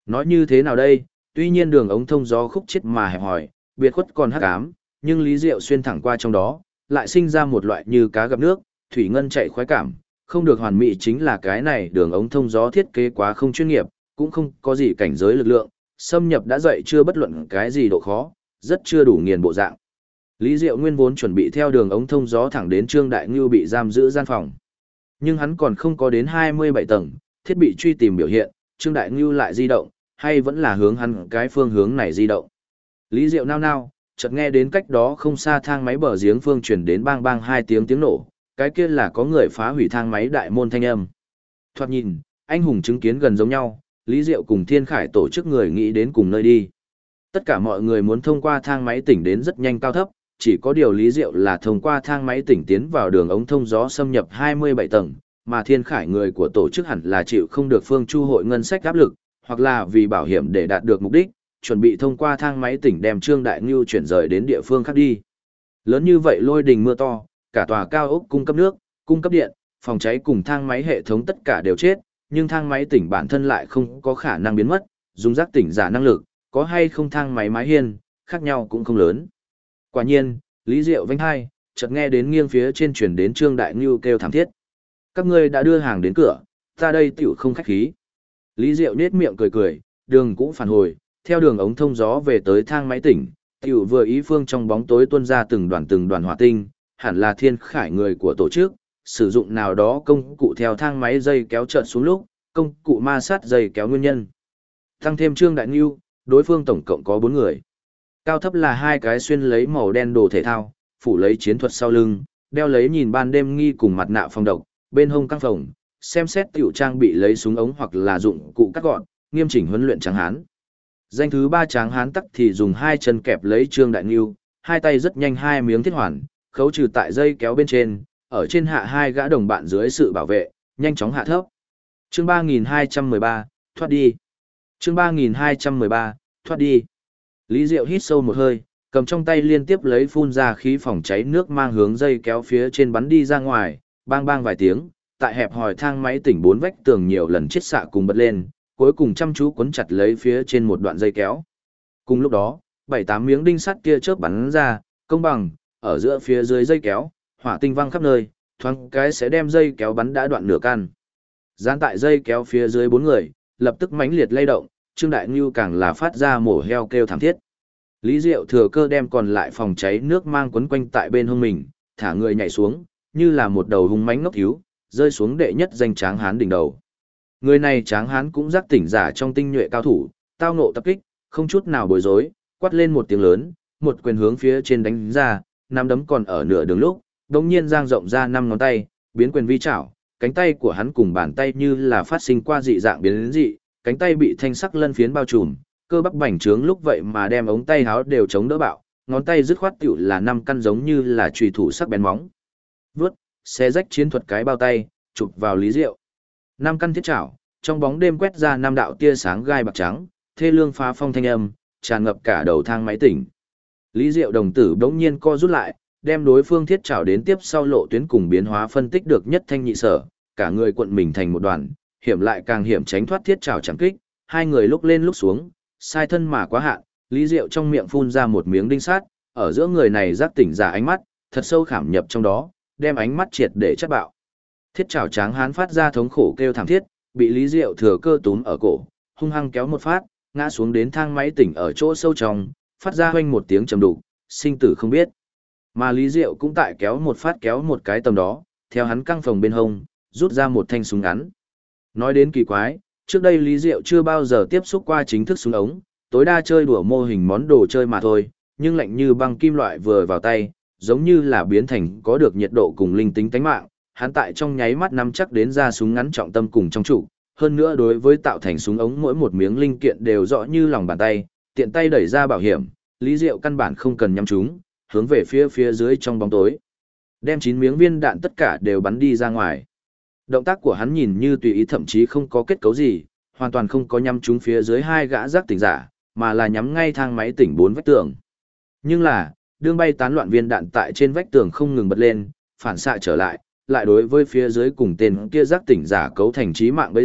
Nói như thế nào đây, tuy nhiên đường ống thông gió khúc chết mà hẹp hòi, biệt khuất còn hắc ám, nhưng Lý Diệu xuyên thẳng qua trong đó, lại sinh ra một loại như cá gặp nước, thủy ngân chạy khoái cảm, không được hoàn mỹ chính là cái này đường ống thông gió thiết kế quá không chuyên nghiệp, cũng không có gì cảnh giới lực lượng, xâm nhập đã dậy chưa bất luận cái gì độ khó, rất chưa đủ nghiền bộ dạng. Lý Diệu nguyên vốn chuẩn bị theo đường ống thông gió thẳng đến Trương Đại Ngưu bị giam giữ gian phòng. Nhưng hắn còn không có đến 27 tầng, thiết bị truy tìm biểu hiện, Trương Đại Ngưu lại di động, hay vẫn là hướng hắn cái phương hướng này di động. Lý Diệu nao nao, chợt nghe đến cách đó không xa thang máy bờ giếng phương truyền đến bang bang hai tiếng tiếng nổ, cái kia là có người phá hủy thang máy đại môn thanh âm. Thoạt nhìn, anh hùng chứng kiến gần giống nhau, Lý Diệu cùng Thiên Khải tổ chức người nghĩ đến cùng nơi đi. Tất cả mọi người muốn thông qua thang máy tỉnh đến rất nhanh cao thấp, chỉ có điều Lý Diệu là thông qua thang máy tỉnh tiến vào đường ống thông gió xâm nhập 27 tầng, mà Thiên Khải người của tổ chức hẳn là chịu không được Phương Chu hội ngân sách áp lực, hoặc là vì bảo hiểm để đạt được mục đích, chuẩn bị thông qua thang máy tỉnh đem Trương Đại Ngưu chuyển rời đến địa phương khác đi. Lớn như vậy lôi đình mưa to, cả tòa cao ốc cung cấp nước, cung cấp điện, phòng cháy cùng thang máy hệ thống tất cả đều chết, nhưng thang máy tỉnh bản thân lại không có khả năng biến mất, dùng giác tỉnh giả năng lực, có hay không thang máy mái hiên, khác nhau cũng không lớn. Quả nhiên, Lý Diệu vênh hai, chợt nghe đến nghiêng phía trên truyền đến Trương Đại Ngưu kêu thảm thiết. Các ngươi đã đưa hàng đến cửa, ta đây tiểu không khách khí. Lý Diệu nết miệng cười cười, đường cũng phản hồi, theo đường ống thông gió về tới thang máy tỉnh, tiểu vừa ý phương trong bóng tối tuôn ra từng đoàn hỏa tinh, hẳn là Thiên Khải người của tổ chức, sử dụng nào đó công cụ theo thang máy dây kéo chợt xuống lúc, công cụ ma sát dây kéo nguyên nhân. Tăng thêm Trương Đại Ngưu, đối phương tổng cộng có 4 người. Cao thấp là hai cái xuyên lấy màu đen đồ thể thao, phủ lấy chiến thuật sau lưng, đeo lấy nhìn ban đêm nghi cùng mặt nạ phòng độc, bên hông căng phòng, xem xét tiểu trang bị lấy súng ống hoặc là dụng cụ cắt gọn, nghiêm chỉnh huấn luyện tráng hán. Danh thứ 3 tráng hán tắc thì dùng hai chân kẹp lấy Trương Đại Ngưu, hai tay rất nhanh hai miếng thiết hoàn, khấu trừ tại dây kéo bên trên, ở trên hạ hai gã đồng bạn dưới sự bảo vệ, nhanh chóng hạ thấp. Chương 3213, thoát đi. Chương 3213, thoát đi. Lý Diệu hít sâu một hơi, cầm trong tay liên tiếp lấy phun ra khí phòng cháy nước mang hướng dây kéo phía trên bắn đi ra ngoài, bang bang vài tiếng, tại hẹp hòi thang máy tỉnh 4 vách tường nhiều lần chiết xạ cùng bật lên, cuối cùng chăm chú quấn chặt lấy phía trên một đoạn dây kéo. Cùng lúc đó, 7-8 miếng đinh sắt kia chớp bắn ra, công bằng, ở giữa phía dưới dây kéo, hỏa tinh văng khắp nơi, thoáng cái sẽ đem dây kéo bắn đã đoạn nửa căn. Dán tại dây kéo phía dưới 4 người, lập tức mãnh liệt lay động, Trương Đại Ngưu càng là phát ra mổ heo kêu thảm thiết. Lý Diệu thừa cơ đem còn lại phòng cháy nước mang quấn quanh tại bên hông mình, thả người nhảy xuống, như là một đầu hung mãnh ngốc thiếu, rơi xuống đệ nhất danh tráng hán đỉnh đầu. Người này tráng hán cũng giác tỉnh giả trong tinh nhuệ cao thủ, tao ngộ tập kích, không chút nào bối rối, quát lên một tiếng lớn, một quyền hướng phía trên đánh ra, nắm đấm còn ở nửa đường lúc, đột nhiên giang rộng ra 5 ngón tay, biến quyền vi chảo, cánh tay của hắn cùng bàn tay như là phát sinh qua dị dạng biến dị, cánh tay bị thanh sắc lân phiến bao trùm, cơ bắp bành trướng lúc vậy mà đem ống tay áo đều chống đỡ bạo, ngón tay dứt khoát tiểu là 5 căn giống như là chùy thủ sắc bén móng. Vướt, xé rách chiến thuật cái bao tay, chụp vào Lý Diệu. 5 căn thiết chảo, trong bóng đêm quét ra 5 đạo tia sáng gai bạc trắng, thê lương phá phong thanh âm, tràn ngập cả đầu thang máy tỉnh. Lý Diệu đồng tử bỗng nhiên co rút lại, đem đối phương thiết chảo đến tiếp sau lộ tuyến cùng biến hóa phân tích được nhất thanh nhị sở, cả người cuộn mình thành một đoàn, hiểm lại càng hiểm tránh thoát thiết chảo chẳng kích, hai người lúc lên lúc xuống, sai thân mà quá hạn, Lý Diệu trong miệng phun ra một miếng đinh sát, ở giữa người này giác tỉnh giả ánh mắt, thật sâu khảm nhập trong đó, đem ánh mắt triệt để chất bạo. Thiết chảo tráng hán phát ra thống khổ kêu thảm thiết, bị Lý Diệu thừa cơ túm ở cổ, hung hăng kéo một phát, ngã xuống đến thang máy tỉnh ở chỗ sâu trong, phát ra hoanh một tiếng trầm đục, sinh tử không biết. Mà Lý Diệu cũng tại kéo một phát kéo một cái tầm đó, theo hắn căng phòng bên hông, rút ra một thanh súng ngắn. Nói đến kỳ quái, trước đây Lý Diệu chưa bao giờ tiếp xúc qua chính thức súng ống, tối đa chơi đùa mô hình món đồ chơi mà thôi, nhưng lạnh như băng kim loại vừa vào tay, giống như là biến thành có được nhiệt độ cùng linh tính tánh mạng, hắn tại trong nháy mắt nắm chắc đến ra súng ngắn trọng tâm cùng trong trụ, hơn nữa đối với tạo thành súng ống mỗi một miếng linh kiện đều rõ như lòng bàn tay, tiện tay đẩy ra bảo hiểm, Lý Diệu căn bản không cần nhắm chúng, hướng về phía dưới trong bóng tối. Đem 9 miếng viên đạn tất cả đều bắn đi ra ngoài. Động tác của hắn nhìn như tùy ý thậm chí không có kết cấu gì, hoàn toàn không có nhắm trúng phía dưới hai gã giác tỉnh giả, mà là nhắm ngay thang máy tỉnh 4 vách tường. Nhưng là, đương bay tán loạn viên đạn tại trên vách tường không ngừng bật lên, phản xạ trở lại, lại đối với phía dưới cùng tên kia giác tỉnh giả cấu thành chí mạng bấy giờ,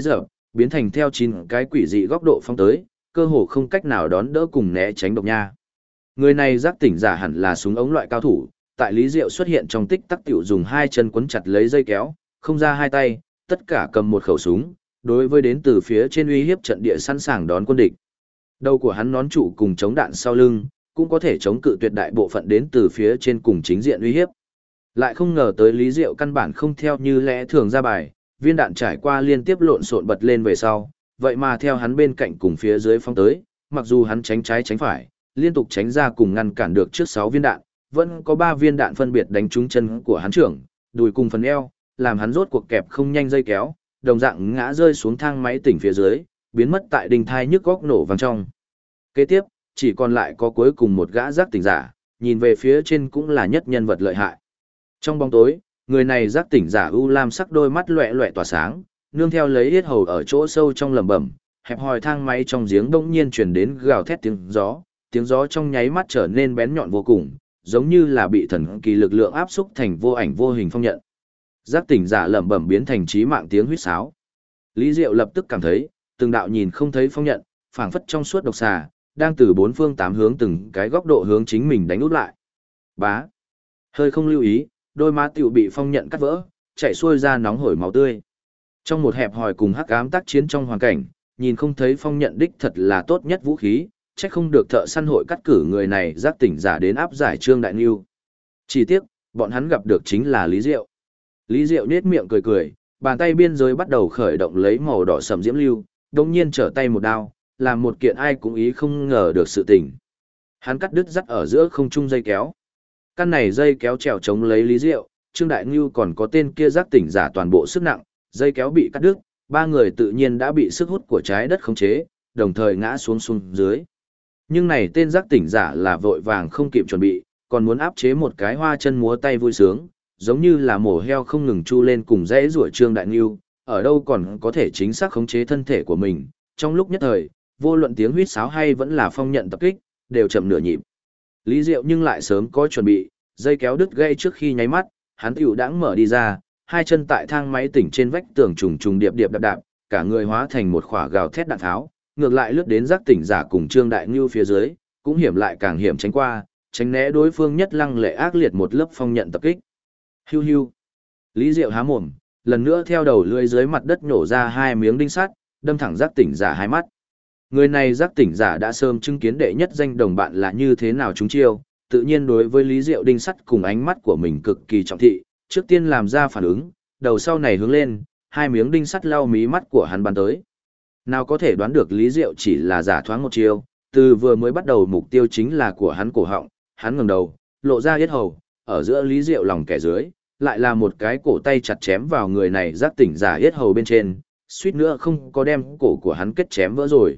biến thành theo 9 cái quỷ dị góc độ phong tới, cơ hồ không cách nào đón đỡ cùng né tránh độc nha. Người này giác tỉnh giả hẳn là súng ống loại cao thủ, tại Lý Diệu xuất hiện trong tích tắc tiểu dùng hai chân quấn chặt lấy dây kéo, không ra hai tay, tất cả cầm một khẩu súng, đối với đến từ phía trên uy hiếp trận địa sẵn sàng đón quân địch. Đầu của hắn nón trụ cùng chống đạn sau lưng, cũng có thể chống cự tuyệt đại bộ phận đến từ phía trên cùng chính diện uy hiếp. Lại không ngờ tới Lý Diệu căn bản không theo như lẽ thường ra bài, viên đạn trải qua liên tiếp lộn xộn bật lên về sau, vậy mà theo hắn bên cạnh cùng phía dưới phóng tới, mặc dù hắn tránh trái tránh phải, liên tục tránh ra cùng ngăn cản được trước 6 viên đạn, vẫn có 3 viên đạn phân biệt đánh trúng chân của hắn trưởng, đùi cùng phần eo, làm hắn rốt cuộc kẹp không nhanh dây kéo, đồng dạng ngã rơi xuống thang máy tỉnh phía dưới, biến mất tại đình thai nhức góc nổ vang trong. Kế tiếp, chỉ còn lại có cuối cùng một gã giác tỉnh giả, nhìn về phía trên cũng là nhất nhân vật lợi hại. Trong bóng tối, người này giác tỉnh giả u lam sắc đôi mắt loẹt loẹt tỏa sáng, nương theo lấy yết hầu ở chỗ sâu trong lẩm bẩm, hẹp hòi thang máy trong giếng bỗng nhiên truyền đến gào thét tiếng gió trong nháy mắt trở nên bén nhọn vô cùng, giống như là bị thần kỳ lực lượng áp xúc thành vô ảnh vô hình phong nhận. Giác tỉnh giả lẩm bẩm biến thành chí mạng tiếng huýt sáo. Lý Diệu lập tức cảm thấy, từng đạo nhìn không thấy phong nhận, phảng phất trong suốt độc xà, đang từ bốn phương tám hướng từng cái góc độ hướng chính mình đánh úp lại. Bá. Hơi không lưu ý, đôi má tiểu bị phong nhận cắt vỡ, chảy xuôi ra nóng hổi máu tươi. Trong một hẹp hòi cùng hắc ám tác chiến trong hoàn cảnh, nhìn không thấy phong nhận đích thật là tốt nhất vũ khí, chắc không được thợ săn hội cắt cử người này giác tỉnh giả đến áp giải Trương Đại Nưu. Chỉ tiếc, bọn hắn gặp được chính là Lý Diệu. Lý Diệu nhếch miệng cười cười, bàn tay biên giới bắt đầu khởi động lấy màu đỏ sẫm diễm lưu, đồng nhiên trở tay một đao, làm một kiện ai cũng ý không ngờ được sự tình. Hắn cắt đứt dắt ở giữa không trung dây kéo. Căn này dây kéo trèo chống lấy Lý Diệu, Trương Đại Nưu còn có tên kia giác tỉnh giả toàn bộ sức nặng, dây kéo bị cắt đứt, ba người tự nhiên đã bị sức hút của trái đất khống chế, đồng thời ngã xuống dưới. Nhưng này tên giác tỉnh giả là vội vàng không kịp chuẩn bị, còn muốn áp chế một cái hoa chân múa tay vui sướng, giống như là mổ heo không ngừng chu lên cùng dãy rủa Trương Đại Nưu, ở đâu còn có thể chính xác khống chế thân thể của mình. Trong lúc nhất thời, vô luận tiếng huýt sáo hay vẫn là phong nhận tập kích, đều chậm nửa nhịp. Lý Diệu nhưng lại sớm có chuẩn bị, dây kéo đứt gây trước khi nháy mắt, hắn tiểu đãng mở đi ra, hai chân tại thang máy tỉnh trên vách tường trùng trùng điệp điệp đạp đạp, cả người hóa thành một quả gào thét đạn tháo, ngược lại lướt đến giác tỉnh giả cùng Trương Đại Nưu phía dưới, cũng hiểm lại càng hiểm tránh qua, tránh né đối phương nhất lăng lệ ác liệt một lớp phong nhận tập kích. Hiu hiu. Lý Diệu há mồm, lần nữa theo đầu lưỡi dưới mặt đất nổ ra hai miếng đinh sắt, đâm thẳng giác tỉnh giả hai mắt. Người này giác tỉnh giả đã sớm chứng kiến đệ nhất danh đồng bạn là như thế nào chúng chiêu, tự nhiên đối với Lý Diệu đinh sắt cùng ánh mắt của mình cực kỳ trọng thị, trước tiên làm ra phản ứng, đầu sau này hướng lên, hai miếng đinh sắt lau mí mắt của hắn bắn tới. Nào có thể đoán được Lý Diệu chỉ là giả thoáng một chiêu, từ vừa mới bắt đầu mục tiêu chính là của hắn cổ họng, hắn ngẩng đầu, lộ ra yết hầu, ở giữa Lý Diệu lòng kẻ dưới, lại là một cái cổ tay chặt chém vào người này giác tỉnh giả yết hầu bên trên, suýt nữa không có đem cổ của hắn kết chém vỡ rồi.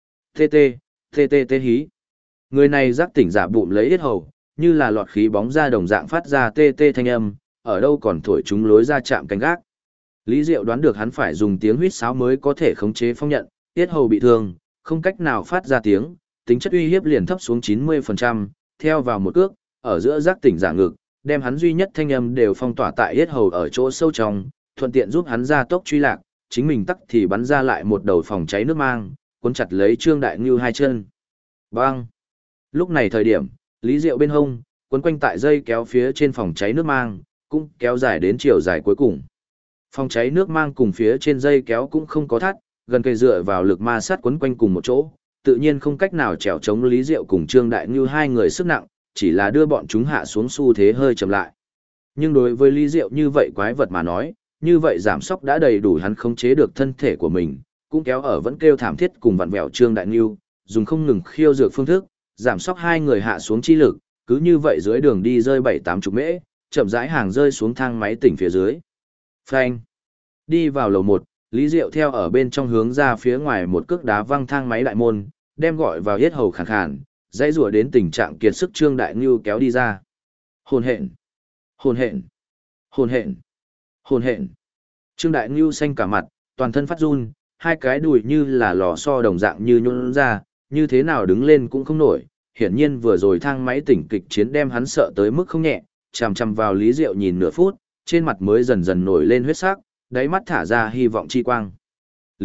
Tê hí. Người này giác tỉnh giả bụng lấy yết hầu, như là lọt khí bóng ra đồng dạng phát ra tê tê thanh âm, ở đâu còn thổi chúng lối ra chạm canh gác. Lý Diệu đoán được hắn phải dùng tiếng huýt sáo mới có thể khống chế phong nhận, yết hầu bị thương, không cách nào phát ra tiếng, tính chất uy hiếp liền thấp xuống 90%, theo vào một cước, ở giữa giác tỉnh giả ngực, đem hắn duy nhất thanh âm đều phong tỏa tại yết hầu ở chỗ sâu trong, thuận tiện giúp hắn ra tốc truy lạc, chính mình tắc thì bắn ra lại một đầu phòng cháy nước mang, cuốn chặt lấy Trương Đại Nưu hai chân. Bang! Lúc này thời điểm, Lý Diệu bên hông, quấn quanh tại dây kéo phía trên phòng cháy nước mang, cũng kéo dài đến chiều dài cuối cùng. Phòng cháy nước mang cùng phía trên dây kéo cũng không có thắt, gần kề dựa vào lực ma sát quấn quanh cùng một chỗ, tự nhiên không cách nào chèo chống Lý Diệu cùng Trương Đại Nưu hai người sức nặng, chỉ là đưa bọn chúng hạ xuống xu thế hơi chậm lại. Nhưng đối với Lý Diệu như vậy quái vật mà nói, như vậy giảm sóc đã đầy đủ hắn khống chế được thân thể của mình, cũng kéo ở vẫn kêu thảm thiết cùng vặn vẹo Trương Đại Nưu, dùng không ngừng khiêu dược phương thức, giảm sóc hai người hạ xuống chi lực, cứ như vậy dưới đường đi rơi 7-80 mễ, chậm rãi hàng rơi xuống thang máy tỉnh phía dưới. Phanh. Đi vào lầu 1, Lý Diệu theo ở bên trong hướng ra phía ngoài một cước đá văng thang máy đại môn, đem gọi vào yết hầu khàn khàn, dãy rủa đến tình trạng kiệt sức Trương Đại Nưu kéo đi ra. Hồn hện. Hồn hện. Hồn hện. Hồn hện. Trương Đại Nưu xanh cả mặt, toàn thân phát run, hai cái đùi như là lò xo đồng dạng như nhũn ra, như thế nào đứng lên cũng không nổi. Hiển nhiên vừa rồi thang máy tỉnh kịch chiến đem hắn sợ tới mức không nhẹ, chằm chằm vào Lý Diệu nhìn nửa phút, trên mặt mới dần dần nổi lên huyết sắc, đáy mắt thả ra hy vọng chi quang.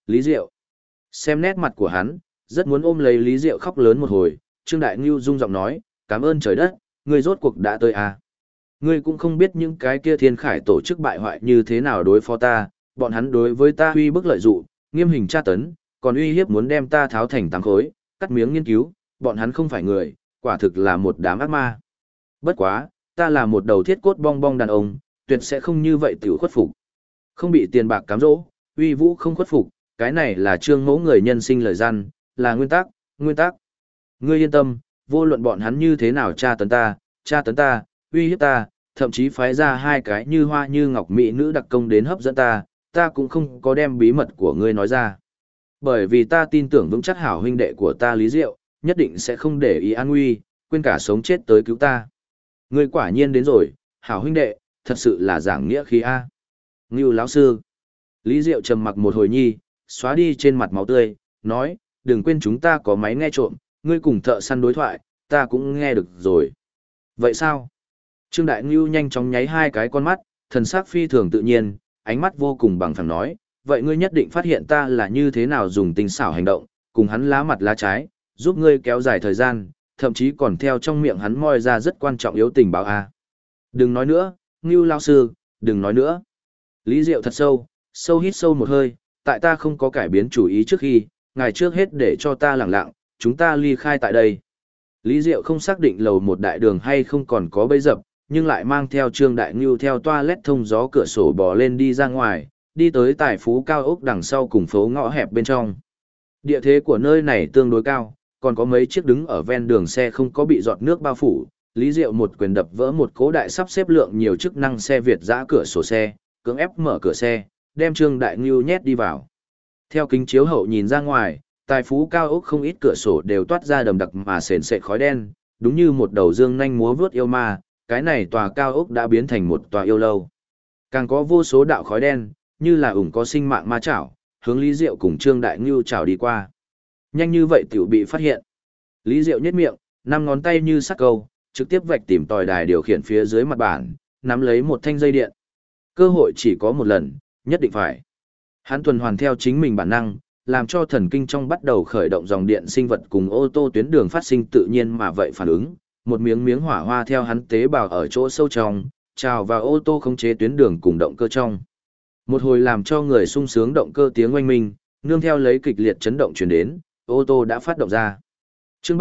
Lý Diệu. Xem nét mặt của hắn, rất muốn ôm lấy Lý Diệu khóc lớn một hồi, Trương Đại Ngưu rung giọng nói, cảm ơn trời đất, ngươi rốt cuộc đã tới à. Ngươi cũng không biết những cái kia thiên khải tổ chức bại hoại như thế nào đối phó ta, bọn hắn đối với ta uy bức lợi dụ, nghiêm hình tra tấn, còn uy hiếp muốn đem ta tháo thành tám khối, cắt miếng nghiên cứu, bọn hắn không phải người, quả thực là một đám ác ma. Bất quá, ta là một đầu thiết cốt bong bong đàn ông, tuyệt sẽ không như vậy tiểu khuất phục. Không bị tiền bạc cám dỗ, uy vũ không khuất phục, cái này là Trương Mẫu người nhân sinh lời gian, là nguyên tắc, nguyên tắc. Ngươi yên tâm, vô luận bọn hắn như thế nào tra tấn ta, uy hiếp ta, thậm chí phái ra hai cái như hoa như ngọc mỹ nữ đặc công đến hấp dẫn ta, ta cũng không có đem bí mật của ngươi nói ra. Bởi vì ta tin tưởng vững chắc hảo huynh đệ của ta Lý Diệu, nhất định sẽ không để ý an nguy, quên cả sống chết tới cứu ta. Ngươi quả nhiên đến rồi, hảo huynh đệ, thật sự là giảng nghĩa khí a. Ngưu lão sư. Lý Diệu trầm mặc một hồi nhi, xóa đi trên mặt máu tươi, nói, đừng quên chúng ta có máy nghe trộm, ngươi cùng thợ săn đối thoại, ta cũng nghe được rồi. Vậy sao? Trương Đại Ngưu nhanh chóng nháy hai cái con mắt, thần sắc phi thường tự nhiên, ánh mắt vô cùng bằng phẳng nói, vậy ngươi nhất định phát hiện ta là như thế nào dùng tinh xảo hành động, cùng hắn lá mặt lá trái, giúp ngươi kéo dài thời gian, thậm chí còn theo trong miệng hắn moi ra rất quan trọng yếu tình báo a. Đừng nói nữa, Ngưu lão sư, đừng nói nữa. Lý Diệu thật sâu hít sâu một hơi, tại ta không có cải biến chủ ý trước khi, ngài trước hết để cho ta lặng lặng, chúng ta ly khai tại đây. Lý Diệu không xác định lầu một đại đường hay không còn có bẫy dập, nhưng lại mang theo Trương Đại Ngưu theo toilet thông gió cửa sổ bò lên đi ra ngoài, đi tới tài phú cao ốc đằng sau cùng phố ngõ hẹp bên trong. Địa thế của nơi này tương đối cao, còn có mấy chiếc đứng ở ven đường xe không có bị giọt nước bao phủ. Lý Diệu một quyền đập vỡ một cố đại sắp xếp lượng nhiều chức năng xe Việt giã cửa sổ xe, cưỡng ép mở cửa xe, đem Trương Đại Ngưu nhét đi vào. Theo kính chiếu hậu nhìn ra ngoài, tài phú cao ốc không ít cửa sổ đều toát ra đầm đặc mà sền sệt khói đen, đúng như một đầu dương nhanh múa vướt yêu ma, cái này tòa cao ốc đã biến thành một tòa yêu lâu. Càng có vô số đạo khói đen, như là ủng có sinh mạng ma chảo, hướng Lý Diệu cùng Trương Đại Ngưu chảo đi qua. Nhanh như vậy tiểu bị phát hiện. Lý Diệu nhếch miệng, năm ngón tay như sắc câu, trực tiếp vạch tìm tòi đài điều khiển phía dưới mặt bàn, nắm lấy một thanh dây điện. Cơ hội chỉ có một lần, nhất định phải. Hắn tuần hoàn theo chính mình bản năng, làm cho thần kinh trong bắt đầu khởi động dòng điện sinh vật cùng ô tô tuyến đường phát sinh tự nhiên mà vậy phản ứng, một miếng miếng hỏa hoa theo hắn tế bào ở chỗ sâu trong, trào vào ô tô khống chế tuyến đường cùng động cơ trong. Một hồi làm cho người sung sướng động cơ tiếng oanh minh, nương theo lấy kịch liệt chấn động truyền đến, ô tô đã phát động ra. Chương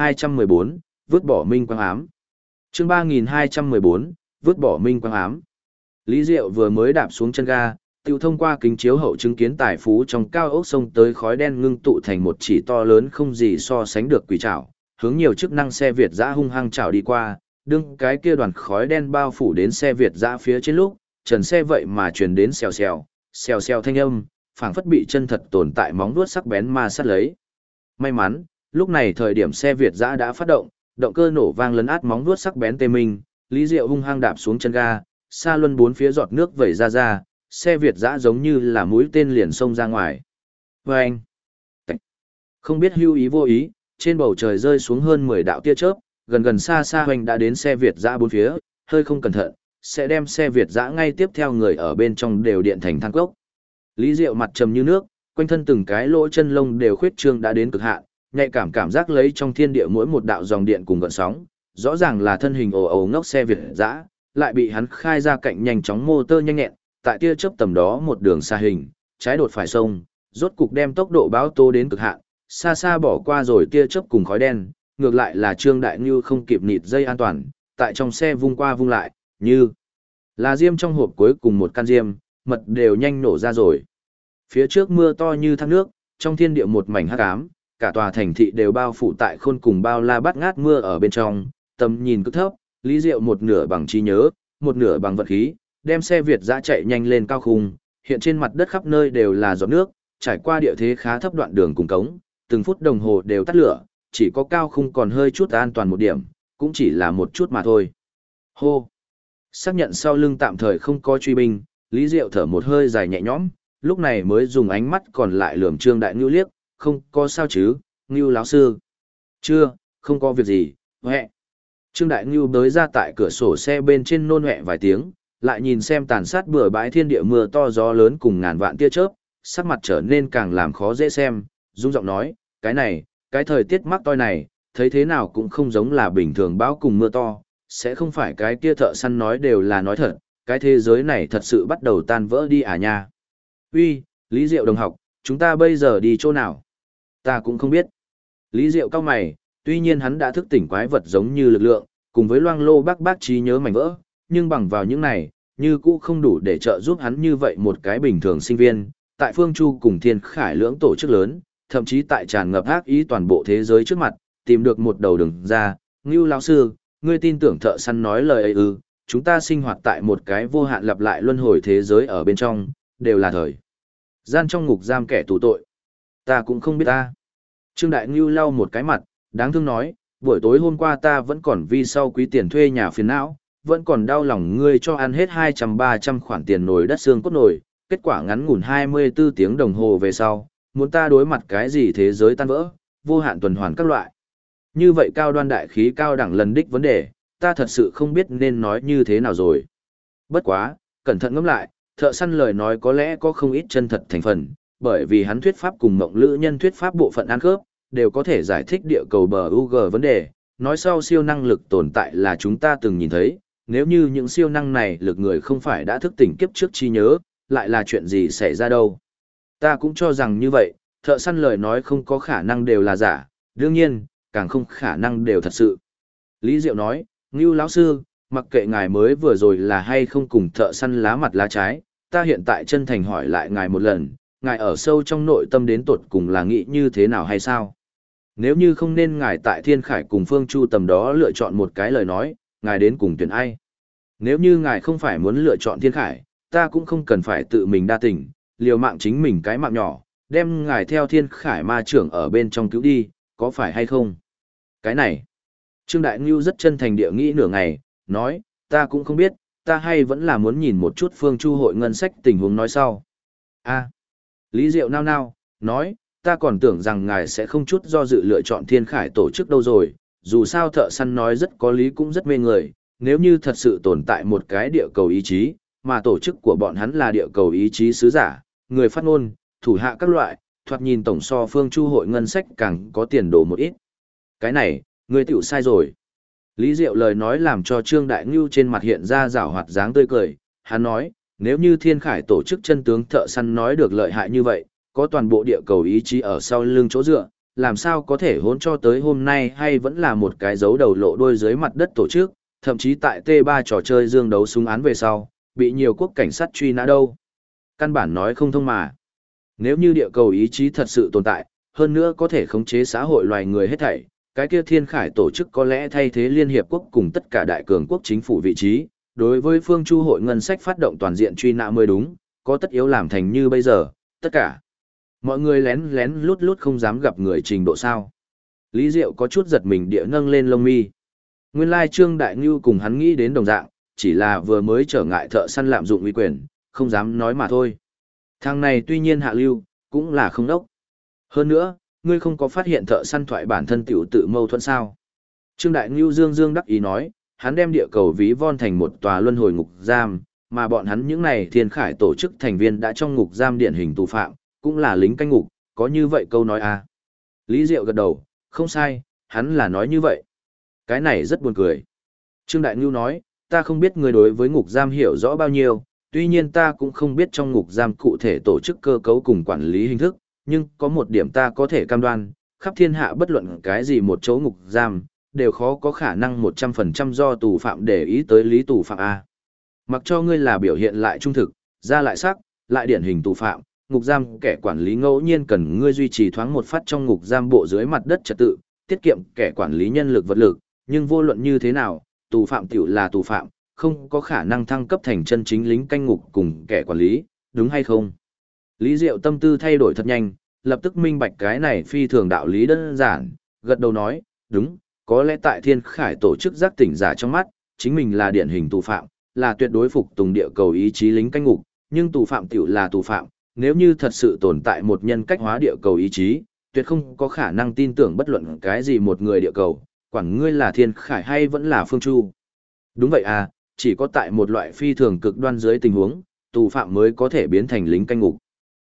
3214, vứt bỏ minh quang ám. Chương 3214, vứt bỏ minh quang ám. Lý Diệu vừa mới đạp xuống chân ga, tiêu thông qua kính chiếu hậu chứng kiến tài phú trong cao ốc sông tới khói đen ngưng tụ thành một chỉ to lớn không gì so sánh được quỷ trảo, hướng nhiều chức năng xe Việt dã hung hăng chảo đi qua, đương cái kia đoàn khói đen bao phủ đến xe Việt dã phía trên lúc, trần xe vậy mà truyền đến xèo xèo thanh âm, phảng phất bị chân thật tồn tại móng vuốt sắc bén ma sát lấy. May mắn, lúc này thời điểm xe Việt dã đã phát động, động cơ nổ vang lấn át móng vuốt sắc bén tê minh, Lý Diệu hung hăng đạp xuống chân ga, xa luân bốn phía giọt nước vẩy ra, xe Việt dã giống như là mũi tên liền xông ra ngoài. Vâng! Không biết hưu ý vô ý, trên bầu trời rơi xuống hơn 10 đạo tia chớp, gần xa hoành đã đến xe Việt dã bốn phía, hơi không cẩn thận, sẽ đem xe Việt dã ngay tiếp theo người ở bên trong đều điện thành than cốc. Lý Diệu mặt trầm như nước, quanh thân từng cái lỗ chân lông đều khuyết trương đã đến cực hạn, nhạy cảm giác lấy trong thiên địa mỗi một đạo dòng điện cùng gợn sóng, rõ ràng là thân hình ồ ồ ngốc xe Việt dã, lại bị hắn khai ra cạnh nhanh chóng motor nhanh nhẹn, tại tia chớp tầm đó một đường xa hình, trái đột phải sông, rốt cục đem tốc độ báo tố đến cực hạn, xa bỏ qua rồi tia chớp cùng khói đen, ngược lại là Trương Đại Ngưu không kịp nịt dây an toàn, tại trong xe vung qua vung lại, như là diêm trong hộp cuối cùng một căn diêm, mật đều nhanh nổ ra rồi. Phía trước mưa to như thác nước, trong thiên địa một mảnh hắc ám, cả tòa thành thị đều bao phủ tại khôn cùng bao la bát ngát mưa ở bên trong, tầm nhìn cứ thấp, Lý Diệu một nửa bằng trí nhớ, một nửa bằng vật khí, đem xe Việt dã chạy nhanh lên cao khung, hiện trên mặt đất khắp nơi đều là giọt nước, trải qua địa thế khá thấp đoạn đường cùng cống, từng phút đồng hồ đều tắt lửa, chỉ có cao khung còn hơi chút an toàn một điểm, cũng chỉ là một chút mà thôi. Hô! Xác nhận sau lưng tạm thời không có truy binh, Lý Diệu thở một hơi dài nhẹ nhõm, lúc này mới dùng ánh mắt còn lại lườm Trương Đại Ngưu liếc, không có sao chứ, Ngưu lão sư. Chưa, không có việc gì, huệ. Trương Đại Ngưu bới ra tại cửa sổ xe bên trên nôn huệ vài tiếng, lại nhìn xem tàn sát bừa bãi thiên địa mưa to gió lớn cùng ngàn vạn tia chớp, sắc mặt trở nên càng làm khó dễ xem, rung giọng nói, cái thời tiết mắc toi này, thấy thế nào cũng không giống là bình thường bão cùng mưa to, sẽ không phải cái kia thợ săn nói đều là nói thật, cái thế giới này thật sự bắt đầu tan vỡ đi à nha. Uy, Lý Diệu đồng học, chúng ta bây giờ đi chỗ nào? Ta cũng không biết. Lý Diệu cao mày, tuy nhiên hắn đã thức tỉnh quái vật giống như lực lượng, cùng với loang lô bác trí nhớ mảnh vỡ, nhưng bằng vào những này, như cũ không đủ để trợ giúp hắn như vậy một cái bình thường sinh viên, tại Phương Chu cùng Thiên Khải lưỡng tổ chức lớn, thậm chí tại tràn ngập ác ý toàn bộ thế giới trước mặt, tìm được một đầu đường ra. Ngưu lão sư, ngươi tin tưởng thợ săn nói lời ấy ư? Chúng ta sinh hoạt tại một cái vô hạn lặp lại luân hồi thế giới ở bên trong, đều là thời gian trong ngục giam kẻ tù tội. Ta cũng không biết ta. Trương Đại Ngưu lau một cái mặt, đáng thương nói, buổi tối hôm qua ta vẫn còn vì sau quý tiền thuê nhà phiền não, vẫn còn đau lòng ngươi cho ăn hết 200-300 khoản tiền nồi đất xương cốt nồi, kết quả ngắn ngủn 24 tiếng đồng hồ về sau, muốn ta đối mặt cái gì thế giới tan vỡ, vô hạn tuần hoàn các loại. Như vậy cao đoan đại khí cao đẳng lần đích vấn đề, ta thật sự không biết nên nói như thế nào rồi. Bất quá, cẩn thận ngẫm lại, thợ săn lời nói có lẽ có không ít chân thật thành phần, bởi vì hắn thuyết pháp cùng mộng lữ nhân thuyết pháp bộ phận ăn khớp, đều có thể giải thích địa cầu bờ UG vấn đề, nói sau siêu năng lực tồn tại là chúng ta từng nhìn thấy, nếu như những siêu năng này lực người không phải đã thức tỉnh kiếp trước trí nhớ, lại là chuyện gì xảy ra đâu. Ta cũng cho rằng như vậy, thợ săn lời nói không có khả năng đều là giả, đương nhiên, càng không khả năng đều thật sự. Lý Diệu nói, Ngưu lão sư, mặc kệ ngài mới vừa rồi là hay không cùng thợ săn lá mặt lá trái, ta hiện tại chân thành hỏi lại ngài một lần, ngài ở sâu trong nội tâm đến tột cùng là nghĩ như thế nào hay sao? Nếu như không nên ngài tại Thiên Khải cùng Phương Chu tầm đó lựa chọn một cái lời nói, ngài đến cùng tuyển ai? Nếu như ngài không phải muốn lựa chọn Thiên Khải, ta cũng không cần phải tự mình đa tình, liều mạng chính mình cái mạng nhỏ, đem ngài theo Thiên Khải ma trưởng ở bên trong cứu đi, có phải hay không? Cái này, Trương Đại Ngưu rất chân thành địa nghĩ nửa ngày, nói, ta cũng không biết, ta hay vẫn là muốn nhìn một chút Phương Chu hội ngân sách tình huống nói sau. A, Lý Diệu nao nao, nói, ta còn tưởng rằng ngài sẽ không chút do dự lựa chọn Thiên Khải tổ chức đâu rồi, dù sao thợ săn nói rất có lý cũng rất mê người, nếu như thật sự tồn tại một cái địa cầu ý chí, mà tổ chức của bọn hắn là địa cầu ý chí sứ giả, người phát ngôn, thủ hạ các loại, thoạt nhìn tổng so Phương Chu hội ngân sách càng có tiền đồ một ít. Cái này, ngươi tiểu sai rồi. Lý Diệu lời nói làm cho Trương Đại Ngưu trên mặt hiện ra giảo hoạt dáng tươi cười, hắn nói, nếu như Thiên Khải tổ chức chân tướng thợ săn nói được lợi hại như vậy, có toàn bộ địa cầu ý chí ở sau lưng chỗ dựa, làm sao có thể hỗn cho tới hôm nay hay vẫn là một cái dấu đầu lộ đuôi dưới mặt đất tổ chức, thậm chí tại T3 trò chơi dương đấu súng án về sau, bị nhiều quốc cảnh sát truy nã đâu. Căn bản nói không thông mà. Nếu như địa cầu ý chí thật sự tồn tại, hơn nữa có thể khống chế xã hội loài người hết thảy, cái kia Thiên Khải tổ chức có lẽ thay thế Liên Hiệp Quốc cùng tất cả đại cường quốc chính phủ vị trí, đối với Phương Chu hội ngân sách phát động toàn diện truy nã mới đúng, có tất yếu làm thành như bây giờ, tất cả. Mọi người lén lén lút lút không dám gặp người trình độ sao. Lý Diệu có chút giật mình địa nâng lên lông mi. Nguyên lai Trương Đại Ngưu cùng hắn nghĩ đến đồng dạng, chỉ là vừa mới trở ngại thợ săn lạm dụng uy quyền, không dám nói mà thôi. Thằng này tuy nhiên hạ lưu, cũng là không đốc. Hơn nữa, ngươi không có phát hiện thợ săn thoại bản thân tiểu tự mâu thuẫn sao. Trương Đại Ngưu dương dương đắc ý nói, hắn đem địa cầu ví von thành một tòa luân hồi ngục giam, mà bọn hắn những này Thiên Khải tổ chức thành viên đã trong ngục giam điển hình tù phạm, cũng là lính canh ngục, có như vậy câu nói à. Lý Diệu gật đầu, không sai, hắn là nói như vậy. Cái này rất buồn cười. Trương Đại Ngưu nói, ta không biết người đối với ngục giam hiểu rõ bao nhiêu, tuy nhiên ta cũng không biết trong ngục giam cụ thể tổ chức cơ cấu cùng quản lý hình thức, nhưng có một điểm ta có thể cam đoan, khắp thiên hạ bất luận cái gì một chỗ ngục giam, đều khó có khả năng 100% do tù phạm để ý tới lý tù phạm A. Mặc cho ngươi là biểu hiện lại trung thực, ra lại sắc, lại điển hình tù phạm, ngục giam kẻ quản lý ngẫu nhiên cần ngươi duy trì thoáng một phát trong ngục giam bộ dưới mặt đất trật tự, tiết kiệm kẻ quản lý nhân lực vật lực, nhưng vô luận như thế nào, tù phạm tiểu là tù phạm, không có khả năng thăng cấp thành chân chính lính canh ngục cùng kẻ quản lý, đúng hay không? Lý Diệu tâm tư thay đổi thật nhanh, lập tức minh bạch cái này phi thường đạo lý đơn giản, gật đầu nói, đúng, có lẽ tại Thiên Khải tổ chức giác tỉnh giả trong mắt, chính mình là điển hình tù phạm, là tuyệt đối phục tùng địa cầu ý chí lính canh ngục, nhưng tù phạm tiểu là tù phạm, nếu như thật sự tồn tại một nhân cách hóa địa cầu ý chí, tuyệt không có khả năng tin tưởng bất luận cái gì một người địa cầu, quản ngươi là Thiên Khải hay vẫn là Phương Chu. Đúng vậy à, chỉ có tại một loại phi thường cực đoan dưới tình huống, tù phạm mới có thể biến thành lính canh ngục.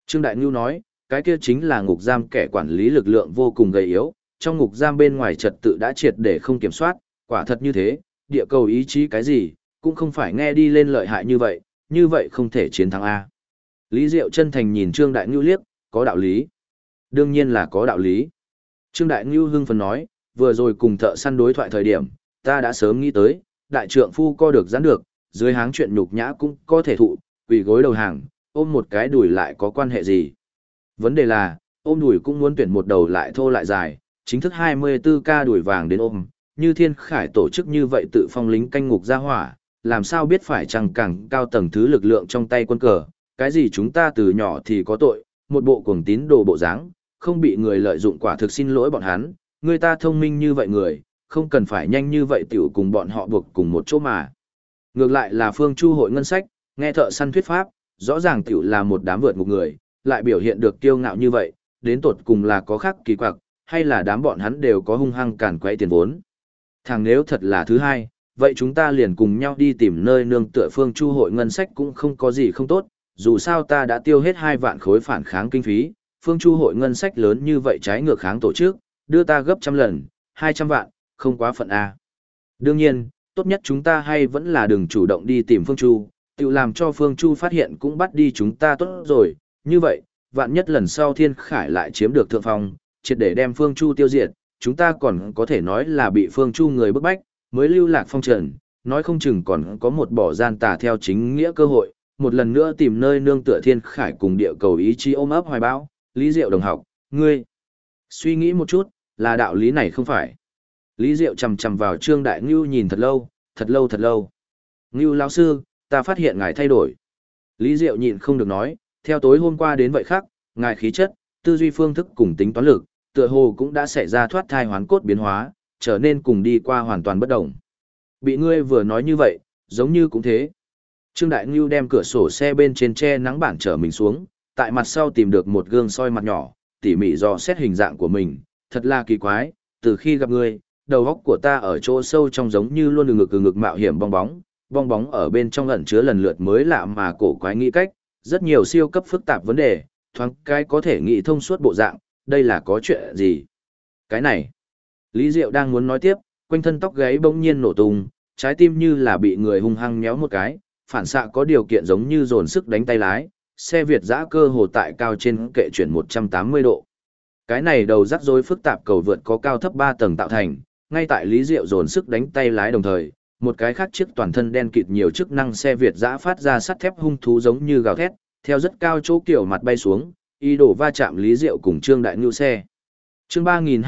Trương Đại Ngưu nói, cái kia chính là ngục giam kẻ quản lý lực lượng vô cùng gầy yếu, trong ngục giam bên ngoài trật tự đã triệt để không kiểm soát, quả thật như thế, địa cầu ý chí cái gì, cũng không phải nghe đi lên lợi hại như vậy không thể chiến thắng A. Lý Diệu chân thành nhìn Trương Đại Ngưu liếc, có đạo lý. Đương nhiên là có đạo lý. Trương Đại Ngưu hưng phấn nói, vừa rồi cùng thợ săn đối thoại thời điểm, ta đã sớm nghĩ tới, đại trượng phu co được giãn được, dưới háng chuyện nhục nhã cũng có thể thụ, quỳ gối đầu hàng, ôm một cái đùi lại có quan hệ gì. Vấn đề là, ôm đùi cũng muốn tuyển một đầu lại thô lại dài, chính thức 24K đùi vàng đến ôm, như Thiên Khải tổ chức như vậy tự phong lính canh ngục ra hỏa, làm sao biết phải chăng càng cao tầng thứ lực lượng trong tay quân cờ, cái gì chúng ta từ nhỏ thì có tội, một bộ cuồng tín đồ bộ dáng, không bị người lợi dụng quả thực xin lỗi bọn hắn, người ta thông minh như vậy người, không cần phải nhanh như vậy tiểu cùng bọn họ buộc cùng một chỗ mà. Ngược lại là Phương Chu hội ngân sách, nghe thợ săn thuyết pháp, rõ ràng tiểu là một đám vượt một người, lại biểu hiện được kiêu ngạo như vậy, đến tột cùng là có khác kỳ quặc, hay là đám bọn hắn đều có hung hăng càn quấy tiền vốn. Thằng nếu thật là thứ hai, vậy chúng ta liền cùng nhau đi tìm nơi nương tựa Phương Chu hội ngân sách cũng không có gì không tốt, dù sao ta đã tiêu hết 2 vạn khối phản kháng kinh phí, Phương Chu hội ngân sách lớn như vậy trái ngược kháng tổ chức, đưa ta gấp trăm lần, 200 vạn, không quá phận A. Đương nhiên, tốt nhất chúng ta hay vẫn là đừng chủ động đi tìm Phương Chu, tự làm cho Phương Chu phát hiện cũng bắt đi chúng ta tốt rồi, như vậy, vạn nhất lần sau Thiên Khải lại chiếm được thượng phong, triệt để đem Phương Chu tiêu diệt, chúng ta còn có thể nói là bị Phương Chu người bức bách, mới lưu lạc phong trần, nói không chừng còn có một bỏ gian tà theo chính nghĩa cơ hội, một lần nữa tìm nơi nương tựa Thiên Khải cùng địa cầu ý chí ôm ấp hoài bão. Lý Diệu đồng học, ngươi suy nghĩ một chút, là đạo lý này không phải. Lý Diệu chầm chầm vào Trương Đại Ngưu nhìn thật lâu, thật lâu thật lâu. Ngưu lão sư, ta phát hiện ngài thay đổi. Lý Diệu nhịn không được nói, theo tối hôm qua đến vậy khác, ngài khí chất, tư duy phương thức cùng tính toán lực, tựa hồ cũng đã xảy ra thoát thai hoán cốt biến hóa, trở nên cùng đi qua hoàn toàn bất động. Bị ngươi vừa nói như vậy, giống như cũng thế. Trương Đại Ngưu đem cửa sổ xe bên trên che nắng bản trở mình xuống, tại mặt sau tìm được một gương soi mặt nhỏ, tỉ mỉ dò xét hình dạng của mình, thật là kỳ quái, từ khi gặp ngươi, đầu óc của ta ở chỗ sâu trong giống như luôn ngực mạo hiểm bong bóng ở bên trong ẩn chứa lần lượt mới lạ mà cổ quái nghĩ cách, rất nhiều siêu cấp phức tạp vấn đề, thoáng cái có thể nghĩ thông suốt bộ dạng, đây là có chuyện gì? Cái này, Lý Diệu đang muốn nói tiếp, quanh thân tóc gáy bỗng nhiên nổ tung, trái tim như là bị người hung hăng nhéo một cái, phản xạ có điều kiện giống như dồn sức đánh tay lái, xe Việt dã cơ hồ tại cao trên kệ chuyển 180 độ. Cái này đầu rắc rối phức tạp cầu vượt có cao thấp 3 tầng tạo thành, ngay tại Lý Diệu dồn sức đánh tay lái đồng thời, một cái khác chiếc toàn thân đen kịt nhiều chức năng xe Việt dã phát ra sắt thép hung thú giống như gào thét, theo rất cao chỗ kiểu mặt bay xuống, ý đồ va chạm Lý Diệu cùng Trương Đại Ngưu xe. Chương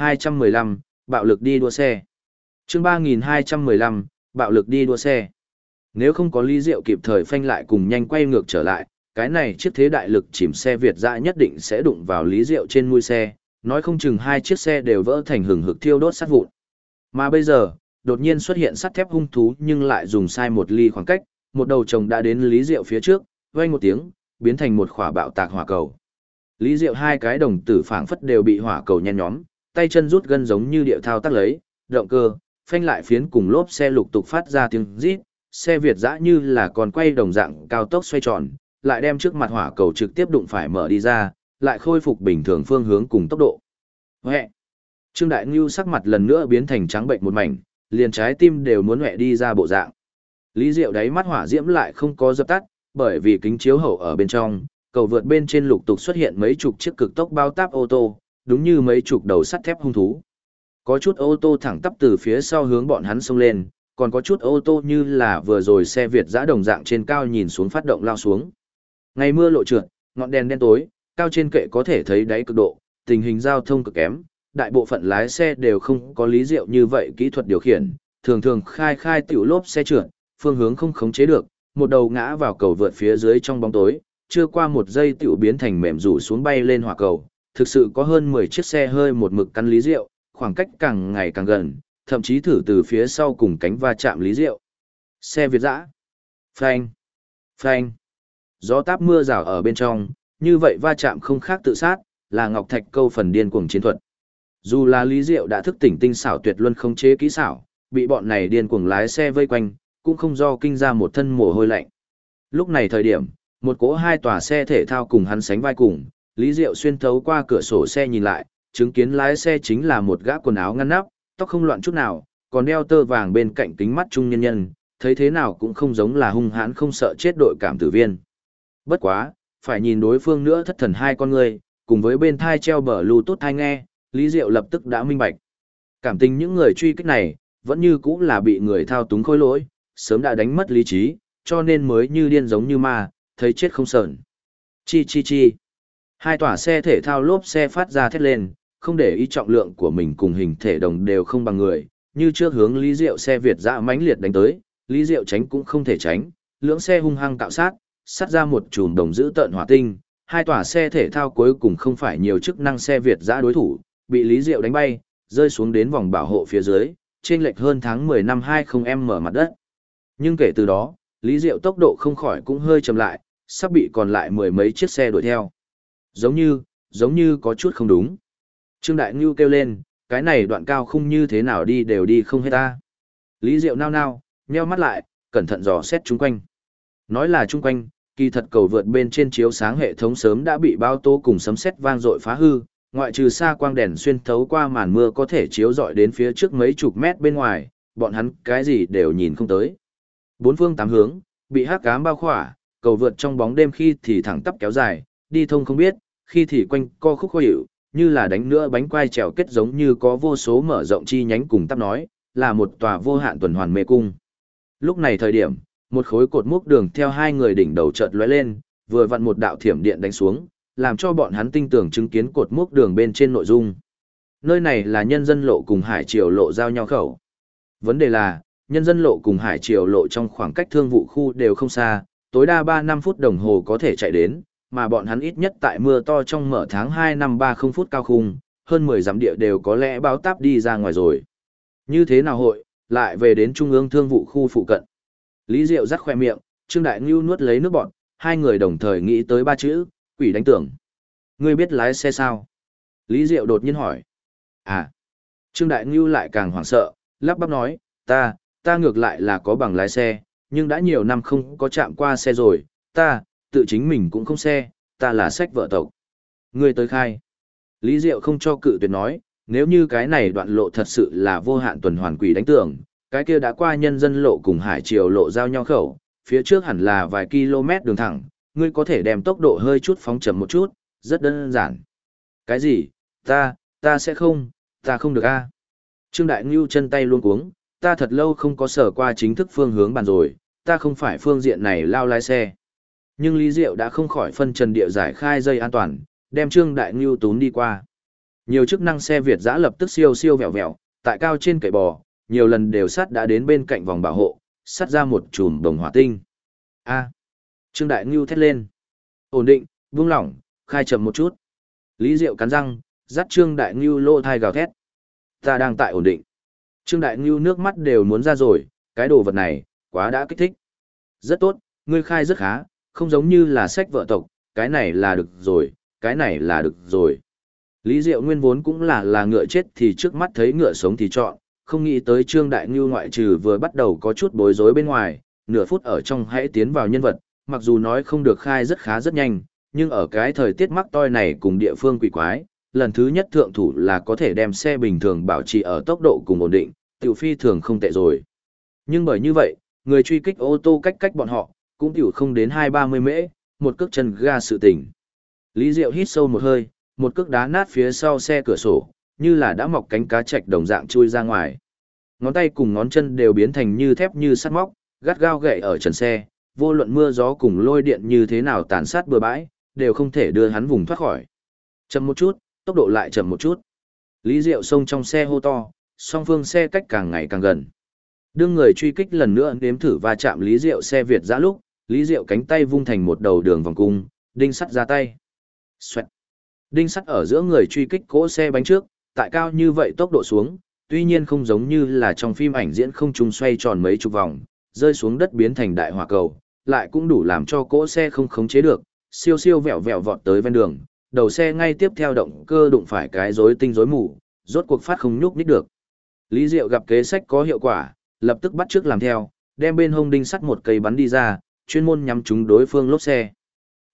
3215, bạo lực đi đua xe. Chương 3215, bạo lực đi đua xe. Nếu không có Lý Diệu kịp thời phanh lại cùng nhanh quay ngược trở lại, cái này chiếc thế đại lực chìm xe Việt dã nhất định sẽ đụng vào Lý Diệu trên mui xe, nói không chừng 2 chiếc xe đều vỡ thành hừng hực thiêu đốt sắt vụn. Mà bây giờ, đột nhiên xuất hiện sắt thép hung thú nhưng lại dùng sai một ly khoảng cách, một đầu chồng đã đến Lý Diệu phía trước, vang một tiếng, biến thành một quả bạo tạc hỏa cầu. Lý Diệu 2 cái đồng tử phảng phất đều bị hỏa cầu nhen nhóm, tay chân rút gân giống như điệu thao tác lấy, động cơ, phanh lại phiến cùng lốp xe lục tục phát ra tiếng rít, xe Việt dã như là còn quay đồng dạng cao tốc xoay tròn, lại đem trước mặt hỏa cầu trực tiếp đụng phải mở đi ra, lại khôi phục bình thường phương hướng cùng tốc độ. Huệ! Trương Đại Ngưu sắc mặt lần nữa biến thành trắng bệnh một mảnh, liền trái tim đều muốn huệ đi ra bộ dạng. Lý Diệu đáy mắt hỏa diễm lại không có dập tắt, bởi vì kính chiếu hậu ở bên trong, cầu vượt bên trên lục tục xuất hiện mấy chục chiếc cực tốc bao táp ô tô, đúng như mấy chục đầu sắt thép hung thú. Có chút ô tô thẳng tắp từ phía sau hướng bọn hắn xông lên, còn có chút ô tô như là vừa rồi xe Việt dã đồng dạng trên cao nhìn xuống phát động lao xuống. Ngày mưa lộ trượt, ngọn đèn đen tối, cao trên kệ có thể thấy đáy cực độ, tình hình giao thông cực kém, đại bộ phận lái xe đều không có Lý Diệu như vậy kỹ thuật điều khiển, thường thường khai tiểu lốp xe trượt, phương hướng không khống chế được, một đầu ngã vào cầu vượt phía dưới trong bóng tối, chưa qua một giây tiểu biến thành mềm rủ xuống bay lên hỏa cầu. Thực sự có hơn 10 chiếc xe hơi một mực cắn Lý Diệu, khoảng cách càng ngày càng gần, thậm chí thử từ phía sau cùng cánh va chạm Lý Diệu. Xe Việt dã. Phanh. Phanh. Gió táp mưa rào ở bên trong, như vậy va chạm không khác tự sát, là Ngọc Thạch câu phần điên cuồng chiến thuật. Dù là Lý Diệu đã thức tỉnh tinh xảo tuyệt luân không chế kỹ xảo, bị bọn này điên cuồng lái xe vây quanh, cũng không do kinh ra một thân mồ hôi lạnh. Lúc này thời điểm, Một cỗ hai tòa xe thể thao cùng hắn sánh vai cùng, Lý Diệu xuyên thấu qua cửa sổ xe nhìn lại, chứng kiến lái xe chính là một gã quần áo ngăn nắp, tóc không loạn chút nào, còn đeo tơ vàng bên cạnh kính mắt trung nhân nhân, thấy thế nào cũng không giống là hung hãn không sợ chết đội cảm tử viên. Bất quá, phải nhìn đối phương nữa thất thần hai con người, cùng với bên thai treo bờ Bluetooth thai nghe, Lý Diệu lập tức đã minh bạch. Cảm tình những người truy kích này, vẫn như cũng là bị người thao túng khôi lỗi, sớm đã đánh mất lý trí, cho nên mới như điên giống như ma, thấy chết không sờn. Chi chi chi. Hai tòa xe thể thao lốp xe phát ra thét lên, không để ý trọng lượng của mình cùng hình thể đồng đều không bằng người, như trước hướng Lý Diệu xe Việt dã mãnh liệt đánh tới, Lý Diệu tránh cũng không thể tránh, lưỡng xe hung hăng cạo sát, sát ra một chùm đồng dữ tợn hỏa tinh, hai tòa xe thể thao cuối cùng không phải nhiều chức năng xe Việt dã đối thủ, bị Lý Diệu đánh bay, rơi xuống đến vòng bảo hộ phía dưới, trên lệch hơn tháng 10 năm 20m mặt đất. Nhưng kể từ đó, Lý Diệu tốc độ không khỏi cũng hơi chậm lại, sắp bị còn lại mười mấy chiếc xe đuổi theo. Giống như có chút không đúng. Trương Đại Ngưu kêu lên, cái này đoạn cao khung như thế nào đi đều đi không hết ta. Lý Diệu nao nao, nheo mắt lại, cẩn thận dò xét chung quanh. Nói là chung quanh, kỳ thật cầu vượt bên trên chiếu sáng hệ thống sớm đã bị bao tố cùng sấm sét vang dội phá hư, ngoại trừ xa quang đèn xuyên thấu qua màn mưa có thể chiếu rọi đến phía trước mấy chục mét bên ngoài, bọn hắn cái gì đều nhìn không tới. Bốn phương tám hướng, bị hắc ám bao khỏa, cầu vượt trong bóng đêm khi thì thẳng tắp kéo dài, đi thông không biết, khi thì quanh co khúc khó hiểu, như là đánh nữa bánh quai trèo kết giống như có vô số mở rộng chi nhánh cùng tắp nói, là một tòa vô hạn tuần hoàn mê cung. Lúc này thời điểm, một khối cột mốc đường theo hai người đỉnh đầu chợt lóe lên, vừa vặn một đạo thiểm điện đánh xuống, làm cho bọn hắn tinh tưởng chứng kiến cột mốc đường bên trên nội dung. Nơi này là nhân dân lộ cùng hải triều lộ giao nhau khẩu. Vấn đề là, nhân dân lộ cùng hải triều lộ trong khoảng cách thương vụ khu đều không xa, tối đa 3-5 phút đồng hồ có thể chạy đến, mà bọn hắn ít nhất tại mưa to trong mở tháng 2 năm 30 phút cao khung, hơn 10 dặm địa đều có lẽ báo táp đi ra ngoài rồi. Như thế nào hội, lại về đến trung ương thương vụ khu phụ cận. Lý Diệu rắc khoe miệng, Trương Đại Ngưu nuốt lấy nước bọt, hai người đồng thời nghĩ tới ba chữ, quỷ đánh tưởng. Ngươi biết lái xe sao? Lý Diệu đột nhiên hỏi. À. Trương Đại Ngưu lại càng hoảng sợ, lắp bắp nói, ta ngược lại là có bằng lái xe, nhưng đã nhiều năm không có chạm qua xe rồi, tự chính mình cũng không xe, ta là sách vợ tộc. Ngươi tới khai. Lý Diệu không cho cự tuyệt nói, nếu như cái này đoạn lộ thật sự là vô hạn tuần hoàn quỷ đánh tưởng, cái kia đã qua nhân dân lộ cùng hải triều lộ giao nhau khẩu, phía trước hẳn là vài km đường thẳng, ngươi có thể đem tốc độ hơi chút phóng chậm một chút, rất đơn giản. Cái gì? Ta sẽ không, ta không được a. Trương Đại Ngưu chân tay luống cuống, ta thật lâu không có sở qua chính thức phương hướng bàn rồi, ta không phải phương diện này lao lái xe. Nhưng Lý Diệu đã không khỏi phân trần địa giải khai dây an toàn, đem Trương Đại Ngưu tún đi qua. Nhiều chức năng xe Việt dã lập tức siêu siêu vẹo vẹo, tại cao trên cậy bò, nhiều lần đều sắt đã đến bên cạnh vòng bảo hộ, sắt ra một chùm đồng hỏa tinh. A. Trương Đại Ngưu thét lên. Ổn định, buông lỏng, khai chậm một chút. Lý Diệu cắn răng, dắt Trương Đại Ngưu lô thai gào thét. Ta đang tại ổn định. Trương Đại Ngưu nước mắt đều muốn ra rồi, cái đồ vật này, quá đã kích thích. Rất tốt, ngươi khai rất khá, không giống như là sách vợ tộc, cái này là được rồi, cái này là được rồi. Lý Diệu nguyên vốn cũng là ngựa chết thì trước mắt thấy ngựa sống thì chọn, không nghĩ tới Trương Đại Ngưu ngoại trừ vừa bắt đầu có chút bối rối bên ngoài, nửa phút ở trong hãy tiến vào nhân vật, mặc dù nói không được khai rất khá rất nhanh, nhưng ở cái thời tiết mắc toi này cùng địa phương quỷ quái, lần thứ nhất thượng thủ là có thể đem xe bình thường bảo trì ở tốc độ cùng ổn định, tiểu phi thường không tệ rồi. Nhưng bởi như vậy, người truy kích ô tô cách bọn họ, cũng tiểu không đến 2-30 mễ, một cước chân ga sự tỉnh. Lý Diệu hít sâu một hơi, một cước đá nát phía sau xe cửa sổ, như là đã mọc cánh cá trạch đồng dạng chui ra ngoài. Ngón tay cùng ngón chân đều biến thành như thép như sắt móc, gắt gao gậy ở trần xe, vô luận mưa gió cùng lôi điện như thế nào tàn sát bừa bãi, đều không thể đưa hắn vùng thoát khỏi. Chậm một chút, tốc độ lại chậm một chút. Lý Diệu xông trong xe hô to, song phương xe cách càng ngày càng gần. Đương người truy kích lần nữa nếm thử va chạm Lý Diệu xe Việt dã lúc, Lý Diệu cánh tay vung thành một đầu đường vòng cung, đinh sắt ra tay. Xoẹt. Đinh sắt ở giữa người truy kích cỗ xe bánh trước, tại cao như vậy tốc độ xuống, tuy nhiên không giống như là trong phim ảnh diễn không trung xoay tròn mấy chục vòng, rơi xuống đất biến thành đại hỏa cầu, lại cũng đủ làm cho cỗ xe không khống chế được, siêu siêu vẹo vẹo vọt tới ven đường, đầu xe ngay tiếp theo động cơ đụng phải cái rối tinh rối mù, rốt cuộc phát không nhúc nhích được. Lý Diệu gặp kế sách có hiệu quả, lập tức bắt chước làm theo, đem bên hông đinh sắt một cây bắn đi ra, chuyên môn nhắm trúng đối phương lốp xe.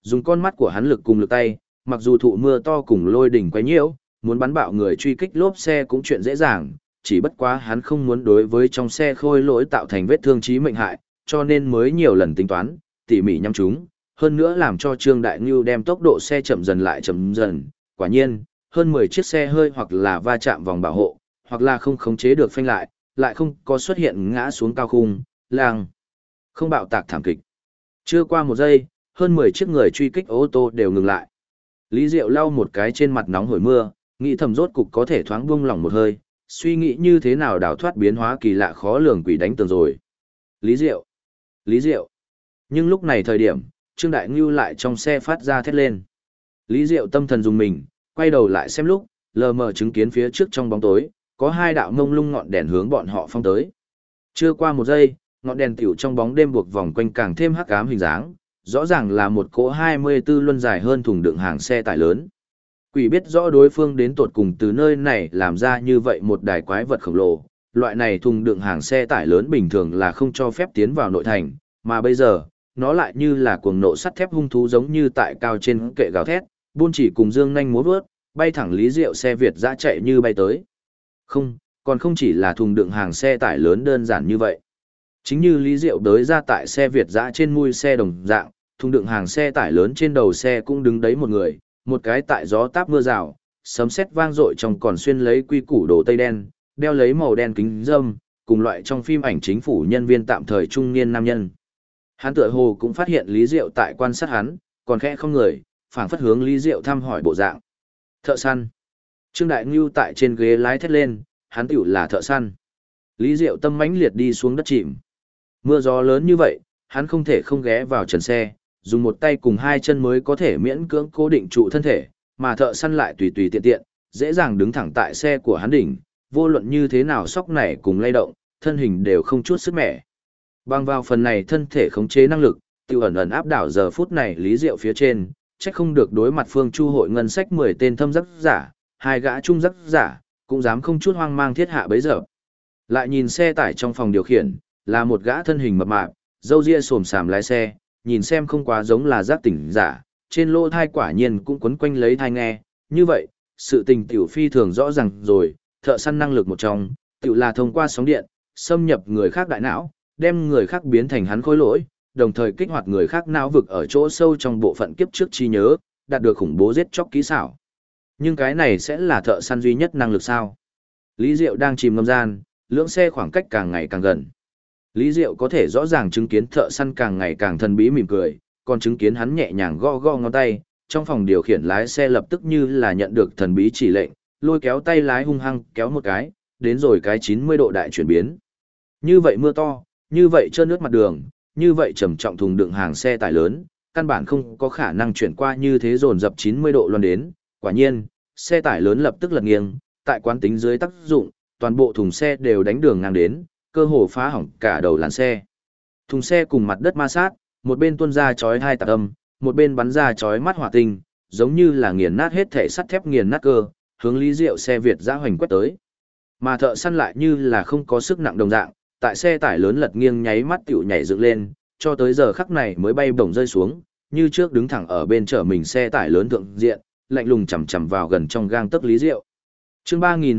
Dùng con mắt của hắn lực cùng lực tay, mặc dù thụ mưa to cùng lôi đỉnh quấy nhiễu, muốn bắn bạo người truy kích lốp xe cũng chuyện dễ dàng, chỉ bất quá hắn không muốn đối với trong xe khôi lỗi tạo thành vết thương chí mệnh hại, cho nên mới nhiều lần tính toán, tỉ mỉ nhắm chúng, hơn nữa làm cho Trương Đại Ngưu đem tốc độ xe chậm dần lại chậm dần, quả nhiên, hơn 10 chiếc xe hơi hoặc là va chạm vòng bảo hộ, hoặc là không khống chế được phanh lại không có xuất hiện ngã xuống cao khung, làng, không bạo tạc thảm kịch. Chưa qua một giây, hơn 10 chiếc người truy kích ô tô đều ngừng lại. Lý Diệu lau một cái trên mặt nóng hổi mưa, nghĩ thầm rốt cục có thể thoáng buông lỏng một hơi, suy nghĩ như thế nào đào thoát biến hóa kỳ lạ khó lường quỷ đánh tường rồi. Lý Diệu! Lý Diệu! Nhưng lúc này thời điểm, Trương Đại Ngưu lại trong xe phát ra thét lên. Lý Diệu tâm thần dùng mình, quay đầu lại xem lúc, lờ mờ chứng kiến phía trước trong bóng tối, có hai đạo mông lung ngọn đèn hướng bọn họ phong tới. Chưa qua một giây, ngọn đèn tiểu trong bóng đêm buộc vòng quanh càng thêm hắc ám hình dáng, rõ ràng là một cỗ 24 luân dài hơn thùng đựng hàng xe tải lớn. Quỷ biết rõ đối phương đến tột cùng từ nơi này làm ra như vậy một đài quái vật khổng lồ, loại này thùng đựng hàng xe tải lớn bình thường là không cho phép tiến vào nội thành, mà bây giờ, nó lại như là cuồng nộ sắt thép hung thú giống như tại cao trên kệ gào thét, buôn chỉ cùng dương nhanh múa vớt, bay thẳng Lý Diệu xe Việt dã chạy như bay tới. Không, còn không chỉ là thùng đựng hàng xe tải lớn đơn giản như vậy. Chính như Lý Diệu đới ra tại xe Việt dã trên mui xe đồng dạng, thùng đựng hàng xe tải lớn trên đầu xe cũng đứng đấy một người, một cái tại gió táp mưa rào, sấm sét vang dội trong còn xuyên lấy quy củ đồ tây đen, đeo lấy màu đen kính râm, cùng loại trong phim ảnh chính phủ nhân viên tạm thời trung niên nam nhân. Hắn tựa hồ cũng phát hiện Lý Diệu tại quan sát hắn, còn khẽ không người, phảng phất hướng Lý Diệu thăm hỏi bộ dạng. Thợ săn. Trương Đại Ngưu tại trên ghế lái thét lên, hắn tiểu là thợ săn. Lý Diệu tâm mãnh liệt đi xuống đất chìm. Mưa gió lớn như vậy, hắn không thể không ghé vào trần xe, dùng một tay cùng hai chân mới có thể miễn cưỡng cố định trụ thân thể, mà thợ săn lại tùy tùy tiện tiện, dễ dàng đứng thẳng tại xe của hắn đỉnh, vô luận như thế nào sóc này cùng lay động, thân hình đều không chút sức mẻ. Bằng vào phần này thân thể khống chế năng lực, tiêu ẩn ẩn áp đảo giờ phút này Lý Diệu phía trên, chắc không được đối mặt Phương Chu hội ngân sách 10 tên thâm giác giả, hai gã trung giác giả, cũng dám không chút hoang mang thiết hạ bấy giờ. Lại nhìn xe tải trong phòng điều khiển, là một gã thân hình mập mạp, râu ria xồm xàm lái xe, nhìn xem không quá giống là giác tỉnh giả, trên lỗ thai quả nhiên cũng quấn quanh lấy thai nghe, như vậy, sự tình tiểu phi thường rõ ràng rồi, thợ săn năng lực một trong, tiểu là thông qua sóng điện, xâm nhập người khác đại não, đem người khác biến thành hắn khối lỗi, đồng thời kích hoạt người khác não vực ở chỗ sâu trong bộ phận kiếp trước trí nhớ, đạt được khủng bố giết chóc kỹ xảo. Nhưng cái này sẽ là thợ săn duy nhất năng lực sao? Lý Diệu đang chìm ngâm gian, lưỡng xe khoảng cách càng ngày càng gần. Lý Diệu có thể rõ ràng chứng kiến thợ săn càng ngày càng thần bí mỉm cười, còn chứng kiến hắn nhẹ nhàng gõ gõ ngón tay, trong phòng điều khiển lái xe lập tức như là nhận được thần bí chỉ lệnh, lôi kéo tay lái hung hăng kéo một cái, đến rồi cái 90 độ đại chuyển biến. Như vậy mưa to, như vậy trơn nước mặt đường, như vậy trầm trọng thùng đựng hàng xe tải lớn, căn bản không có khả năng chuyển qua như thế dồn dập 90 độ loan đến. Quả nhiên, xe tải lớn lập tức lật nghiêng, tại quán tính dưới tác dụng, toàn bộ thùng xe đều đánh đường ngang đến, cơ hồ phá hỏng cả đầu làn xe. Thùng xe cùng mặt đất ma sát, một bên tuôn ra chói hai tạc âm, một bên bắn ra chói mắt hỏa tinh, giống như là nghiền nát hết thể sắt thép nghiền nát cơ, hướng Lý Diệu xe Việt dã hoành quét tới. Mà thợ săn lại như là không có sức nặng đồng dạng, tại xe tải lớn lật nghiêng nháy mắt tiểu nhảy dựng lên, cho tới giờ khắc này mới bay bổng rơi xuống, như trước đứng thẳng ở bên chở mình xe tải lớn thượng diện, lạnh lùng chằm chằm vào gần trong gang tấc Lý Diệu. Chương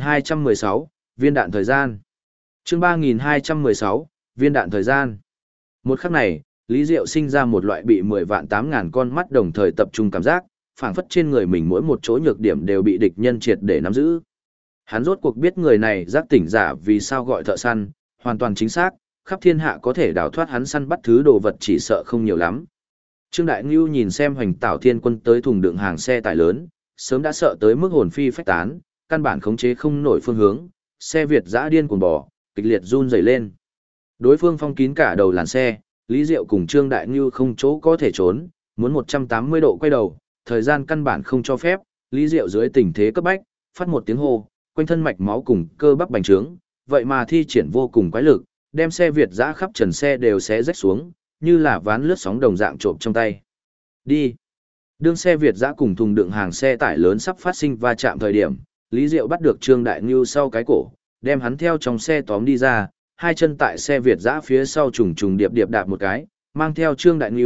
3216, viên đạn thời gian. Chương 3216, viên đạn thời gian. Một khắc này, Lý Diệu sinh ra một loại bị 10 vạn 8.000 con mắt đồng thời tập trung cảm giác, phảng phất trên người mình mỗi một chỗ nhược điểm đều bị địch nhân triệt để nắm giữ. Hắn rốt cuộc biết người này giác tỉnh giả vì sao gọi thợ săn, hoàn toàn chính xác, khắp thiên hạ có thể đào thoát hắn săn bắt thứ đồ vật chỉ sợ không nhiều lắm. Trương Đại Ngưu nhìn xem Hoành Tảo Thiên Quân tới thùng đựng hàng xe tải lớn, sớm đã sợ tới mức hồn phi phách tán, căn bản khống chế không nổi phương hướng, xe Việt dã điên cuồng bò, kịch liệt run rẩy lên. Đối phương phong kín cả đầu làn xe, Lý Diệu cùng Trương Đại Ngưu không chỗ có thể trốn, muốn 180 độ quay đầu, thời gian căn bản không cho phép, Lý Diệu dưới tình thế cấp bách, phát một tiếng hô, quanh thân mạch máu cùng cơ bắp bành trướng, vậy mà thi triển vô cùng quái lực, đem xe Việt dã khắp trần xe đều xé rách xuống, như là ván lướt sóng đồng dạng trộm trong tay. Đi. Đương xe Việt dã cùng thùng đựng hàng xe tải lớn sắp phát sinh va chạm thời điểm, Lý Diệu bắt được Trương Đại Ngưu sau cái cổ, đem hắn theo trong xe tóm đi ra, hai chân tại xe Việt dã phía sau trùng trùng điệp điệp đạp một cái, mang theo Trương Đại Ngưu,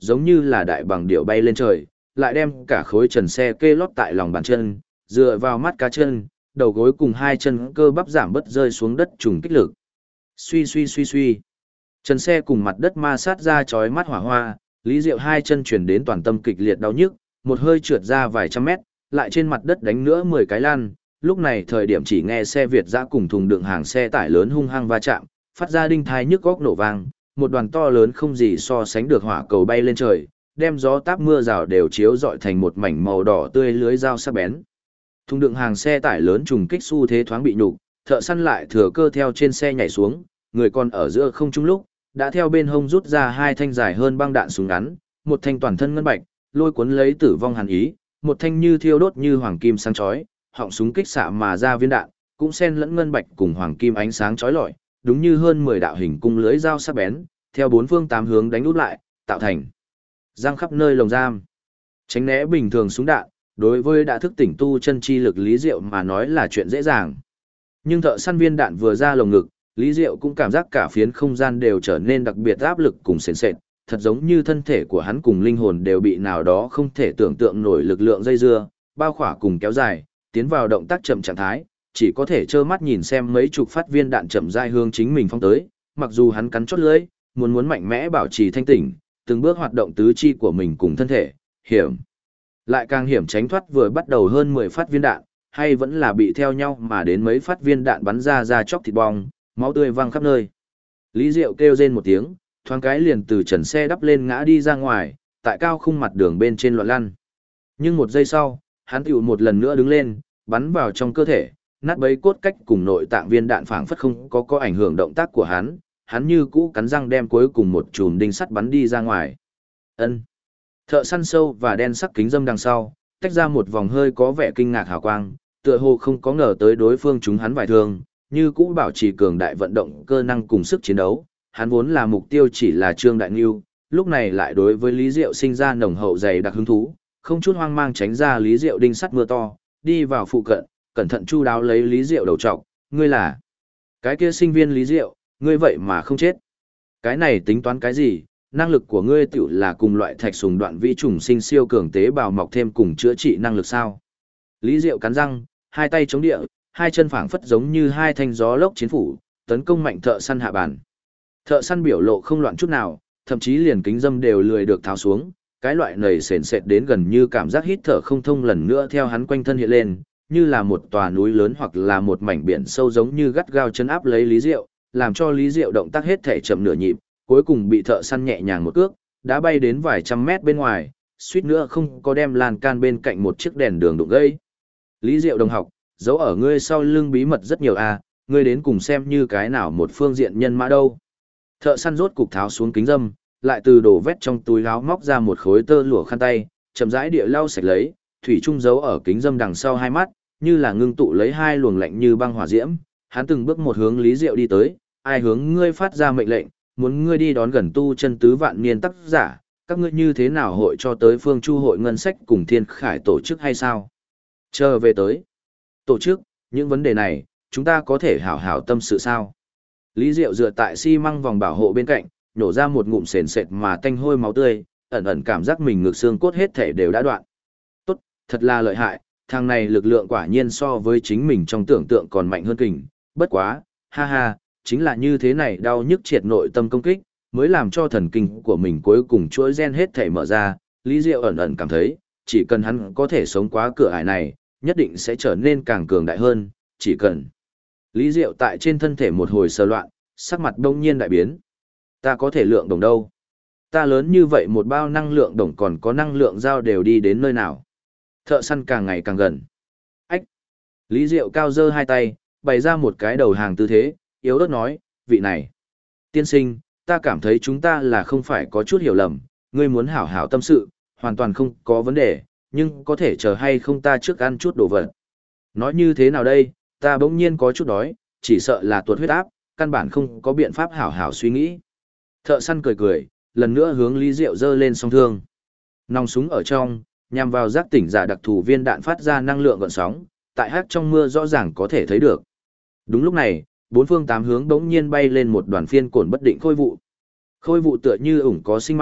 giống như là đại bằng điệu bay lên trời, lại đem cả khối trần xe kê lót tại lòng bàn chân, dựa vào mắt cá chân, đầu gối cùng hai chân cơ bắp giảm bớt rơi xuống đất trùng kích lực. Suy suy suy suy. Trần xe cùng mặt đất ma sát ra chói mắt hỏa hoa, Lý Diệu hai chân chuyển đến toàn tâm kịch liệt đau nhức, một hơi trượt ra vài trăm mét, lại trên mặt đất đánh nữa 10 cái lăn. Lúc này thời điểm chỉ nghe xe Việt dã cùng thùng đựng hàng xe tải lớn hung hăng va chạm, phát ra đinh thai nhức góc nổ vang, một đoàn to lớn không gì so sánh được hỏa cầu bay lên trời, đem gió táp mưa rào đều chiếu rọi thành một mảnh màu đỏ tươi lưới dao sắc bén. Thùng đựng hàng xe tải lớn trùng kích xu thế thoáng bị nhục, thợ săn lại thừa cơ theo trên xe nhảy xuống, người còn ở giữa không trung lúc, đã theo bên hông rút ra hai thanh dài hơn băng đạn súng ngắn, một thanh toàn thân ngân bạch, lôi cuốn lấy tử vong hàn ý, một thanh như thiêu đốt như hoàng kim sáng chói, họng súng kích xạ mà ra viên đạn, cũng xen lẫn ngân bạch cùng hoàng kim ánh sáng chói lọi, đúng như hơn 10 đạo hình cung lưới dao sắc bén, theo bốn phương tám hướng đánh úp lại, tạo thành giăng khắp nơi lồng giam. Tránh né bình thường súng đạn, đối với đã thức tỉnh tu chân chi lực Lý Diệu mà nói là chuyện dễ dàng. Nhưng thợ săn viên đạn vừa ra lồng ngực, Lý Diệu cũng cảm giác cả phiến không gian đều trở nên đặc biệt áp lực cùng sền sệt, thật giống như thân thể của hắn cùng linh hồn đều bị nào đó không thể tưởng tượng nổi lực lượng dây dưa, bao khỏa cùng kéo dài, tiến vào động tác chậm trạng thái, chỉ có thể trơ mắt nhìn xem mấy chục phát viên đạn chậm rãi hướng chính mình phóng tới, mặc dù hắn cắn chốt lưỡi, muốn mạnh mẽ bảo trì thanh tỉnh, từng bước hoạt động tứ chi của mình cùng thân thể, hiểm. Lại càng hiểm tránh thoát vừa bắt đầu hơn 10 phát viên đạn, hay vẫn là bị theo nhau mà đến mấy phát viên đạn bắn ra chóc thịt bong, máu tươi văng khắp nơi. Lý Diệu kêu rên một tiếng, thoáng cái liền từ trần xe đắp lên ngã đi ra ngoài, tại cao khung mặt đường bên trên loạn lăn. Nhưng một giây sau, hắn tiểu một lần nữa đứng lên, bắn vào trong cơ thể, nát bấy cốt cách cùng nội tạng viên đạn phảng phất không có ảnh hưởng động tác của hắn như cũ cắn răng đem cuối cùng một chùm đinh sắt bắn đi ra ngoài. Ân. Thợ săn sâu và đen sắc kính dâm đằng sau, tách ra một vòng hơi có vẻ kinh ngạc hào quang, tựa hồ không có ngờ tới đối phương chúng hắn vài thương, như cũ bảo trì cường đại vận động cơ năng cùng sức chiến đấu. Hắn vốn là mục tiêu chỉ là Trương Đại Ngưu, lúc này lại đối với Lý Diệu sinh ra nồng hậu dày đặc hứng thú, không chút hoang mang tránh ra Lý Diệu đinh sắt mưa to, đi vào phụ cận, cẩn thận chu đáo lấy Lý Diệu đầu trọc, ngươi là cái kia sinh viên Lý Diệu, ngươi vậy mà không chết. Cái này tính toán cái gì, năng lực của ngươi tiểu là cùng loại thạch sùng đoạn vi trùng sinh siêu cường tế bào mọc thêm cùng chữa trị năng lực sao. Lý Diệu cắn răng, hai tay chống địa, hai chân phảng phất giống như hai thanh gió lốc chiến phủ, tấn công mạnh thợ săn hạ bàn. Thợ săn biểu lộ không loạn chút nào, thậm chí liền kính dâm đều lười được tháo xuống, cái loại nầy sền sệt đến gần như cảm giác hít thở không thông lần nữa theo hắn quanh thân hiện lên, như là một tòa núi lớn hoặc là một mảnh biển sâu giống như gắt gao chân áp lấy Lý Diệu, làm cho Lý Diệu động tác hết thể chậm nửa nhịp, cuối cùng bị thợ săn nhẹ nhàng một cước, đã bay đến vài trăm mét bên ngoài, suýt nữa không có đem lan can bên cạnh một chiếc đèn đường đụng gãy. Lý Diệu đồng học, dấu ở ngươi sau lưng bí mật rất nhiều à, ngươi đến cùng xem như cái nào một phương diện nhân mã đâu. Thợ săn rốt cục tháo xuống kính dâm, lại từ đổ vét trong túi áo móc ra một khối tơ lụa khăn tay, chậm rãi địa lau sạch lấy, thủy trung giấu ở kính dâm đằng sau hai mắt, như là ngưng tụ lấy hai luồng lạnh như băng hỏa diễm. Hắn từng bước một hướng Lý Diệu đi tới, ai hướng ngươi phát ra mệnh lệnh, muốn ngươi đi đón gần tu chân tứ vạn niên tác giả, các ngươi như thế nào hội cho tới Phương Chu hội ngân sách cùng Thiên Khải tổ chức hay sao? Chờ về tới. Tổ chức, những vấn đề này, chúng ta có thể hảo hảo tâm sự sao? Lý Diệu dựa tại xi măng vòng bảo hộ bên cạnh, nhổ ra một ngụm sền sệt mà tanh hôi máu tươi, ẩn ẩn cảm giác mình ngực xương cốt hết thể đều đã đoạn. Tốt, thật là lợi hại, thằng này lực lượng quả nhiên so với chính mình trong tưởng tượng còn mạnh hơn kình, bất quá, ha ha, chính là như thế này đau nhức triệt nội tâm công kích, mới làm cho thần kinh của mình cuối cùng chuỗi gen hết thể mở ra. Lý Diệu ẩn ẩn cảm thấy, chỉ cần hắn có thể sống qua cửa ải này, nhất định sẽ trở nên càng cường đại hơn, chỉ cần. Lý Diệu tại trên thân thể một hồi sờ loạn, sắc mặt đông nhiên đại biến. Ta có thể lượng đồng đâu? Ta lớn như vậy một bao năng lượng đồng còn có năng lượng giao đều đi đến nơi nào? Thợ săn càng ngày càng gần. Ách! Lý Diệu cao giơ hai tay, bày ra một cái đầu hàng tư thế, yếu ớt nói, vị này. Tiên sinh, ta cảm thấy chúng ta là không phải có chút hiểu lầm, ngươi muốn hảo hảo tâm sự, hoàn toàn không có vấn đề, nhưng có thể chờ hay không ta trước ăn chút đồ vật. Nói như thế nào đây, ta bỗng nhiên có chút đói, chỉ sợ là tuột huyết áp, căn bản không có biện pháp hảo hảo suy nghĩ. Thợ săn cười cười, lần nữa hướng Lý Diệu giơ lên song thương. Nòng súng ở trong, nhằm vào giác tỉnh giả đặc thù viên đạn phát ra năng lượng gợn sóng, tại hát trong mưa rõ ràng có thể thấy được. Đúng lúc này, bốn phương tám hướng bỗng nhiên bay lên một đoàn phiên cồn bất định khôi vụ. Khôi vụ tựa như ủng có sinh mạng,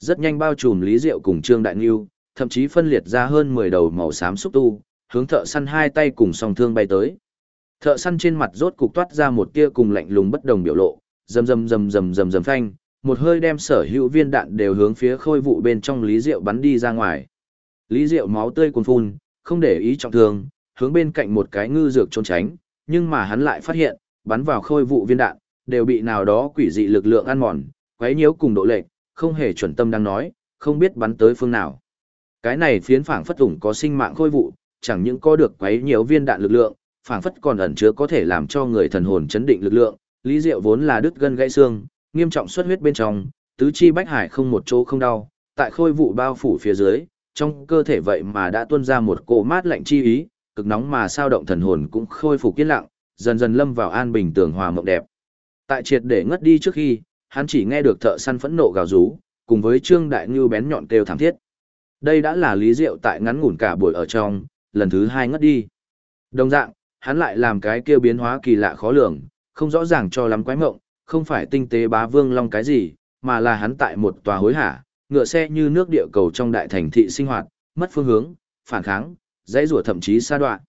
rất nhanh bao trùm Lý Diệu cùng Trương Đại Ngưu, thậm chí phân liệt ra hơn 10 đầu màu xám xúc tu, hướng thợ săn hai tay cùng song thương bay tới. Thợ săn trên mặt rốt cục toát ra một tia cùng lạnh lùng bất đồng biểu lộ, rầm rầm rầm rầm rầm rầm phanh, một hơi đem sở hữu viên đạn đều hướng phía khôi vụ bên trong Lý Diệu bắn đi ra ngoài. Lý Diệu máu tươi cuồn phun, không để ý trọng thương, hướng bên cạnh một cái ngư dược trốn tránh, nhưng mà hắn lại phát hiện, bắn vào khôi vụ viên đạn, đều bị nào đó quỷ dị lực lượng ăn mòn, quấy nhiễu cùng độ lệch, không hề chuẩn tâm đang nói, không biết bắn tới phương nào. Cái này phiến phảng phất ủng có sinh mạng khôi vụ, chẳng những có được quấy nhiễu viên đạn lực lượng, phảng phất còn ẩn chứa có thể làm cho người thần hồn chấn định lực lượng. Lý Diệu vốn là đứt gân gãy xương, nghiêm trọng xuất huyết bên trong, tứ chi bách hải không một chỗ không đau, tại khôi vụ bao phủ phía dưới, trong cơ thể vậy mà đã tuôn ra một cỗ mát lạnh chi ý, cực nóng mà sao động thần hồn cũng khôi phục yên lặng, dần dần lâm vào an bình tường hòa mộng đẹp. Tại triệt để ngất đi trước khi, hắn chỉ nghe được thợ săn phẫn nộ gào rú, cùng với Trương Đại Ngưu bén nhọn kêu thảm thiết. Đây đã là Lý Diệu tại ngắn ngủn cả buổi ở trong, lần thứ hai ngất đi. Đồng dạng, hắn lại làm cái kêu biến hóa kỳ lạ khó lường, không rõ ràng cho lắm quái mộng, không phải tinh tế bá vương long cái gì, mà là hắn tại một tòa hối hả, ngựa xe như nước địa cầu trong đại thành thị sinh hoạt, mất phương hướng, phản kháng, dãy rủa thậm chí sa đoạn.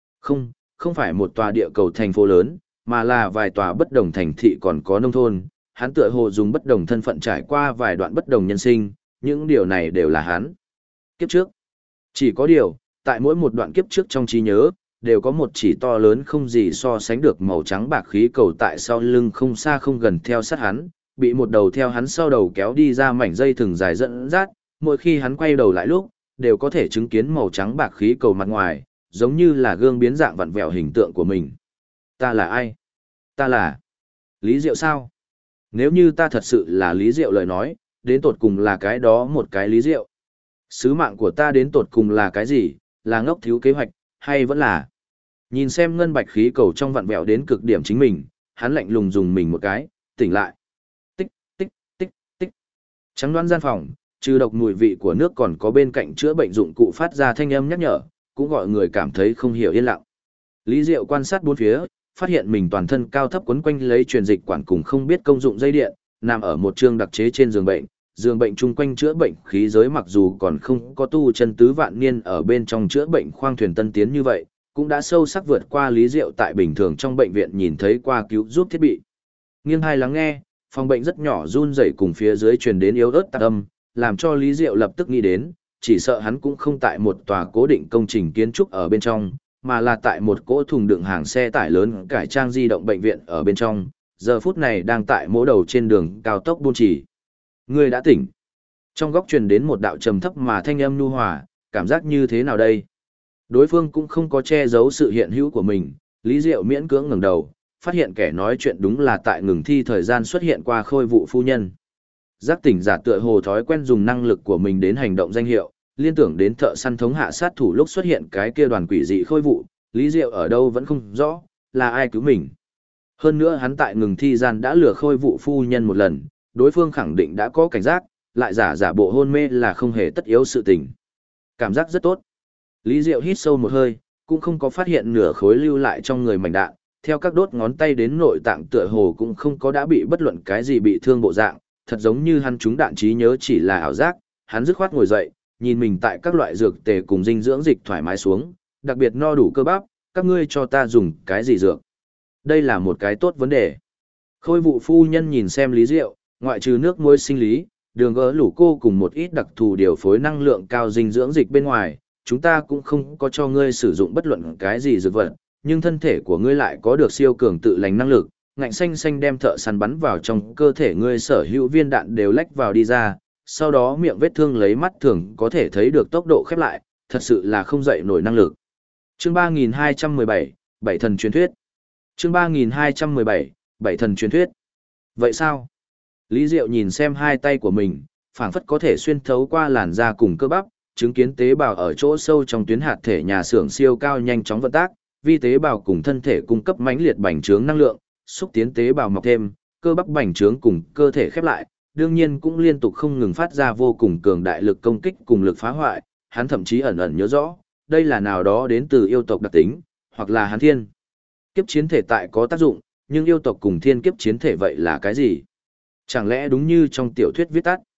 Không phải một tòa địa cầu thành phố lớn, mà là vài tòa bất đồng thành thị còn có nông thôn. Hắn tựa hồ dùng bất đồng thân phận trải qua vài đoạn bất đồng nhân sinh, những điều này đều là hắn. Kiếp trước. Chỉ có điều, tại mỗi một đoạn kiếp trước trong trí nhớ, đều có một chỉ to lớn không gì so sánh được màu trắng bạc khí cầu tại sau lưng không xa không gần theo sát hắn, bị một đầu theo hắn sau đầu kéo đi ra mảnh dây thừng dài dẫn dắt, mỗi khi hắn quay đầu lại lúc, đều có thể chứng kiến màu trắng bạc khí cầu mặt ngoài, giống như là gương biến dạng vặn vẹo hình tượng của mình. Ta là ai? Ta là Lý Diệu sao? Nếu như ta thật sự là Lý Diệu lời nói, đến tột cùng là cái đó một cái Lý Diệu. Sứ mạng của ta đến tột cùng là cái gì? Là ngốc thiếu kế hoạch, hay vẫn là... Nhìn xem ngân bạch khí cầu trong vặn vẹo đến cực điểm chính mình, hắn lạnh lùng dùng mình một cái, tỉnh lại. Tích, tích, tích, tích. Trắng đoán gian phòng, trừ độc mùi vị của nước còn có bên cạnh chữa bệnh dụng cụ phát ra thanh âm nhắc nhở, cũng gọi người cảm thấy không hiểu yên lặng. Lý Diệu quan sát bốn phía, phát hiện mình toàn thân cao thấp quấn quanh lấy truyền dịch quản cùng không biết công dụng dây điện, nằm ở một trường đặc chế trên giường bệnh chung quanh chữa bệnh khí giới mặc dù còn không có tu chân tứ vạn niên ở bên trong chữa bệnh khoang thuyền tân tiến như vậy, cũng đã sâu sắc vượt qua Lý Diệu tại bình thường trong bệnh viện nhìn thấy qua cứu giúp thiết bị. Nghiêng hai lắng nghe, phòng bệnh rất nhỏ run rẩy cùng phía dưới truyền đến yếu ớt tạc âm, làm cho Lý Diệu lập tức nghĩ đến, chỉ sợ hắn cũng không tại một tòa cố định công trình kiến trúc ở bên trong, mà là tại một cỗ thùng đựng hàng xe tải lớn cải trang di động bệnh viện ở bên trong, giờ phút này đang tại mỗ đầu trên đường cao tốc buôn chỉ. Người đã tỉnh. Trong góc truyền đến một đạo trầm thấp mà thanh âm nhu hòa, cảm giác như thế nào đây? Đối phương cũng không có che giấu sự hiện hữu của mình, Lý Diệu miễn cưỡng ngẩng đầu, phát hiện kẻ nói chuyện đúng là tại ngừng thi thời gian xuất hiện qua khôi vụ phu nhân. Giác tỉnh giả tựa hồ thói quen dùng năng lực của mình đến hành động danh hiệu, liên tưởng đến thợ săn thống hạ sát thủ lúc xuất hiện cái kia đoàn quỷ dị khôi vụ, Lý Diệu ở đâu vẫn không rõ, là ai cứu mình. Hơn nữa hắn tại ngừng thi gian đã lừa khôi vụ phu nhân một lần, đối phương khẳng định đã có cảnh giác, lại giả bộ hôn mê là không hề tất yếu sự tình. Cảm giác rất tốt. Lý Diệu hít sâu một hơi, cũng không có phát hiện nửa khối lưu lại trong người mảnh đạn, theo các đốt ngón tay đến nội tạng tựa hồ cũng không có đã bị bất luận cái gì bị thương bộ dạng, thật giống như hắn trúng đạn trí nhớ chỉ là ảo giác, hắn dứt khoát ngồi dậy, nhìn mình tại các loại dược tề cùng dinh dưỡng dịch thoải mái xuống, đặc biệt no đủ cơ bắp, các ngươi cho ta dùng cái gì dược? Đây là một cái tốt vấn đề. Khôi vụ phu nhân nhìn xem Lý Diệu, ngoại trừ nước muối sinh lý, đường gỡ lũ cô cùng một ít đặc thù điều phối năng lượng cao dinh dưỡng dịch bên ngoài, chúng ta cũng không có cho ngươi sử dụng bất luận cái gì dược vật, nhưng thân thể của ngươi lại có được siêu cường tự lành năng lực, ngạnh xanh xanh đem thợ săn bắn vào trong cơ thể ngươi sở hữu viên đạn đều lách vào đi ra, sau đó miệng vết thương lấy mắt thường có thể thấy được tốc độ khép lại, thật sự là không dậy nổi năng lực. Chương 3217, Bảy thần truyền thuyết. Chương 3217, Bảy thần truyền thuyết. Vậy sao? Lý Diệu nhìn xem hai tay của mình, phảng phất có thể xuyên thấu qua làn da cùng cơ bắp, chứng kiến tế bào ở chỗ sâu trong tuyến hạt thể nhà xưởng siêu cao nhanh chóng vận tác, vi tế bào cùng thân thể cung cấp mãnh liệt bành trướng năng lượng, xúc tiến tế bào mọc thêm, cơ bắp bành trướng cùng cơ thể khép lại, đương nhiên cũng liên tục không ngừng phát ra vô cùng cường đại lực công kích cùng lực phá hoại, hắn thậm chí ẩn ẩn nhớ rõ, đây là nào đó đến từ yêu tộc đặc tính, hoặc là hắn thiên kiếp chiến thể tại có tác dụng, nhưng yêu tộc cùng thiên kiếp chiến thể vậy là cái gì? Chẳng lẽ đúng như trong tiểu thuyết viết tắt?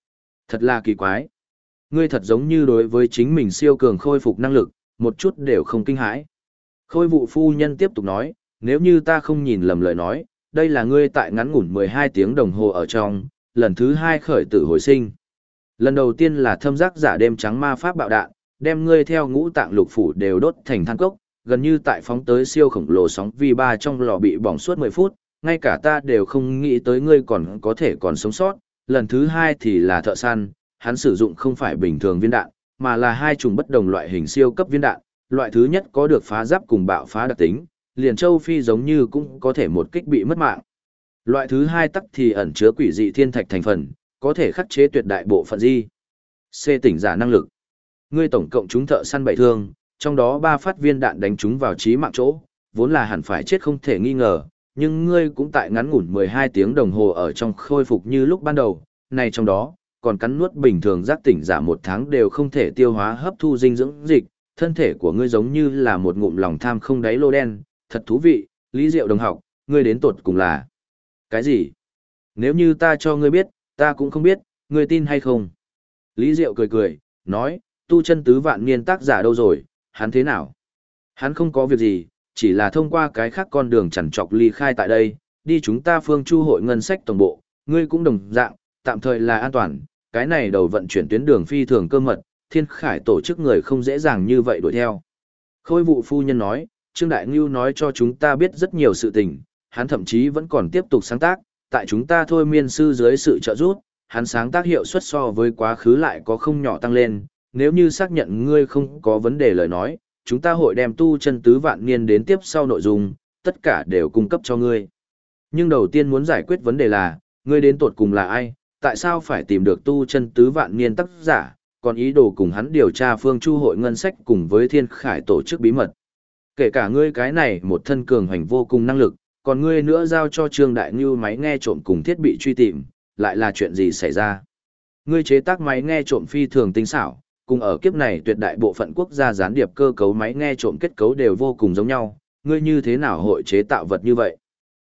Thật là kỳ quái. Ngươi thật giống như đối với chính mình siêu cường khôi phục năng lực, một chút đều không kinh hãi. Khôi vụ phu nhân tiếp tục nói, nếu như ta không nhìn lầm lời nói, đây là ngươi tại ngắn ngủn 12 tiếng đồng hồ ở trong, lần thứ 2 khởi tử hồi sinh. Lần đầu tiên là thâm giác giả đêm trắng ma pháp bạo đạn, đem ngươi theo ngũ tạng lục phủ đều đốt thành than cốc, gần như tại phóng tới siêu khổng lồ sóng V3 trong lò bị bỏng suốt 10 phút, ngay cả ta đều không nghĩ tới ngươi còn có thể còn sống sót. Lần thứ 2 thì là thợ săn, hắn sử dụng không phải bình thường viên đạn, mà là hai chủng bất đồng loại hình siêu cấp viên đạn. Loại thứ nhất có được phá giáp cùng bạo phá đặc tính, liền châu Phi giống như cũng có thể một kích bị mất mạng. Loại thứ hai tắc thì ẩn chứa quỷ dị thiên thạch thành phần, có thể khắc chế tuyệt đại bộ phận di. C tỉnh giả năng lực. Ngươi tổng cộng chúng thợ săn 7 thương, trong đó 3 phát viên đạn đánh trúng vào chí mạng chỗ, vốn là hẳn phải chết không thể nghi ngờ, nhưng ngươi cũng tại ngắn ngủn 12 tiếng đồng hồ ở trong khôi phục như lúc ban đầu, này trong đó, còn cắn nuốt bình thường giác tỉnh giả 1 tháng đều không thể tiêu hóa hấp thu dinh dưỡng dịch, thân thể của ngươi giống như là một ngụm lòng tham không đáy lô đen, thật thú vị, Lý Diệu đồng học, ngươi đến tột cùng là cái gì? Nếu như ta cho ngươi biết, ta cũng không biết, ngươi tin hay không? Lý Diệu cười cười, nói, tu chân tứ vạn niên tác giả đâu rồi, hắn thế nào? Hắn không có việc gì, chỉ là thông qua cái khác con đường chằn trọc ly khai tại đây, đi chúng ta Phương Chu hội ngân sách tổng bộ, ngươi cũng đồng dạng, tạm thời là an toàn, cái này đầu vận chuyển tuyến đường phi thường cơ mật, Thiên Khải tổ chức người không dễ dàng như vậy đuổi theo. Khôi vụ phu nhân nói, Trương Đại Ngưu nói cho chúng ta biết rất nhiều sự tình, hắn thậm chí vẫn còn tiếp tục sáng tác, tại chúng ta thôi miên sư dưới sự trợ giúp, hắn sáng tác hiệu suất so với quá khứ lại có không nhỏ tăng lên, nếu như xác nhận ngươi không có vấn đề lời nói, chúng ta hội đem tu chân tứ vạn niên đến tiếp sau nội dung, tất cả đều cung cấp cho ngươi. Nhưng đầu tiên muốn giải quyết vấn đề là, ngươi đến tột cùng là ai, tại sao phải tìm được tu chân tứ vạn niên tác giả, còn ý đồ cùng hắn điều tra Phương Chu hội ngân sách cùng với Thiên Khải tổ chức bí mật. Kể cả ngươi cái này một thân cường hành vô cùng năng lực, còn ngươi nữa giao cho Trương Đại Ngưu máy nghe trộm cùng thiết bị truy tìm, lại là chuyện gì xảy ra? Ngươi chế tác máy nghe trộm phi thường tinh xảo, cùng ở kiếp này tuyệt đại bộ phận quốc gia gián điệp cơ cấu máy nghe trộm kết cấu đều vô cùng giống nhau, ngươi như thế nào hội chế tạo vật như vậy?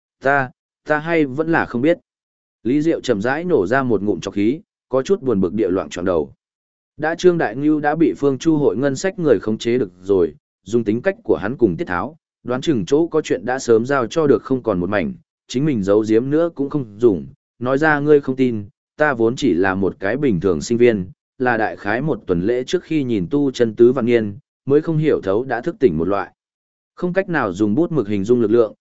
Ta hay vẫn là không biết. Lý Diệu chậm rãi nổ ra một ngụm trọc khí, có chút buồn bực địa loạn tròn đầu. Đã Trương Đại Ngưu đã bị Phương Chu hội ngân sách người khống chế được rồi, dùng tính cách của hắn cùng tiết tháo, đoán chừng chỗ có chuyện đã sớm giao cho được không còn một mảnh, chính mình giấu giếm nữa cũng không dùng, nói ra ngươi không tin, ta vốn chỉ là một cái bình thường sinh viên, là đại khái một tuần lễ trước khi nhìn tu chân tứ vạn niên, mới không hiểu thấu đã thức tỉnh một loại. Không cách nào dùng bút mực hình dung lực lượng,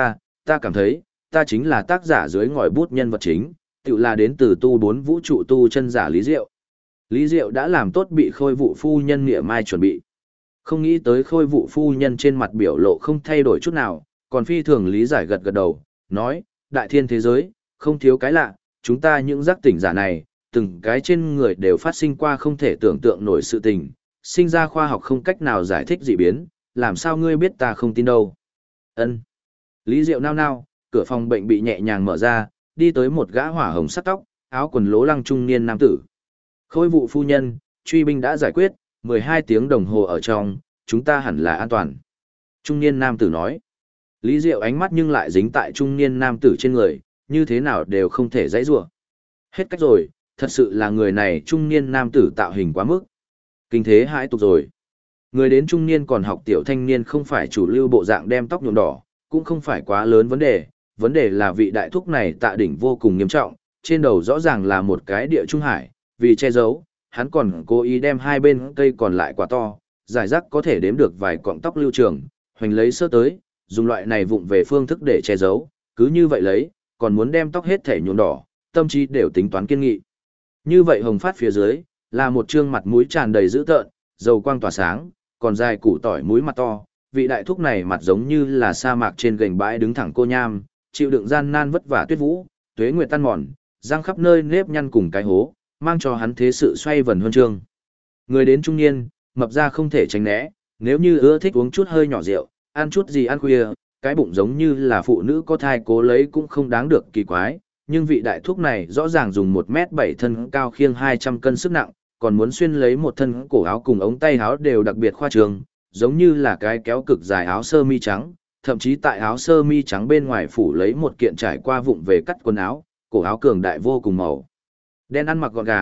ta cảm thấy, ta chính là tác giả dưới ngòi bút nhân vật chính, tự là đến từ tu 4 vũ trụ tu chân giả Lý Diệu. Lý Diệu đã làm tốt bị khôi vụ phu nhân nghĩa mai chuẩn bị. Không nghĩ tới khôi vụ phu nhân trên mặt biểu lộ không thay đổi chút nào, còn phi thường lý giải gật gật đầu, nói, đại thiên thế giới, không thiếu cái lạ, chúng ta những giác tỉnh giả này, từng cái trên người đều phát sinh qua không thể tưởng tượng nổi sự tình, sinh ra khoa học không cách nào giải thích dị biến, làm sao ngươi biết ta không tin đâu. Ân. Lý Diệu nao nao, cửa phòng bệnh bị nhẹ nhàng mở ra, đi tới một gã hỏa hồng sắt tóc, áo quần lố lăng trung niên nam tử. Khôi vụ phu nhân, truy binh đã giải quyết, 12 tiếng đồng hồ ở trong, chúng ta hẳn là an toàn. Trung niên nam tử nói. Lý Diệu ánh mắt nhưng lại dính tại trung niên nam tử trên người, như thế nào đều không thể dãy rủa. Hết cách rồi, thật sự là người này trung niên nam tử tạo hình quá mức. Kinh thế hãi tục rồi. Người đến trung niên còn học tiểu thanh niên không phải chủ lưu bộ dạng đem tóc nhuộm đỏ, cũng không phải quá lớn vấn đề là vị đại thúc này tạ đỉnh vô cùng nghiêm trọng, trên đầu rõ ràng là một cái địa trung hải, vì che giấu, hắn còn cố ý đem hai bên cây còn lại quá to, giải rác có thể đếm được vài cọng tóc lưu trường, hoành lấy sơ tới, dùng loại này vụng về phương thức để che giấu, cứ như vậy lấy, còn muốn đem tóc hết thể nhuộm đỏ, tâm trí đều tính toán kiên nghị. Như vậy hồng phát phía dưới, là một trương mặt mũi tràn đầy dữ tợn, dầu quang tỏa sáng, còn dài củ tỏi mũi mặt to, vị đại thúc này mặt giống như là sa mạc trên gành bãi đứng thẳng cô nham, chịu đựng gian nan vất vả tuyết vũ, tuế nguyệt tan mòn, răng khắp nơi nếp nhăn cùng cái hố, mang cho hắn thế sự xoay vần huân chương. Người đến trung niên, mập ra không thể tránh né, nếu như ưa thích uống chút hơi nhỏ rượu, ăn chút gì ăn khuya, cái bụng giống như là phụ nữ có thai cố lấy cũng không đáng được kỳ quái, nhưng vị đại thúc này rõ ràng dùng 1m7 thân cao khiêng 200 cân sức nặng, còn muốn xuyên lấy một thân cổ áo cùng ống tay áo đều đặc biệt khoa trương, giống như là cái kéo cực dài áo sơ mi trắng, thậm chí tại áo sơ mi trắng bên ngoài phủ lấy một kiện trải qua vụng về cắt quần áo, cổ áo cường đại vô cùng màu đen ăn mặc gọn gàng,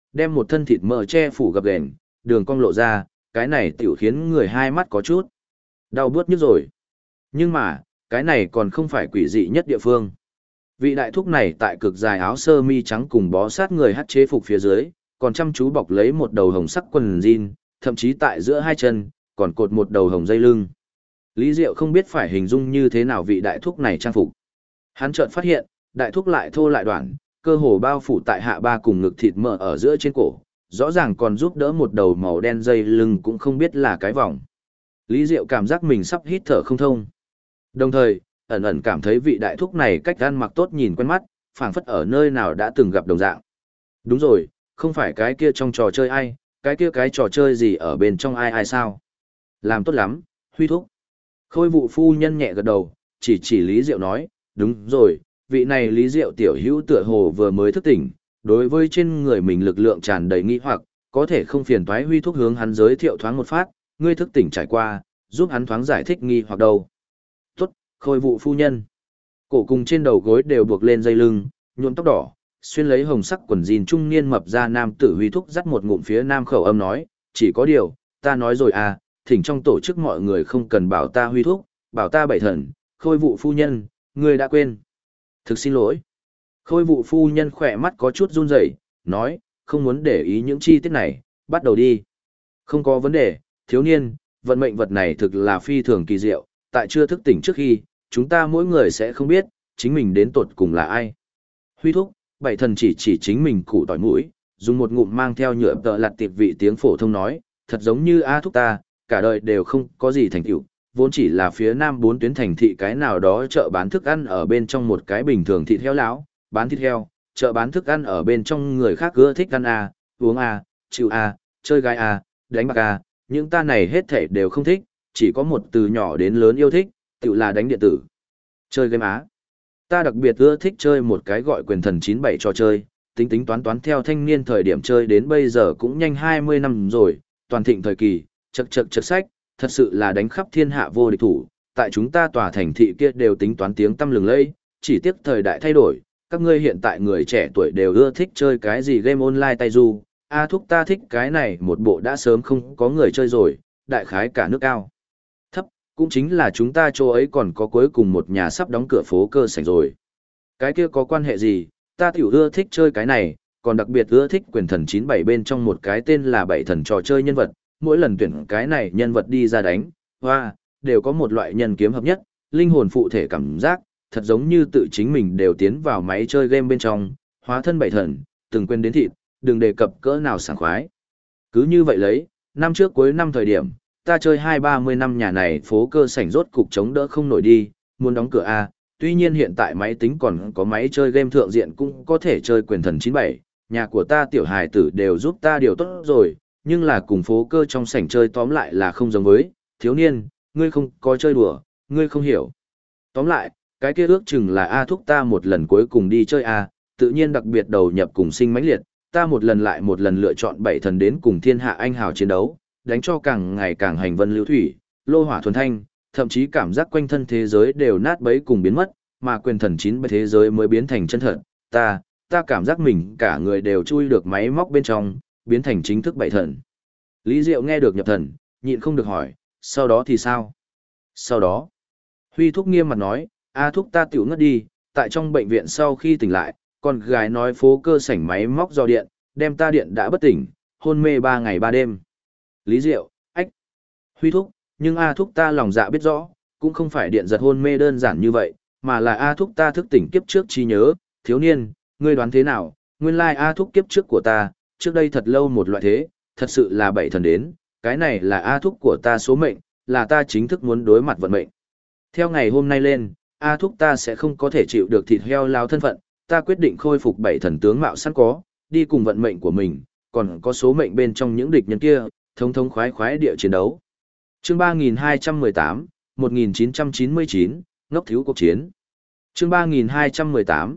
đem một thân thịt mỡ che phủ gập ghềnh, đường cong lộ ra, cái này tiểu khiến người hai mắt có chút đau buốt nhức rồi. Nhưng mà, cái này còn không phải quỷ dị nhất địa phương. Vị đại thúc này tại cực dài áo sơ mi trắng cùng bó sát người hát chế phục phía dưới, còn chăm chú bọc lấy một đầu hồng sắc quần jean, thậm chí tại giữa hai chân, còn cột một đầu hồng dây lưng. Lý Diệu không biết phải hình dung như thế nào vị đại thúc này trang phục. Hắn chợt phát hiện, đại thúc lại thô lại đoạn, cơ hồ bao phủ tại hạ ba cùng ngực thịt mỡ ở giữa trên cổ, rõ ràng còn giúp đỡ một đầu màu đen dây lưng cũng không biết là cái vòng. Lý Diệu cảm giác mình sắp hít thở không thông. Đồng thời, ẩn ẩn cảm thấy vị đại thúc này cách ăn mặc tốt nhìn quen mắt, phảng phất ở nơi nào đã từng gặp đồng dạng. Đúng rồi, không phải cái kia trong trò chơi ai, cái kia cái trò chơi gì ở bên trong ai ai sao? Làm tốt lắm, Huy thúc. Khôi vụ phu nhân nhẹ gật đầu, chỉ Lý Diệu nói, đúng rồi, vị này Lý Diệu tiểu hữu tựa hồ vừa mới thức tỉnh, đối với trên người mình lực lượng tràn đầy nghi hoặc, có thể không phiền toái Huy thúc hướng hắn giới thiệu thoáng một phát, ngươi thức tỉnh trải qua, giúp hắn thoáng giải thích nghi hoặc đâu. Tốt, khôi vụ phu nhân. Cổ cùng trên đầu gối đều buộc lên dây lưng, nhuộm tóc đỏ, xuyên lấy hồng sắc quần jean trung niên mập ra nam tử Huy thúc dắt một ngụm phía nam khẩu âm nói, chỉ có điều, ta nói rồi à, thỉnh trong tổ chức mọi người không cần bảo ta Huy thúc, bảo ta bảy thần, khôi vụ phu nhân, ngươi đã quên. Thực xin lỗi. Khôi vụ phu nhân khỏe mắt có chút run rẩy, nói, không muốn để ý những chi tiết này, bắt đầu đi. Không có vấn đề, thiếu niên, vận mệnh vật này thực là phi thường kỳ diệu, tại chưa thức tỉnh trước khi, chúng ta mỗi người sẽ không biết, chính mình đến tột cùng là ai. Huy thúc, bảy thần chỉ chính mình củ tỏi mũi, dùng một ngụm mang theo nhựa tợ lặt tiệp vị tiếng phổ thông nói, thật giống như A thúc ta, cả đời đều không có gì thành tựu, vốn chỉ là phía nam 4 tuyến thành thị cái nào đó chợ bán thức ăn ở bên trong một cái bình thường thịt heo lão, bán thịt heo, chợ bán thức ăn ở bên trong người khác ưa thích ăn A, uống A, chịu A, chơi gái A, đánh bạc A, những ta này hết thảy đều không thích, chỉ có một từ nhỏ đến lớn yêu thích, tự là đánh điện tử. Chơi game Á. Ta đặc biệt ưa thích chơi một cái gọi quyền thần 97 trò chơi, tính tính toán toán theo thanh niên thời điểm chơi đến bây giờ cũng nhanh 20 năm rồi, toàn thịnh thời kỳ, chật sách, thật sự là đánh khắp thiên hạ vô địch thủ, tại chúng ta tòa thành thị kia đều tính toán tiếng tăm lừng lẫy, chỉ tiếc thời đại thay đổi, các ngươi hiện tại người trẻ tuổi đều ưa thích chơi cái gì game online tay du, A thúc ta thích cái này một bộ đã sớm không có người chơi rồi, đại khái cả nước cao. Thấp, cũng chính là chúng ta chỗ ấy còn có cuối cùng một nhà sắp đóng cửa phố cơ sảnh rồi. Cái kia có quan hệ gì, ta tiểu ưa thích chơi cái này, còn đặc biệt ưa thích quyền thần 97 bên trong một cái tên là bảy thần trò chơi nhân vật, mỗi lần tuyển cái này nhân vật đi ra đánh, hoa, đều có một loại nhân kiếm hợp nhất, linh hồn phụ thể cảm giác, thật giống như tự chính mình đều tiến vào máy chơi game bên trong, hóa thân bảy thần, từng quên đến thịt, đừng đề cập cỡ nào sảng khoái. Cứ như vậy lấy, năm trước cuối năm thời điểm, ta chơi 20-30 năm nhà này phố cơ sảnh rốt cục chống đỡ không nổi đi, muốn đóng cửa A, tuy nhiên hiện tại máy tính còn có máy chơi game thượng diện cũng có thể chơi quyền thần 97, nhà của ta tiểu hài tử đều giúp ta điều tốt rồi, nhưng là cùng phố cơ trong sảnh chơi tóm lại là không giống với, thiếu niên, ngươi không có chơi đùa, ngươi không hiểu. Tóm lại, cái kia ước chừng là A thúc ta một lần cuối cùng đi chơi A, tự nhiên đặc biệt đầu nhập cùng sinh mãnh liệt, ta một lần lại một lần lựa chọn bảy thần đến cùng thiên hạ anh hào chiến đấu, đánh cho càng ngày càng hành vân lưu thủy, lô hỏa thuần thanh, thậm chí cảm giác quanh thân thế giới đều nát bấy cùng biến mất, mà quyền thần 97 thế giới mới biến thành chân thật, ta cảm giác mình cả người đều chui được máy móc bên trong, biến thành chính thức bảy thần. Lý Diệu nghe được nhập thần, nhịn không được hỏi, sau đó thì sao? Sau đó, Huy thúc nghiêm mặt nói, A thúc ta tiểu ngất đi, tại trong bệnh viện sau khi tỉnh lại, con gái nói phố cơ sảnh máy móc do điện, đem ta điện đã bất tỉnh, hôn mê 3 ngày 3 đêm. Lý Diệu, ách. Huy thúc, nhưng A thúc ta lòng dạ biết rõ, cũng không phải điện giật hôn mê đơn giản như vậy, mà là A thúc ta thức tỉnh kiếp trước trí nhớ, thiếu niên, ngươi đoán thế nào, nguyên lai A thúc kiếp trước của ta, trước đây thật lâu một loại thế, thật sự là bảy thần đến, cái này là A thúc của ta số mệnh, là ta chính thức muốn đối mặt vận mệnh. Theo ngày hôm nay lên, A thúc ta sẽ không có thể chịu được thịt heo lao thân phận, ta quyết định khôi phục bảy thần tướng mạo sẵn có, đi cùng vận mệnh của mình, còn có số mệnh bên trong những địch nhân kia, thống khoái khoái địa chiến đấu. Chương 3218, 1999, ngốc thiếu cuộc chiến. Chương 3218,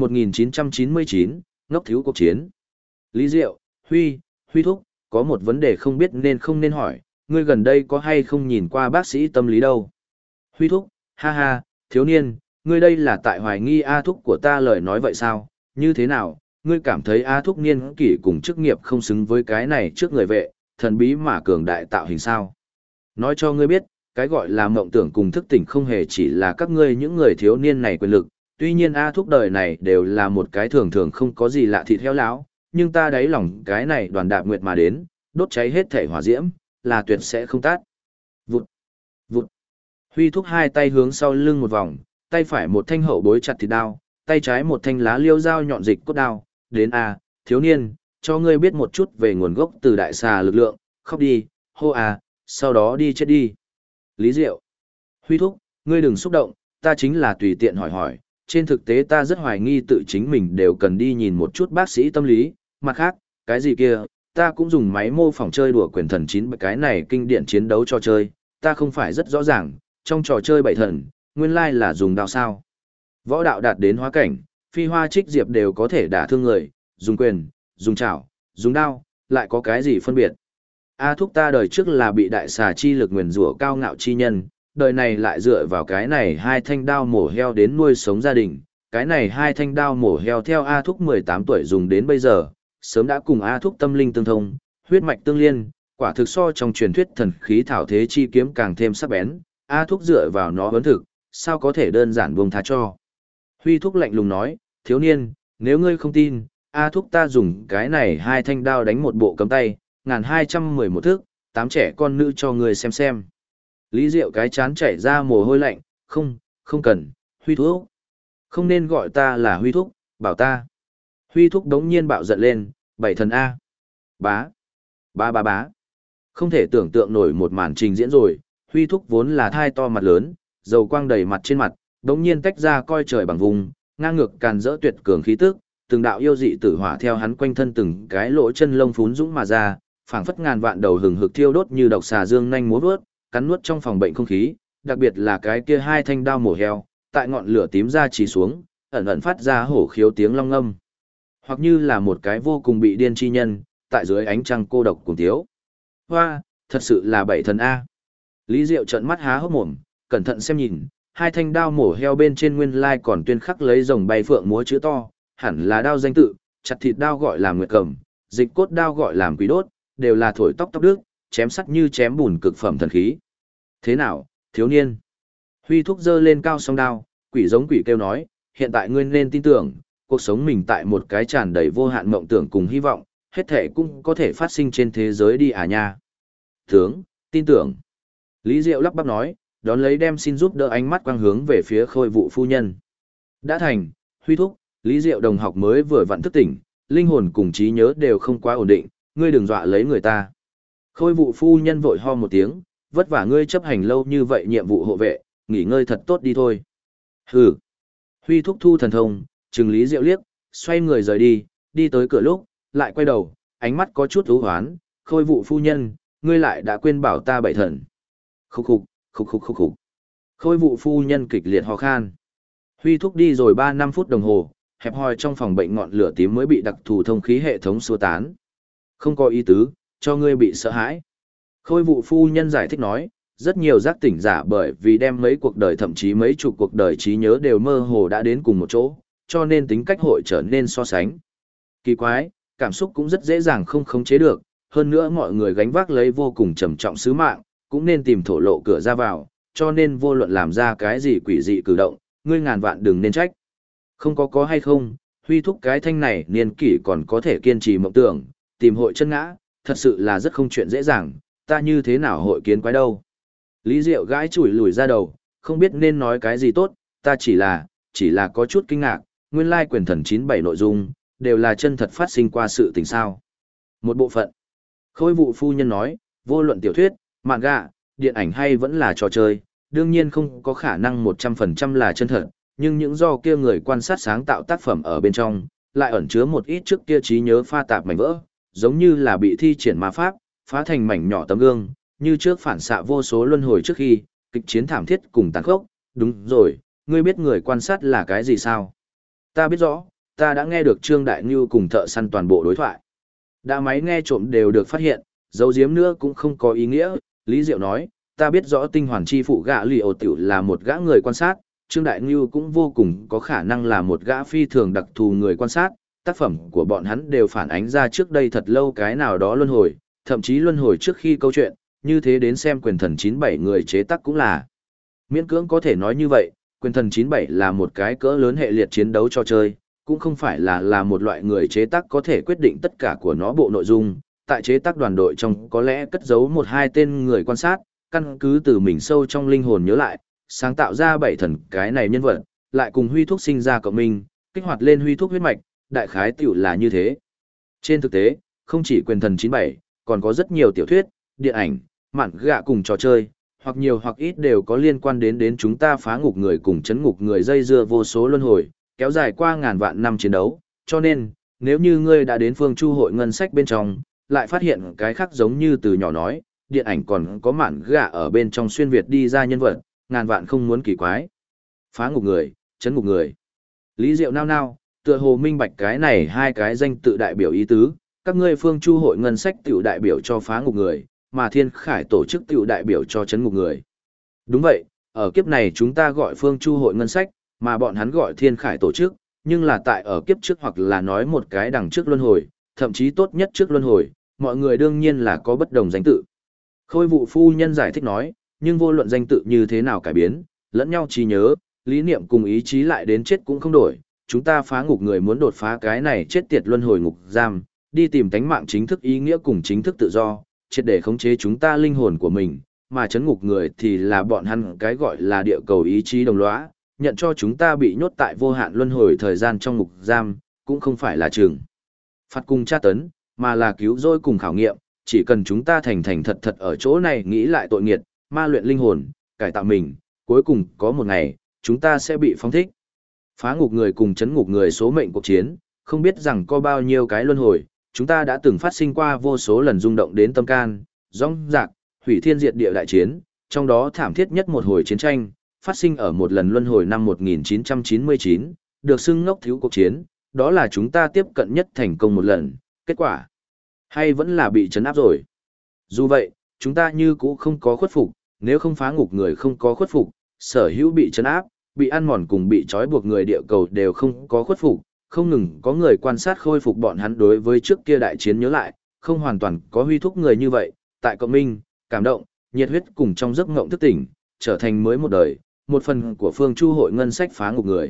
1999, ngốc thiếu cuộc chiến. Lý Diệu, Huy thúc, có một vấn đề không biết nên không nên hỏi, ngươi gần đây có hay không nhìn qua bác sĩ tâm lý đâu? Huy thúc, ha ha, thiếu niên, ngươi đây là tại hoài nghi A thúc của ta lời nói vậy sao? Như thế nào, ngươi cảm thấy A Thúc niên kỷ cùng chức nghiệp không xứng với cái này trước người vệ, thần bí mà cường đại tạo hình sao. Nói cho ngươi biết, cái gọi là mộng tưởng cùng thức tỉnh không hề chỉ là các ngươi những người thiếu niên này quyền lực, tuy nhiên A Thúc đời này đều là một cái thường thường không có gì lạ thịt heo lão, nhưng ta đáy lòng cái này đoàn đạp nguyệt mà đến, đốt cháy hết thể hỏa diễm, là tuyệt sẽ không tát. Vụt, vụt. Huy Thúc hai tay hướng sau lưng một vòng, tay phải một thanh hậu bối chặt thịt đao, tay trái một thanh lá liêu dao nhọn dịch cốt đao, đến A, thiếu niên, cho ngươi biết một chút về nguồn gốc từ đại xà lực lượng, khóc đi, hô A, sau đó đi chết đi. Lý Diệu. Huy Thúc, ngươi đừng xúc động, ta chính là tùy tiện hỏi hỏi, trên thực tế ta rất hoài nghi tự chính mình đều cần đi nhìn một chút bác sĩ tâm lý, mặt khác, cái gì kia, ta cũng dùng máy mô phỏng chơi đùa quyền thần 9 cái này kinh điển chiến đấu cho chơi, ta không phải rất rõ ràng, trong trò chơi bảy thần, nguyên lai là dùng đao sao. Võ đạo đạt đến hóa cảnh, phi hoa trích diệp đều có thể đả thương người, dùng quyền, dùng chảo, dùng đao, lại có cái gì phân biệt. A Thúc ta đời trước là bị đại xà chi lực nguyền rủa cao ngạo chi nhân, đời này lại dựa vào cái này hai thanh đao mổ heo đến nuôi sống gia đình, cái này hai thanh đao mổ heo theo A Thúc 18 tuổi dùng đến bây giờ, sớm đã cùng A Thúc tâm linh tương thông, huyết mạch tương liên, quả thực so trong truyền thuyết thần khí thảo thế chi kiếm càng thêm sắc bén, A Thúc dựa vào nó vấn thực, sao có thể đơn giản buông tha cho. Huy Thúc lạnh lùng nói, thiếu niên, nếu ngươi không tin, A Thúc ta dùng cái này hai thanh đao đánh một bộ cấm tay, 1211 thước, 8 trẻ con nữ cho ngươi xem. Lý Diệu cái chán chảy ra mồ hôi lạnh, không cần, Huy Thúc. Không nên gọi ta là Huy Thúc, bảo ta. Huy Thúc đống nhiên bạo giận lên, bảy thần A. Bá. Bá. Không thể tưởng tượng nổi một màn trình diễn rồi, Huy Thúc vốn là thai to mặt lớn, dầu quang đầy mặt trên mặt, đống nhiên tách ra coi trời bằng vùng, ngang ngược càn rỡ tuyệt cường khí tức, từng đạo yêu dị tử hỏa theo hắn quanh thân từng cái lỗ chân lông phún dũng mà ra, phảng phất ngàn vạn đầu hừng hực thiêu đốt như độc xà dương nhanh múa vớt, cắn nuốt trong phòng bệnh không khí, đặc biệt là cái kia hai thanh đao mổ heo, tại ngọn lửa tím ra chỉ xuống, ẩn ẩn phát ra hổ khiếu tiếng long ngâm. Hoặc như là một cái vô cùng bị điên chi nhân, tại dưới ánh trăng cô độc cùng thiếu. Hoa, thật sự là bảy thần A. Lý Diệu trợn mắt há hốc mồm, cẩn thận xem nhìn, hai thanh đao mổ heo bên trên nguyên lai còn tuyên khắc lấy rồng bay phượng múa chữ to, hẳn là đao danh tự, chặt thịt đao gọi là nguyệt cầm, dịch cốt đao gọi làm quý đốt, đều là thổi tóc đức, chém sắt như chém bùn cực phẩm thần khí. Thế nào, thiếu niên? Huy Thúc giơ lên cao song đao, quỷ giống quỷ kêu nói, hiện tại ngươi nên tin tưởng, cuộc sống mình tại một cái tràn đầy vô hạn mộng tưởng cùng hy vọng, hết thể cũng có thể phát sinh trên thế giới đi à nha. Tướng, tin tưởng. Lý Diệu lắp bắp nói, đón lấy đem xin giúp đỡ ánh mắt quang hướng về phía Khôi Vụ phu nhân. Đã thành, Huy Thúc, Lý Diệu đồng học mới vừa vặn thức tỉnh, linh hồn cùng trí nhớ đều không quá ổn định, ngươi đừng dọa lấy người ta. Khôi Vụ phu nhân vội ho một tiếng, vất vả ngươi chấp hành lâu như vậy nhiệm vụ hộ vệ, nghỉ ngơi thật tốt đi thôi. Hừ. Huy Thúc thu thần thông, trừng Lý Diệu liếc, xoay người rời đi, đi tới cửa lúc, lại quay đầu, ánh mắt có chút ưu hoán, Khôi Vụ phu nhân, ngươi lại đã quên bảo ta bảy thần. Khúc. Khôi Vụ phu nhân kịch liệt ho khan. Huy Thúc đi rồi 3-5 phút đồng hồ, hẹp hòi trong phòng bệnh ngọn lửa tím mới bị đặc thù thông khí hệ thống xua tán. Không có ý tứ, cho ngươi bị sợ hãi. Khôi Vụ phu nhân giải thích nói, rất nhiều giác tỉnh giả bởi vì đem mấy cuộc đời thậm chí mấy chục cuộc đời trí nhớ đều mơ hồ đã đến cùng một chỗ, cho nên tính cách hội trở nên so sánh. Kỳ quái, cảm xúc cũng rất dễ dàng không khống chế được, hơn nữa mọi người gánh vác lấy vô cùng trầm trọng sứ mạng, cũng nên tìm thổ lộ cửa ra vào, cho nên vô luận làm ra cái gì quỷ dị cử động, ngươi ngàn vạn đừng nên trách. Không có hay không, Huy Thúc cái thanh này niên kỷ còn có thể kiên trì mộng tưởng, tìm hội chân ngã, thật sự là rất không chuyện dễ dàng, ta như thế nào hội kiến quái đâu. Lý Diệu gãi chủi lùi ra đầu, không biết nên nói cái gì tốt, ta chỉ là có chút kinh ngạc, nguyên lai quyền thần 97 nội dung, đều là chân thật phát sinh qua sự tình sao. Một bộ phận. Khôi Vụ phu nhân nói, vô luận tiểu thuyết, manga, điện ảnh hay vẫn là trò chơi, đương nhiên không có khả năng 100% là chân thật, nhưng những do kia người quan sát sáng tạo tác phẩm ở bên trong, lại ẩn chứa một ít trước kia trí nhớ pha tạp mảnh vỡ, giống như là bị thi triển ma pháp, phá thành mảnh nhỏ tấm gương, như trước phản xạ vô số luân hồi trước khi, kịch chiến thảm thiết cùng tàn khốc. Đúng rồi, ngươi biết người quan sát là cái gì sao? Ta biết rõ, ta đã nghe được Trương Đại Ngưu cùng thợ săn toàn bộ đối thoại. Đã máy nghe trộm đều được phát hiện, dấu giếm nữa cũng không có ý nghĩa. Lý Diệu nói, ta biết rõ tinh hoàn chi phụ gã lì ổ tiểu là một gã người quan sát, Trương Đại Ngưu cũng vô cùng có khả năng là một gã phi thường đặc thù người quan sát, tác phẩm của bọn hắn đều phản ánh ra trước đây thật lâu cái nào đó luân hồi, thậm chí luân hồi trước khi câu chuyện, như thế đến xem quyền thần 97 người chế tác cũng là. Miễn cưỡng có thể nói như vậy, quyền thần 97 là một cái cỡ lớn hệ liệt chiến đấu trò chơi, cũng không phải là một loại người chế tác có thể quyết định tất cả của nó bộ nội dung. Tại chế tác đoàn đội trong có lẽ cất giấu một hai tên người quan sát, căn cứ từ mình sâu trong linh hồn nhớ lại, sáng tạo ra bảy thần cái này nhân vật, lại cùng Huy Thúc sinh ra cộng minh, kích hoạt lên Huy Thúc huyết mạch, đại khái tiểu là như thế. Trên thực tế, không chỉ quyền thần 97, còn có rất nhiều tiểu thuyết, điện ảnh, mạn gạ cùng trò chơi, hoặc nhiều hoặc ít đều có liên quan đến chúng ta phá ngục người cùng chấn ngục người dây dưa vô số luân hồi, kéo dài qua ngàn vạn năm chiến đấu, cho nên, nếu như ngươi đã đến phương chu hội ngân sách bên trong, lại phát hiện cái khác giống như từ nhỏ nói, điện ảnh còn có mạn gạ ở bên trong xuyên Việt đi ra nhân vật, ngàn vạn không muốn kỳ quái. Phá ngục người, chấn ngục người. Lý Diệu nao nao, tựa hồ minh bạch cái này hai cái danh tự đại biểu ý tứ, các ngươi phương chu hội ngân sách tiểu đại biểu cho phá ngục người, mà thiên khải tổ chức tiểu đại biểu cho chấn ngục người. Đúng vậy, ở kiếp này chúng ta gọi phương chu hội ngân sách, mà bọn hắn gọi thiên khải tổ chức, nhưng là tại ở kiếp trước hoặc là nói một cái đằng trước luân hồi, thậm chí tốt nhất trước luân hồi, mọi người đương nhiên là có bất đồng danh tự. Khôi vụ phu nhân giải thích nói, nhưng vô luận danh tự như thế nào cải biến, lẫn nhau trí nhớ, lý niệm cùng ý chí lại đến chết cũng không đổi. Chúng ta phá ngục người muốn đột phá cái này chết tiệt luân hồi ngục giam, đi tìm tánh mạng chính thức ý nghĩa cùng chính thức tự do, triệt để khống chế chúng ta linh hồn của mình, mà chấn ngục người thì là bọn hắn cái gọi là địa cầu ý chí đồng lõa, nhận cho chúng ta bị nhốt tại vô hạn luân hồi thời gian trong ngục giam, cũng không phải là trừng phạt cùng tra tấn, mà là cứu rỗi cùng khảo nghiệm, chỉ cần chúng ta thành thành thật thật ở chỗ này nghĩ lại tội nghiệt, ma luyện linh hồn, cải tạo mình, cuối cùng có một ngày, chúng ta sẽ bị phóng thích. Phá ngục người cùng chấn ngục người số mệnh cuộc chiến, không biết rằng có bao nhiêu cái luân hồi, chúng ta đã từng phát sinh qua vô số lần rung động đến tâm can, rõng rạc, hủy thiên diệt địa đại chiến, trong đó thảm thiết nhất một hồi chiến tranh, phát sinh ở một lần luân hồi năm 1999, được xưng ngốc thiếu cuộc chiến, đó là chúng ta tiếp cận nhất thành công một lần, kết quả hay vẫn là bị trấn áp rồi. Dù vậy, chúng ta như cũ không có khuất phục, nếu không phá ngục người không có khuất phục, sở hữu bị trấn áp, bị ăn mòn cùng bị trói buộc người địa cầu đều không có khuất phục, không ngừng có người quan sát khôi phục bọn hắn đối với trước kia đại chiến nhớ lại, không hoàn toàn có huy thúc người như vậy, tại cộng minh, cảm động, nhiệt huyết cùng trong giấc ngộng thức tỉnh, trở thành mới một đời, một phần của phương chu hội ngân sách phá ngục người.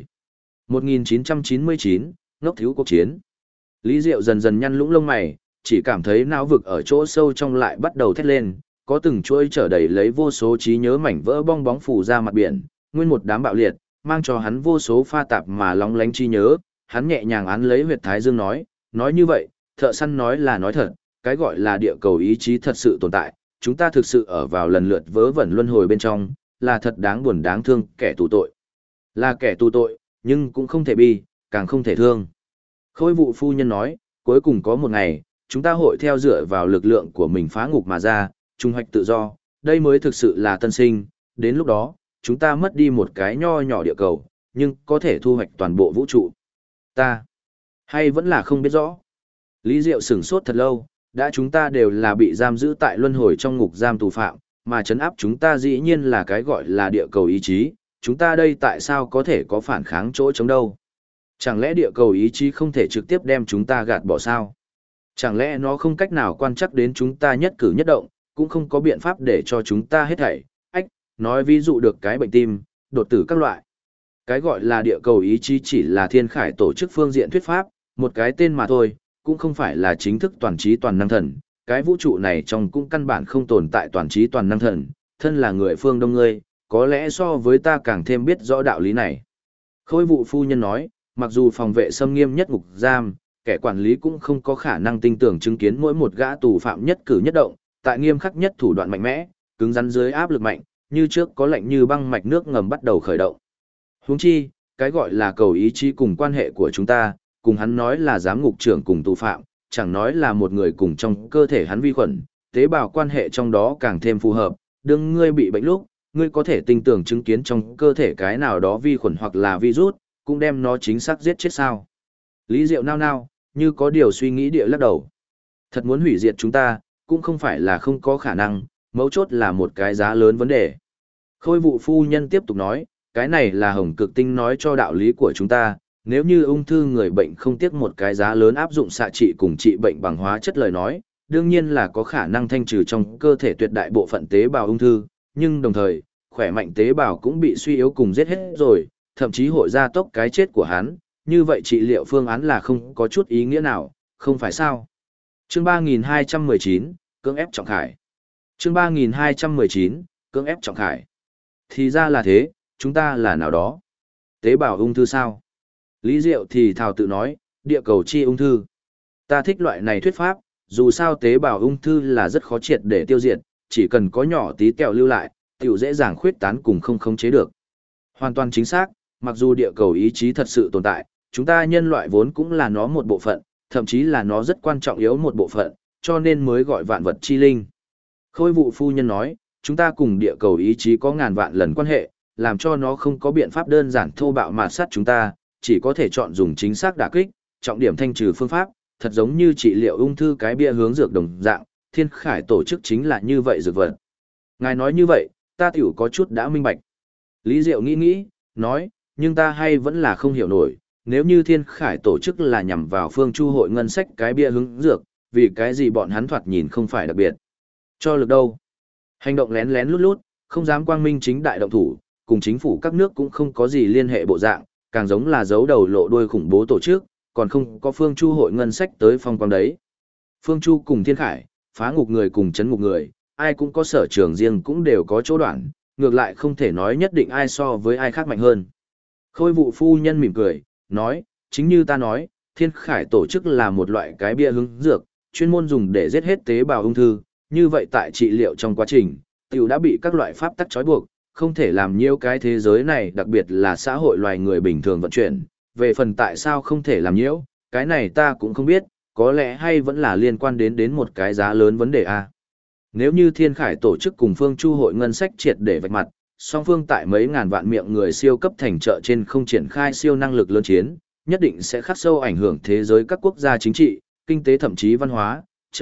1999, ngốc thiếu cuộc chiến. Lý Diệu dần dần nhăn lũng lông mày, chỉ cảm thấy não vực ở chỗ sâu trong lại bắt đầu thét lên, có từng chuỗi trở đầy lấy vô số trí nhớ mảnh vỡ bong bóng phủ ra mặt biển, nguyên một đám bạo liệt, mang cho hắn vô số pha tạp mà lóng lánh trí nhớ, hắn nhẹ nhàng án lấy huyệt thái dương nói như vậy, thợ săn nói là nói thật, cái gọi là địa cầu ý chí thật sự tồn tại, chúng ta thực sự ở vào lần lượt vớ vẩn luân hồi bên trong, là thật đáng buồn đáng thương, kẻ tù tội. Là kẻ tù tội, nhưng cũng không thể bi, càng không thể thương. Khôi vụ phu nhân nói, cuối cùng có một ngày, chúng ta hội theo dựa vào lực lượng của mình phá ngục mà ra, trung hoạch tự do, đây mới thực sự là tân sinh, đến lúc đó, chúng ta mất đi một cái nho nhỏ địa cầu, nhưng có thể thu hoạch toàn bộ vũ trụ. Ta, hay vẫn là không biết rõ. Lý Diệu sửng sốt thật lâu, đã chúng ta đều là bị giam giữ tại luân hồi trong ngục giam tù phạm, mà trấn áp chúng ta dĩ nhiên là cái gọi là địa cầu ý chí, chúng ta đây tại sao có thể có phản kháng chỗ chống đâu? Chẳng lẽ địa cầu ý chí không thể trực tiếp đem chúng ta gạt bỏ sao? Chẳng lẽ nó không cách nào quan chắc đến chúng ta nhất cử nhất động, cũng không có biện pháp để cho chúng ta hết thảy, nói ví dụ được cái bệnh tim, đột tử các loại. Cái gọi là địa cầu ý chí chỉ là thiên khải tổ chức phương diện thuyết pháp, một cái tên mà thôi, cũng không phải là chính thức toàn trí toàn năng thần. Cái vũ trụ này trong cũng căn bản không tồn tại toàn trí toàn năng thần, thân là người phương Đông ngươi, có lẽ so với ta càng thêm biết rõ đạo lý này. Khôi vụ phu nhân nói, mặc dù phòng vệ xâm nghiêm nhất ngục giam, kẻ quản lý cũng không có khả năng tin tưởng chứng kiến mỗi một gã tù phạm nhất cử nhất động, tại nghiêm khắc nhất thủ đoạn mạnh mẽ, cứng rắn dưới áp lực mạnh, như trước có lệnh như băng mạch nước ngầm bắt đầu khởi động. Huống chi, cái gọi là cầu ý chí cùng quan hệ của chúng ta, cùng hắn nói là giám ngục trưởng cùng tù phạm, chẳng nói là một người cùng trong cơ thể hắn vi khuẩn, tế bào quan hệ trong đó càng thêm phù hợp, đương ngươi bị bệnh lúc, ngươi có thể tin tưởng chứng kiến trong cơ thể cái nào đó vi khuẩn hoặc là virus, cũng đem nó chính xác giết chết sao. Lý Diệu nao nao, như có điều suy nghĩ địa lắc đầu. Thật muốn hủy diệt chúng ta, cũng không phải là không có khả năng, mấu chốt là một cái giá lớn vấn đề. Khôi vụ phu nhân tiếp tục nói, cái này là hồng cực tinh nói cho đạo lý của chúng ta, Nếu như ung thư người bệnh không tiếc một cái giá lớn áp dụng xạ trị cùng trị bệnh bằng hóa chất lời nói, đương nhiên là có khả năng thanh trừ trong cơ thể tuyệt đại bộ phận tế bào ung thư, nhưng đồng thời, khỏe mạnh tế bào cũng bị suy yếu cùng giết hết rồi, thậm chí hội gia tốc cái chết của hắn, như vậy trị liệu phương án là không có chút ý nghĩa nào, không phải sao? Chương 3219, cưỡng ép trọng khải. Chương 3219, cưỡng ép trọng khải. Thì ra là thế, chúng ta là nào đó? Tế bào ung thư sao? Lý Diệu thì thào tự nói, địa cầu chi ung thư. Ta thích loại này thuyết pháp, dù sao tế bào ung thư là rất khó triệt để tiêu diệt, chỉ cần có nhỏ tí kẹo lưu lại, tiểu dễ dàng khuyết tán cùng không khống chế được. Hoàn toàn chính xác, mặc dù địa cầu ý chí thật sự tồn tại, chúng ta nhân loại vốn cũng là nó một bộ phận, thậm chí là nó rất quan trọng yếu một bộ phận, cho nên mới gọi vạn vật chi linh. Khôi vụ phu nhân nói, chúng ta cùng địa cầu ý chí có ngàn vạn lần quan hệ, làm cho nó không có biện pháp đơn giản thô bạo mà sát chúng ta, chỉ có thể chọn dùng chính xác đả kích, trọng điểm thanh trừ phương pháp, thật giống như trị liệu ung thư cái bia hướng dược đồng dạng, Thiên Khải tổ chức chính là như vậy dược vật. Ngài nói như vậy, ta tiểu có chút đã minh bạch. Lý Diệu nghĩ, nói, nhưng ta hay vẫn là không hiểu nổi, nếu như Thiên Khải tổ chức là nhằm vào Phương Chu hội ngân sách cái bia hướng dược, vì cái gì bọn hắn thoạt nhìn không phải đặc biệt. Cho lực đâu. Hành động lén lén lút lút, không dám quang minh chính đại động thủ, cùng chính phủ các nước cũng không có gì liên hệ bộ dạng, càng giống là giấu đầu lộ đuôi khủng bố tổ chức, còn không có Phương Chu hội ngân sách tới phong quang đấy. Phương Chu cùng Thiên Khải, phá ngục người cùng chấn ngục người, ai cũng có sở trường riêng cũng đều có chỗ đoạn, ngược lại không thể nói nhất định ai so với ai khác mạnh hơn. Khôi vụ phu nhân mỉm cười, nói, chính như ta nói, Thiên Khải tổ chức là một loại cái bia hướng dược, chuyên môn dùng để giết hết tế bào ung thư, như vậy tại trị liệu trong quá trình, tiểu đã bị các loại pháp tắc trói buộc, không thể làm nhiễu cái thế giới này, đặc biệt là xã hội loài người bình thường vận chuyển. Về phần tại sao không thể làm nhiễu, cái này ta cũng không biết, có lẽ hay vẫn là liên quan đến một cái giá lớn vấn đề a. Nếu như Thiên Khải tổ chức cùng Phương Chu hội ngân sách triệt để vạch mặt, song phương tại mấy ngàn vạn miệng người siêu cấp thành trợ trên không triển khai siêu năng lực lớn chiến, nhất định sẽ khắc sâu ảnh hưởng thế giới các quốc gia chính trị, kinh tế thậm chí văn hóa,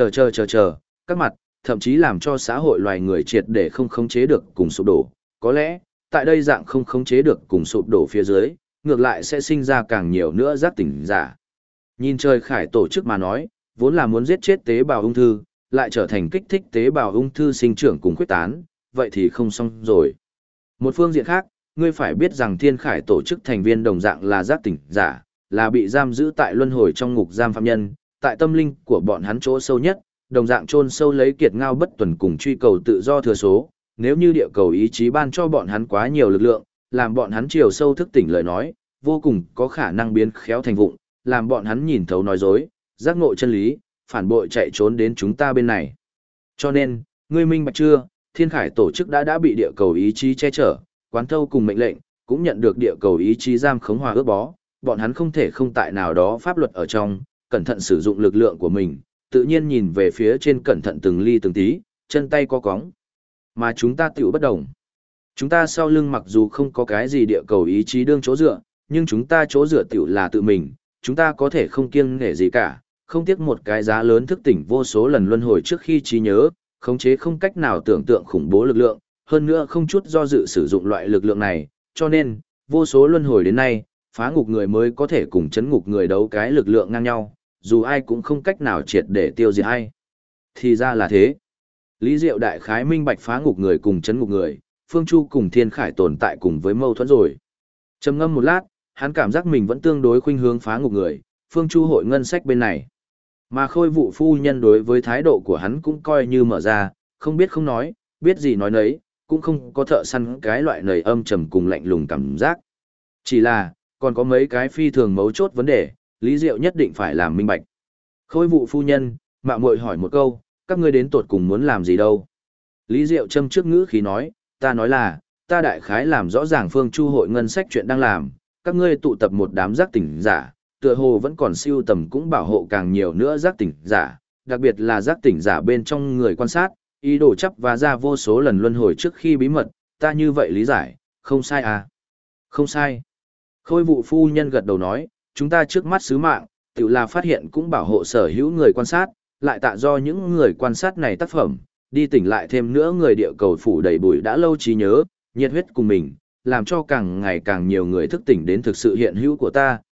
các mặt, thậm chí làm cho xã hội loài người triệt để không khống chế được cùng sụp đổ. Có lẽ, tại đây dạng không khống chế được cùng sụp đổ phía dưới, ngược lại sẽ sinh ra càng nhiều nữa giác tỉnh giả. Nhìn trời Khải tổ chức mà nói, vốn là muốn giết chết tế bào ung thư, lại trở thành kích thích tế bào ung thư sinh trưởng cùng quyết tán, vậy thì không xong rồi. Một phương diện khác, ngươi phải biết rằng Thiên Khải tổ chức thành viên đồng dạng là giác tỉnh giả, là bị giam giữ tại luân hồi trong ngục giam phạm nhân, tại tâm linh của bọn hắn chỗ sâu nhất, đồng dạng chôn sâu lấy kiệt ngao bất tuần cùng truy cầu tự do thừa số. Nếu như địa cầu ý chí ban cho bọn hắn quá nhiều lực lượng, làm bọn hắn chiều sâu thức tỉnh lời nói, vô cùng có khả năng biến khéo thành vụng, làm bọn hắn nhìn thấu nói dối, giác ngộ chân lý, phản bội chạy trốn đến chúng ta bên này. Cho nên, ngươi minh bạch chưa, Thiên Khải tổ chức đã bị địa cầu ý chí che chở, quán thâu cùng mệnh lệnh, cũng nhận được địa cầu ý chí giam khống hòa ước bó, bọn hắn không thể không tại nào đó pháp luật ở trong, cẩn thận sử dụng lực lượng của mình, tự nhiên nhìn về phía trên cẩn thận từng ly từng tí, chân tay co cóng. Mà chúng ta tiểu bất đồng. Chúng ta sau lưng mặc dù không có cái gì địa cầu ý chí đương chỗ dựa, nhưng chúng ta chỗ dựa tiểu là tự mình, chúng ta có thể không kiêng nể gì cả, không tiếc một cái giá lớn thức tỉnh vô số lần luân hồi trước khi trí nhớ, khống chế không cách nào tưởng tượng khủng bố lực lượng, hơn nữa không chút do dự sử dụng loại lực lượng này, cho nên, vô số luân hồi đến nay, phá ngục người mới có thể cùng chấn ngục người đấu cái lực lượng ngang nhau, dù ai cũng không cách nào triệt để tiêu diệt ai. Thì ra là thế. Lý Diệu đại khái minh bạch phá ngục người cùng chấn ngục người, Phương Chu cùng Thiên Khải tồn tại cùng với mâu thuẫn rồi. Trầm ngâm một lát, hắn cảm giác mình vẫn tương đối khuynh hướng phá ngục người, Phương Chu hội ngân sách bên này. Mà Khôi vụ phu nhân đối với thái độ của hắn cũng coi như mở ra, không biết không nói, biết gì nói nấy, cũng không có thợ săn cái loại nầy âm trầm cùng lạnh lùng cảm giác. Chỉ là, còn có mấy cái phi thường mấu chốt vấn đề, Lý Diệu nhất định phải làm minh bạch. Khôi vụ phu nhân, mạo muội hỏi một câu, các ngươi đến tột cùng muốn làm gì đâu? Lý Diệu châm trước ngữ khí nói, ta nói là, ta đại khái làm rõ ràng Phương Chu hội ngân sách chuyện đang làm, các ngươi tụ tập một đám giác tỉnh giả, tựa hồ vẫn còn siêu tầm cũng bảo hộ càng nhiều nữa giác tỉnh giả, đặc biệt là giác tỉnh giả bên trong người quan sát, ý đồ chấp và ra vô số lần luân hồi trước khi bí mật, ta như vậy lý giải, không sai à? Không sai. Khôi vụ phu nhân gật đầu nói, chúng ta trước mắt sứ mạng, tự là phát hiện cũng bảo hộ sở hữu người quan sát, lại tạ do những người quan sát này tác phẩm, đi tỉnh lại thêm nữa người địa cầu phủ đầy bụi đã lâu trí nhớ, nhiệt huyết cùng mình, làm cho càng ngày càng nhiều người thức tỉnh đến thực sự hiện hữu của ta,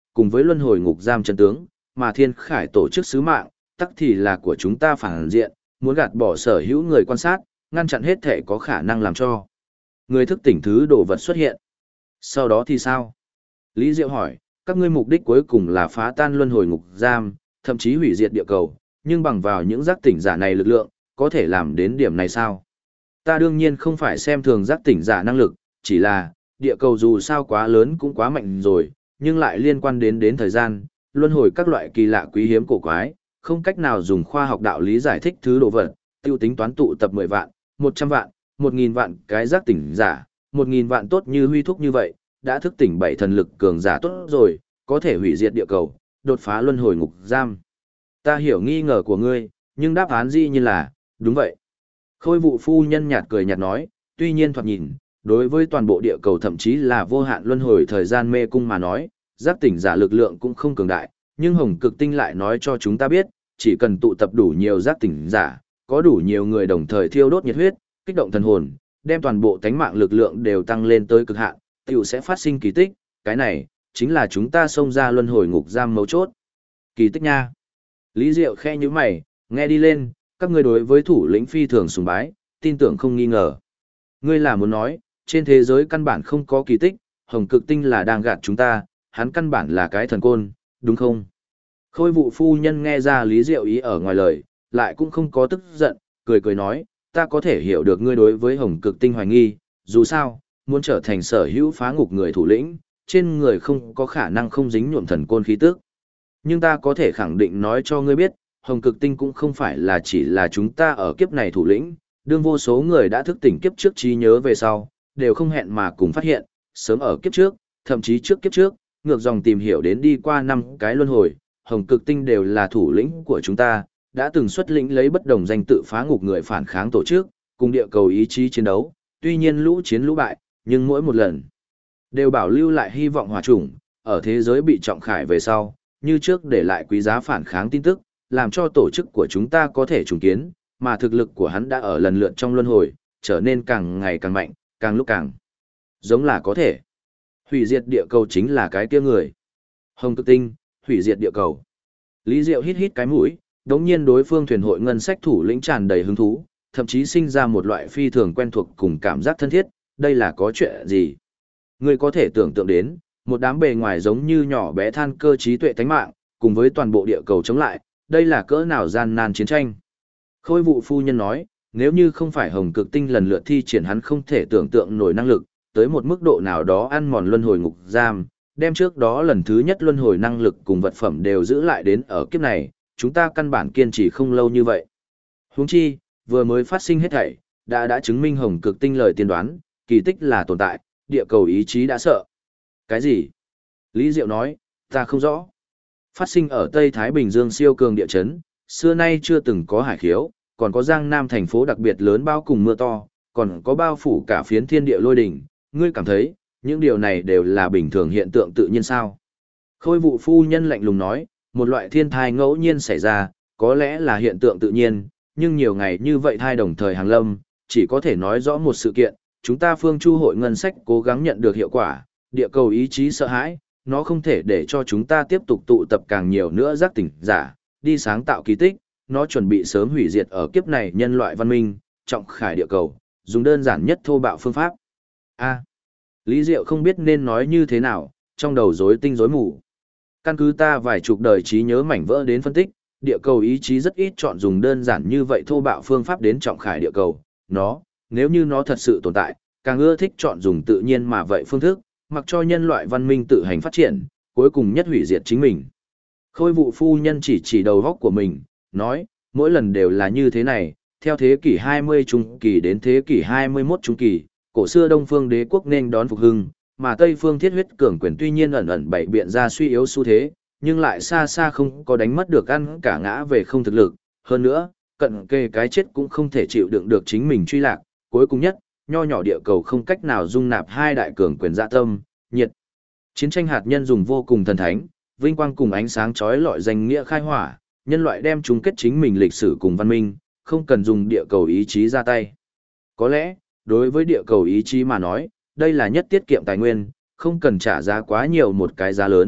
cùng với luân hồi ngục giam chân tướng, mà thiên khải tổ chức sứ mạng, tắc thì là của chúng ta phản diện, muốn gạt bỏ sở hữu người quan sát, ngăn chặn hết thể có khả năng làm cho người thức tỉnh thứ đồ vật xuất hiện. Sau đó thì sao? Lý Diệu hỏi, các ngươi mục đích cuối cùng là phá tan luân hồi ngục giam, thậm chí hủy diệt địa cầu, nhưng bằng vào những giác tỉnh giả này lực lượng, có thể làm đến điểm này sao? Ta đương nhiên không phải xem thường giác tỉnh giả năng lực, chỉ là, địa cầu dù sao quá lớn cũng quá mạnh rồi, nhưng lại liên quan đến thời gian, luân hồi các loại kỳ lạ quý hiếm cổ quái, không cách nào dùng khoa học đạo lý giải thích thứ đồ vật, tiêu tính toán tụ tập 10 vạn, 100 vạn, 1.000 vạn cái giác tỉnh giả, 1.000 vạn tốt như huy thúc như vậy, đã thức tỉnh 7 thần lực cường giả tốt rồi, có thể hủy diệt địa cầu, đột phá luân hồi ngục giam. Ta hiểu nghi ngờ của ngươi, nhưng đáp án dĩ nhiên là, đúng vậy. Khôi vụ phu nhân nhạt cười nhạt nói, tuy nhiên thoạt nhìn, đối với toàn bộ địa cầu thậm chí là vô hạn luân hồi thời gian mê cung mà nói, giác tỉnh giả lực lượng cũng không cường đại, nhưng Hồng Cực Tinh lại nói cho chúng ta biết, chỉ cần tụ tập đủ nhiều giác tỉnh giả, có đủ nhiều người đồng thời thiêu đốt nhiệt huyết, kích động thần hồn, đem toàn bộ tánh mạng lực lượng đều tăng lên tới cực hạn, tiểu sẽ phát sinh kỳ tích, cái này chính là chúng ta xông ra luân hồi ngục giam mấu chốt. Kỳ tích nha. Lý Diệu khe như mày, nghe đi lên, các ngươi đối với thủ lĩnh phi thường sùng bái, tin tưởng không nghi ngờ. Ngươi là muốn nói, trên thế giới căn bản không có kỳ tích, Hồng Cực Tinh là đang gạt chúng ta, hắn căn bản là cái thần côn, đúng không? Khôi vụ phu nhân nghe ra Lý Diệu ý ở ngoài lời, lại cũng không có tức giận, cười cười nói, ta có thể hiểu được ngươi đối với Hồng Cực Tinh hoài nghi, dù sao, muốn trở thành sở hữu phá ngục người thủ lĩnh, trên người không có khả năng không dính nhuộm thần côn khí tức. Nhưng ta có thể khẳng định nói cho ngươi biết, Hồng Cực Tinh cũng không phải là chỉ là chúng ta ở kiếp này thủ lĩnh, đương vô số người đã thức tỉnh kiếp trước trí nhớ về sau, đều không hẹn mà cùng phát hiện, sớm ở kiếp trước, thậm chí trước kiếp trước, ngược dòng tìm hiểu đến đi qua 5 cái luân hồi, Hồng Cực Tinh đều là thủ lĩnh của chúng ta, đã từng xuất lĩnh lấy bất đồng danh tự phá ngục người phản kháng tổ chức, cùng địa cầu ý chí chiến đấu, tuy nhiên lũ chiến lũ bại, nhưng mỗi một lần đều bảo lưu lại hy vọng hòa chủng, ở thế giới bị trọng khải về sau, như trước để lại quý giá phản kháng tin tức, làm cho tổ chức của chúng ta có thể trùng kiến, mà thực lực của hắn đã ở lần lượt trong luân hồi, trở nên càng ngày càng mạnh, càng lúc càng giống là có thể. Hủy diệt địa cầu chính là cái kia người. Hồng Cực Tinh, hủy diệt địa cầu. Lý Diệu hít hít cái mũi, đống nhiên đối phương thuyền hội ngân sách thủ lĩnh tràn đầy hứng thú, thậm chí sinh ra một loại phi thường quen thuộc cùng cảm giác thân thiết, đây là có chuyện gì? Người có thể tưởng tượng đến, một đám bề ngoài giống như nhỏ bé than cơ trí tuệ tánh mạng, cùng với toàn bộ địa cầu chống lại, đây là cỡ nào gian nan chiến tranh. Khôi vụ phu nhân nói, nếu như không phải Hồng Cực Tinh lần lượt thi triển hắn không thể tưởng tượng nổi năng lực, tới một mức độ nào đó ăn mòn luân hồi ngục giam, đem trước đó lần thứ nhất luân hồi năng lực cùng vật phẩm đều giữ lại đến ở kiếp này, chúng ta căn bản kiên trì không lâu như vậy. Huống chi, vừa mới phát sinh hết thảy, đã chứng minh Hồng Cực Tinh lời tiên đoán, kỳ tích là tồn tại, địa cầu ý chí đã sợ. Cái gì? Lý Diệu nói, ta không rõ. Phát sinh ở Tây Thái Bình Dương siêu cường địa chấn, xưa nay chưa từng có hải khiếu, còn có Giang Nam thành phố đặc biệt lớn bao cùng mưa to, còn có bao phủ cả phiến thiên địa lôi đỉnh, ngươi cảm thấy, những điều này đều là bình thường hiện tượng tự nhiên sao? Khôi vụ phu nhân lạnh lùng nói, một loại thiên thai ngẫu nhiên xảy ra, có lẽ là hiện tượng tự nhiên, nhưng nhiều ngày như vậy thai đồng thời hàng lâm, chỉ có thể nói rõ một sự kiện, chúng ta phương chu hội ngân sách cố gắng nhận được hiệu quả, địa cầu ý chí sợ hãi, nó không thể để cho chúng ta tiếp tục tụ tập càng nhiều nữa giác tỉnh giả, đi sáng tạo kỳ tích, nó chuẩn bị sớm hủy diệt ở kiếp này nhân loại văn minh, trọng khải địa cầu, dùng đơn giản nhất thô bạo phương pháp. A. Lý Diệu không biết nên nói như thế nào, trong đầu rối tinh rối mù. Căn cứ ta vài chục đời trí nhớ mảnh vỡ đến phân tích, địa cầu ý chí rất ít chọn dùng đơn giản như vậy thô bạo phương pháp đến trọng khải địa cầu. Nó, nếu như nó thật sự tồn tại, càng ưa thích chọn dùng tự nhiên mà vậy phương thức, mặc cho nhân loại văn minh tự hành phát triển, cuối cùng nhất hủy diệt chính mình. Khôi vụ phu nhân chỉ đầu góc của mình, nói, mỗi lần đều là như thế này, theo thế kỷ 20 trung kỳ đến thế kỷ 21 trung kỳ, cổ xưa Đông phương đế quốc nên đón phục hưng, mà Tây phương thiết huyết cường quyền tuy nhiên ẩn ẩn bày biện ra suy yếu xu thế, nhưng lại xa xa không có đánh mất được ăn cả ngã về không thực lực, hơn nữa, cận kề cái chết cũng không thể chịu đựng được chính mình truy lạc, cuối cùng nhất, nho nhỏ địa cầu không cách nào dung nạp hai đại cường quyền dạ tâm, nhiệt. Chiến tranh hạt nhân dùng vô cùng thần thánh, vinh quang cùng ánh sáng chói lọi danh nghĩa khai hỏa, nhân loại đem chung kết chính mình lịch sử cùng văn minh, không cần dùng địa cầu ý chí ra tay. Có lẽ, đối với địa cầu ý chí mà nói, đây là nhất tiết kiệm tài nguyên, không cần trả giá quá nhiều một cái giá lớn,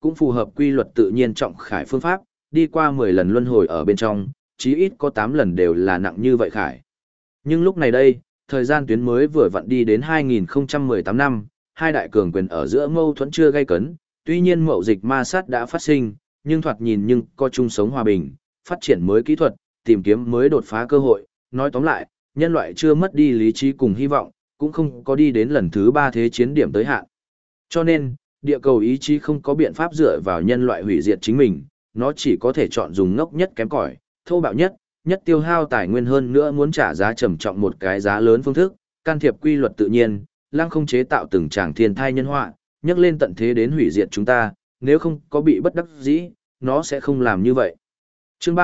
cũng phù hợp quy luật tự nhiên trọng khải phương pháp, đi qua 10 lần luân hồi ở bên trong, chí ít có 8 lần đều là nặng như vậy khải. Nhưng lúc này đây, thời gian tuyến mới vừa vặn đi đến 2018 năm, hai đại cường quyền ở giữa mâu thuẫn chưa gây cấn, tuy nhiên mậu dịch ma sát đã phát sinh, nhưng thoạt nhìn nhưng có chung sống hòa bình, phát triển mới kỹ thuật, tìm kiếm mới đột phá cơ hội, nói tóm lại, nhân loại chưa mất đi lý trí cùng hy vọng, cũng không có đi đến lần thứ 3 thế chiến điểm tới hạn. Cho nên, địa cầu ý chí không có biện pháp dựa vào nhân loại hủy diệt chính mình, nó chỉ có thể chọn dùng ngốc nhất kém cỏi, thô bạo nhất, nhất tiêu hao tài nguyên hơn nữa muốn trả giá trầm trọng một cái giá lớn phương thức, can thiệp quy luật tự nhiên, lăng không chế tạo từng tràng thiên thai nhân họa, nhắc lên tận thế đến hủy diệt chúng ta, nếu không có bị bất đắc dĩ, nó sẽ không làm như vậy. Chương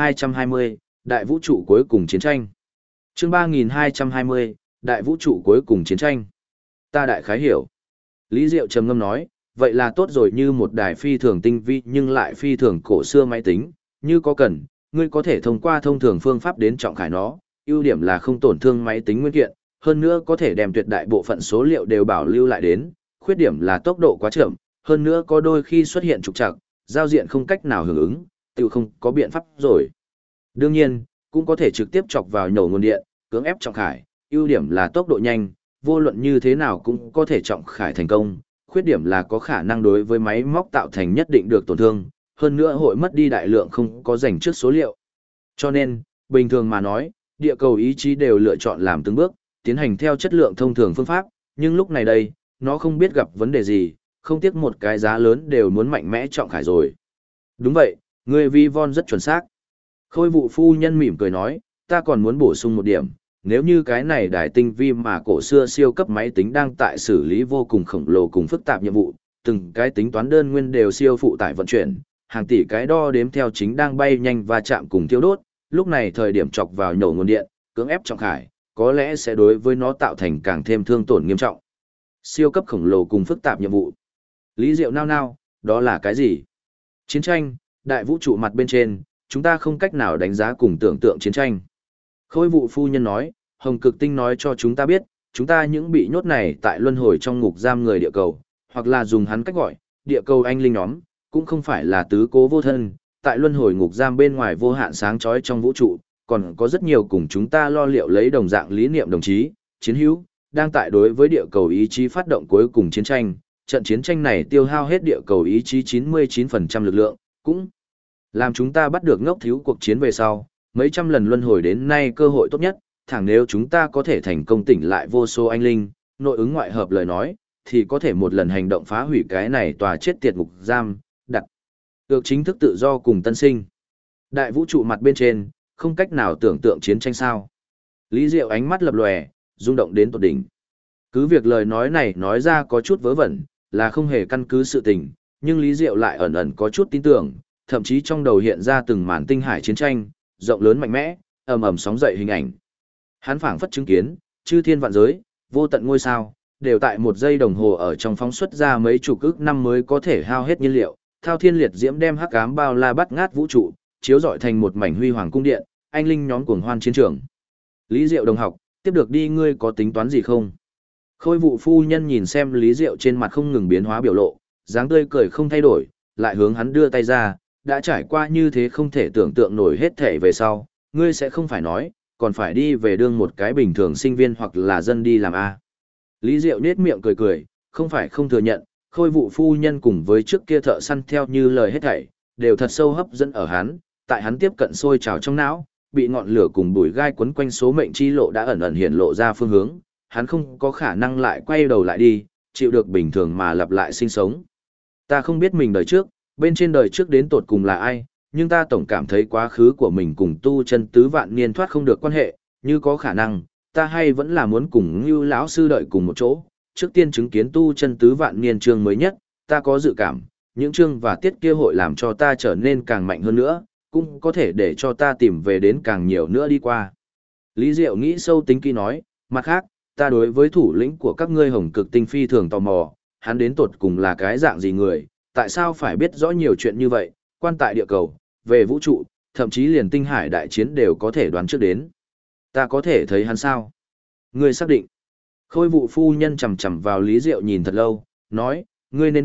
3220, Đại vũ trụ cuối cùng chiến tranh. Chương 3220, Đại vũ trụ cuối cùng chiến tranh. Ta đại khái hiểu. Lý Diệu trầm ngâm nói, vậy là tốt rồi, như một đài phi thường tinh vi nhưng lại phi thường cổ xưa máy tính, như có cần, ngươi có thể thông qua thông thường phương pháp đến trọng khải nó, ưu điểm là không tổn thương máy tính nguyên kiện, hơn nữa có thể đem tuyệt đại bộ phận số liệu đều bảo lưu lại đến, khuyết điểm là tốc độ quá chậm, hơn nữa có đôi khi xuất hiện trục trặc, giao diện không cách nào hưởng ứng, tự không có biện pháp rồi. Đương nhiên, cũng có thể trực tiếp chọc vào nhổ nguồn điện, cưỡng ép trọng khải, ưu điểm là tốc độ nhanh, vô luận như thế nào cũng có thể trọng khải thành công, khuyết điểm là có khả năng đối với máy móc tạo thành nhất định được tổn thương, hơn nữa hội mất đi đại lượng không có dành trước số liệu. Cho nên, bình thường mà nói, địa cầu ý chí đều lựa chọn làm từng bước, tiến hành theo chất lượng thông thường phương pháp, nhưng lúc này đây, nó không biết gặp vấn đề gì, không tiếc một cái giá lớn đều muốn mạnh mẽ trọng khải rồi. Đúng vậy, người vi von rất chuẩn xác. Khôi vụ phu nhân mỉm cười nói, ta còn muốn bổ sung một điểm, nếu như cái này đài tinh vi mà cổ xưa siêu cấp máy tính đang tại xử lý vô cùng khổng lồ cùng phức tạp nhiệm vụ, từng cái tính toán đơn nguyên đều siêu phụ tải vận chuyển, hàng tỷ cái đo đếm theo chính đang bay nhanh và chạm cùng tiêu đốt, lúc này thời điểm chọc vào nhổ nguồn điện, cưỡng ép trọng khải, có lẽ sẽ đối với nó tạo thành càng thêm thương tổn nghiêm trọng. Siêu cấp khổng lồ cùng phức tạp nhiệm vụ. Lý Diệu nao nao, đó là cái gì? Chiến tranh, đại vũ trụ mặt bên trên, chúng ta không cách nào đánh giá cùng tưởng tượng chiến tranh. Khôi vụ phu nhân nói, Hồng Cực Tinh nói cho chúng ta biết, chúng ta những bị nhốt này tại luân hồi trong ngục giam người địa cầu, hoặc là dùng hắn cách gọi, địa cầu anh linh nhóm, cũng không phải là tứ cố vô thân, tại luân hồi ngục giam bên ngoài vô hạn sáng chói trong vũ trụ, còn có rất nhiều cùng chúng ta lo liệu lấy đồng dạng lý niệm đồng chí, chiến hữu, đang tại đối với địa cầu ý chí phát động cuối cùng chiến tranh. Trận chiến tranh này tiêu hao hết địa cầu ý chí 99% lực lượng, cũng làm chúng ta bắt được ngốc thiếu cuộc chiến về sau, mấy trăm lần luân hồi đến nay cơ hội tốt nhất, thẳng nếu chúng ta có thể thành công tỉnh lại vô số anh linh, nội ứng ngoại hợp lời nói, thì có thể một lần hành động phá hủy cái này tòa chết tiệt ngục giam, đặt được chính thức tự do cùng tân sinh. Đại vũ trụ mặt bên trên, không cách nào tưởng tượng chiến tranh sao. Lý Diệu ánh mắt lập lòe, rung động đến tột đỉnh. Cứ việc lời nói này nói ra có chút vớ vẩn, là không hề căn cứ sự tình, nhưng Lý Diệu lại ẩn ẩn có chút tin tưởng, thậm chí trong đầu hiện ra từng màn tinh hải chiến tranh, rộng lớn mạnh mẽ, ầm ầm sóng dậy hình ảnh. Hắn phảng phất chứng kiến, chư thiên vạn giới, vô tận ngôi sao, đều tại một giây đồng hồ ở trong phóng xuất ra mấy chục ức năm mới có thể hao hết nhiên liệu, thao thiên liệt diễm đem hắc ám bao la bắt ngát vũ trụ, chiếu rọi thành một mảnh huy hoàng cung điện, anh linh nhóm cuồng hoan chiến trường. Lý Diệu đồng học, tiếp được đi, ngươi có tính toán gì không? Khôi vụ phu nhân nhìn xem Lý Diệu trên mặt không ngừng biến hóa biểu lộ, dáng tươi cười không thay đổi, lại hướng hắn đưa tay ra, đã trải qua như thế không thể tưởng tượng nổi hết thể về sau, ngươi sẽ không phải nói, còn phải đi về đương một cái bình thường sinh viên hoặc là dân đi làm A. Lý Diệu nết miệng cười cười, không phải không thừa nhận, khôi vụ phu nhân cùng với trước kia thợ săn theo như lời hết thảy, đều thật sâu hấp dẫn ở hắn, tại hắn tiếp cận sôi trào trong não, bị ngọn lửa cùng bụi gai quấn quanh số mệnh chi lộ đã ẩn ẩn hiện lộ ra phương hướng, hắn không có khả năng lại quay đầu lại đi, chịu được bình thường mà lặp lại sinh sống. Ta không biết mình đời trước, bên trên đời trước đến tột cùng là ai, nhưng ta tổng cảm thấy quá khứ của mình cùng tu chân tứ vạn niên thoát không được quan hệ, như có khả năng, ta hay vẫn là muốn cùng Ngưu lão sư đợi cùng một chỗ, trước tiên chứng kiến tu chân tứ vạn niên chương mới nhất, ta có dự cảm, những chương và tiết kia hội làm cho ta trở nên càng mạnh hơn nữa, cũng có thể để cho ta tìm về đến càng nhiều nữa đi qua. Lý Diệu nghĩ sâu tính kỹ nói, mặt khác, ta đối với thủ lĩnh của các ngươi Hồng Cực Tinh phi thường tò mò, hắn đến tột cùng là cái dạng gì người, tại sao phải biết rõ nhiều chuyện như vậy, quan tại địa cầu, về vũ trụ, thậm chí liền tinh hải đại chiến đều có thể đoán trước đến. Ta có thể thấy hắn sao? Ngươi xác định. Khôi vụ phu nhân chầm chầm vào Lý Diệu nhìn thật lâu, nói, ngươi nên biết,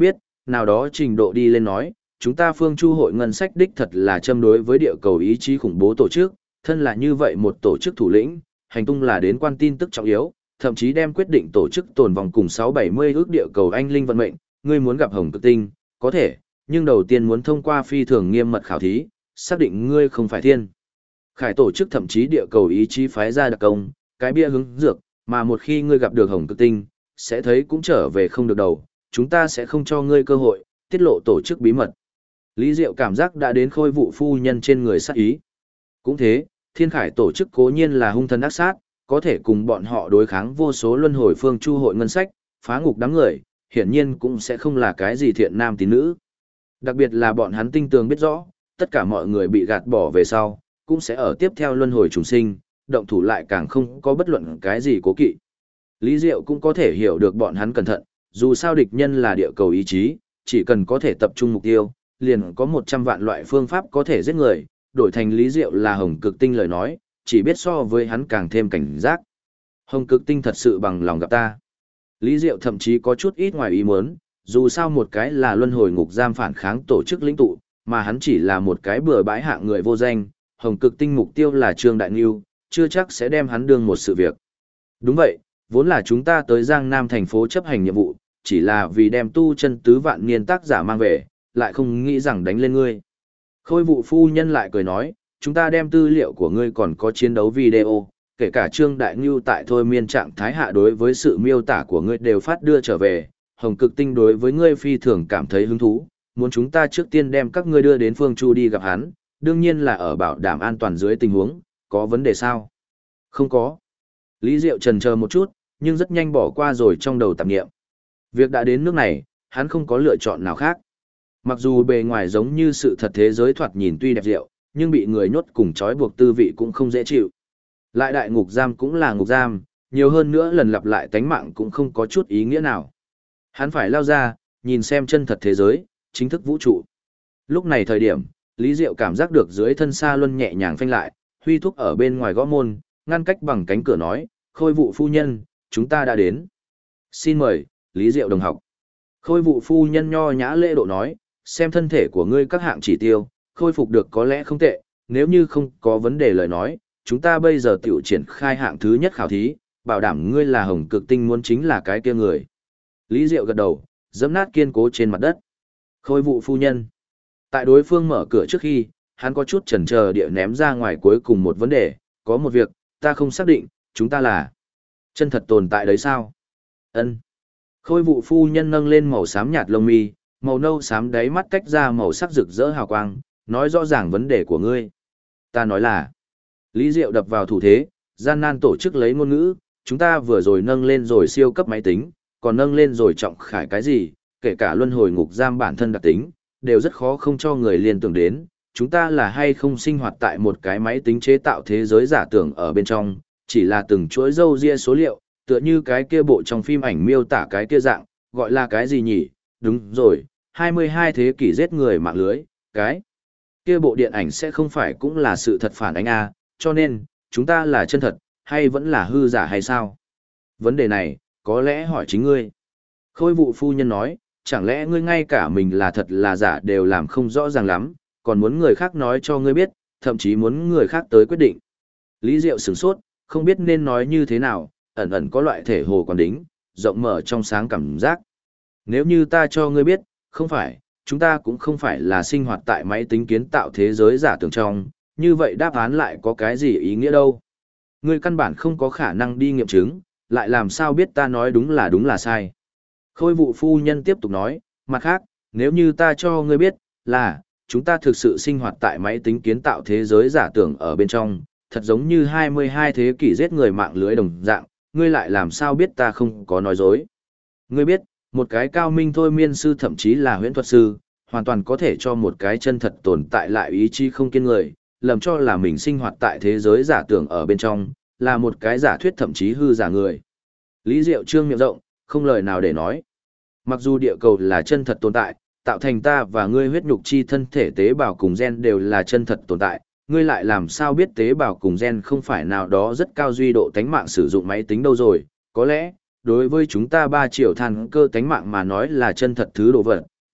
nào đó trình độ đi lên nói, chúng ta Phương Chu hội ngân sách đích thật là châm đối với địa cầu ý chí khủng bố tổ chức, thân là như vậy một tổ chức thủ lĩnh, hành tung là đến quan tin tức trọng yếu, thậm chí đem quyết định tổ chức tồn vong cùng 670 ước địa cầu anh linh vận mệnh, ngươi muốn gặp Hồng Cực Tinh, có thể, nhưng đầu tiên muốn thông qua phi thường nghiêm mật khảo thí, xác định ngươi không phải thiên. Khải tổ chức thậm chí địa cầu ý chí phái ra đặc công, cái bia hướng dược, mà một khi ngươi gặp được Hồng Cực Tinh, sẽ thấy cũng trở về không được đầu, chúng ta sẽ không cho ngươi cơ hội, tiết lộ tổ chức bí mật. Lý Diệu cảm giác đã đến Khôi vụ phu nhân trên người sát ý. Cũng thế, Thiên Khải tổ chức cố nhiên là hung thần ác sát, có thể cùng bọn họ đối kháng vô số luân hồi Phương Chu hội ngân sách, phá ngục đám người, hiển nhiên cũng sẽ không là cái gì thiện nam tín nữ. Đặc biệt là bọn hắn tinh tường biết rõ, tất cả mọi người bị gạt bỏ về sau, cũng sẽ ở tiếp theo luân hồi trùng sinh, động thủ lại càng không có bất luận cái gì cố kỵ. Lý Diệu cũng có thể hiểu được bọn hắn cẩn thận, dù sao địch nhân là địa cầu ý chí, chỉ cần có thể tập trung mục tiêu, liền có 100 vạn loại phương pháp có thể giết người, đổi thành Lý Diệu là Hồng Cực Tinh lời nói, chỉ biết so với hắn càng thêm cảnh giác. Hồng Cực Tinh thật sự bằng lòng gặp ta. Lý Diệu thậm chí có chút ít ngoài ý muốn, dù sao một cái là luân hồi ngục giam phản kháng tổ chức lĩnh tụ, mà hắn chỉ là một cái bừa bãi hạng người vô danh, Hồng Cực Tinh mục tiêu là Trương Đại Ngưu, chưa chắc sẽ đem hắn đương một sự việc. Đúng vậy, vốn là chúng ta tới Giang Nam thành phố chấp hành nhiệm vụ, chỉ là vì đem tu chân tứ vạn niên tác giả mang về, lại không nghĩ rằng đánh lên ngươi. Khôi vụ phu nhân lại cười nói, chúng ta đem tư liệu của ngươi còn có chiến đấu video, kể cả Trương Đại Ngưu tại thôi miên trạng thái hạ đối với sự miêu tả của ngươi đều phát đưa trở về, Hồng Cực Tinh đối với ngươi phi thường cảm thấy hứng thú, muốn chúng ta trước tiên đem các ngươi đưa đến Phương Chu đi gặp hắn, đương nhiên là ở bảo đảm an toàn dưới tình huống, có vấn đề sao? Không có. Lý Diệu chần chờ một chút, nhưng rất nhanh bỏ qua rồi trong đầu tạp nghiệm. Việc đã đến nước này, hắn không có lựa chọn nào khác. Mặc dù bề ngoài giống như sự thật thế giới thoạt nhìn tuy đẹp diệu, nhưng bị người nhốt cùng trói buộc tư vị cũng không dễ chịu. Lại đại ngục giam cũng là ngục giam, nhiều hơn nữa lần lặp lại tánh mạng cũng không có chút ý nghĩa nào. Hắn phải lao ra, nhìn xem chân thật thế giới, chính thức vũ trụ. Lúc này thời điểm, Lý Diệu cảm giác được dưới thân Sa Luân nhẹ nhàng phanh lại, huy thúc ở bên ngoài gõ môn, ngăn cách bằng cánh cửa nói, Khôi vụ phu nhân, chúng ta đã đến. Xin mời, Lý Diệu đồng học. Khôi vụ phu nhân nho nhã lễ độ nói, xem thân thể của ngươi các hạng chỉ tiêu, khôi phục được có lẽ không tệ, nếu như không có vấn đề lời nói, chúng ta bây giờ tiểu triển khai hạng thứ nhất khảo thí, bảo đảm ngươi là Hồng Cực Tinh muốn chính là cái kia người. Lý Diệu gật đầu, giẫm nát kiên cố trên mặt đất. Khôi vụ phu nhân. Tại đối phương mở cửa trước khi, hắn có chút chần chờ địa ném ra ngoài cuối cùng một vấn đề, có một việc, ta không xác định, chúng ta là chân thật tồn tại đấy sao? Ân. Khôi vụ phu nhân nâng lên màu xám nhạt lông mi, màu nâu xám đáy mắt cách ra màu sắc rực rỡ hào quang, nói rõ ràng vấn đề của ngươi. Ta nói là, Lý Diệu đập vào thủ thế, gian nan tổ chức lấy ngôn ngữ, chúng ta vừa rồi nâng lên rồi siêu cấp máy tính, còn nâng lên rồi trọng khải cái gì, kể cả luân hồi ngục giam bản thân đặc tính, đều rất khó không cho người liên tưởng đến, chúng ta là hay không sinh hoạt tại một cái máy tính chế tạo thế giới giả tưởng ở bên trong, chỉ là từng chuỗi râu ria số liệu, tựa như cái kia bộ trong phim ảnh miêu tả cái kia dạng, gọi là cái gì nhỉ? Đúng rồi, 22 thế kỷ giết người mạng lưới, cái kia bộ điện ảnh sẽ không phải cũng là sự thật phản ánh à, cho nên, chúng ta là chân thật, hay vẫn là hư giả hay sao? Vấn đề này, có lẽ hỏi chính ngươi. Khôi vụ phu nhân nói, chẳng lẽ ngươi ngay cả mình là thật là giả đều làm không rõ ràng lắm, còn muốn người khác nói cho ngươi biết, thậm chí muốn người khác tới quyết định. Lý Diệu sửng sốt, không biết nên nói như thế nào, ẩn ẩn có loại thể hồ quán đính, rộng mở trong sáng cảm giác. Nếu như ta cho ngươi biết, không phải, chúng ta cũng không phải là sinh hoạt tại máy tính kiến tạo thế giới giả tưởng trong, như vậy đáp án lại có cái gì ý nghĩa đâu. Ngươi căn bản không có khả năng đi nghiệm chứng, lại làm sao biết ta nói đúng là sai. Khôi vụ phu nhân tiếp tục nói, mặt khác, nếu như ta cho ngươi biết, là, chúng ta thực sự sinh hoạt tại máy tính kiến tạo thế giới giả tưởng ở bên trong, thật giống như 22 thế kỷ giết người mạng lưới đồng dạng, ngươi lại làm sao biết ta không có nói dối. Ngươi biết, một cái cao minh thôi miên sư thậm chí là huyễn thuật sư, hoàn toàn có thể cho một cái chân thật tồn tại lại ý chí không kiên người, lầm cho là mình sinh hoạt tại thế giới giả tưởng ở bên trong, là một cái giả thuyết thậm chí hư giả người. Lý Diệu trương miệng rộng, không lời nào để nói. Mặc dù địa cầu là chân thật tồn tại, tạo thành ta và ngươi huyết nhục chi thân thể tế bào cùng gen đều là chân thật tồn tại, ngươi lại làm sao biết tế bào cùng gen không phải nào đó rất cao duy độ tánh mạng sử dụng máy tính đâu rồi, có lẽ, đối với chúng ta 3 triệu than cơ tánh mạng mà nói là chân thật thứ đồ vật,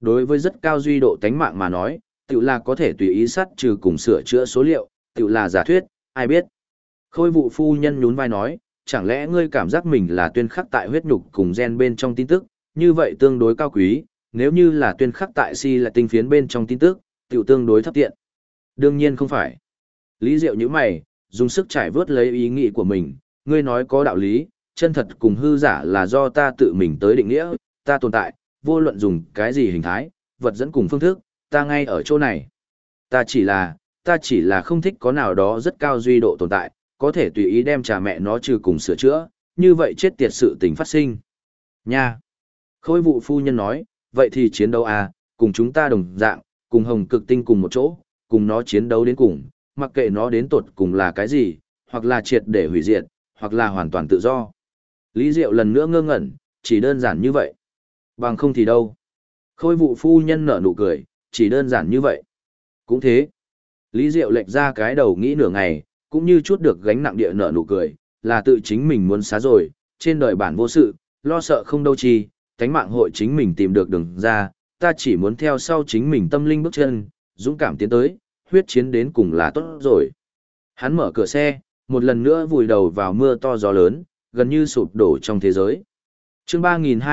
Đối với rất cao duy độ tánh mạng mà nói, tự là có thể tùy ý sát trừ cùng sửa chữa số liệu, tự là giả thuyết, ai biết. Khôi vụ phu nhân nhún vai nói, chẳng lẽ ngươi cảm giác mình là tuyên khắc tại huyết nhục cùng gen bên trong tin tức, như vậy tương đối cao quý, nếu như là tuyên khắc tại si là tinh phiến bên trong tin tức, tự tương đối thấp tiện. Đương nhiên không phải. Lý Diệu như mày, dùng sức trải vớt lấy ý nghĩ của mình, ngươi nói có đạo lý, chân thật cùng hư giả là do ta tự mình tới định nghĩa, ta tồn tại, vô luận dùng cái gì hình thái, vật dẫn cùng phương thức, ta ngay ở chỗ này. Ta chỉ là không thích có nào đó rất cao duy độ tồn tại, có thể tùy ý đem trà mẹ nó trừ cùng sửa chữa, như vậy chết tiệt sự tình phát sinh. Nha! Khôi vụ phu nhân nói, vậy thì chiến đấu à, cùng chúng ta đồng dạng, cùng hồng cực tinh cùng một chỗ, cùng nó chiến đấu đến cùng, mặc kệ nó đến tột cùng là cái gì, hoặc là triệt để hủy diệt, hoặc là hoàn toàn tự do. Lý Diệu lần nữa ngơ ngẩn, chỉ đơn giản như vậy. Bằng không thì đâu. Khôi vụ phu nhân nở nụ cười, chỉ đơn giản như vậy. Cũng thế. Lý Diệu lệch ra cái đầu nghĩ nửa ngày, cũng như chút được gánh nặng địa nở nụ cười, là tự chính mình muốn xá rồi, trên đời bản vô sự, lo sợ không đâu chi, tánh mạng hội chính mình tìm được đường ra, ta chỉ muốn theo sau chính mình tâm linh bước chân, dũng cảm tiến tới, huyết chiến đến cùng là tốt rồi. Hắn mở cửa xe, một lần nữa vùi đầu vào mưa to gió lớn, gần như sụp đổ trong thế giới. Chương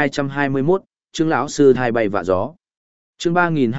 3221, Trương lão sư thai bay vạ gió. Chương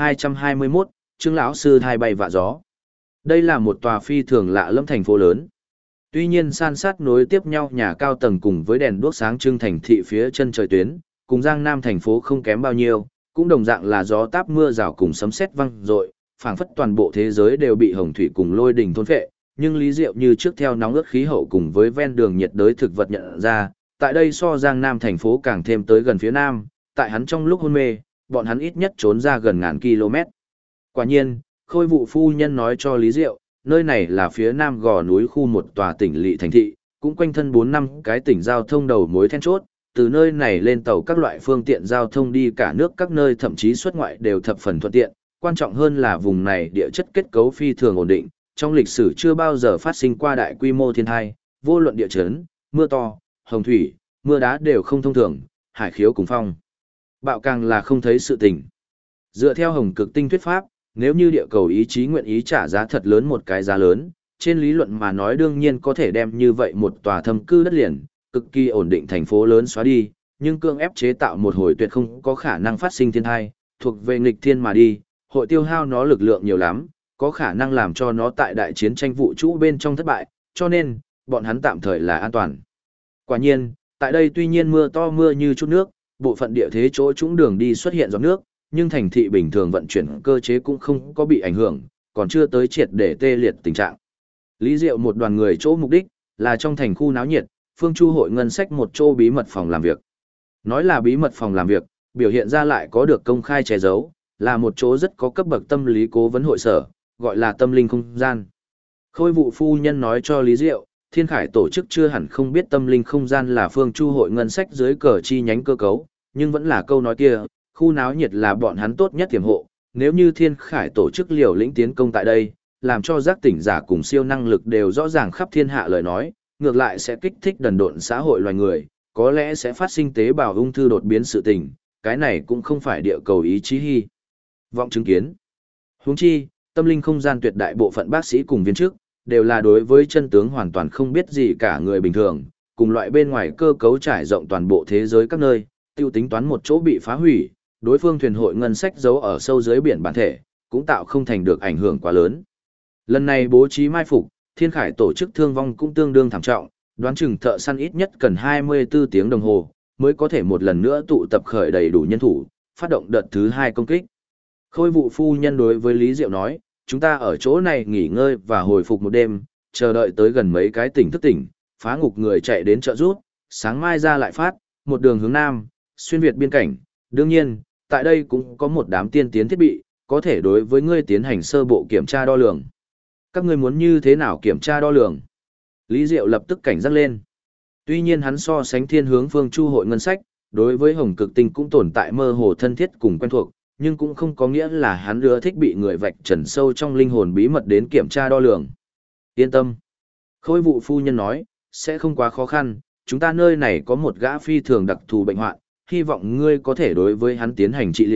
3221, Trương lão sư thai bay vạ gió. Đây là một tòa phi thường lạ lẫm thành phố lớn. Tuy nhiên san sát nối tiếp nhau nhà cao tầng cùng với đèn đuốc sáng trưng thành thị phía chân trời tuyến, cùng Giang Nam thành phố không kém bao nhiêu, cũng đồng dạng là gió táp mưa rào cùng sấm sét vang dội, phảng phất toàn bộ thế giới đều bị hồng thủy cùng lôi đình thôn phệ, nhưng Lý Diệu như trước theo nóng ướt khí hậu cùng với ven đường nhiệt đới thực vật nhận ra, tại đây so Giang Nam thành phố càng thêm tới gần phía Nam, tại hắn trong lúc hôn mê, bọn hắn ít nhất trốn ra gần ngàn km. Quả nhiên, Khôi vụ phu nhân nói cho Lý Diệu, nơi này là phía Nam gò núi khu một tòa tỉnh lỵ thành thị, cũng quanh thân 4 năm cái tỉnh giao thông đầu mối then chốt, từ nơi này lên tàu các loại phương tiện giao thông đi cả nước các nơi thậm chí xuất ngoại đều thập phần thuận tiện, quan trọng hơn là vùng này địa chất kết cấu phi thường ổn định, trong lịch sử chưa bao giờ phát sinh qua đại quy mô thiên tai, vô luận địa chấn, mưa to, hồng thủy, mưa đá đều không thông thường, hải khiếu cùng phong. Bạo càng là không thấy sự tình. Dựa theo hồng cực tinh thuyết pháp, nếu như địa cầu ý chí nguyện ý trả giá thật lớn một cái giá lớn, trên lý luận mà nói đương nhiên có thể đem như vậy một tòa thâm cư đất liền, cực kỳ ổn định thành phố lớn xóa đi, nhưng cưỡng ép chế tạo một hồi tuyệt không có khả năng phát sinh thiên tai, thuộc về nghịch thiên mà đi, hội tiêu hao nó lực lượng nhiều lắm, có khả năng làm cho nó tại đại chiến tranh vũ trụ bên trong thất bại, cho nên, bọn hắn tạm thời là an toàn. Quả nhiên, tại đây tuy nhiên mưa to mưa như chút nước, bộ phận địa thế chỗ trũng đường đi xuất hiện giọt nước, nhưng thành thị bình thường vận chuyển cơ chế cũng không có bị ảnh hưởng, còn chưa tới triệt để tê liệt tình trạng. Lý Diệu một đoàn người chỗ mục đích là trong thành khu náo nhiệt, Phương Chu hội ngân sách một chỗ bí mật phòng làm việc. Nói là bí mật phòng làm việc, biểu hiện ra lại có được công khai che giấu, là một chỗ rất có cấp bậc tâm lý cố vấn hội sở, gọi là tâm linh không gian. Khôi vụ phu nhân nói cho Lý Diệu, Thiên Khải tổ chức chưa hẳn không biết tâm linh không gian là Phương Chu hội ngân sách dưới cờ chi nhánh cơ cấu, nhưng vẫn là câu nói kia, khu náo nhiệt là bọn hắn tốt nhất tiềm hộ, nếu như Thiên Khải tổ chức liều lĩnh tiến công tại đây, làm cho giác tỉnh giả cùng siêu năng lực đều rõ ràng khắp thiên hạ lời nói, ngược lại sẽ kích thích đần độn xã hội loài người, có lẽ sẽ phát sinh tế bào ung thư đột biến sự tình, cái này cũng không phải địa cầu ý chí hy vọng chứng kiến. Huống chi, tâm linh không gian tuyệt đại bộ phận bác sĩ cùng viên chức, đều là đối với chân tướng hoàn toàn không biết gì cả người bình thường, cùng loại bên ngoài cơ cấu trải rộng toàn bộ thế giới các nơi, tiêu tính toán một chỗ bị phá hủy, đối phương thuyền hội ngân sách giấu ở sâu dưới biển bản thể, cũng tạo không thành được ảnh hưởng quá lớn. Lần này bố trí mai phục, Thiên Khải tổ chức thương vong cũng tương đương thảm trọng, đoán chừng thợ săn ít nhất cần 24 tiếng đồng hồ, mới có thể một lần nữa tụ tập khởi đầy đủ nhân thủ, phát động đợt thứ 2 công kích. Khôi vụ phu nhân đối với Lý Diệu nói, chúng ta ở chỗ này nghỉ ngơi và hồi phục một đêm, chờ đợi tới gần mấy cái tỉnh thức tỉnh, phá ngục người chạy đến trợ rút, sáng mai ra lại phát, một đường hướng Nam, xuyên Việt biên cảnh. Đương nhiên, tại đây cũng có một đám tiên tiến thiết bị, có thể đối với ngươi tiến hành sơ bộ kiểm tra đo lường. Các ngươi muốn như thế nào kiểm tra đo lường? Lý Diệu lập tức cảnh giác lên. Tuy nhiên hắn so sánh thiên hướng Phương Chu hội ngân sách, đối với Hồng Cực Tinh cũng tồn tại mơ hồ thân thiết cùng quen thuộc, nhưng cũng không có nghĩa là hắn ưa thích bị người vạch trần sâu trong linh hồn bí mật đến kiểm tra đo lường. Yên tâm. Khôi vụ phu nhân nói, sẽ không quá khó khăn, chúng ta nơi này có một gã phi thường đặc thù bệnh hoạn, hy vọng ngươi có thể đối với hắn tiến hành trị liệu,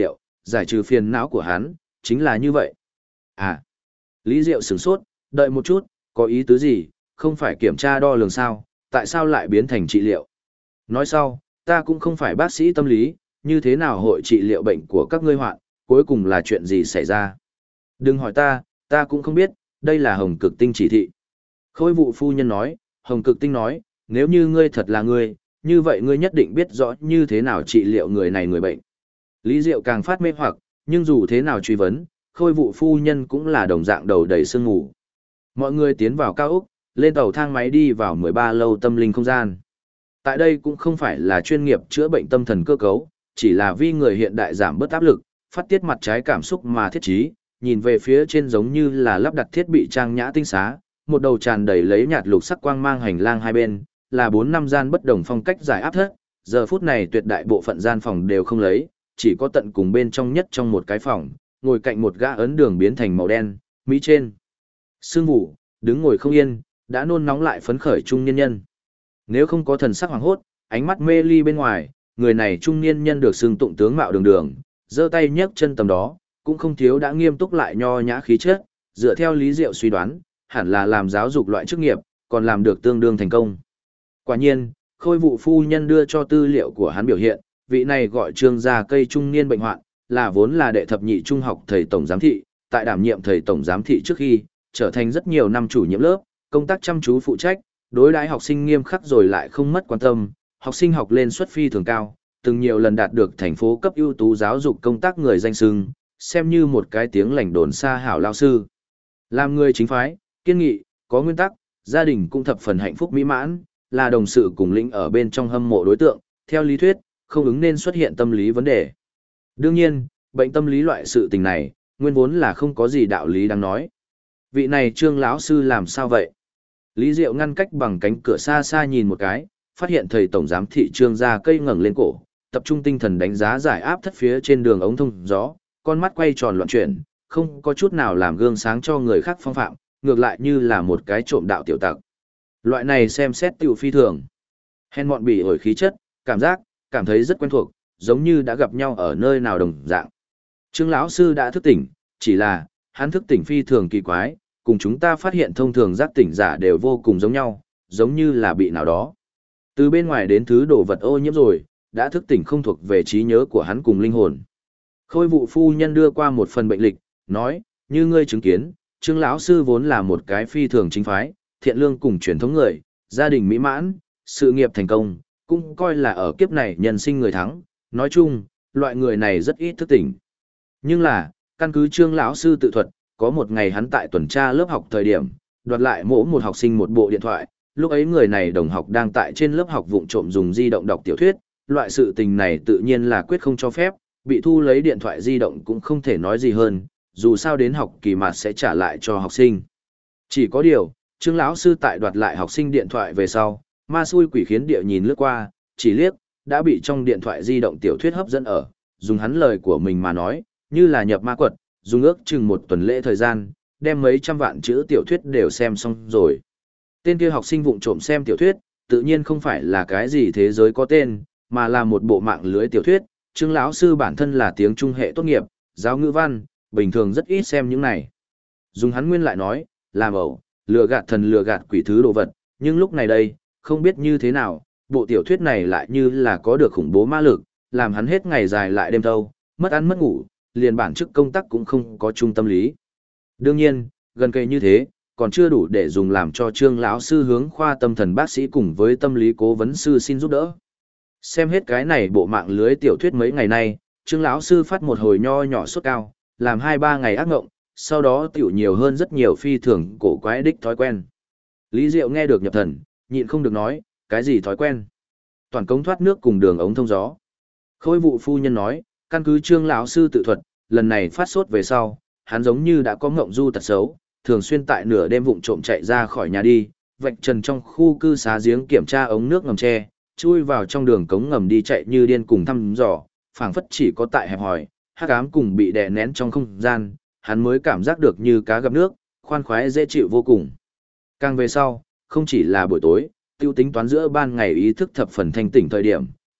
giải trừ phiền não của hắn, chính là như vậy. À, Lý Diệu sửng sốt, đợi một chút, có ý tứ gì, không phải kiểm tra đo lường sao, tại sao lại biến thành trị liệu? Nói sau, ta cũng không phải bác sĩ tâm lý, như thế nào hội trị liệu bệnh của các ngươi hoạn, cuối cùng là chuyện gì xảy ra? Đừng hỏi ta cũng không biết, đây là Hồng Cực Tinh chỉ thị. Khôi vụ phu nhân nói, Hồng Cực Tinh nói, nếu như ngươi thật là ngươi, như vậy ngươi nhất định biết rõ như thế nào trị liệu người này người bệnh. Lý Diệu càng phát mê hoặc, nhưng dù thế nào truy vấn, khôi vụ phu nhân cũng là đồng dạng đầu đầy sương mù. Mọi người tiến vào cao ốc, lên tàu thang máy đi vào 13 lâu tâm linh không gian. Tại đây cũng không phải là chuyên nghiệp chữa bệnh tâm thần cơ cấu, chỉ là vì người hiện đại giảm bớt áp lực, phát tiết mặt trái cảm xúc mà thiết trí, nhìn về phía trên giống như là lắp đặt thiết bị trang nhã tinh xá, một đầu tràn đầy lấy nhạt lục sắc quang mang hành lang hai bên, là 4-5 gian bất đồng phong cách giải áp thất, giờ phút này tuyệt đại bộ phận gian phòng đều không lấy, chỉ có tận cùng bên trong nhất trong một cái phòng, ngồi cạnh một gã ấn đường biến thành màu đen, mỹ trên. Sương vụ, đứng ngồi không yên, đã nôn nóng lại phấn khởi trung niên nhân. Nếu không có thần sắc hoàng hốt, ánh mắt mê ly bên ngoài, người này trung niên nhân được xưng tụng tướng mạo đường đường, giơ tay nhấc chân tầm đó, cũng không thiếu đã nghiêm túc lại nho nhã khí chất, dựa theo Lý Diệu suy đoán, hẳn là làm giáo dục loại chức nghiệp, còn làm được tương đương thành công. Quả nhiên, khôi vụ phu nhân đưa cho tư liệu của hắn biểu hiện, vị này gọi Trương Gia Cây trung niên bệnh hoạn, là vốn là đệ thập nhị trung học thầy tổng giám thị, tại đảm nhiệm thầy tổng giám thị trước khi, trở thành rất nhiều năm chủ nhiệm lớp, công tác chăm chú phụ trách, đối đãi học sinh nghiêm khắc rồi lại không mất quan tâm, học sinh học lên suất phi thường cao, từng nhiều lần đạt được thành phố cấp ưu tú giáo dục công tác người danh xưng, xem như một cái tiếng lành đồn xa hảo lao sư. Làm người chính phái, kiên nghị, có nguyên tắc, gia đình cũng thập phần hạnh phúc mỹ mãn, là đồng sự cùng lĩnh ở bên trong hâm mộ đối tượng, theo lý thuyết, không ứng nên xuất hiện tâm lý vấn đề. Đương nhiên, bệnh tâm lý loại sự tình này, nguyên vốn là không có gì đạo lý đáng nói. Vị này Trương lão sư làm sao vậy? Lý Diệu ngăn cách bằng cánh cửa xa xa nhìn một cái, phát hiện thầy tổng giám thị Trương Gia Cây ngẩng lên cổ, tập trung tinh thần đánh giá giải áp thất phía trên đường ống thông gió, con mắt quay tròn loạn chuyển, không có chút nào làm gương sáng cho người khác phong phạm, ngược lại như là một cái trộm đạo tiểu tặc. Loại này xem xét tiểu phi thường. Hèn mọn bỉ ổi khí chất, cảm thấy rất quen thuộc, giống như đã gặp nhau ở nơi nào đồng dạng. Trương lão sư đã thức tỉnh, chỉ là, hắn thức tỉnh phi thường kỳ quái, cùng chúng ta phát hiện thông thường giác tỉnh giả đều vô cùng giống nhau, giống như là bị nào đó. Từ bên ngoài đến thứ đồ vật ô nhiễm rồi, đã thức tỉnh không thuộc về trí nhớ của hắn cùng linh hồn. Khôi vụ phu nhân đưa qua một phần bệnh lịch, nói, như ngươi chứng kiến, Trương lão sư vốn là một cái phi thường chính phái, thiện lương cùng truyền thống người, gia đình mỹ mãn, sự nghiệp thành công, cũng coi là ở kiếp này nhân sinh người thắng, nói chung, loại người này rất ít thức tỉnh. Nhưng là, căn cứ Trương lão sư tự thuật, có một ngày hắn tại tuần tra lớp học thời điểm, đoạt lại mỗi một học sinh một bộ điện thoại, lúc ấy người này đồng học đang tại trên lớp học vụng trộm dùng di động đọc tiểu thuyết, loại sự tình này tự nhiên là quyết không cho phép, bị thu lấy điện thoại di động cũng không thể nói gì hơn, dù sao đến học kỳ mạt sẽ trả lại cho học sinh. Chỉ có điều, Trương lão sư tại đoạt lại học sinh điện thoại về sau, ma xui quỷ khiến địa nhìn lướt qua, chỉ liếc, đã bị trong điện thoại di động tiểu thuyết hấp dẫn ở, dùng hắn lời của mình mà nói, như là nhập ma quật, dùng ước chừng một tuần lễ thời gian, đem mấy trăm vạn chữ tiểu thuyết đều xem xong rồi. Tên kia học sinh vụng trộm xem tiểu thuyết, tự nhiên không phải là cái gì thế giới có tên, mà là một bộ mạng lưới tiểu thuyết. Trương lão sư bản thân là tiếng Trung hệ tốt nghiệp, giáo ngữ văn, bình thường rất ít xem những này. Dùng hắn nguyên lại nói, làm ẩu, lừa gạt thần lừa gạt quỷ thứ đồ vật, nhưng lúc này đây, không biết như thế nào, bộ tiểu thuyết này lại như là có được khủng bố ma lực, làm hắn hết ngày dài lại đêm thâu, mất ăn mất ngủ, liền bản chức công tác cũng không có trung tâm lý. Đương nhiên, gần cây như thế, còn chưa đủ để dùng làm cho Trương lão sư hướng khoa tâm thần bác sĩ cùng với tâm lý cố vấn sư xin giúp đỡ. Xem hết cái này bộ mạng lưới tiểu thuyết mấy ngày nay, Trương lão sư phát một hồi nho nhỏ sốt cao, làm 2-3 ngày ác ngộng, sau đó tiểu nhiều hơn rất nhiều phi thường cổ quái đích thói quen. Lý Diệu nghe được nhập thần, nhịn không được nói, cái gì thói quen? Toàn cống thoát nước cùng đường ống thông gió. Khôi vụ phu nhân nói, căn cứ Trương lão sư tự thuật, lần này phát sốt về sau, hắn giống như đã có ngộng du tật xấu, thường xuyên tại nửa đêm vụng trộm chạy ra khỏi nhà đi, vạch trần trong khu cư xá giếng kiểm tra ống nước ngầm tre, chui vào trong đường cống ngầm đi chạy như điên cùng thăm dò, phảng phất chỉ có tại hẹp hòi, hắc ám cùng bị đè nén trong không gian, hắn mới cảm giác được như cá gặp nước, khoan khoái dễ chịu vô cùng. Càng về sau, không chỉ là buổi tối, tiêu tính toán giữa ban ngày ý thức thập phần thanh tỉnh thời điểm,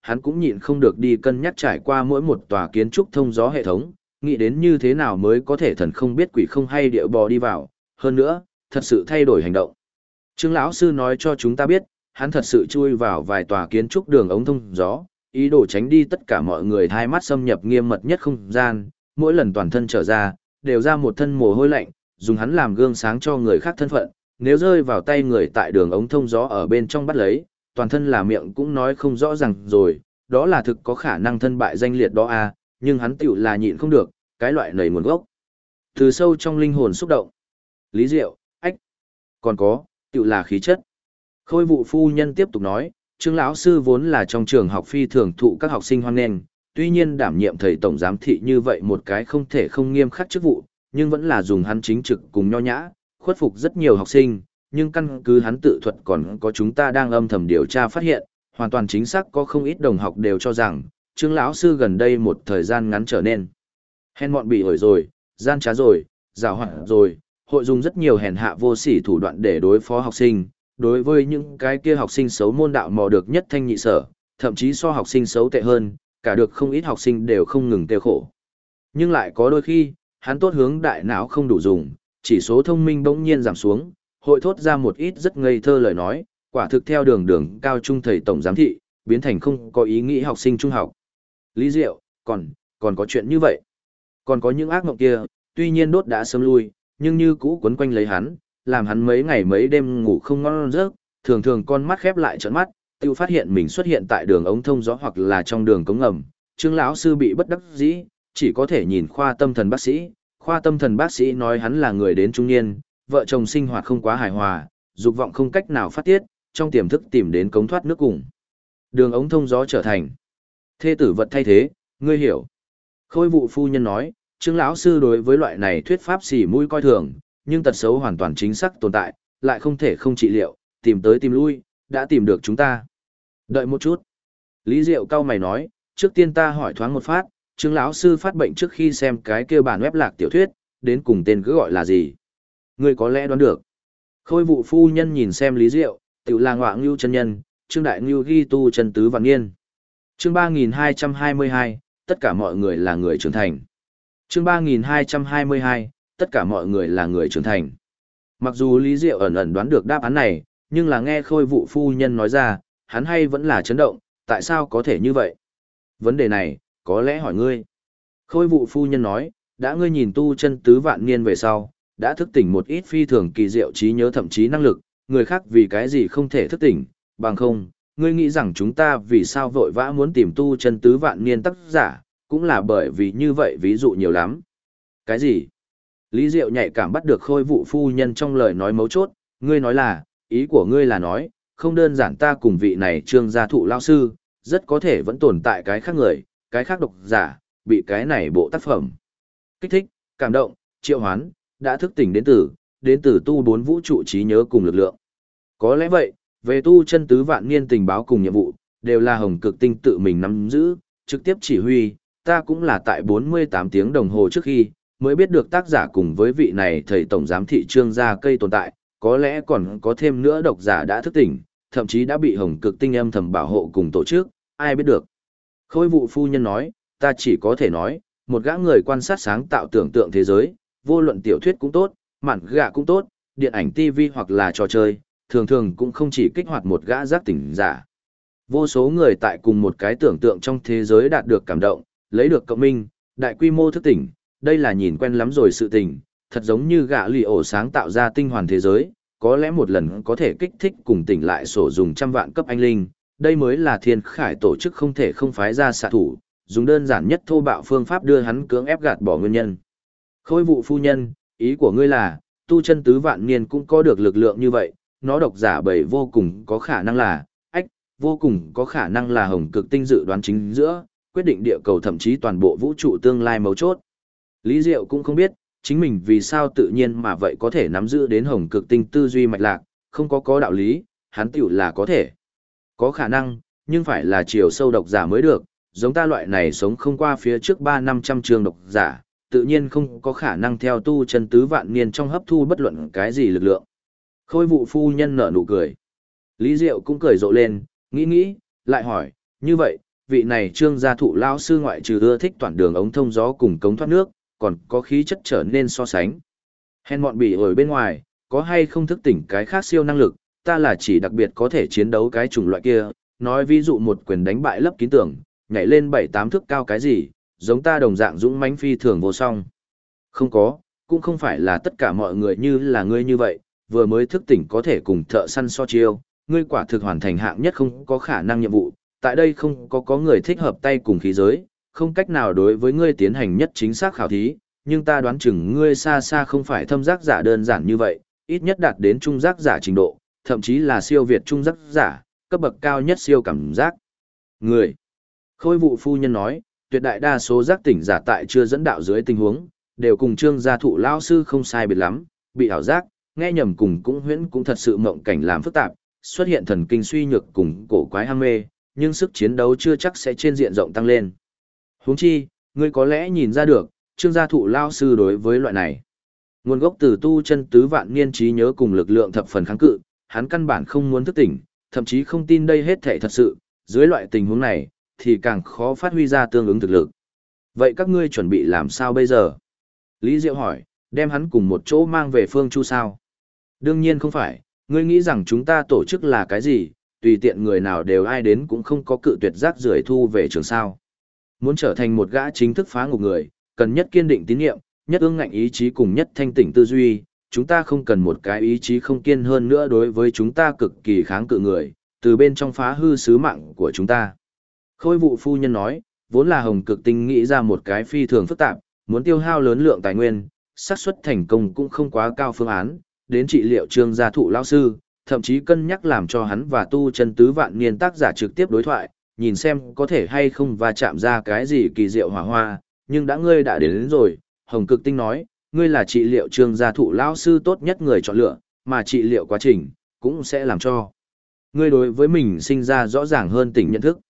hắn cũng nhịn không được đi cân nhắc trải qua mỗi một tòa kiến trúc thông gió hệ thống, nghĩ đến như thế nào mới có thể thần không biết quỷ không hay địa bò đi vào, hơn nữa, thật sự thay đổi hành động. Trương lão sư nói cho chúng ta biết, hắn thật sự chui vào vài tòa kiến trúc đường ống thông gió, ý đồ tránh đi tất cả mọi người thai mắt xâm nhập nghiêm mật nhất không gian, mỗi lần toàn thân trở ra, đều ra một thân mồ hôi lạnh, dùng hắn làm gương sáng cho người khác thân phận, nếu rơi vào tay người tại đường ống thông gió ở bên trong bắt lấy, toàn thân là miệng cũng nói không rõ ràng rồi, đó là thực có khả năng thân bại danh liệt đó à, nhưng hắn tiểu là nhịn không được, cái loại nảy nguồn gốc. Từ sâu trong linh hồn xúc động. Lý Diệu, ách, còn có, tiểu là khí chất. Khôi vụ phu nhân tiếp tục nói, Trương lão sư vốn là trong trường học phi thường thụ các học sinh hoan nghênh, tuy nhiên đảm nhiệm thầy tổng giám thị như vậy một cái không thể không nghiêm khắc chức vụ, nhưng vẫn là dùng hắn chính trực cùng nho nhã, khuất phục rất nhiều học sinh, nhưng căn cứ hắn tự thuật còn có chúng ta đang âm thầm điều tra phát hiện, hoàn toàn chính xác có không ít đồng học đều cho rằng, Trương lão sư gần đây một thời gian ngắn trở nên hèn mọn bị ổi rồi, gian trá rồi, giàu hoạt rồi, hội dùng rất nhiều hèn hạ vô sỉ thủ đoạn để đối phó học sinh. Đối với những cái kia học sinh xấu môn đạo mò được nhất thanh nhị sở, thậm chí so học sinh xấu tệ hơn, cả được không ít học sinh đều không ngừng tiêu khổ. Nhưng lại có đôi khi, hắn tốt hướng đại não không đủ dùng, chỉ số thông minh bỗng nhiên giảm xuống, hội thốt ra một ít rất ngây thơ lời nói, quả thực theo đường đường cao trung thầy tổng giám thị, biến thành không có ý nghĩ học sinh trung học. Lý Diệu, còn có chuyện như vậy. Còn có những ác mộng kia, tuy nhiên đốt đã sớm lui, nhưng như cũ quấn quanh lấy hắn, làm hắn mấy ngày mấy đêm ngủ không ngon giấc, thường thường con mắt khép lại trợn mắt, tiêu phát hiện mình xuất hiện tại đường ống thông gió hoặc là trong đường cống ngầm. Trương lão sư bị bất đắc dĩ, chỉ có thể nhìn khoa tâm thần bác sĩ. Khoa tâm thần bác sĩ nói hắn là người đến trung niên, vợ chồng sinh hoạt không quá hài hòa, dục vọng không cách nào phát tiết, trong tiềm thức tìm đến cống thoát nước cùng. Đường ống thông gió trở thành thê tử vật thay thế, ngươi hiểu. Khôi vụ phu nhân nói, Trương lão sư đối với loại này thuyết pháp xỉ mũi coi thường, nhưng tật xấu hoàn toàn chính xác tồn tại, lại không thể không trị liệu, tìm tới tìm lui, đã tìm được chúng ta. Đợi một chút. Lý Diệu cau mày nói, trước tiên ta hỏi thoáng một phát, Trương lão sư phát bệnh trước khi xem cái kia bản web lạc tiểu thuyết, đến cùng tên cứ gọi là gì? Ngươi có lẽ đoán được. Khôi vụ phu nhân nhìn xem Lý Diệu, tiểu là Ngọa Ngưu chân nhân, Trương Đại Ngưu ghi tu chân tứ vạn niên. Chương 3222, tất cả mọi người là người trưởng thành. Chương 3222, tất cả mọi người là người trưởng thành. Mặc dù Lý Diệu ẩn ẩn đoán được đáp án này, nhưng là nghe khôi vụ phu nhân nói ra, hắn hay vẫn là chấn động, tại sao có thể như vậy? Vấn đề này, có lẽ hỏi ngươi. Khôi vụ phu nhân nói, đã ngươi nhìn tu chân tứ vạn niên về sau, đã thức tỉnh một ít phi thường kỳ diệu trí nhớ thậm chí năng lực, người khác vì cái gì không thể thức tỉnh, bằng không, ngươi nghĩ rằng chúng ta vì sao vội vã muốn tìm tu chân tứ vạn niên tác giả, cũng là bởi vì như vậy ví dụ nhiều lắm. Cái gì? Lý Diệu nhạy cảm bắt được khôi vụ phu nhân trong lời nói mấu chốt, ngươi nói là, ý của ngươi là nói, không đơn giản ta cùng vị này Trương gia thụ lao sư, rất có thể vẫn tồn tại cái khác người, cái khác độc giả, bị cái này bộ tác phẩm kích thích, cảm động, triệu hoán, đã thức tỉnh đến từ tu bốn vũ trụ trí nhớ cùng lực lượng. Có lẽ vậy, về tu chân tứ vạn niên tình báo cùng nhiệm vụ, đều là Hồng Cực Tinh tự mình nắm giữ, trực tiếp chỉ huy, ta cũng là tại 48 tiếng đồng hồ trước khi, mới biết được tác giả cùng với vị này thầy tổng giám thị Trương gia cây tồn tại, có lẽ còn có thêm nữa độc giả đã thức tỉnh, thậm chí đã bị Hồng Cực Tinh âm thầm bảo hộ cùng tổ chức, ai biết được. Khôi vụ phu nhân nói, ta chỉ có thể nói, một gã người quan sát sáng tạo tưởng tượng thế giới, vô luận tiểu thuyết cũng tốt, mạn gạ cũng tốt, điện ảnh TV hoặc là trò chơi, thường thường cũng không chỉ kích hoạt một gã giác tỉnh giả. Vô số người tại cùng một cái tưởng tượng trong thế giới đạt được cảm động, lấy được cộng minh, đại quy mô thức tỉnh, đây là nhìn quen lắm rồi sự tình, thật giống như gã lì ổ sáng tạo ra tinh hoàn thế giới, có lẽ một lần có thể kích thích cùng tỉnh lại sổ dùng trăm vạn cấp anh linh, đây mới là thiên khải tổ chức không thể không phái ra xạ thủ, dùng đơn giản nhất thô bạo phương pháp đưa hắn cưỡng ép gạt bỏ nguyên nhân. Khôi vụ phu nhân, ý của ngươi là, tu chân tứ vạn niên cũng có được lực lượng như vậy, nó độc giả bầy vô cùng có khả năng là, vô cùng có khả năng là Hồng Cực Tinh dự đoán chính giữa, quyết định địa cầu thậm chí toàn bộ vũ trụ tương lai mấu chốt. Lý Diệu cũng không biết, chính mình vì sao tự nhiên mà vậy có thể nắm giữ đến Hồng Cực Tinh tư duy mạch lạc, không có đạo lý, hắn tiểu là có thể. Có khả năng, nhưng phải là chiều sâu độc giả mới được, giống ta loại này sống không qua phía trước 300-500 trường độc giả, tự nhiên không có khả năng theo tu chân tứ vạn niên trong hấp thu bất luận cái gì lực lượng. Khôi vụ phu nhân nở nụ cười. Lý Diệu cũng cười rộ lên, nghĩ, lại hỏi, như vậy, vị này Trương gia thụ lão sư ngoại trừ ưa thích toàn đường ống thông gió cùng cống thoát nước, còn có khí chất trở nên so sánh. Hèn mọn bị ổi bên ngoài, có hay không thức tỉnh cái khác siêu năng lực, ta là chỉ đặc biệt có thể chiến đấu cái chủng loại kia, nói ví dụ một quyền đánh bại lấp kín tường, nhảy lên 7-8 thước cao cái gì, giống ta đồng dạng dũng mãnh phi thường vô song. Không có, cũng không phải là tất cả mọi người như là ngươi như vậy, vừa mới thức tỉnh có thể cùng thợ săn so chiêu, ngươi quả thực hoàn thành hạng nhất không có khả năng nhiệm vụ, tại đây không có người thích hợp tay cùng khí giới, không cách nào đối với ngươi tiến hành nhất chính xác khảo thí, nhưng ta đoán chừng ngươi xa xa không phải thâm giác giả đơn giản như vậy, ít nhất đạt đến trung giác giả trình độ, thậm chí là siêu việt trung giác giả, cấp bậc cao nhất siêu cảm giác. Người. Khôi vụ phu nhân nói, tuyệt đại đa số giác tỉnh giả tại chưa dẫn đạo dưới tình huống, đều cùng Trương gia thụ lão sư không sai biệt lắm, bị ảo giác, nghe nhầm cùng cũng huyễn cũng thật sự mộng cảnh làm phức tạp, xuất hiện thần kinh suy nhược cùng cổ quái ham mê, nhưng sức chiến đấu chưa chắc sẽ trên diện rộng tăng lên. Huống chi, ngươi có lẽ nhìn ra được, Trương gia thụ lão sư đối với loại này nguồn gốc từ tu chân tứ vạn niên trí nhớ cùng lực lượng thập phần kháng cự, hắn căn bản không muốn thức tỉnh, thậm chí không tin đây hết thể thật sự, dưới loại tình huống này, thì càng khó phát huy ra tương ứng thực lực. Vậy các ngươi chuẩn bị làm sao bây giờ? Lý Diệu hỏi, đem hắn cùng một chỗ mang về Phương Chu sao? Đương nhiên không phải, ngươi nghĩ rằng chúng ta tổ chức là cái gì, tùy tiện người nào đều ai đến cũng không có cự tuyệt rác rưởi thu về trường sao. Muốn trở thành một gã chính thức phá ngục người, cần nhất kiên định tín nhiệm, nhất ương ngạnh ý chí cùng nhất thanh tỉnh tư duy, chúng ta không cần một cái ý chí không kiên hơn nữa đối với chúng ta cực kỳ kháng cự người, từ bên trong phá hư sứ mạng của chúng ta. Khôi vụ phu nhân nói, vốn là Hồng Cực Tinh nghĩ ra một cái phi thường phức tạp, muốn tiêu hao lớn lượng tài nguyên, xác suất thành công cũng không quá cao phương án, đến trị liệu Trương gia thụ lão sư, thậm chí cân nhắc làm cho hắn và tu chân tứ vạn niên tác giả trực tiếp đối thoại, nhìn xem có thể hay không và chạm ra cái gì kỳ diệu hỏa hoa, nhưng ngươi đã đến rồi, Hồng Cực Tinh nói, ngươi là trị liệu Trương gia thụ lão sư tốt nhất người chọn lựa, mà trị liệu quá trình cũng sẽ làm cho ngươi đối với mình sinh ra rõ ràng hơn tỉnh nhận thức.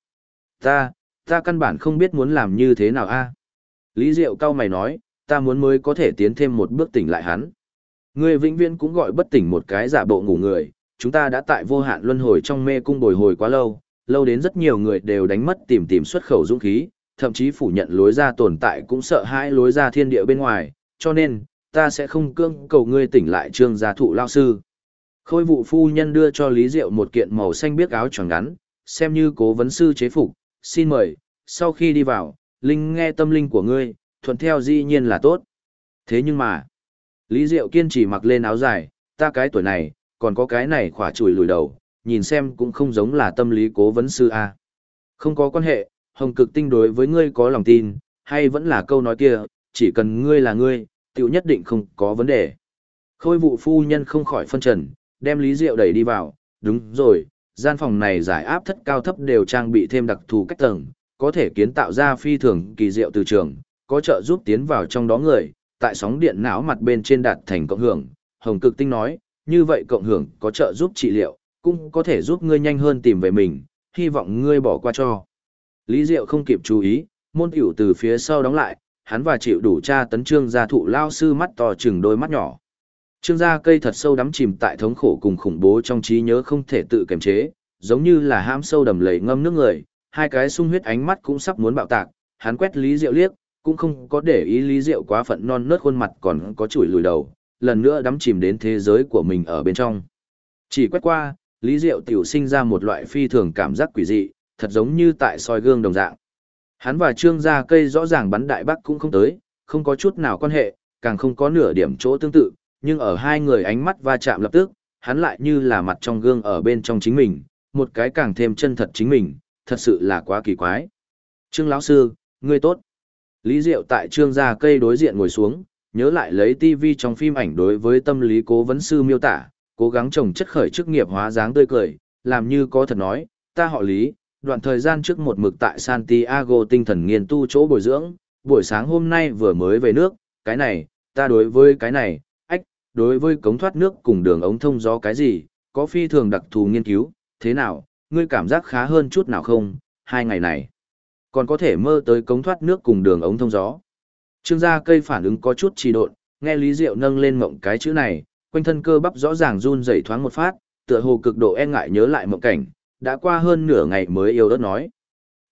Ta căn bản không biết muốn làm như thế nào a. Lý Diệu cao mày nói, ta muốn mới có thể tiến thêm một bước tỉnh lại hắn. Ngươi vĩnh viễn cũng gọi bất tỉnh một cái giả bộ ngủ người, chúng ta đã tại vô hạn luân hồi trong mê cung bồi hồi quá lâu, lâu đến rất nhiều người đều đánh mất tìm xuất khẩu dũng khí, thậm chí phủ nhận lối ra tồn tại cũng sợ hãi lối ra thiên địa bên ngoài, cho nên, ta sẽ không cưỡng cầu ngươi tỉnh lại Trương gia thụ lao sư. Khôi vụ phu nhân đưa cho Lý Diệu một kiện màu xanh biếc áo choàng ngắn, xem như cố vấn sư chế phục, xin mời, sau khi đi vào, Linh nghe tâm linh của ngươi, thuận theo dĩ nhiên là tốt. Thế nhưng mà, Lý Diệu kiên trì mặc lên áo dài, ta cái tuổi này, còn có cái này khỏa chùi lùi đầu, nhìn xem cũng không giống là tâm lý cố vấn sư A. Không có quan hệ, Hồng Cực Tinh đối với ngươi có lòng tin, hay vẫn là câu nói kia, chỉ cần ngươi là ngươi, tiểu nhất định không có vấn đề. Khôi vụ phu nhân không khỏi phân trần, đem Lý Diệu đẩy đi vào, đúng rồi, gian phòng này giải áp thất cao thấp đều trang bị thêm đặc thù cách tầng, có thể kiến tạo ra phi thường kỳ diệu từ trường, có trợ giúp tiến vào trong đó người, tại sóng điện não mặt bên trên đạt thành cộng hưởng. Hồng Cực Tinh nói, như vậy cộng hưởng có trợ giúp trị liệu, cũng có thể giúp ngươi nhanh hơn tìm về mình, hy vọng ngươi bỏ qua cho. Lý Diệu không kịp chú ý, môn tiểu từ phía sau đóng lại, hắn và chịu đủ tra tấn Trương gia thụ lao sư mắt to chừng đôi mắt nhỏ. Trương gia cây thật sâu đắm chìm tại thống khổ cùng khủng bố trong trí nhớ không thể tự kiềm chế, giống như là hãm sâu đầm lầy ngâm nước người, hai cái sung huyết ánh mắt cũng sắp muốn bạo tạc, hắn quét Lý Diệu liếc, cũng không có để ý Lý Diệu quá phận non nớt khuôn mặt còn có chùi lùi đầu, lần nữa đắm chìm đến thế giới của mình ở bên trong. Chỉ quét qua, Lý Diệu tiểu sinh ra một loại phi thường cảm giác quỷ dị, thật giống như tại soi gương đồng dạng. Hắn và Trương gia cây rõ ràng bắn đại bắc cũng không tới, không có chút nào quan hệ, càng không có nửa điểm chỗ tương tự, nhưng ở hai người ánh mắt va chạm lập tức, hắn lại như là mặt trong gương ở bên trong chính mình, một cái càng thêm chân thật chính mình, thật sự là quá kỳ quái. Trương lão sư, ngươi tốt. Lý Diệu tại Trương gia cây đối diện ngồi xuống, nhớ lại lấy TV trong phim ảnh đối với tâm lý cố vấn sư miêu tả, cố gắng trồng chất khởi chức nghiệp hóa dáng tươi cười, làm như có thật nói, ta họ Lý, đoạn thời gian trước một mực tại Santiago tinh thần nghiên tu chỗ bồi dưỡng, buổi sáng hôm nay vừa mới về nước, cái này, ta đối với cái này, đối với cống thoát nước cùng đường ống thông gió cái gì, có phi thường đặc thù nghiên cứu, thế nào, ngươi cảm giác khá hơn chút nào không, 2 ngày này, còn có thể mơ tới cống thoát nước cùng đường ống thông gió. Trương gia cây phản ứng có chút trì độn, nghe Lý Diệu nâng lên mộng cái chữ này, quanh thân cơ bắp rõ ràng run rẩy thoáng một phát, tựa hồ cực độ e ngại nhớ lại mộng cảnh, đã qua hơn nửa ngày mới yêu đất nói.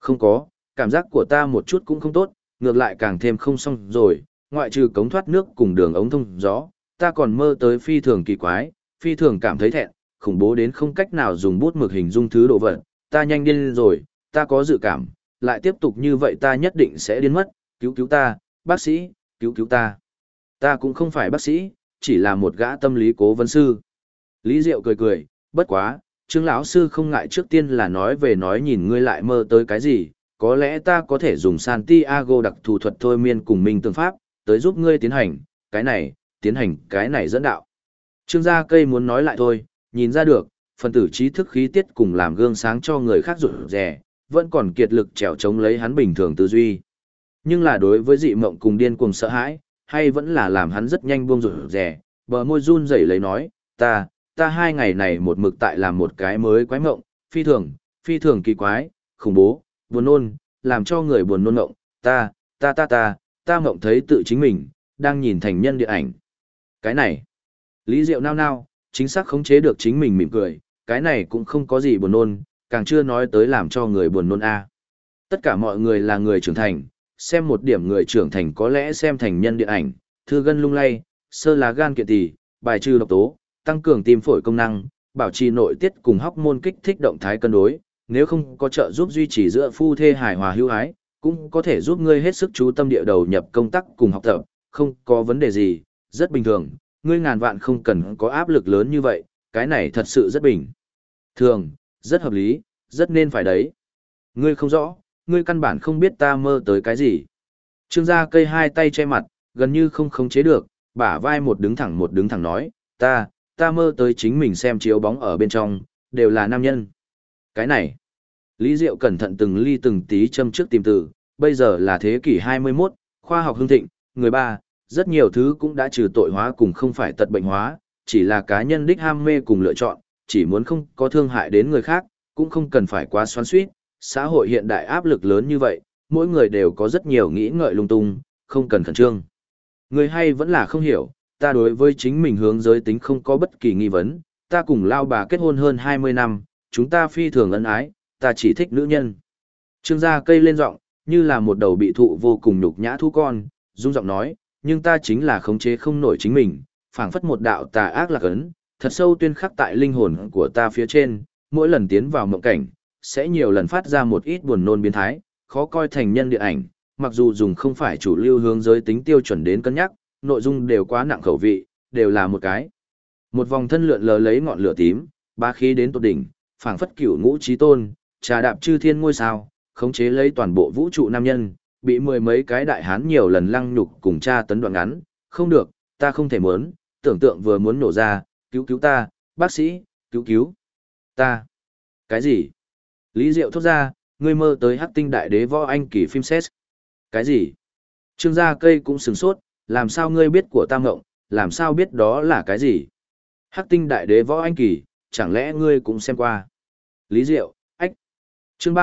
Không có, cảm giác của ta một chút cũng không tốt, ngược lại càng thêm không xong rồi, ngoại trừ cống thoát nước cùng đường ống thông gió, ta còn mơ tới phi thường kỳ quái, phi thường cảm thấy thẹn, khủng bố đến không cách nào dùng bút mực hình dung thứ độ vật, ta nhanh điên rồi, ta có dự cảm, lại tiếp tục như vậy ta nhất định sẽ điên mất, cứu cứu ta, bác sĩ, cứu cứu ta. Ta cũng không phải bác sĩ, chỉ là một gã tâm lý cố vấn sư. Lý Diệu cười cười, bất quá, Trương lão sư không ngại trước tiên là nói về nói nhìn ngươi lại mơ tới cái gì, có lẽ ta có thể dùng Santiago đặc thù thuật thôi miên cùng minh tương pháp, tới giúp ngươi tiến hành cái này dẫn đạo. Trương gia cây muốn nói lại thôi, nhìn ra được, phần tử trí thức khí tiết cùng làm gương sáng cho người khác rụt rè, vẫn còn kiệt lực trèo chống lấy hắn bình thường tư duy. Nhưng là đối với dị mộng cùng điên cuồng sợ hãi, hay vẫn là làm hắn rất nhanh buông rụt rè, bờ môi run rẩy lấy nói, ta 2 ngày này một mực tại làm một cái mới quái mộng, phi thường kỳ quái, khủng bố, buồn nôn, làm cho người buồn nôn mộng, ta mộng thấy tự chính mình, đang nhìn thành nhân điện ảnh. Cái này, Lý Diệu nao nao, chính xác khống chế được chính mình mỉm cười, cái này cũng không có gì buồn nôn, càng chưa nói tới làm cho người buồn nôn a. Tất cả mọi người là người trưởng thành, xem một điểm người trưởng thành có lẽ xem thành nhân điện ảnh, thư gân lung lay, sơ lá gan kiện tỳ, bài trừ độc tố, tăng cường tim phổi công năng, bảo trì nội tiết cùng hormone kích thích động thái cân đối, nếu không có trợ giúp duy trì giữa phu thê hài hòa hữu ái, cũng có thể giúp ngươi hết sức chú tâm địa đầu nhập công tác cùng học tập, không có vấn đề gì, rất bình thường, ngươi ngàn vạn không cần có áp lực lớn như vậy, cái này thật sự rất bình thường, rất hợp lý, rất nên phải đấy. Ngươi không rõ, ngươi căn bản không biết ta mơ tới cái gì. Trương gia cây hai tay che mặt, gần như không khống chế được, bả vai một đứng thẳng nói, ta mơ tới chính mình xem chiếu bóng ở bên trong, đều là nam nhân. Cái này, Lý Diệu cẩn thận từng ly từng tí châm trước tìm từ, bây giờ là thế kỷ 21, khoa học hưng thịnh, người ba, rất nhiều thứ cũng đã trừ tội hóa cùng không phải tật bệnh hóa, chỉ là cá nhân đích ham mê cùng lựa chọn, chỉ muốn không có thương hại đến người khác, cũng không cần phải quá xoắn xuýt. Xã hội hiện đại áp lực lớn như vậy, mỗi người đều có rất nhiều nghĩ ngợi lung tung, không cần khẩn trương. Người hay vẫn là không hiểu, ta đối với chính mình hướng giới tính không có bất kỳ nghi vấn, ta cùng lao bà kết hôn hơn 20 năm, chúng ta phi thường ân ái, ta chỉ thích nữ nhân. Trương gia cây lên giọng, như là một đầu bị thụ vô cùng nhục nhã thú con, rung giọng nói, nhưng ta chính là khống chế không nổi chính mình, phảng phất một đạo tà ác lạc ấn, thật sâu tuyên khắc tại linh hồn của ta phía trên, mỗi lần tiến vào mộng cảnh, sẽ nhiều lần phát ra một ít buồn nôn biến thái, khó coi thành nhân điện ảnh, mặc dù dùng không phải chủ lưu hướng giới tính tiêu chuẩn đến cân nhắc, nội dung đều quá nặng khẩu vị, đều là một cái. Một vòng thân lượn lờ lấy ngọn lửa tím, ba khí đến tột đỉnh, phảng phất cửu ngũ chí tôn, trà đạp chư thiên ngôi sao, khống chế lấy toàn bộ vũ trụ nam nhân, bị mười mấy cái đại hán nhiều lần lăng nhục cùng tra tấn đoạn ngắn, không được, ta không thể muốn, tưởng tượng vừa muốn nổ ra, cứu ta, bác sĩ, cứu ta. Cái gì? Lý Diệu thốt ra, ngươi mơ tới Hắc Tinh Đại Đế Võ Anh Kỳ phim xét. Cái gì? Trương gia cây cũng sửng sốt, làm sao ngươi biết của ta ngộng, làm sao biết đó là cái gì? Hắc Tinh Đại Đế Võ Anh Kỳ, chẳng lẽ ngươi cũng xem qua? Lý Diệu, ách. Chương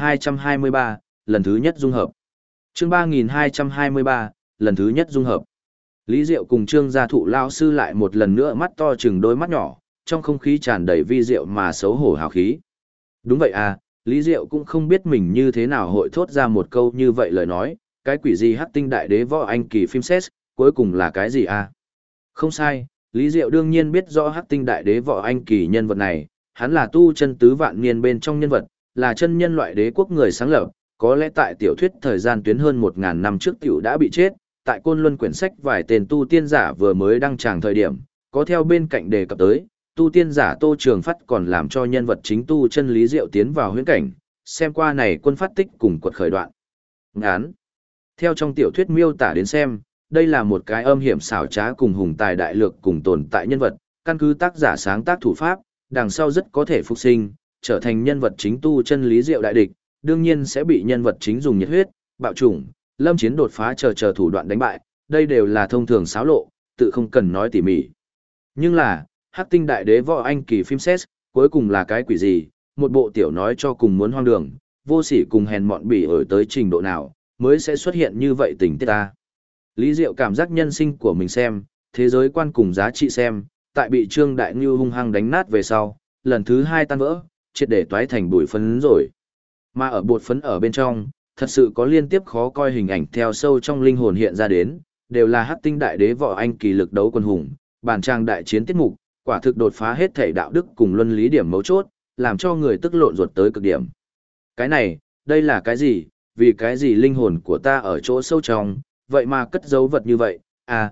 3223, lần thứ nhất dung hợp. Chương 3223, lần thứ nhất dung hợp. Lý Diệu cùng Trương gia thụ lao sư lại một lần nữa mắt to chừng đôi mắt nhỏ, trong không khí tràn đầy vi diệu mà xấu hổ hào khí. Đúng vậy à, Lý Diệu cũng không biết mình như thế nào hội thốt ra một câu như vậy lời nói, cái quỷ gì Hắc Tinh Đại Đế Võ Anh Kỳ phim xét, cuối cùng là cái gì à? Không sai, Lý Diệu đương nhiên biết rõ Hắc Tinh Đại Đế Võ Anh Kỳ nhân vật này, hắn là tu chân tứ vạn niên bên trong nhân vật, là chân nhân loại đế quốc người sáng lập, có lẽ tại tiểu thuyết thời gian tuyến hơn 1000 năm trước tiểu đã bị chết, tại Côn Luân quyển sách vài tên tu tiên giả vừa mới đăng tràng thời điểm, có theo bên cạnh đề cập tới, tu tiên giả Tô Trường Phát còn làm cho nhân vật chính tu chân Lý Diệu tiến vào huyễn cảnh, xem qua này quân phát tích cùng quật khởi đoạn. Ngán. Theo trong tiểu thuyết miêu tả đến xem, đây là một cái âm hiểm xảo trá cùng hùng tài đại lược cùng tồn tại nhân vật, căn cứ tác giả sáng tác thủ pháp, đằng sau rất có thể phục sinh, trở thành nhân vật chính tu chân Lý Diệu đại địch, đương nhiên sẽ bị nhân vật chính dùng nhiệt huyết, bạo chủng, lâm chiến đột phá chờ thủ đoạn đánh bại, đây đều là thông thường xáo lộ, tự không cần nói tỉ mỉ. Nhưng là, Hắc Tinh Đại Đế Võ Anh Kỳ phim xét, cuối cùng là cái quỷ gì, một bộ tiểu nói cho cùng muốn hoang đường, vô sỉ cùng hèn mọn bỉ ở tới trình độ nào, mới sẽ xuất hiện như vậy tình tiết ta. Lý Diệu cảm giác nhân sinh của mình xem, thế giới quan cùng giá trị xem, tại bị Trương Đại Ngưu hung hăng đánh nát về sau, lần thứ 2 tan vỡ, triệt để toái thành bụi phấn rồi. Mà ở bột phấn ở bên trong, thật sự có liên tiếp khó coi hình ảnh theo sâu trong linh hồn hiện ra đến, đều là Hắc Tinh Đại Đế võ anh kỳ lực đấu quân hùng, bản trang đại chiến tiết mục, quả thực đột phá hết thể đạo đức cùng luân lý điểm mấu chốt, làm cho người tức lộn ruột tới cực điểm. Cái này, đây là cái gì? Vì cái gì linh hồn của ta ở chỗ sâu trong, vậy mà cất giấu vật như vậy?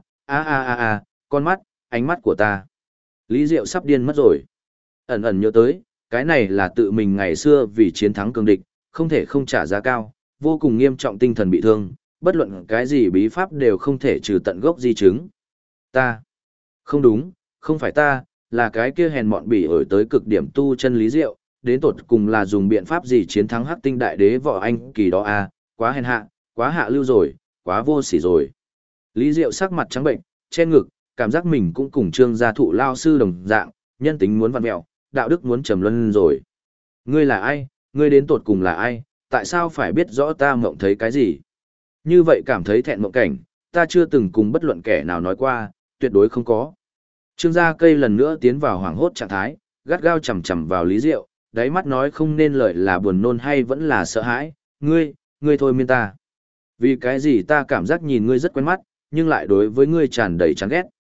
Con mắt, ánh mắt của ta. Lý Diệu sắp điên mất rồi. Ẩn ẩn nhớ tới, cái này là tự mình ngày xưa vì chiến thắng cường địch, không thể không trả giá cao, vô cùng nghiêm trọng tinh thần bị thương, bất luận cái gì bí pháp đều không thể trừ tận gốc di chứng. Ta. Không đúng, không phải ta, là cái kia hèn mọn bỉ ổi tới cực điểm tu chân Lý Diệu, đến tột cùng là dùng biện pháp gì chiến thắng Hắc Tinh Đại Đế võ anh kỳ đó quá hèn hạ, quá hạ lưu rồi, quá vô sỉ rồi. Lý Diệu sắc mặt trắng bệnh, che ngực, cảm giác mình cũng cùng Trương gia thụ lao sư đồng dạng, nhân tính muốn vặn mẹo, đạo đức muốn trầm luân rồi. Ngươi là ai? Ngươi đến tột cùng là ai? Tại sao phải biết rõ ta mộng thấy cái gì? Như vậy cảm thấy thẹn mộng cảnh, ta chưa từng cùng bất luận kẻ nào nói qua, tuyệt đối không có. Trương gia cây lần nữa tiến vào hoảng hốt trạng thái, gắt gao chầm chầm vào Lý Diệu, đáy mắt nói không nên lời là buồn nôn hay vẫn là sợ hãi. Ngươi thôi miên ta. Vì cái gì ta cảm giác nhìn ngươi rất quen mắt, nhưng lại đối với ngươi tràn đầy chán ghét.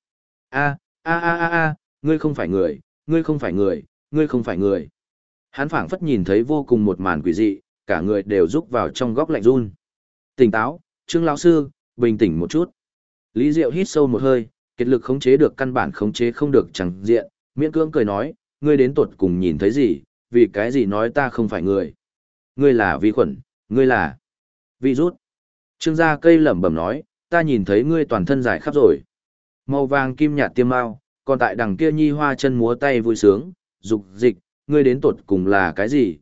Ngươi không phải người, ngươi không phải người, ngươi không phải người. Hắn phảng phất nhìn thấy vô cùng một màn quỷ dị, cả người đều rúc vào trong góc lạnh run. Tỉnh táo, Trương lão sư, bình tĩnh một chút. Lý Diệu hít sâu một hơi, kiệt lực khống chế được căn bản khống chế không được chẳng diện, miễn cưỡng cười nói, ngươi đến tột cùng nhìn thấy gì, vì cái gì nói ta không phải người. Ngươi là vi khuẩn, ngươi là virus. Trương gia cây lẩm bẩm nói, ta nhìn thấy ngươi toàn thân dài khắp rồi. Màu vàng kim nhạt tiêm mao, còn tại đằng kia nhi hoa chân múa tay vui sướng, dục dịch, ngươi đến tột cùng là cái gì,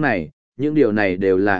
những điều này đều là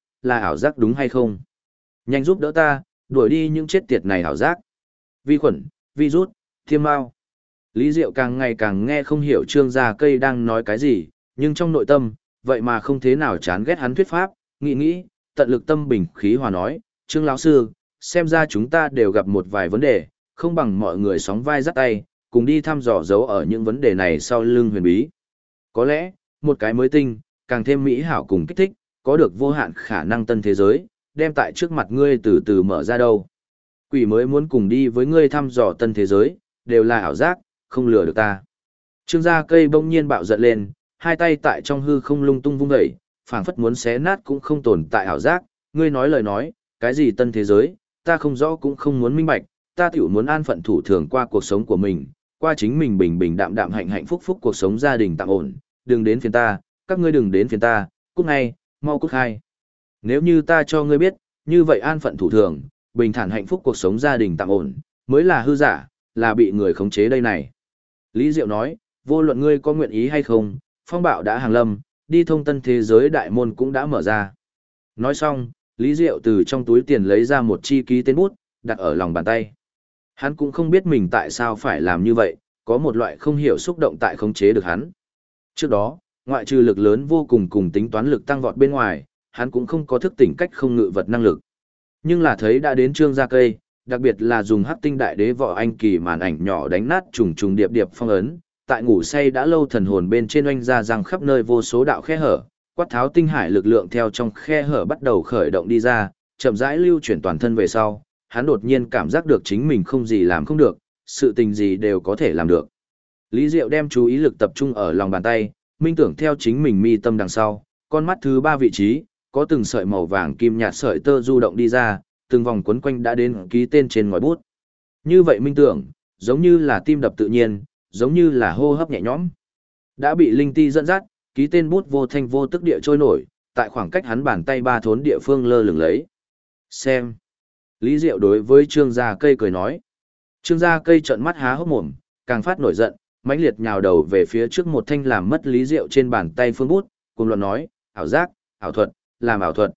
ảo giác đúng hay không? Nhanh giúp đỡ ta, đuổi đi những chết tiệt này ảo giác. Vi khuẩn, virus, tiêm mao. Lý Diệu càng ngày càng nghe không hiểu Trương gia cây đang nói cái gì, nhưng trong nội tâm, vậy mà không thế nào chán ghét hắn thuyết pháp, nghĩ, tận lực tâm bình khí hòa nói, Trương lão sư, xem ra chúng ta đều gặp một vài vấn đề, không bằng mọi người sóng vai dắt tay, cùng đi thăm dò dấu ở những vấn đề này sau lưng huyền bí. Có lẽ, một cái mới tinh, càng thêm mỹ hảo cùng kích thích, có được vô hạn khả năng tân thế giới, đem tại trước mặt ngươi từ từ mở ra đâu. Quỷ mới muốn cùng đi với ngươi thăm dò tân thế giới, đều là ảo giác, không lừa được ta. Trương gia cây bỗng nhiên bạo giận lên, hai tay tại trong hư không lung tung vung dậy, phảng phất muốn xé nát cũng không tồn tại ảo giác, ngươi nói lời nói, cái gì tân thế giới, ta không rõ cũng không muốn minh bạch, ta tiểu muốn an phận thủ thường qua cuộc sống của mình, qua chính mình bình bình đạm đạm hạnh phúc phúc cuộc sống gia đình tạm ổn, đừng đến phiền ta, các ngươi đừng đến phiền ta, cút ngay, mau cút khai. Nếu như ta cho ngươi biết, như vậy an phận thủ thường, bình thản hạnh phúc cuộc sống gia đình tạm ổn, mới là hư giả, là bị người khống chế đây này. Lý Diệu nói, vô luận ngươi có nguyện ý hay không, phong bạo đã hàng lâm, đi thông tân thế giới đại môn cũng đã mở ra. Nói xong, Lý Diệu từ trong túi tiền lấy ra một chi ký tên bút, đặt ở lòng bàn tay. Hắn cũng không biết mình tại sao phải làm như vậy, có một loại không hiểu xúc động tại khống chế được hắn. Trước đó, ngoại trừ lực lớn vô cùng cùng tính toán lực tăng vọt bên ngoài, hắn cũng không có thức tỉnh cách không ngự vật năng lực. Nhưng là thấy đã đến Trương gia cây, đặc biệt là dùng Hắc Tinh Đại Đế võ anh kỳ màn ảnh nhỏ đánh nát trùng trùng điệp điệp phong ấn, tại ngủ say đã lâu thần hồn bên trên oanh ra răng khắp nơi vô số đạo khe hở, quát tháo tinh hải lực lượng theo trong khe hở bắt đầu khởi động đi ra, chậm rãi lưu chuyển toàn thân về sau, hắn đột nhiên cảm giác được chính mình không gì làm không được, sự tình gì đều có thể làm được. Lý Diệu đem chú ý lực tập trung ở lòng bàn tay, minh tưởng theo chính mình mi tâm đằng sau, con mắt thứ ba vị trí, có từng sợi màu vàng kim nhạt sợi tơ du động đi ra, từng vòng quấn quanh đã đến ký tên trên ngòi bút. Như vậy minh tưởng, giống như là tim đập tự nhiên, giống như là hô hấp nhẹ nhõm. Đã bị linh ti dẫn dắt, ký tên bút vô thanh vô tức địa trôi nổi, tại khoảng cách hắn bàn tay ba thốn địa phương lơ lửng lấy. Xem. Lý Diệu đối với Trương gia cây cười nói. Trương gia cây trợn mắt há hốc mồm, càng phát nổi giận, mãnh liệt nhào đầu về phía trước một thanh làm mất Lý Diệu trên bàn tay phương bút, cùng luận nói, ảo giác, ảo thuật, làm ảo thuật.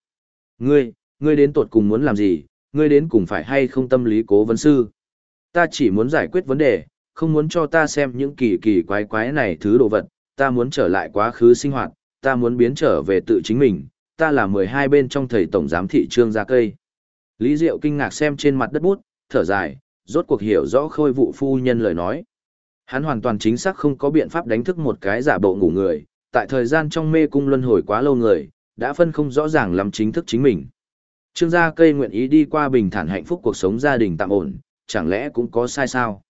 Ngươi đến tột cùng muốn làm gì, ngươi đến cùng phải hay không tâm lý cố vấn sư. Ta chỉ muốn giải quyết vấn đề, không muốn cho ta xem những kỳ kỳ quái quái này thứ đồ vật, ta muốn trở lại quá khứ sinh hoạt, ta muốn biến trở về tự chính mình, ta là 12 bên trong thầy tổng giám thị Trương gia cây. Lý Diệu kinh ngạc xem trên mặt đất bút, thở dài, rốt cuộc hiểu rõ Khôi vụ phu nhân lời nói. Hắn hoàn toàn chính xác không có biện pháp đánh thức một cái giả bộ ngủ người, tại thời gian trong mê cung luân hồi quá lâu người, đã phân không rõ ràng lắm chính thức chính mình. Trương gia cây nguyện ý đi qua bình thản hạnh phúc cuộc sống gia đình tạm ổn, chẳng lẽ cũng có sai sao?